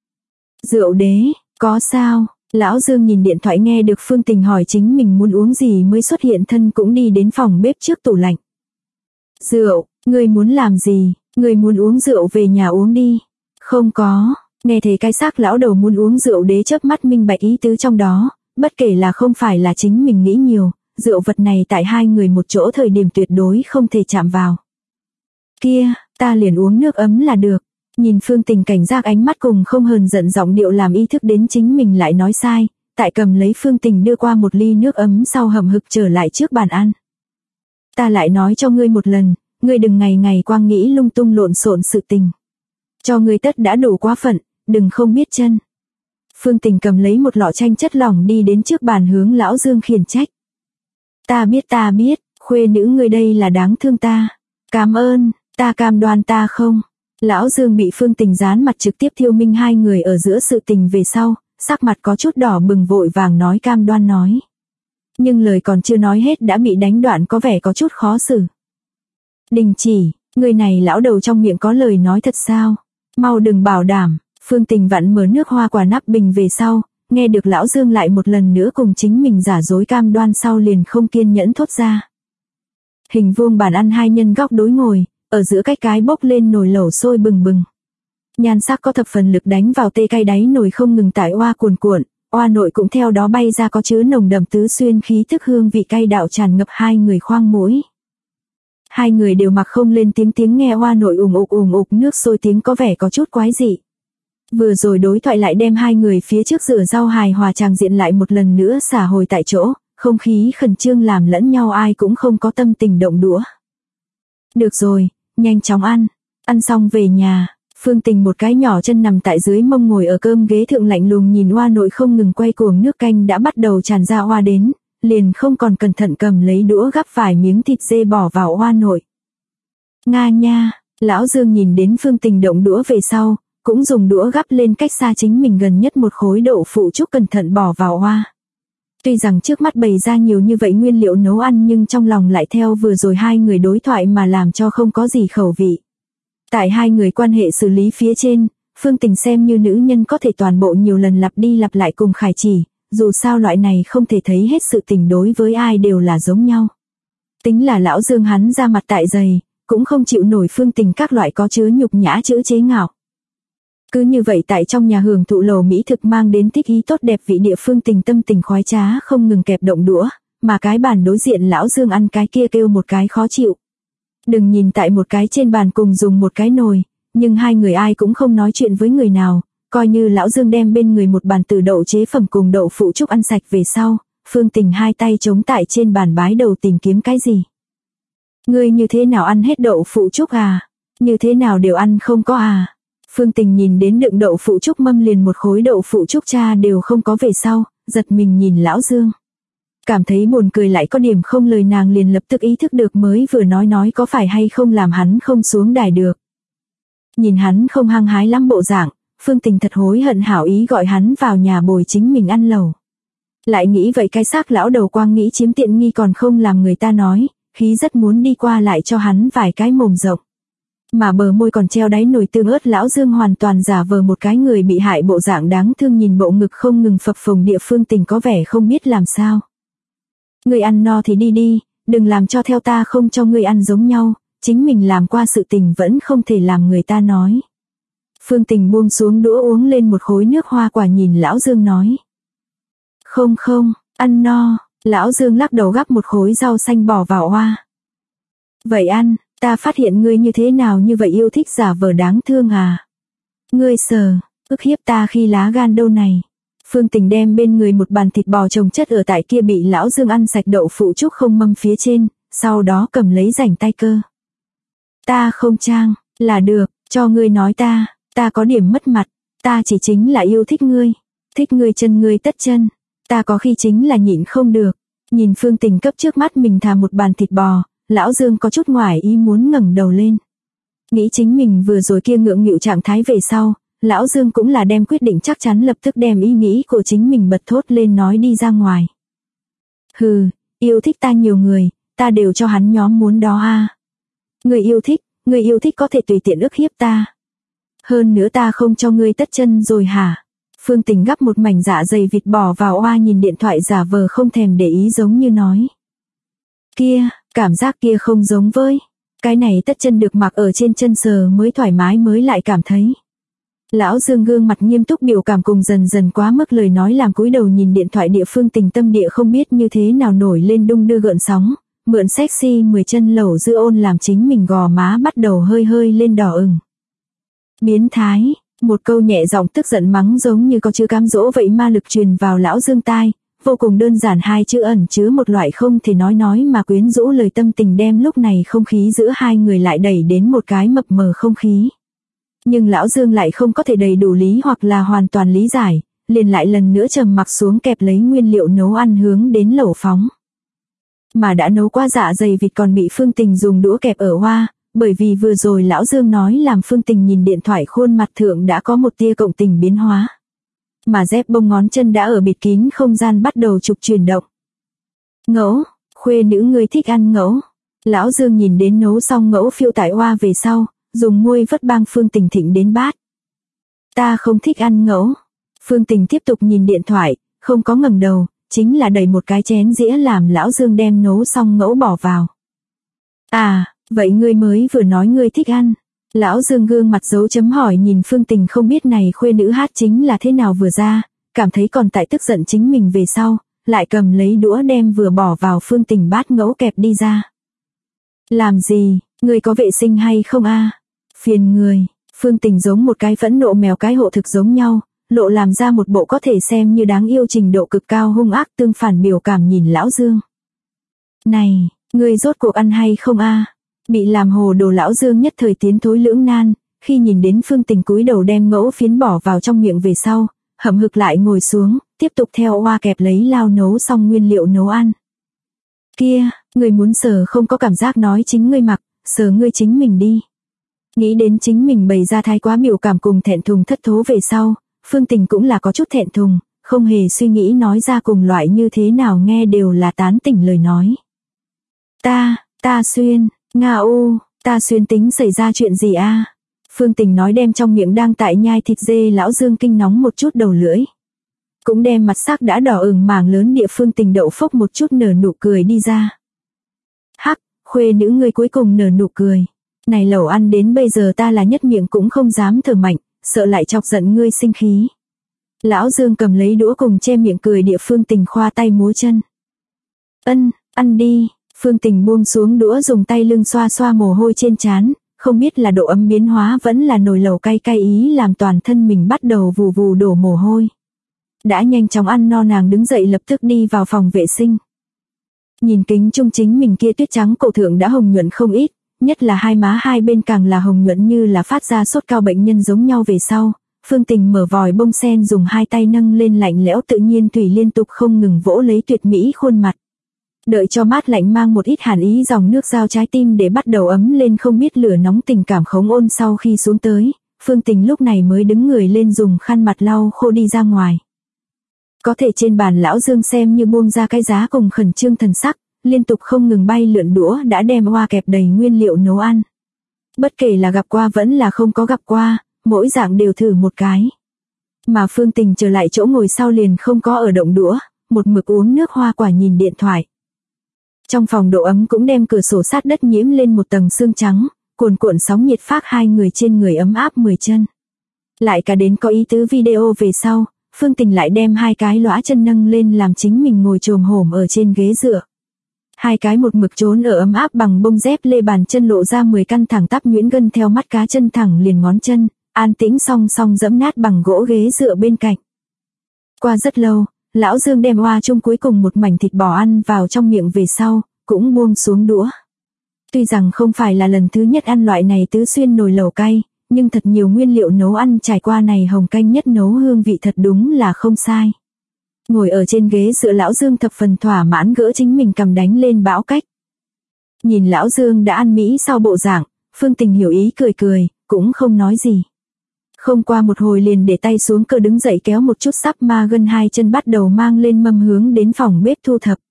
Rượu đế, có sao? Lão Dương nhìn điện thoại nghe được Phương Tình hỏi chính mình muốn uống gì mới xuất hiện thân cũng đi đến phòng bếp trước tủ lạnh. Rượu, ngươi muốn làm gì? Ngươi muốn uống rượu về nhà uống đi. Không có, nghe thấy cái xác lão đầu muốn uống rượu đế chớp mắt minh bạch ý tứ trong đó, bất kể là không phải là chính mình nghĩ nhiều. Rượu vật này tại hai người một chỗ thời điểm tuyệt đối không thể chạm vào. Kia, ta liền uống nước ấm là được. Nhìn Phương Tình cảnh giác ánh mắt cùng không hờn giận giọng điệu làm ý thức đến chính mình lại nói sai, tại cầm lấy Phương Tình đưa qua một ly nước ấm sau hầm hực trở lại trước bàn ăn. Ta lại nói cho ngươi một lần, ngươi đừng ngày ngày quang nghĩ lung tung lộn xộn sự tình. Cho ngươi tất đã đủ quá phận, đừng không biết chân. Phương Tình cầm lấy một lọ chanh chất lỏng đi đến trước bàn hướng Lão Dương khiển trách. Ta biết, khuê nữ ngươi đây là đáng thương ta. Cảm ơn, ta cam đoan ta không. Lão Dương bị Phương Tình dán mặt trực tiếp thiêu minh hai người ở giữa sự tình về sau, sắc mặt có chút đỏ bừng vội vàng nói cam đoan nói. Nhưng lời còn chưa nói hết đã bị đánh đoạn có vẻ có chút khó xử. Đình chỉ, người này lão đầu trong miệng có lời nói thật sao? Mau đừng bảo đảm. Phương Tình vặn mở nước hoa quả nắp bình về sau, nghe được Lão Dương lại một lần nữa cùng chính mình giả dối cam đoan sau liền không kiên nhẫn thốt ra. Hình vuông bàn ăn hai nhân góc đối ngồi, ở giữa cách cái bốc lên nồi lẩu sôi bừng bừng. Nhan sắc có thập phần lực đánh vào tê cay đáy nồi không ngừng tải oa cuồn cuộn, oa nội cũng theo đó bay ra có chứa nồng đậm tứ xuyên khí thức hương vị cay đạo tràn ngập hai người khoang mũi. Hai người đều mặc không lên tiếng nghe oa nội ùng ục nước sôi tiếng có vẻ có chút quái dị. Vừa rồi đối thoại lại đem hai người phía trước rửa rau hài hòa tràng diện lại một lần nữa xả hồi tại chỗ, không khí khẩn trương làm lẫn nhau ai cũng không có tâm tình động đũa. Được rồi, nhanh chóng ăn. Ăn xong về nhà, Phương Tình một cái nhỏ chân nằm tại dưới mông ngồi ở cơm ghế thượng lạnh lùng nhìn oa nội không ngừng quay cuồng nước canh đã bắt đầu tràn ra oa đến, liền không còn cẩn thận cầm lấy đũa gắp vài miếng thịt dê bỏ vào oa nội. Nga nha, lão Dương nhìn đến Phương Tình động đũa về sau, cũng dùng đũa gắp lên cách xa chính mình gần nhất một khối đậu phụ trúc cẩn thận bỏ vào oa. Tuy rằng trước mắt bày ra nhiều như vậy nguyên liệu nấu ăn nhưng trong lòng lại theo vừa rồi hai người đối thoại mà làm cho không có gì khẩu vị. Tại hai người quan hệ xử lý phía trên, Phương Tình xem như nữ nhân có thể toàn bộ nhiều lần lặp đi lặp lại cùng Khải Chỉ, dù sao loại này không thể thấy hết sự tình đối với ai đều là giống nhau. Tính là lão Dương hắn ra mặt tại dày, cũng không chịu nổi Phương Tình các loại có chứa nhục nhã chữ chế ngạo. Cứ như vậy tại trong nhà hưởng thụ lầu mỹ thực mang đến thích ý tốt đẹp vị địa Phương Tình tâm tình khoái trá không ngừng kẹp động đũa, mà cái bàn đối diện lão Dương ăn cái kia kêu một cái khó chịu. Đừng nhìn tại một cái trên bàn cùng dùng một cái nồi, nhưng hai người ai cũng không nói chuyện với người nào, coi như lão Dương đem bên người một bàn từ đậu chế phẩm cùng đậu phụ trúc ăn sạch về sau, Phương Tình hai tay chống tại trên bàn bái đầu tìm kiếm cái gì. Ngươi như thế nào ăn hết đậu phụ trúc à? Như thế nào đều ăn không có à? Phương Tình nhìn đến đựng đậu phụ trúc mâm liền một khối đậu phụ trúc cha đều không có về sau, giật mình nhìn lão Dương. Cảm thấy buồn cười lại có điểm không lời nàng liền lập tức ý thức được mới vừa nói có phải hay không làm hắn không xuống đài được. Nhìn hắn không hăng hái lắm bộ dạng, Phương Tình thật hối hận hảo ý gọi hắn vào nhà bồi chính mình ăn lẩu. Lại nghĩ vậy cái xác lão đầu quang nghĩ chiếm tiện nghi còn không làm người ta nói, khí rất muốn đi qua lại cho hắn vài cái mồm rộng. Mà bờ môi còn treo đáy nồi tương ớt lão Dương hoàn toàn giả vờ một cái người bị hại bộ dạng đáng thương nhìn bộ ngực không ngừng phập phồng địa Phương Tình có vẻ không biết làm sao. Ngươi ăn no thì đi đi, đừng làm cho theo ta không cho ngươi ăn giống nhau, chính mình làm qua sự tình vẫn không thể làm người ta nói. Phương Tình buông xuống đũa uống lên một khối nước hoa quả nhìn lão Dương nói. Không, ăn no, lão Dương lắc đầu gắp một khối rau xanh bỏ vào oa. Vậy ăn, ta phát hiện ngươi như thế nào như vậy yêu thích giả vờ đáng thương à? Ngươi sờ, ức hiếp ta khi lá gan đâu này. Phương Tình đem bên người một bàn thịt bò chồng chất ở tại kia bị lão Dương ăn sạch đậu phụ trúc không mâm phía trên, sau đó cầm lấy rảnh tay cơ. Ta không trang, là được, cho ngươi nói ta có điểm mất mặt, ta chỉ chính là yêu thích ngươi chân ngươi tất chân, ta có khi chính là nhịn không được. Nhìn Phương Tình cấp trước mắt mình thà một bàn thịt bò, lão Dương có chút ngoài ý muốn ngẩng đầu lên. Nghĩ chính mình vừa rồi kia ngượng nghịu trạng thái về sau, lão Dương cũng là đem quyết định chắc chắn lập tức đem ý nghĩ của chính mình bật thốt lên nói đi ra ngoài. Hừ, yêu thích ta nhiều người, ta đều cho hắn nhóm muốn đó a. Người yêu thích có thể tùy tiện ức hiếp ta. Hơn nữa ta không cho ngươi tất chân rồi hả? Phương Tình gắp một mảnh dạ dày vịt bò vào oa nhìn điện thoại giả vờ không thèm để ý giống như nói. Kia, cảm giác kia không giống với. Cái này tất chân được mặc ở trên chân sờ mới thoải mái mới lại cảm thấy. Lão Dương gương mặt nghiêm túc biểu cảm cùng dần dần quá mức lời nói làm cúi đầu nhìn điện thoại địa Phương Tình tâm địa không biết như thế nào nổi lên đung đưa gợn sóng, mượn sexy 10 chân lẩu dư ôn làm chính mình gò má bắt đầu hơi lên đỏ ửng. Biến thái, một câu nhẹ giọng tức giận mắng giống như có chữ cám dỗ vậy ma lực truyền vào lão Dương tai, vô cùng đơn giản hai chữ ẩn chứa một loại không thể nói mà quyến rũ lời tâm tình đem lúc này không khí giữa hai người lại đẩy đến một cái mập mờ không khí. Nhưng lão Dương lại không có thể đầy đủ lý hoặc là hoàn toàn lý giải, liền lại lần nữa trầm mặc xuống kẹp lấy nguyên liệu nấu ăn hướng đến lẩu phóng. Mà đã nấu qua dạ dày vịt còn bị Phương Tình dùng đũa kẹp ở hoa, bởi vì vừa rồi lão Dương nói làm Phương Tình nhìn điện thoại khuôn mặt thượng đã có một tia cộng tình biến hóa. Mà dép bông ngón chân đã ở bịt kín không gian bắt đầu trục chuyển động. Ngẫu, khuê nữ ngươi thích ăn ngẫu. Lão Dương nhìn đến nấu xong ngẫu phiêu tại hoa về sau, dùng môi vất bang Phương Tình thịnh đến bát. Ta không thích ăn ngẫu. Phương Tình tiếp tục nhìn điện thoại, không có ngẩng đầu, chính là đẩy một cái chén dĩa làm lão Dương đem nấu xong ngẫu bỏ vào. À, vậy ngươi mới vừa nói ngươi thích ăn. Lão Dương gương mặt dấu chấm hỏi nhìn Phương Tình không biết này khuê nữ hát chính là thế nào vừa ra, cảm thấy còn tại tức giận chính mình về sau, lại cầm lấy đũa đem vừa bỏ vào Phương Tình bát ngẫu kẹp đi ra. Làm gì, ngươi có vệ sinh hay không a? Phiền người, Phương Tình giống một cái phẫn nộ mèo cái hộ thực giống nhau, lộ làm ra một bộ có thể xem như đáng yêu trình độ cực cao hung ác tương phản biểu cảm nhìn lão Dương. Này, ngươi rốt cuộc ăn hay không a? Bị làm hồ đồ Lão Dương nhất thời tiến thối lưỡng nan, khi nhìn đến Phương Tình cúi đầu đem ngẫu phiến bỏ vào trong miệng về sau, hậm hực lại ngồi xuống, tiếp tục theo oa kẹp lấy lao nấu xong nguyên liệu nấu ăn. Kia, người muốn sờ không có cảm giác nói chính ngươi mặc, sờ ngươi chính mình đi. Nghĩ đến chính mình bày ra thái quá biểu cảm cùng thẹn thùng thất thố về sau, Phương Tình cũng là có chút thẹn thùng, không hề suy nghĩ nói ra cùng loại như thế nào nghe đều là tán tỉnh lời nói. Ta Xuyên, Nga u, ta Xuyên tính xảy ra chuyện gì a? Phương Tình nói đem trong miệng đang tại nhai thịt dê Lão Dương kinh nóng một chút đầu lưỡi. Cũng đem mặt sắc đã đỏ ửng mảng lớn địa Phương Tình đậu phốc một chút nở nụ cười đi ra. Hắc, khuê nữ ngươi cuối cùng nở nụ cười. Này lẩu ăn đến bây giờ ta là nhất miệng cũng không dám thở mạnh, sợ lại chọc giận ngươi sinh khí. Lão Dương cầm lấy đũa cùng che miệng cười địa Phương Tình khoa tay múa chân. Ăn đi. Phương Tình buông xuống đũa dùng tay lưng xoa xoa mồ hôi trên trán, không biết là độ ấm biến hóa vẫn là nồi lẩu cay cay ý làm toàn thân mình bắt đầu vù vù đổ mồ hôi. Đã nhanh chóng ăn no nàng đứng dậy lập tức đi vào phòng vệ sinh. Nhìn kính trung chính mình kia tuyết trắng cổ thượng đã hồng nhuận không ít, nhất là hai má hai bên càng là hồng nhuận như là phát ra sốt cao bệnh nhân giống nhau về sau. Phương Tình mở vòi bông sen dùng hai tay nâng lên lạnh lẽo tự nhiên thủy liên tục không ngừng vỗ lấy tuyệt mỹ khuôn mặt. Đợi cho mát lạnh mang một ít hàn ý dòng nước giao trái tim để bắt đầu ấm lên không biết lửa nóng tình cảm khống ôn sau khi xuống tới, Phương Tình lúc này mới đứng người lên dùng khăn mặt lau khô đi ra ngoài. Có thể trên bàn Lão Dương xem như buông ra cái giá cùng khẩn trương thần sắc, liên tục không ngừng bay lượn đũa đã đem oa kẹp đầy nguyên liệu nấu ăn. Bất kể là gặp qua vẫn là không có gặp qua, mỗi dạng đều thử một cái. Mà Phương Tình trở lại chỗ ngồi sau liền không có ở động đũa, một mực uống nước hoa quả nhìn điện thoại. Trong phòng độ ấm cũng đem cửa sổ sát đất nhiễm lên một tầng sương trắng, cuồn cuộn sóng nhiệt phác hai người trên người ấm áp 10 chân. Lại cả đến có ý tứ video về sau, Phương Tình lại đem hai cái lõa chân nâng lên làm chính mình ngồi chồm hổm ở trên ghế dựa. Hai cái một mực trốn ở ấm áp bằng bông dép lê bàn chân lộ ra 10 căn thẳng tắp nhuyễn gân theo mắt cá chân thẳng liền ngón chân, an tĩnh song song dẫm nát bằng gỗ ghế dựa bên cạnh. Qua rất lâu, Lão Dương đem oa chung cuối cùng một mảnh thịt bò ăn vào trong miệng về sau, cũng buông xuống đũa. Tuy rằng không phải là lần thứ nhất ăn loại này tứ xuyên nồi lẩu cay, nhưng thật nhiều nguyên liệu nấu ăn trải qua này hồng canh nhất nấu hương vị thật đúng là không sai. Ngồi ở trên ghế dựa Lão Dương thập phần thỏa mãn gỡ chính mình cầm đánh lên bão cách. Nhìn Lão Dương đã ăn mỹ sau bộ dạng, Phương Tình hiểu ý cười cười, cũng không nói gì. Không qua một hồi liền để tay xuống cơ đứng dậy kéo một chút sắp ma gân hai chân bắt đầu mang lên mâm hướng đến phòng bếp thu thập.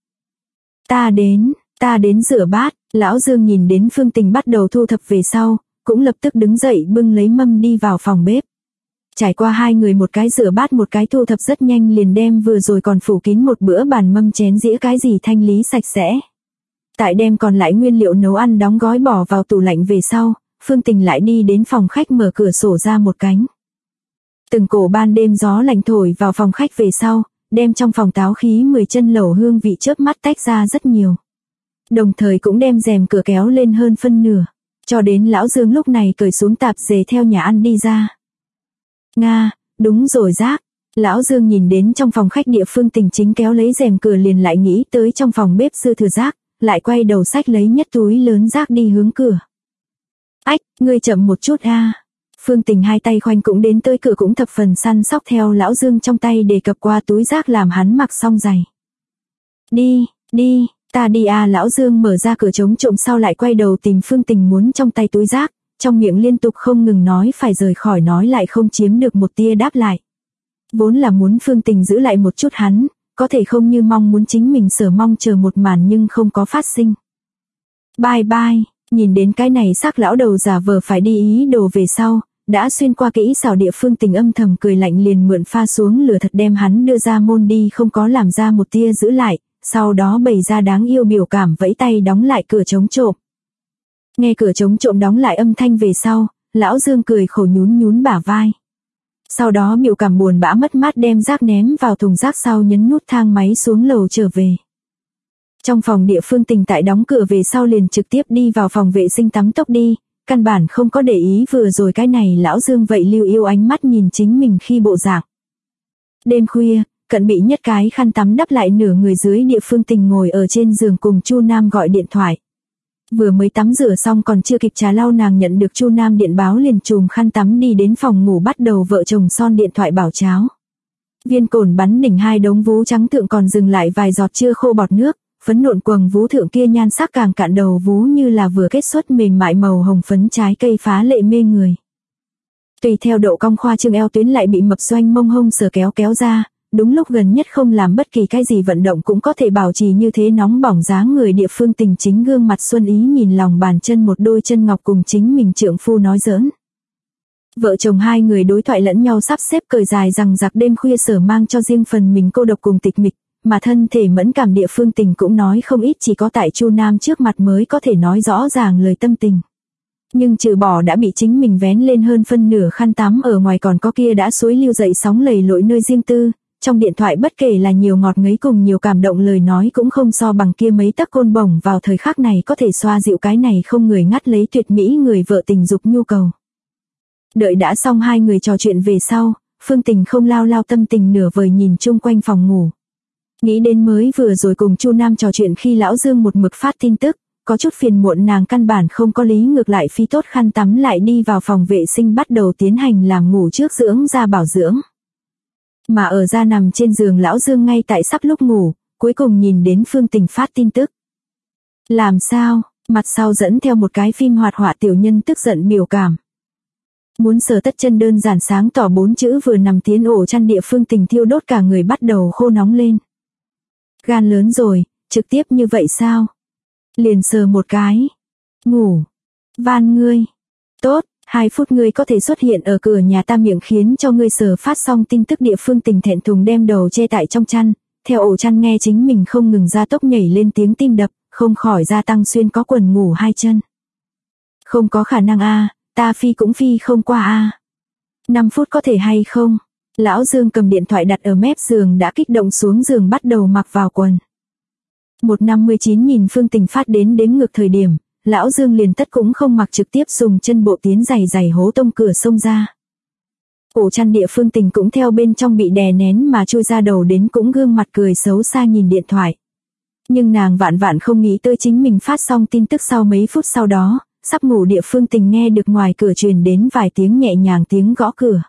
Ta đến rửa bát, Lão Dương nhìn đến Phương Tình bắt đầu thu thập về sau, cũng lập tức đứng dậy bưng lấy mâm đi vào phòng bếp. Trải qua hai người một cái rửa bát một cái thu thập rất nhanh liền đem vừa rồi còn phủ kín một bữa bàn mâm chén dĩa cái gì thanh lý sạch sẽ. Tại đem còn lại nguyên liệu nấu ăn đóng gói bỏ vào tủ lạnh về sau, Phương Tình lại đi đến phòng khách mở cửa sổ ra một cánh. Từng cổ ban đêm gió lạnh thổi vào phòng khách về sau, đem trong phòng táo khí 10 chân lẩu hương vị chớp mắt tách ra rất nhiều. Đồng thời cũng đem rèm cửa kéo lên hơn phân nửa, cho đến Lão Dương lúc này cởi xuống tạp dề theo nhà ăn đi ra. Nga, đúng rồi rác. Lão Dương nhìn đến trong phòng khách địa Phương Tình chính kéo lấy rèm cửa liền lại nghĩ tới trong phòng bếp dư thừa rác, lại quay đầu xách lấy nhất túi lớn rác đi hướng cửa. Ách, ngươi chậm một chút a. Phương Tình hai tay khoanh cũng đến tới cửa cũng thập phần săn sóc theo Lão Dương trong tay đề cập qua túi rác làm hắn mặc xong giày. Đi, ta đi a. Lão Dương mở ra cửa chống trộm sau lại quay đầu tìm Phương Tình muốn trong tay túi rác, trong miệng liên tục không ngừng nói phải rời khỏi nói lại không chiếm được một tia đáp lại. Vốn là muốn Phương Tình giữ lại một chút hắn, có thể không như mong muốn chính mình sở mong chờ một màn nhưng không có phát sinh. Bye, nhìn đến cái này xác lão đầu giả vờ phải đi ý đồ về sau, đã xuyên qua kỹ xảo địa Phương Tình âm thầm cười lạnh liền mượn pha xuống lửa thật đem hắn đưa ra môn đi không có làm ra một tia giữ lại, sau đó bày ra đáng yêu biểu cảm vẫy tay đóng lại cửa chống trộm. Nghe cửa chống trộm đóng lại âm thanh về sau, Lão Dương cười khổ nhún bả vai. Sau đó biểu cảm buồn bã mất mát đem rác ném vào thùng rác sau nhấn nút thang máy xuống lầu trở về. Trong phòng địa Phương Tình tại đóng cửa về sau liền trực tiếp đi vào phòng vệ sinh tắm tốc đi, căn bản không có để ý vừa rồi cái này Lão Dương vậy lưu yêu ánh mắt nhìn chính mình khi bộ dạng. Đêm khuya, cận bị nhất cái khăn tắm đắp lại nửa người dưới địa Phương Tình ngồi ở trên giường cùng Chu Nam gọi điện thoại. Vừa mới tắm rửa xong còn chưa kịp trà lau nàng nhận được Chu Nam điện báo liền chùm khăn tắm đi đến phòng ngủ bắt đầu vợ chồng son điện thoại bảo cháo. Viên cồn bắn đỉnh hai đống vú trắng thượng còn dừng lại vài giọt chưa khô bọt nước, phấn nộn quầng vú thượng kia nhan sắc càng cạn đầu vú như là vừa kết xuất mềm mại màu hồng phấn trái cây phá lệ mê người. Tùy theo độ cong khoa trương eo tuyến lại bị mập doanh mông hông sờ kéo ra, đúng lúc gần nhất không làm bất kỳ cái gì vận động cũng có thể bảo trì như thế nóng bỏng dáng người địa phương Tình chính gương mặt xuân ý nhìn lòng bàn chân một đôi chân ngọc cùng chính mình trượng phu nói giỡn. Vợ chồng hai người đối thoại lẫn nhau sắp xếp cởi dài rằng giặc đêm khuya sở mang cho riêng phần mình cô độc cùng tịch mịch, mà thân thể mẫn cảm địa phương Tình cũng nói không ít chỉ có tại Chu Nam trước mặt mới có thể nói rõ ràng lời tâm tình. Nhưng trừ bỏ đã bị chính mình vén lên hơn phân nửa khăn tắm ở ngoài còn có kia đã suối lưu dậy sóng lầy lội nơi riêng tư, trong điện thoại bất kể là nhiều ngọt ngấy cùng nhiều cảm động lời nói cũng không so bằng kia mấy tấc côn bổng vào thời khắc này có thể xoa dịu cái này không người ngắt lấy tuyệt mỹ người vợ tình dục nhu cầu. Đợi đã xong hai người trò chuyện về sau, Phương Tình không lao tâm tình nửa vời nhìn chung quanh phòng ngủ. Nghĩ đến mới vừa rồi cùng Chu Nam trò chuyện khi lão Dương một mực phát tin tức, có chút phiền muộn nàng căn bản không có lý ngược lại phi tốt khăn tắm lại đi vào phòng vệ sinh bắt đầu tiến hành làm ngủ trước dưỡng da bảo dưỡng. Mà ở ra nằm trên giường lão Dương ngay tại sắp lúc ngủ, cuối cùng nhìn đến Phương Tình phát tin tức. Làm sao, mặt sau dẫn theo một cái phim hoạt họa tiểu nhân tức giận biểu cảm. Muốn sờ tất chân đơn giản sáng tỏ 4 chữ vừa nằm tiến ổ chăn địa Phương Tình thiêu đốt cả người bắt đầu khô nóng lên. Gan lớn rồi, trực tiếp như vậy sao? Liền sờ một cái. Ngủ. Van ngươi. Tốt, 2 phút ngươi có thể xuất hiện ở cửa nhà ta miệng khiến cho ngươi sờ phát xong tin tức địa Phương Tình thẹn thùng đem đầu che tại trong chăn, theo ổ chăn nghe chính mình không ngừng ra tốc nhảy lên tiếng tim đập, không khỏi gia tăng xuyên có quần ngủ 2 chân. Không có khả năng a, ta phi cũng phi không qua a. 5 phút có thể hay không? Lão Dương cầm điện thoại đặt ở mép giường đã kích động xuống giường bắt đầu mặc vào quần. 1:59 nhìn Phương Tình phát đến đếm ngược thời điểm, lão Dương liền tất cũng không mặc trực tiếp dùng chân bộ tiến giày hố tông cửa xông ra. Ổ chăn địa Phương Tình cũng theo bên trong bị đè nén mà chui ra đầu đến cũng gương mặt cười xấu xa nhìn điện thoại. Nhưng nàng vạn không nghĩ tới chính mình phát xong tin tức sau mấy phút sau đó, sắp ngủ địa Phương Tình nghe được ngoài cửa truyền đến vài tiếng nhẹ nhàng tiếng gõ cửa.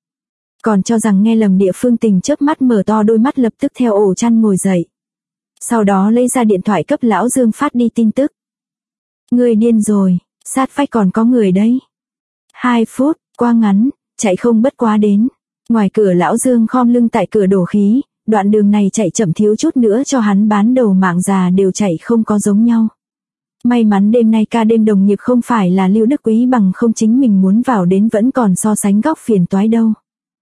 Còn cho rằng nghe lầm địa Phương Tình chớp mắt mở to đôi mắt lập tức theo ổ chăn ngồi dậy. Sau đó lấy ra điện thoại cấp lão Dương phát đi tin tức. Người điên rồi, sát vách còn có người đấy. 2 phút, qua ngắn, chạy không bất quá đến. Ngoài cửa lão Dương khom lưng tại cửa đổ khí, đoạn đường này chạy chậm thiếu chút nữa cho hắn bán đầu mạng già đều chạy không có giống nhau. May mắn đêm nay ca đêm đồng nghiệp không phải là Lưu Đức Quý bằng không chính mình muốn vào đến vẫn còn so sánh góc phiền toái đâu.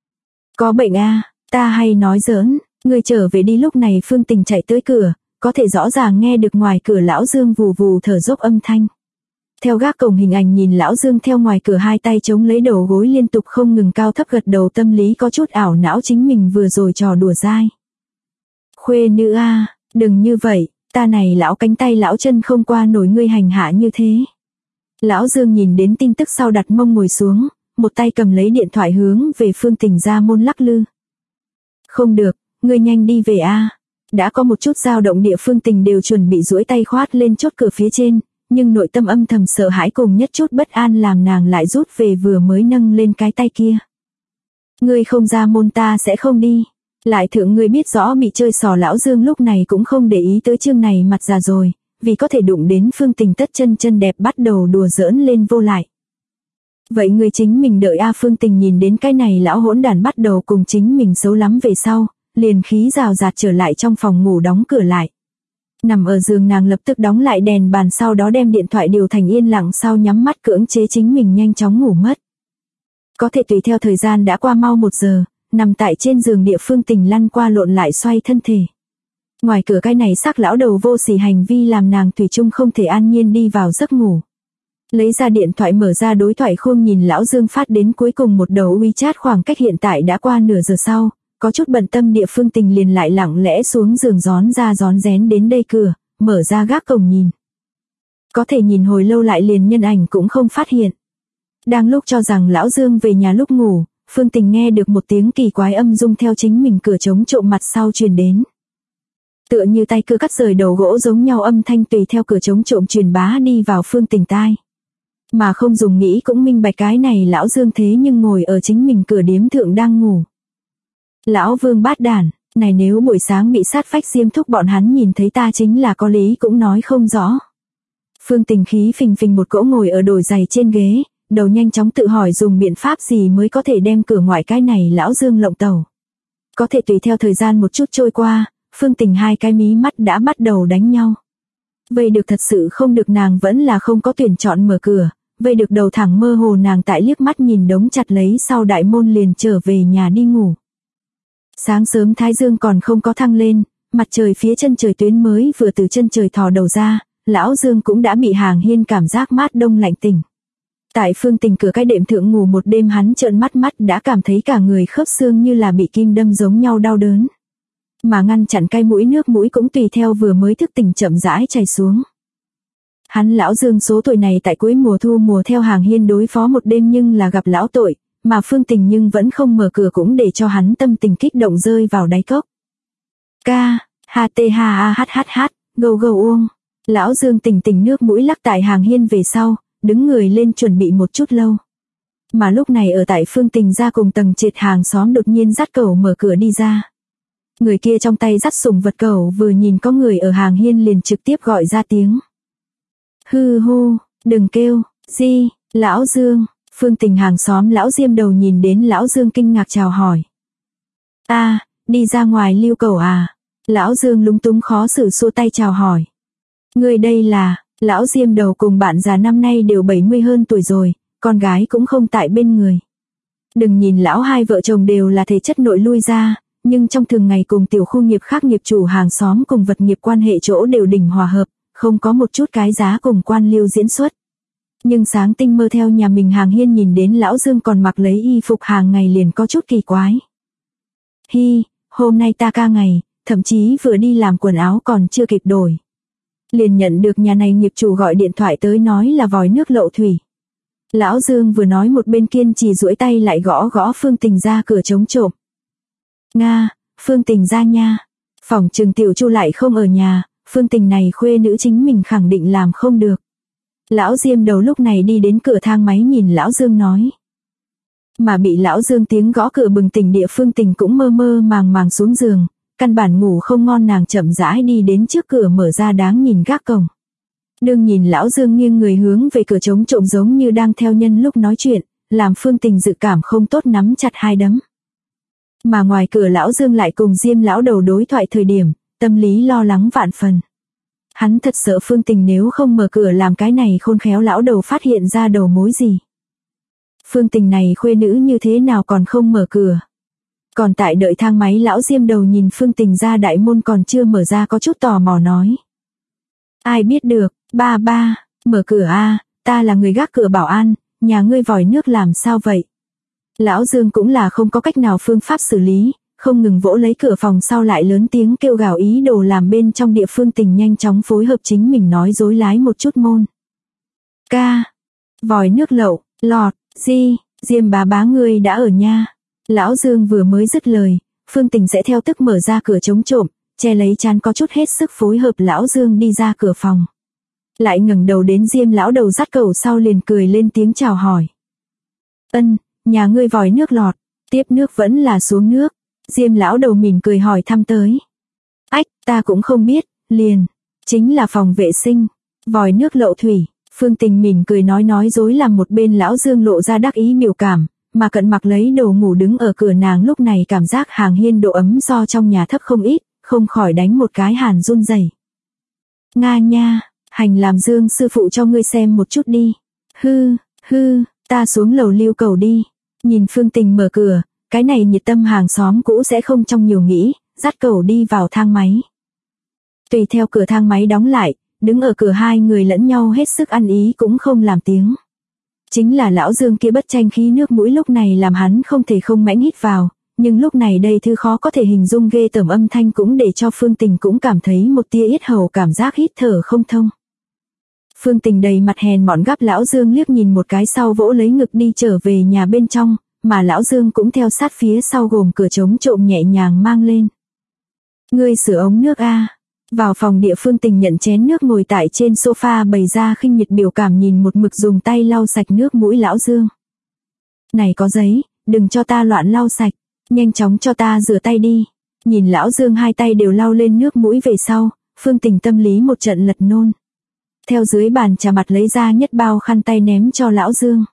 Có bệnh a, ta hay nói giỡn, người trở về đi. Lúc này Phương Tình chạy tới cửa, có thể rõ ràng nghe được ngoài cửa lão Dương vù vù thở dốc âm thanh. Theo gác cổng hình ảnh nhìn lão Dương theo ngoài cửa hai tay chống lấy đầu gối liên tục không ngừng cao thấp gật đầu tâm lý có chút ảo não chính mình vừa rồi trò đùa dai. Khuê nữ a, đừng như vậy, ta này lão cánh tay lão chân không qua nổi ngươi hành hạ như thế. Lão Dương nhìn đến tin tức sau đặt mông ngồi xuống, một tay cầm lấy điện thoại hướng về Phương Tình ra môn lắc lư. Không được, ngươi nhanh đi về a. Đã có một chút dao động địa Phương Tình đều chuẩn bị duỗi tay khoát lên chốt cửa phía trên, nhưng nội tâm âm thầm sợ hãi cùng nhất chút bất an làm nàng lại rút về vừa mới nâng lên cái tay kia. Ngươi không ra môn ta sẽ không đi. Lại thượng ngươi biết rõ bị chơi xò lão Dương lúc này cũng không để ý tới chương này mặt già rồi, vì có thể đụng đến Phương Tình tất chân đẹp bắt đầu đùa giỡn lên vô lại. Vậy ngươi chính mình đợi a. Phương Tình nhìn đến cái này lão hỗn đản bắt đầu cùng chính mình xấu lắm về sau, liền khí rào rạt trở lại trong phòng ngủ đóng cửa lại. Nằm ở giường nàng lập tức đóng lại đèn bàn sau đó đem điện thoại điều thành yên lặng sau nhắm mắt cưỡng chế chính mình nhanh chóng ngủ mất. Có thể tùy theo thời gian đã qua mau 1 giờ, nằm tại trên giường địa Phương Tình lăn qua lộn lại xoay thân thể. Ngoài cửa cái này xác lão đầu vô sỉ hành vi làm nàng thủy chung không thể an nhiên đi vào giấc ngủ. Lấy ra điện thoại mở ra đối thoại khung nhìn lão Dương phát đến cuối cùng một đầu WeChat khoảng cách hiện tại đã qua nửa giờ sau, có chút bận tâm địa Phương Tình liền lại lặng lẽ xuống giường rón ra rón rén đến đây cửa, mở ra gác cổng nhìn. Có thể nhìn hồi lâu lại liền nhân ảnh cũng không phát hiện. Đang lúc cho rằng lão Dương về nhà lúc ngủ, Phương Tình nghe được một tiếng kỳ quái âm dung theo chính mình cửa chống trộm mặt sau truyền đến. Tựa như tay cưa cắt rời đầu gỗ giống nhau âm thanh tùy theo cửa trống trộm truyền bá đi vào Phương Tình tai. Mà không dùng nghĩ cũng minh bạch cái này lão Dương thế nhưng ngồi ở chính mình cửa điếm thượng đang ngủ. Lão Vương bát đản, này nếu buổi sáng bị sát phách Diêm thúc bọn hắn nhìn thấy ta chính là có lý cũng nói không rõ. Phương Tình khí phình phình một cỗ ngồi ở đồi giày trên ghế, đầu nhanh chóng tự hỏi dùng biện pháp gì mới có thể đem cửa ngoại cái này lão Dương lộng tẩu. Có thể tùy theo thời gian một chút trôi qua, Phương Tình hai cái mí mắt đã bắt đầu đánh nhau. Vậy được thật sự không được nàng vẫn là không có tuyển chọn mở cửa, vậy được đầu thẳng mơ hồ nàng tại liếc mắt nhìn đống chặt lấy sau đại môn liền trở về nhà đi ngủ. Sáng sớm thái dương còn không có thăng lên, mặt trời phía chân trời tuyến mới vừa từ chân trời thò đầu ra, lão Dương cũng đã bị Hàng Hiên cảm giác mát đông lạnh tỉnh. Tại Phương Tình cửa cái đệm thượng ngủ một đêm hắn trợn mắt đã cảm thấy cả người khớp xương như là bị kim đâm giống nhau đau đớn. Mà ngăn chặn cái mũi nước mũi cũng tùy theo vừa mới thức tỉnh chậm rãi chảy xuống. Hắn lão Dương số tuổi này tại cuối mùa thu mùa theo Hàng Hiên đối phó một đêm nhưng là gặp lão tội, mà Phương Tình nhưng vẫn không mở cửa cũng để cho hắn tâm tình kích động rơi vào đáy cốc. Ca, ha tê ha ha hát hát hát, gâu gâu uông. Lão Dương tỉnh nước mũi lắc tại Hàng Hiên về sau, đứng người lên chuẩn bị một chút lâu. Mà lúc này ở tại Phương Tình ra cùng tầng trệt hàng xóm đột nhiên dắt cẩu mở cửa đi ra. Người kia trong tay dắt sủng vật cẩu vừa nhìn có người ở Hàng Hiên liền trực tiếp gọi ra tiếng. Hư hô, đừng kêu, gì, lão Dương. Phương Tình hàng xóm lão Diêm đầu nhìn đến lão Dương kinh ngạc chào hỏi. Đi ra ngoài lưu cẩu à? Lão Dương lúng túng khó xử xua tay chào hỏi. Người đây là, lão Diêm đầu cùng bạn già năm nay đều 70 hơn tuổi rồi, con gái cũng không tại bên người. Đừng nhìn lão hai vợ chồng đều là thể chất nội lui ra, nhưng trong thường ngày cùng tiểu khu nghiệp khác nghiệp chủ hàng xóm cùng vật nghiệp quan hệ chỗ đều đỉnh hòa hợp, không có một chút cái giá cùng quan liêu diễn xuất. Nhưng sáng tinh mơ theo nhà mình Hàng Hiên nhìn đến lão Dương còn mặc lấy y phục hàng ngày liền có chút kỳ quái. Hi, hôm nay ta ca ngày, thậm chí vừa đi làm quần áo còn chưa kịp đổi. Liền nhận được nhà này nghiệp chủ gọi điện thoại tới nói là vòi nước lậu thủy. Lão Dương vừa nói một bên kiên trì duỗi tay lại gõ gõ Phương Tình ra cửa chống trộm. Nga, Phương Tình ra nha. Phỏng chừng tiểu Chu lại không ở nhà, Phương Tình này khuê nữ chính mình khẳng định làm không được. Lão Diêm đầu lúc này đi đến cửa thang máy nhìn lão Dương nói. Mà bị lão Dương tiếng gõ cửa bừng tỉnh địa Phương Tình cũng mơ mơ màng màng xuống giường, căn bản ngủ không ngon nàng chậm rãi đi đến trước cửa mở ra đáng nhìn gác cổng. Đương nhìn lão Dương nghiêng người hướng về cửa chống trộm giống như đang theo nhân lúc nói chuyện, làm Phương Tình dự cảm không tốt nắm chặt hai đấm. Mà ngoài cửa lão Dương lại cùng Diêm lão đầu đối thoại thời điểm, tâm lý lo lắng vạn phần. Hắn thật sợ Phương Tình nếu không mở cửa làm cái này khôn khéo lão đầu phát hiện ra đầu mối gì. Phương Tình này khuê nữ như thế nào còn không mở cửa. Còn tại đợi thang máy lão Diêm đầu nhìn Phương Tình ra đại môn còn chưa mở ra có chút tò mò nói. Ai biết được, ba, mở cửa a, ta là người gác cửa bảo an, nhà ngươi vòi nước làm sao vậy? Lão Dương cũng là không có cách nào phương pháp xử lý, không ngừng vỗ lấy cửa phòng sau lại lớn tiếng kêu gào ý đồ làm bên trong địa Phương Tình nhanh chóng phối hợp chính mình nói dối lái một chút môn. Ca, vòi nước lậu, lọt, Diêm bá ngươi đã ở nha. Lão Dương vừa mới dứt lời, Phương Tình sẽ theo tức mở ra cửa chống trộm, che lấy chán có chút hết sức phối hợp lão Dương đi ra cửa phòng. Lại ngẩng đầu đến Diêm lão đầu dắt cẩu sau liền cười lên tiếng chào hỏi. Nhà ngươi vòi nước lọt, tiếp nước vẫn là xuống nước. Diêm lão đầu mỉm cười hỏi thăm tới. Ta cũng không biết, chính là phòng vệ sinh, vòi nước lậu thủy. Phương Tình mỉm cười nói dối làm một bên lão Dương lộ ra đắc ý biểu cảm, mà cận mặc lấy đồ ngủ đứng ở cửa nàng lúc này cảm giác Hàng Hiên độ ấm do trong nhà thấp không ít, không khỏi đánh một cái hàn run rẩy. Nga nha, hành làm Dương sư phụ cho ngươi xem một chút đi. Hư, ta xuống lầu lưu cầu đi. Nhìn Phương Tình mở cửa, cái này nhiệt tâm hàng xóm cũ sẽ không trong nhiều nghĩ, dắt cẩu đi vào thang máy. Tùy theo cửa thang máy đóng lại, đứng ở cửa hai người lẫn nhau hết sức ăn ý cũng không làm tiếng. Chính là lão Dương kia bất tranh khí nước mũi lúc này làm hắn không thể không mãnh hít vào, nhưng lúc này đây thứ khó có thể hình dung ghê tởm âm thanh cũng để cho Phương Tình cũng cảm thấy một tia yết hầu cảm giác hít thở không thông. Phương Tình đầy mặt hèn mọn gắp lão Dương liếc nhìn một cái sau vỗ lấy ngực đi trở về nhà bên trong, mà lão Dương cũng theo sát phía sau gồm cửa chống trộm nhẹ nhàng mang lên. Ngươi sửa ống nước a? Vào phòng địa Phương Tình nhận chén nước ngồi tại trên sofa bày ra khinh miệt biểu cảm nhìn một mực dùng tay lau sạch nước mũi Lão Dương. Này có giấy, đừng cho ta loạn lau sạch, nhanh chóng cho ta rửa tay đi. Nhìn Lão Dương hai tay đều lau lên nước mũi về sau, Phương Tình tâm lý một trận lật nôn. Theo dưới bàn trà mặt lấy ra nhất bao khăn tay ném cho Lão Dương.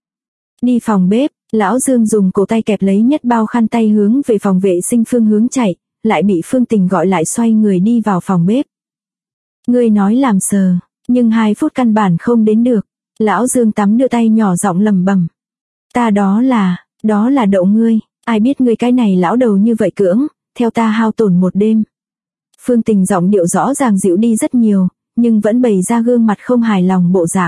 Đi phòng bếp, Lão Dương dùng cổ tay kẹp lấy nhất bao khăn tay hướng về phòng vệ sinh phương hướng chạy, lại bị Phương Tình gọi lại xoay người đi vào phòng bếp. Ngươi nói làm sờ, nhưng 2 phút căn bản không đến được. Lão Dương tắm đưa tay nhỏ giọng lẩm bẩm. Ta đó là đậu ngươi, ai biết ngươi cái này lão đầu như vậy cưỡng, theo ta hao tổn một đêm. Phương Tình giọng điệu rõ ràng dịu đi rất nhiều, nhưng vẫn bày ra gương mặt không hài lòng bộ dạng.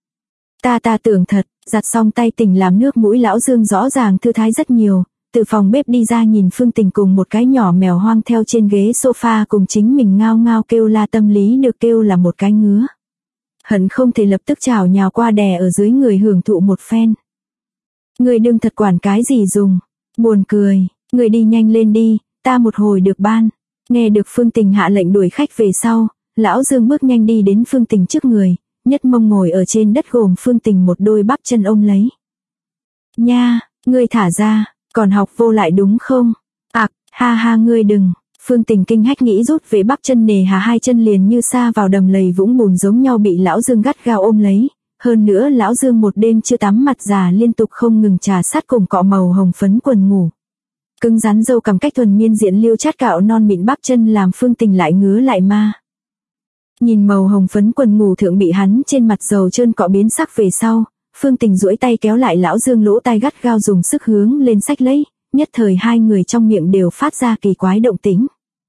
Ta tưởng thật, giặt xong tay Tình làm nước mũi Lão Dương rõ ràng thư thái rất nhiều, từ phòng bếp đi ra nhìn Phương Tình cùng một cái nhỏ mèo hoang theo trên ghế sofa cùng chính mình ngao ngao kêu la, tâm lý được kêu là một cái ngứa. Hận không thể lập tức chảo nhào qua đè ở dưới người hưởng thụ một phen. Người đừng thật quản cái gì dùng, buồn cười, người đi nhanh lên đi, ta một hồi được ban. Nghe được Phương Tình hạ lệnh đuổi khách về sau, Lão Dương bước nhanh đi đến Phương Tình trước người, nhất mông ngồi ở trên đất gồm Phương Tình một đôi bắp chân ôm lấy. Nha, ngươi thả ra, còn học vô lại đúng không? Ha ha ngươi đừng. Phương Tình kinh hách nghĩ rút về bắp chân nề hà, hai chân liền như sa vào đầm lầy vũng bùn giống nhau bị Lão Dương gắt gao ôm lấy. Hơn nữa Lão Dương một đêm chưa tắm mặt già liên tục không ngừng trà sát cùng cọ màu hồng phấn quần ngủ. Cứng rắn râu cầm cách thuần miên diện liêu chát cạo non mịn bắp chân làm Phương Tình lại ngứa lại ma. Nhìn màu hồng phấn quần ngủ thượng bị hắn trên mặt dầu trơn cọ biến sắc về sau, Phương Tình duỗi tay kéo lại Lão Dương lỗ tai gắt gao dùng sức hướng lên xách lấy, nhất thời hai người trong miệng đều phát ra kỳ quái động tĩnh.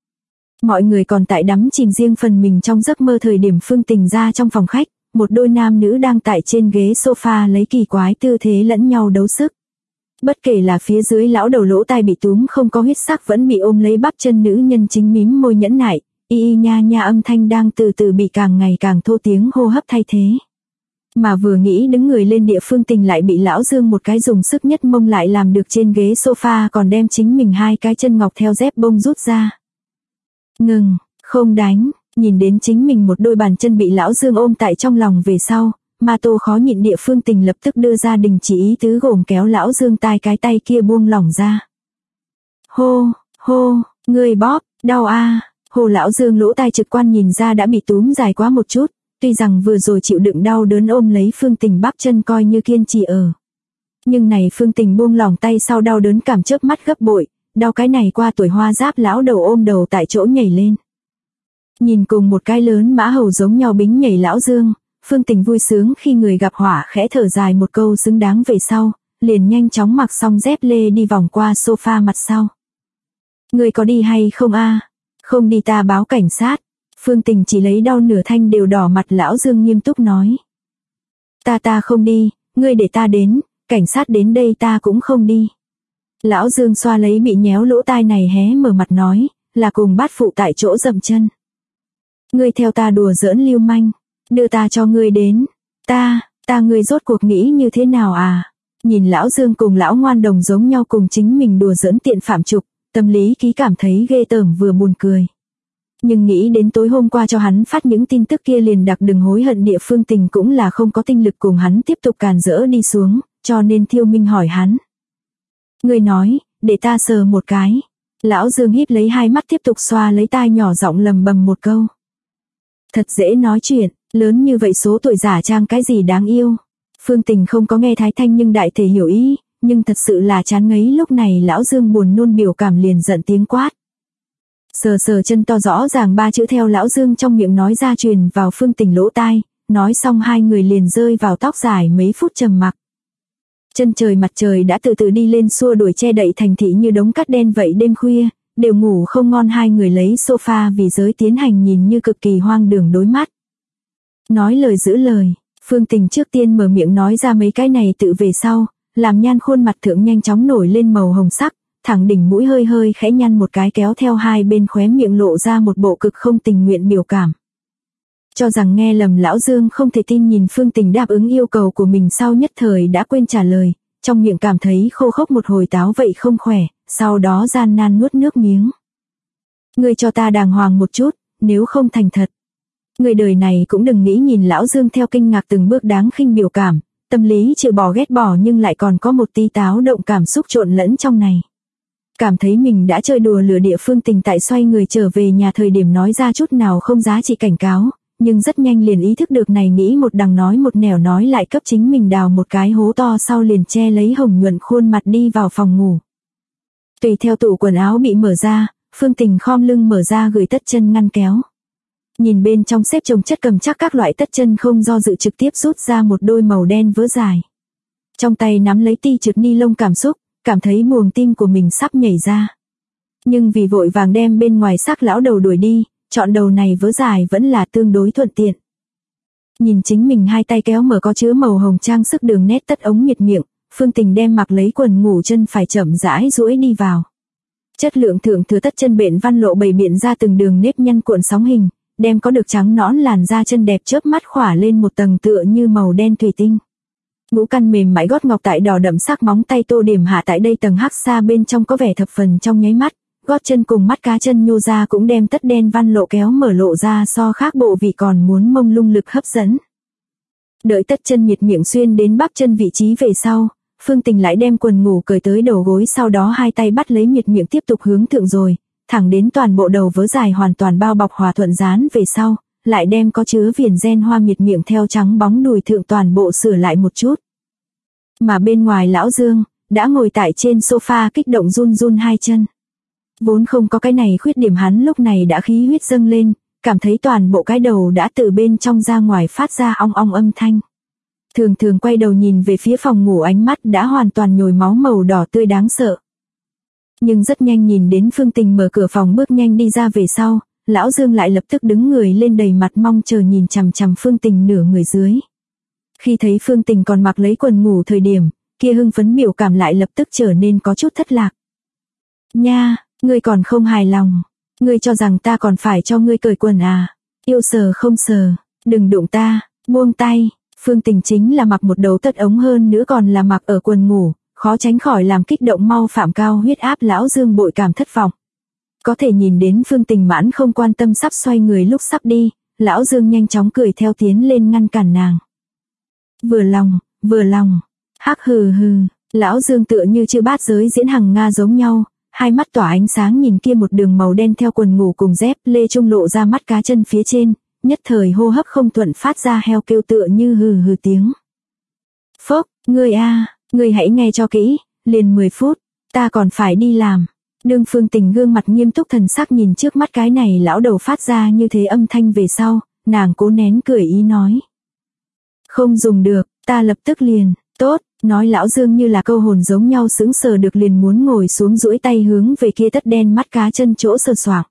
Mọi người còn tại đắm chìm riêng phần mình trong giấc mơ thời điểm Phương Tình ra trong phòng khách, một đôi nam nữ đang tại trên ghế sofa lấy kỳ quái tư thế lẫn nhau đấu sức. Bất kể là phía dưới lão đầu lỗ tai bị túm không có huyết sắc vẫn bị ôm lấy bắp chân nữ nhân chính mím môi nhẫn nại, y nha nha âm thanh đang từ từ bị càng ngày càng thô tiếng hô hấp thay thế. Mà vừa nghĩ đứng người lên địa Phương Tình lại bị Lão Dương một cái dùng sức nhất mông lại làm được trên ghế sofa còn đem chính mình hai cái chân ngọc theo dép bông rút ra. Ngừng, không đánh, nhìn đến chính mình một đôi bàn chân bị Lão Dương ôm tại trong lòng về sau, mà Tô khó nhịn địa Phương Tình lập tức đưa ra đình chỉ ý tứ gồm kéo Lão Dương cái tay kia buông lỏng ra. Hô, người bóp, đau a. Hồ Lão Dương lỗ tai trực quan nhìn ra đã bị túm dài quá một chút, tuy rằng vừa rồi chịu đựng đau đớn ôm lấy Phương Tình bắp chân coi như kiên trì ở. Nhưng này Phương Tình buông lỏng tay sau đau đớn cảm chớp mắt gấp bội, đau cái này qua tuổi hoa giáp lão đầu ôm đầu tại chỗ nhảy lên. Nhìn cùng một cái lớn mã hầu giống nhau bính nhảy Lão Dương, Phương Tình vui sướng khi người gặp họa khẽ thở dài một câu xứng đáng về sau, liền nhanh chóng mặc xong dép lê đi vòng qua sofa mặt sau. Người có đi hay không a? Không đi ta báo cảnh sát. Phương Tình chỉ lấy đau nửa thanh đều đỏ mặt Lão Dương nghiêm túc nói. Ta không đi, ngươi để ta đến, cảnh sát đến đây ta cũng không đi. Lão Dương xoa lấy bị nhéo lỗ tai này hé mở mặt nói, là cùng bát phụ tại chỗ dậm chân. Ngươi theo ta đùa giỡn lưu manh, đưa ta cho ngươi đến. Ta ngươi rốt cuộc nghĩ như thế nào à? Nhìn Lão Dương cùng lão ngoan đồng giống nhau cùng chính mình đùa giỡn tiện phạm trục, tâm lý ký cảm thấy ghê tởm vừa buồn cười. Nhưng nghĩ đến tối hôm qua cho hắn phát những tin tức kia liền đặc đừng hối hận địa Phương Tình cũng là không có tinh lực cùng hắn tiếp tục càn rỡ đi xuống, cho nên Thiêu Minh hỏi hắn. Người nói, để ta sờ một cái. Lão Dương híp lấy hai mắt tiếp tục xoa lấy tai nhỏ giọng lầm bầm một câu. Thật dễ nói chuyện, lớn như vậy số tuổi giả trang cái gì đáng yêu. Phương Tình không có nghe Thái Thanh nhưng đại thể hiểu ý, nhưng thật sự là chán ngấy lúc này Lão Dương buồn nôn biểu cảm liền giận tiếng quát. Sờ chân to rõ ràng 3 chữ theo Lão Dương trong miệng nói ra truyền vào Phương Tình lỗ tai, nói xong hai người liền rơi vào tóc dài mấy phút trầm mặc. Chân trời mặt trời đã từ từ đi lên xua đuổi che đậy thành thị như đống cát đen vậy đêm khuya, đều ngủ không ngon hai người lấy sofa vì giới tiến hành nhìn như cực kỳ hoang đường đối mắt. Nói lời giữ lời, Phương Tình trước tiên mở miệng nói ra mấy cái này tự về sau, làm nhan khuôn mặt thượng nhanh chóng nổi lên màu hồng sắc, thẳng đỉnh mũi hơi hơi khẽ nhăn một cái kéo theo hai bên khóe miệng lộ ra một bộ cực không tình nguyện biểu cảm. Cho rằng nghe lầm Lão Dương không thể tin nhìn Phương Tình đáp ứng yêu cầu của mình sau nhất thời đã quên trả lời, trong miệng cảm thấy khô khốc một hồi táo vậy không khỏe, sau đó gian nan nuốt nước miếng. Ngươi cho ta đàng hoàng một chút, nếu không thành thật. Người đời này cũng đừng nghĩ nhìn Lão Dương theo kinh ngạc từng bước đáng khinh biểu cảm, tâm lý trừ bỏ ghét bỏ nhưng lại còn có một tí táo động cảm xúc trộn lẫn trong này. Cảm thấy mình đã chơi đùa lừa địa Phương Tình tại xoay người trở về nhà thời điểm nói ra chút nào không giá trị cảnh cáo, nhưng rất nhanh liền ý thức được này, nghĩ một đằng nói một nẻo nói lại cấp chính mình đào một cái hố to, sau liền che lấy hồng nhuận khuôn mặt đi vào phòng ngủ. Tùy theo tủ quần áo bị mở ra, Phương Tình khom lưng mở ra gửi tất chân ngăn kéo. Nhìn bên trong xếp chồng chất cầm chắc các loại tất chân, không do dự trực tiếp rút ra một đôi màu đen vớ dài. Trong tay nắm lấy ti trượt ni lông, cảm thấy buồng tim của mình sắp nhảy ra. Nhưng vì vội vàng đem bên ngoài xác lão đầu đuổi đi, chọn đầu này vớ dài vẫn là tương đối thuận tiện. Nhìn chính mình hai tay kéo mở có chứa màu hồng trang sức đường nét tất ống miệt miệng, Phương Tình đem mặc lấy quần ngủ chân phải chậm rãi duỗi đi vào. Chất lượng thượng thừa tất chân bện văn lộ bày biện ra từng đường nếp nhăn cuộn sóng hình, đem có được trắng nõn làn da chân đẹp chớp mắt khỏa lên một tầng tựa như màu đen thủy tinh. Ngũ căn mềm mại gót ngọc tại đỏ đậm sắc móng tay tô điểm hạ tại đây tầng hắc xa bên trong có vẻ thập phần trong nháy mắt, gót chân cùng mắt cá chân nhô ra cũng đem tất đen văn lộ kéo mở lộ ra so khác bộ vị còn muốn mông lung lực hấp dẫn. Đợi tất chân miệt miệng xuyên đến bắp chân vị trí về sau, Phương Tình lại đem quần ngủ cởi tới đầu gối, sau đó hai tay bắt lấy miệt miệng tiếp tục hướng thượng rồi, thẳng đến toàn bộ đầu vớ dài hoàn toàn bao bọc hòa thuận dán về sau, lại đem có chứa viền ren hoa miệt miệng theo trắng bóng đùi thượng toàn bộ sửa lại một chút. Mà bên ngoài Lão Dương đã ngồi tại trên sofa kích động run run hai chân. Vốn không có cái này khuyết điểm, hắn lúc này đã khí huyết dâng lên, cảm thấy toàn bộ cái đầu đã từ bên trong ra ngoài phát ra ong ong âm thanh. Thường thường quay đầu nhìn về phía phòng ngủ, ánh mắt đã hoàn toàn nhồi máu màu đỏ tươi đáng sợ. Nhưng rất nhanh nhìn đến Phương Tình mở cửa phòng bước nhanh đi ra về sau, Lão Dương lại lập tức đứng người lên đầy mặt mong chờ nhìn chằm chằm Phương Tình nửa người dưới. Khi thấy Phương Tình còn mặc lấy quần ngủ thời điểm, kia hưng phấn biểu cảm lại lập tức trở nên có chút thất lạc. Nha, ngươi còn không hài lòng, ngươi cho rằng ta còn phải cho ngươi cởi quần à? Yêu sờ không sờ, đừng đụng ta, buông tay. Phương Tình chính là mặc một đầu tất ống, hơn nữa còn là mặc ở quần ngủ, khó tránh khỏi làm kích động mau phạm cao huyết áp Lão Dương bội cảm thất vọng. Có thể nhìn đến Phương Tình mãn không quan tâm sắp xoay người lúc sắp đi, Lão Dương nhanh chóng cười theo tiến lên ngăn cản nàng. Vừa lòng, hắc hừ hừ, Lão Dương tựa như chư bát giới diễn hằng Nga giống nhau, hai mắt tỏa ánh sáng nhìn kia một đường màu đen theo quần ngủ cùng dép lê trung lộ ra mắt cá chân phía trên, nhất thời hô hấp không thuận phát ra heo kêu tựa như hừ hừ tiếng. Phốc, ngươi hãy nghe cho kỹ, liền 10 phút, ta còn phải đi làm. Đương Phương Tình gương mặt nghiêm túc thần sắc nhìn trước mắt cái này lão đầu phát ra như thế âm thanh về sau, nàng cố nén cười ý nói. Không dùng được, ta lập tức liền, tốt, nói Lão Dương như là câu hồn giống nhau sững sờ được liền muốn ngồi xuống duỗi tay hướng về kia tất đen mắt cá chân chỗ sờ soạng.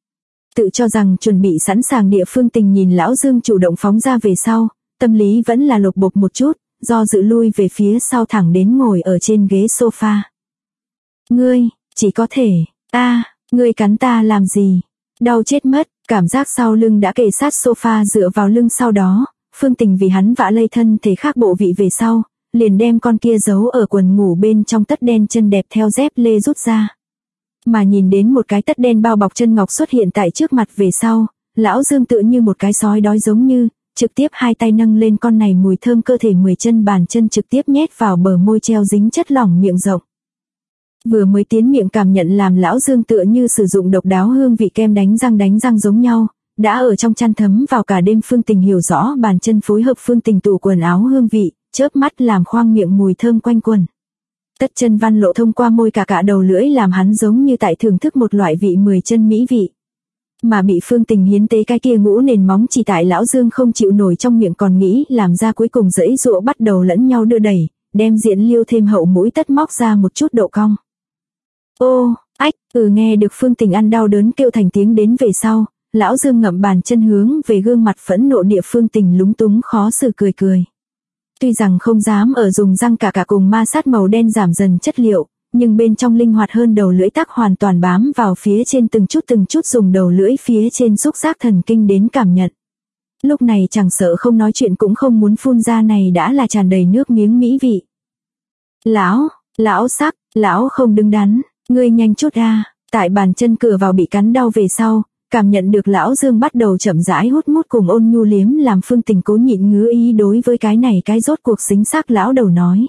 Tự cho rằng chuẩn bị sẵn sàng địa Phương Tình nhìn Lão Dương chủ động phóng ra về sau, tâm lý vẫn là lột bột một chút, do dự lui về phía sau thẳng đến ngồi ở trên ghế sofa. Ngươi, chỉ có thể, ngươi cắn ta làm gì? Đau chết mất, cảm giác sau lưng đã kề sát sofa dựa vào lưng, sau đó, Phương Tình vì hắn vã lây thân thể khác bộ vị về sau, liền đem con kia giấu ở quần ngủ bên trong tất đen chân đẹp theo dép lê rút ra. Mà nhìn đến một cái tất đen bao bọc chân ngọc xuất hiện tại trước mặt về sau, Lão Dương tựa như một cái sói đói giống như, trực tiếp hai tay nâng lên con này mùi thơm cơ thể 10 chân bàn chân trực tiếp nhét vào bờ môi treo dính chất lỏng miệng rộng. Vừa mới tiến miệng cảm nhận làm Lão Dương tựa như sử dụng độc đáo hương vị kem đánh răng giống nhau, đã ở trong chăn thấm vào cả đêm. Phương Tình hiểu rõ bàn chân phối hợp Phương Tình tủ quần áo hương vị, chớp mắt làm khoang miệng mùi thơm quanh quần. Tất chân văn lộ thông qua môi cả đầu lưỡi làm hắn giống như tại thưởng thức một loại vị 10 chân mỹ vị. Mà bị Phương Tình hiến tế cái kia ngũ nền móng chỉ tại Lão Dương không chịu nổi trong miệng còn nghĩ làm ra, cuối cùng dãy dụa bắt đầu lẫn nhau đưa đẩy, đem diện liêu thêm hậu mũi tất móc ra một chút độ cong. Ô, ách, nghe được Phương Tình ăn đau đớn kêu thành tiếng đến về sau, Lão Dương ngậm bàn chân hướng về gương mặt phẫn nộ địa Phương Tình lúng túng khó xử cười. Tuy rằng không dám ở dùng răng cả cùng ma sát màu đen giảm dần chất liệu, nhưng bên trong linh hoạt hơn đầu lưỡi tắc hoàn toàn bám vào phía trên từng chút dùng đầu lưỡi phía trên xúc giác thần kinh đến cảm nhận. Lúc này chẳng sợ không nói chuyện cũng không muốn phun ra này đã là tràn đầy nước miếng mỹ vị. Lão không đứng đắn, ngươi nhanh chút a. Tại bàn chân cửa vào bị cắn đau về sau, cảm nhận được Lão Dương bắt đầu chậm rãi hút mút cùng ôn nhu liếm làm Phương Tình cố nhịn ngứa ý đối với cái này cái rốt cuộc xính xác lão đầu nói.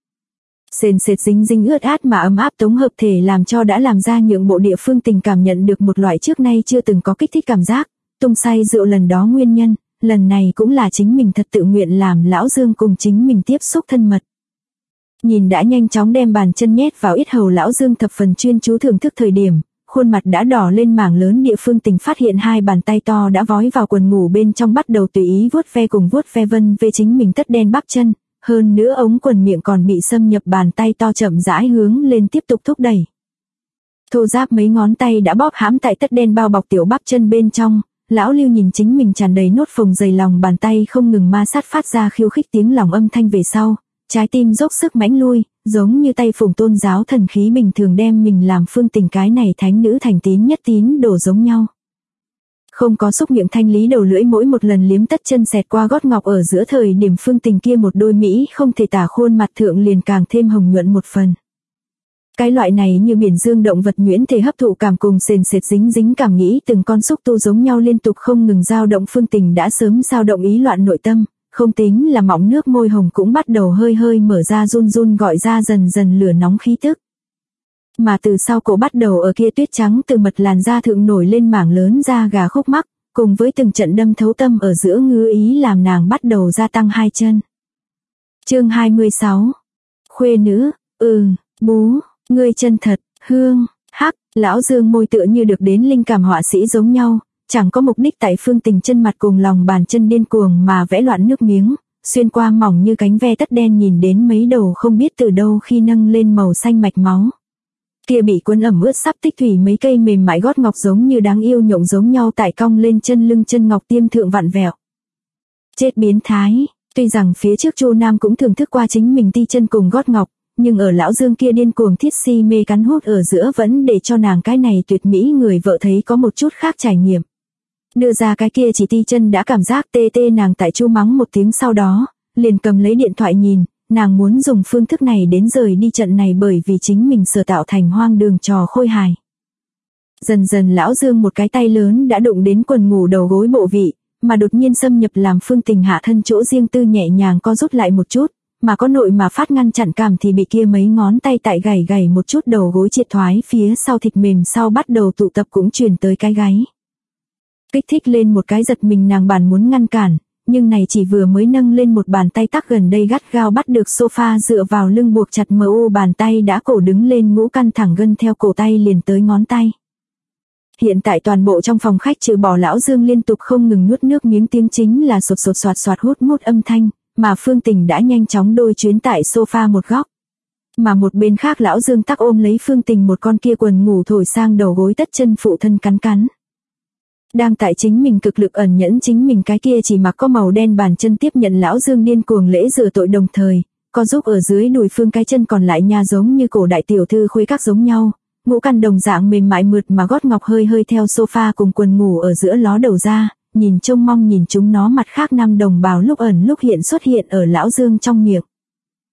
Sền sệt dính dính ướt át mà ấm áp tống hợp thể làm cho đã làm ra nhượng bộ địa Phương Tình cảm nhận được một loại trước nay chưa từng có kích thích cảm giác, tung say rượu lần đó nguyên nhân, lần này cũng là chính mình thật tự nguyện làm Lão Dương cùng chính mình tiếp xúc thân mật. Nhìn đã nhanh chóng đem bàn chân nhét vào yết hầu Lão Dương thập phần chuyên chú thưởng thức thời điểm, khuôn mặt đã đỏ lên mảng lớn địa Phương Tình phát hiện hai bàn tay to đã vói vào quần ngủ bên trong bắt đầu tùy ý vuốt ve vân về chính mình tất đen bắp chân, hơn nữa ống quần miệng còn bị xâm nhập bàn tay to chậm rãi hướng lên tiếp tục thúc đẩy. Thô ráp mấy ngón tay đã bóp hãm tại tất đen bao bọc tiểu bắp chân bên trong, Lão Lưu nhìn chính mình tràn đầy nốt phồng dày lòng bàn tay không ngừng ma sát phát ra khiêu khích tiếng lòng âm thanh về sau, trái tim dốc sức mãnh lui, giống như tay phụng tôn giáo thần khí bình thường đem mình làm Phương Tình cái này thánh nữ thành tín nhất tín đổ giống nhau. Không có xúc miệng thanh lý đầu lưỡi mỗi một lần liếm tất chân xẹt qua gót ngọc ở giữa thời điểm Phương Tình kia một đôi mỹ không thể tả khuôn mặt thượng liền càng thêm hồng nhuận một phần. Cái loại này như biển dương động vật nhuyễn thể hấp thụ cảm cùng sền sệt dính dính cảm nghĩ từng con xúc tu giống nhau liên tục không ngừng dao động Phương Tình đã sớm dao động ý loạn nội tâm, không tính là mỏng nước môi hồng cũng bắt đầu hơi hơi mở ra run run gọi ra dần dần lửa nóng khí tức. Mà từ sau cổ bắt đầu ở kia tuyết trắng từ mật làn da thượng nổi lên mảng lớn da gà khúc mắc, cùng với từng trận đâm thấu tâm ở giữa ngứa ý làm nàng bắt đầu gia tăng hai chân. Chương 26. Khuê nữ, bú, ngươi chân thật, hương, hắc, Lão Dương môi tựa như được đến linh cảm họa sĩ giống nhau, chẳng có mục đích tại Phương Tình chân mặt cùng lòng bàn chân điên cuồng mà vẽ loạn nước miếng, xuyên qua mỏng như cánh ve tất đen nhìn đến mấy đầu không biết từ đâu khi nâng lên màu xanh mạch máu. Kia bị cuốn ẩm ướt sắp tích thủy mấy cây mềm mại gót ngọc giống như đáng yêu nhộng giống nhau tại cong lên chân lưng chân ngọc tiêm thượng vặn vẹo. Chết biến thái, tuy rằng phía trước Chu Nam cũng thưởng thức qua chính mình ti chân cùng gót ngọc, nhưng ở Lão Dương kia điên cuồng thiết si mê cắn hút ở giữa vẫn để cho nàng cái này tuyệt mỹ người vợ thấy có một chút khác trải nghiệm. Đưa ra cái kia chỉ ti chân đã cảm giác tê tê nàng tại Chu mắng một tiếng sau đó, liền cầm lấy điện thoại nhìn, nàng muốn dùng phương thức này đến rời đi trận này bởi vì chính mình sở tạo thành hoang đường trò khôi hài. Dần dần Lão Dương một cái tay lớn đã đụng đến quần ngủ đầu gối bộ vị, mà đột nhiên xâm nhập làm Phương Tình hạ thân chỗ riêng tư nhẹ nhàng co rút lại một chút, mà có nội mà phát ngăn chặn cảm thì bị kia mấy ngón tay tại gảy một chút đầu gối triệt thoái phía sau thịt mềm sau bắt đầu tụ tập cũng truyền tới cái gáy. Kích thích lên một cái giật mình nàng bản muốn ngăn cản, nhưng này chỉ vừa mới nâng lên một bàn tay tắc gần đây gắt gao bắt được sofa dựa vào lưng buộc chặt MU bàn tay đã cổ đứng lên ngũ căn thẳng gân theo cổ tay liền tới ngón tay. Hiện tại toàn bộ trong phòng khách trừ bỏ Lão Dương liên tục không ngừng nuốt nước miếng tiếng chính là sột sột soạt soạt hút mút âm thanh, mà Phương Tình đã nhanh chóng đôi chuyến tại sofa một góc. Mà một bên khác Lão Dương tắc ôm lấy Phương Tình một con kia quần ngủ thổi sang đầu gối tất chân phụ thân cắn. Đang tại chính mình cực lực ẩn nhẫn chính mình cái kia chỉ mặc có màu đen bàn chân tiếp nhận Lão Dương điên cuồng lễ rửa tội đồng thời, có giúp ở dưới đùi Phương cái chân còn lại nha giống như cổ đại tiểu thư khuê các giống nhau, ngũ căn đồng dạng mềm mại mượt mà gót ngọc hơi hơi theo sofa cùng quần ngủ ở giữa ló đầu ra, nhìn trông mong nhìn chúng nó mặt khác năm đồng bào lúc ẩn lúc hiện xuất hiện ở Lão Dương trong miệng.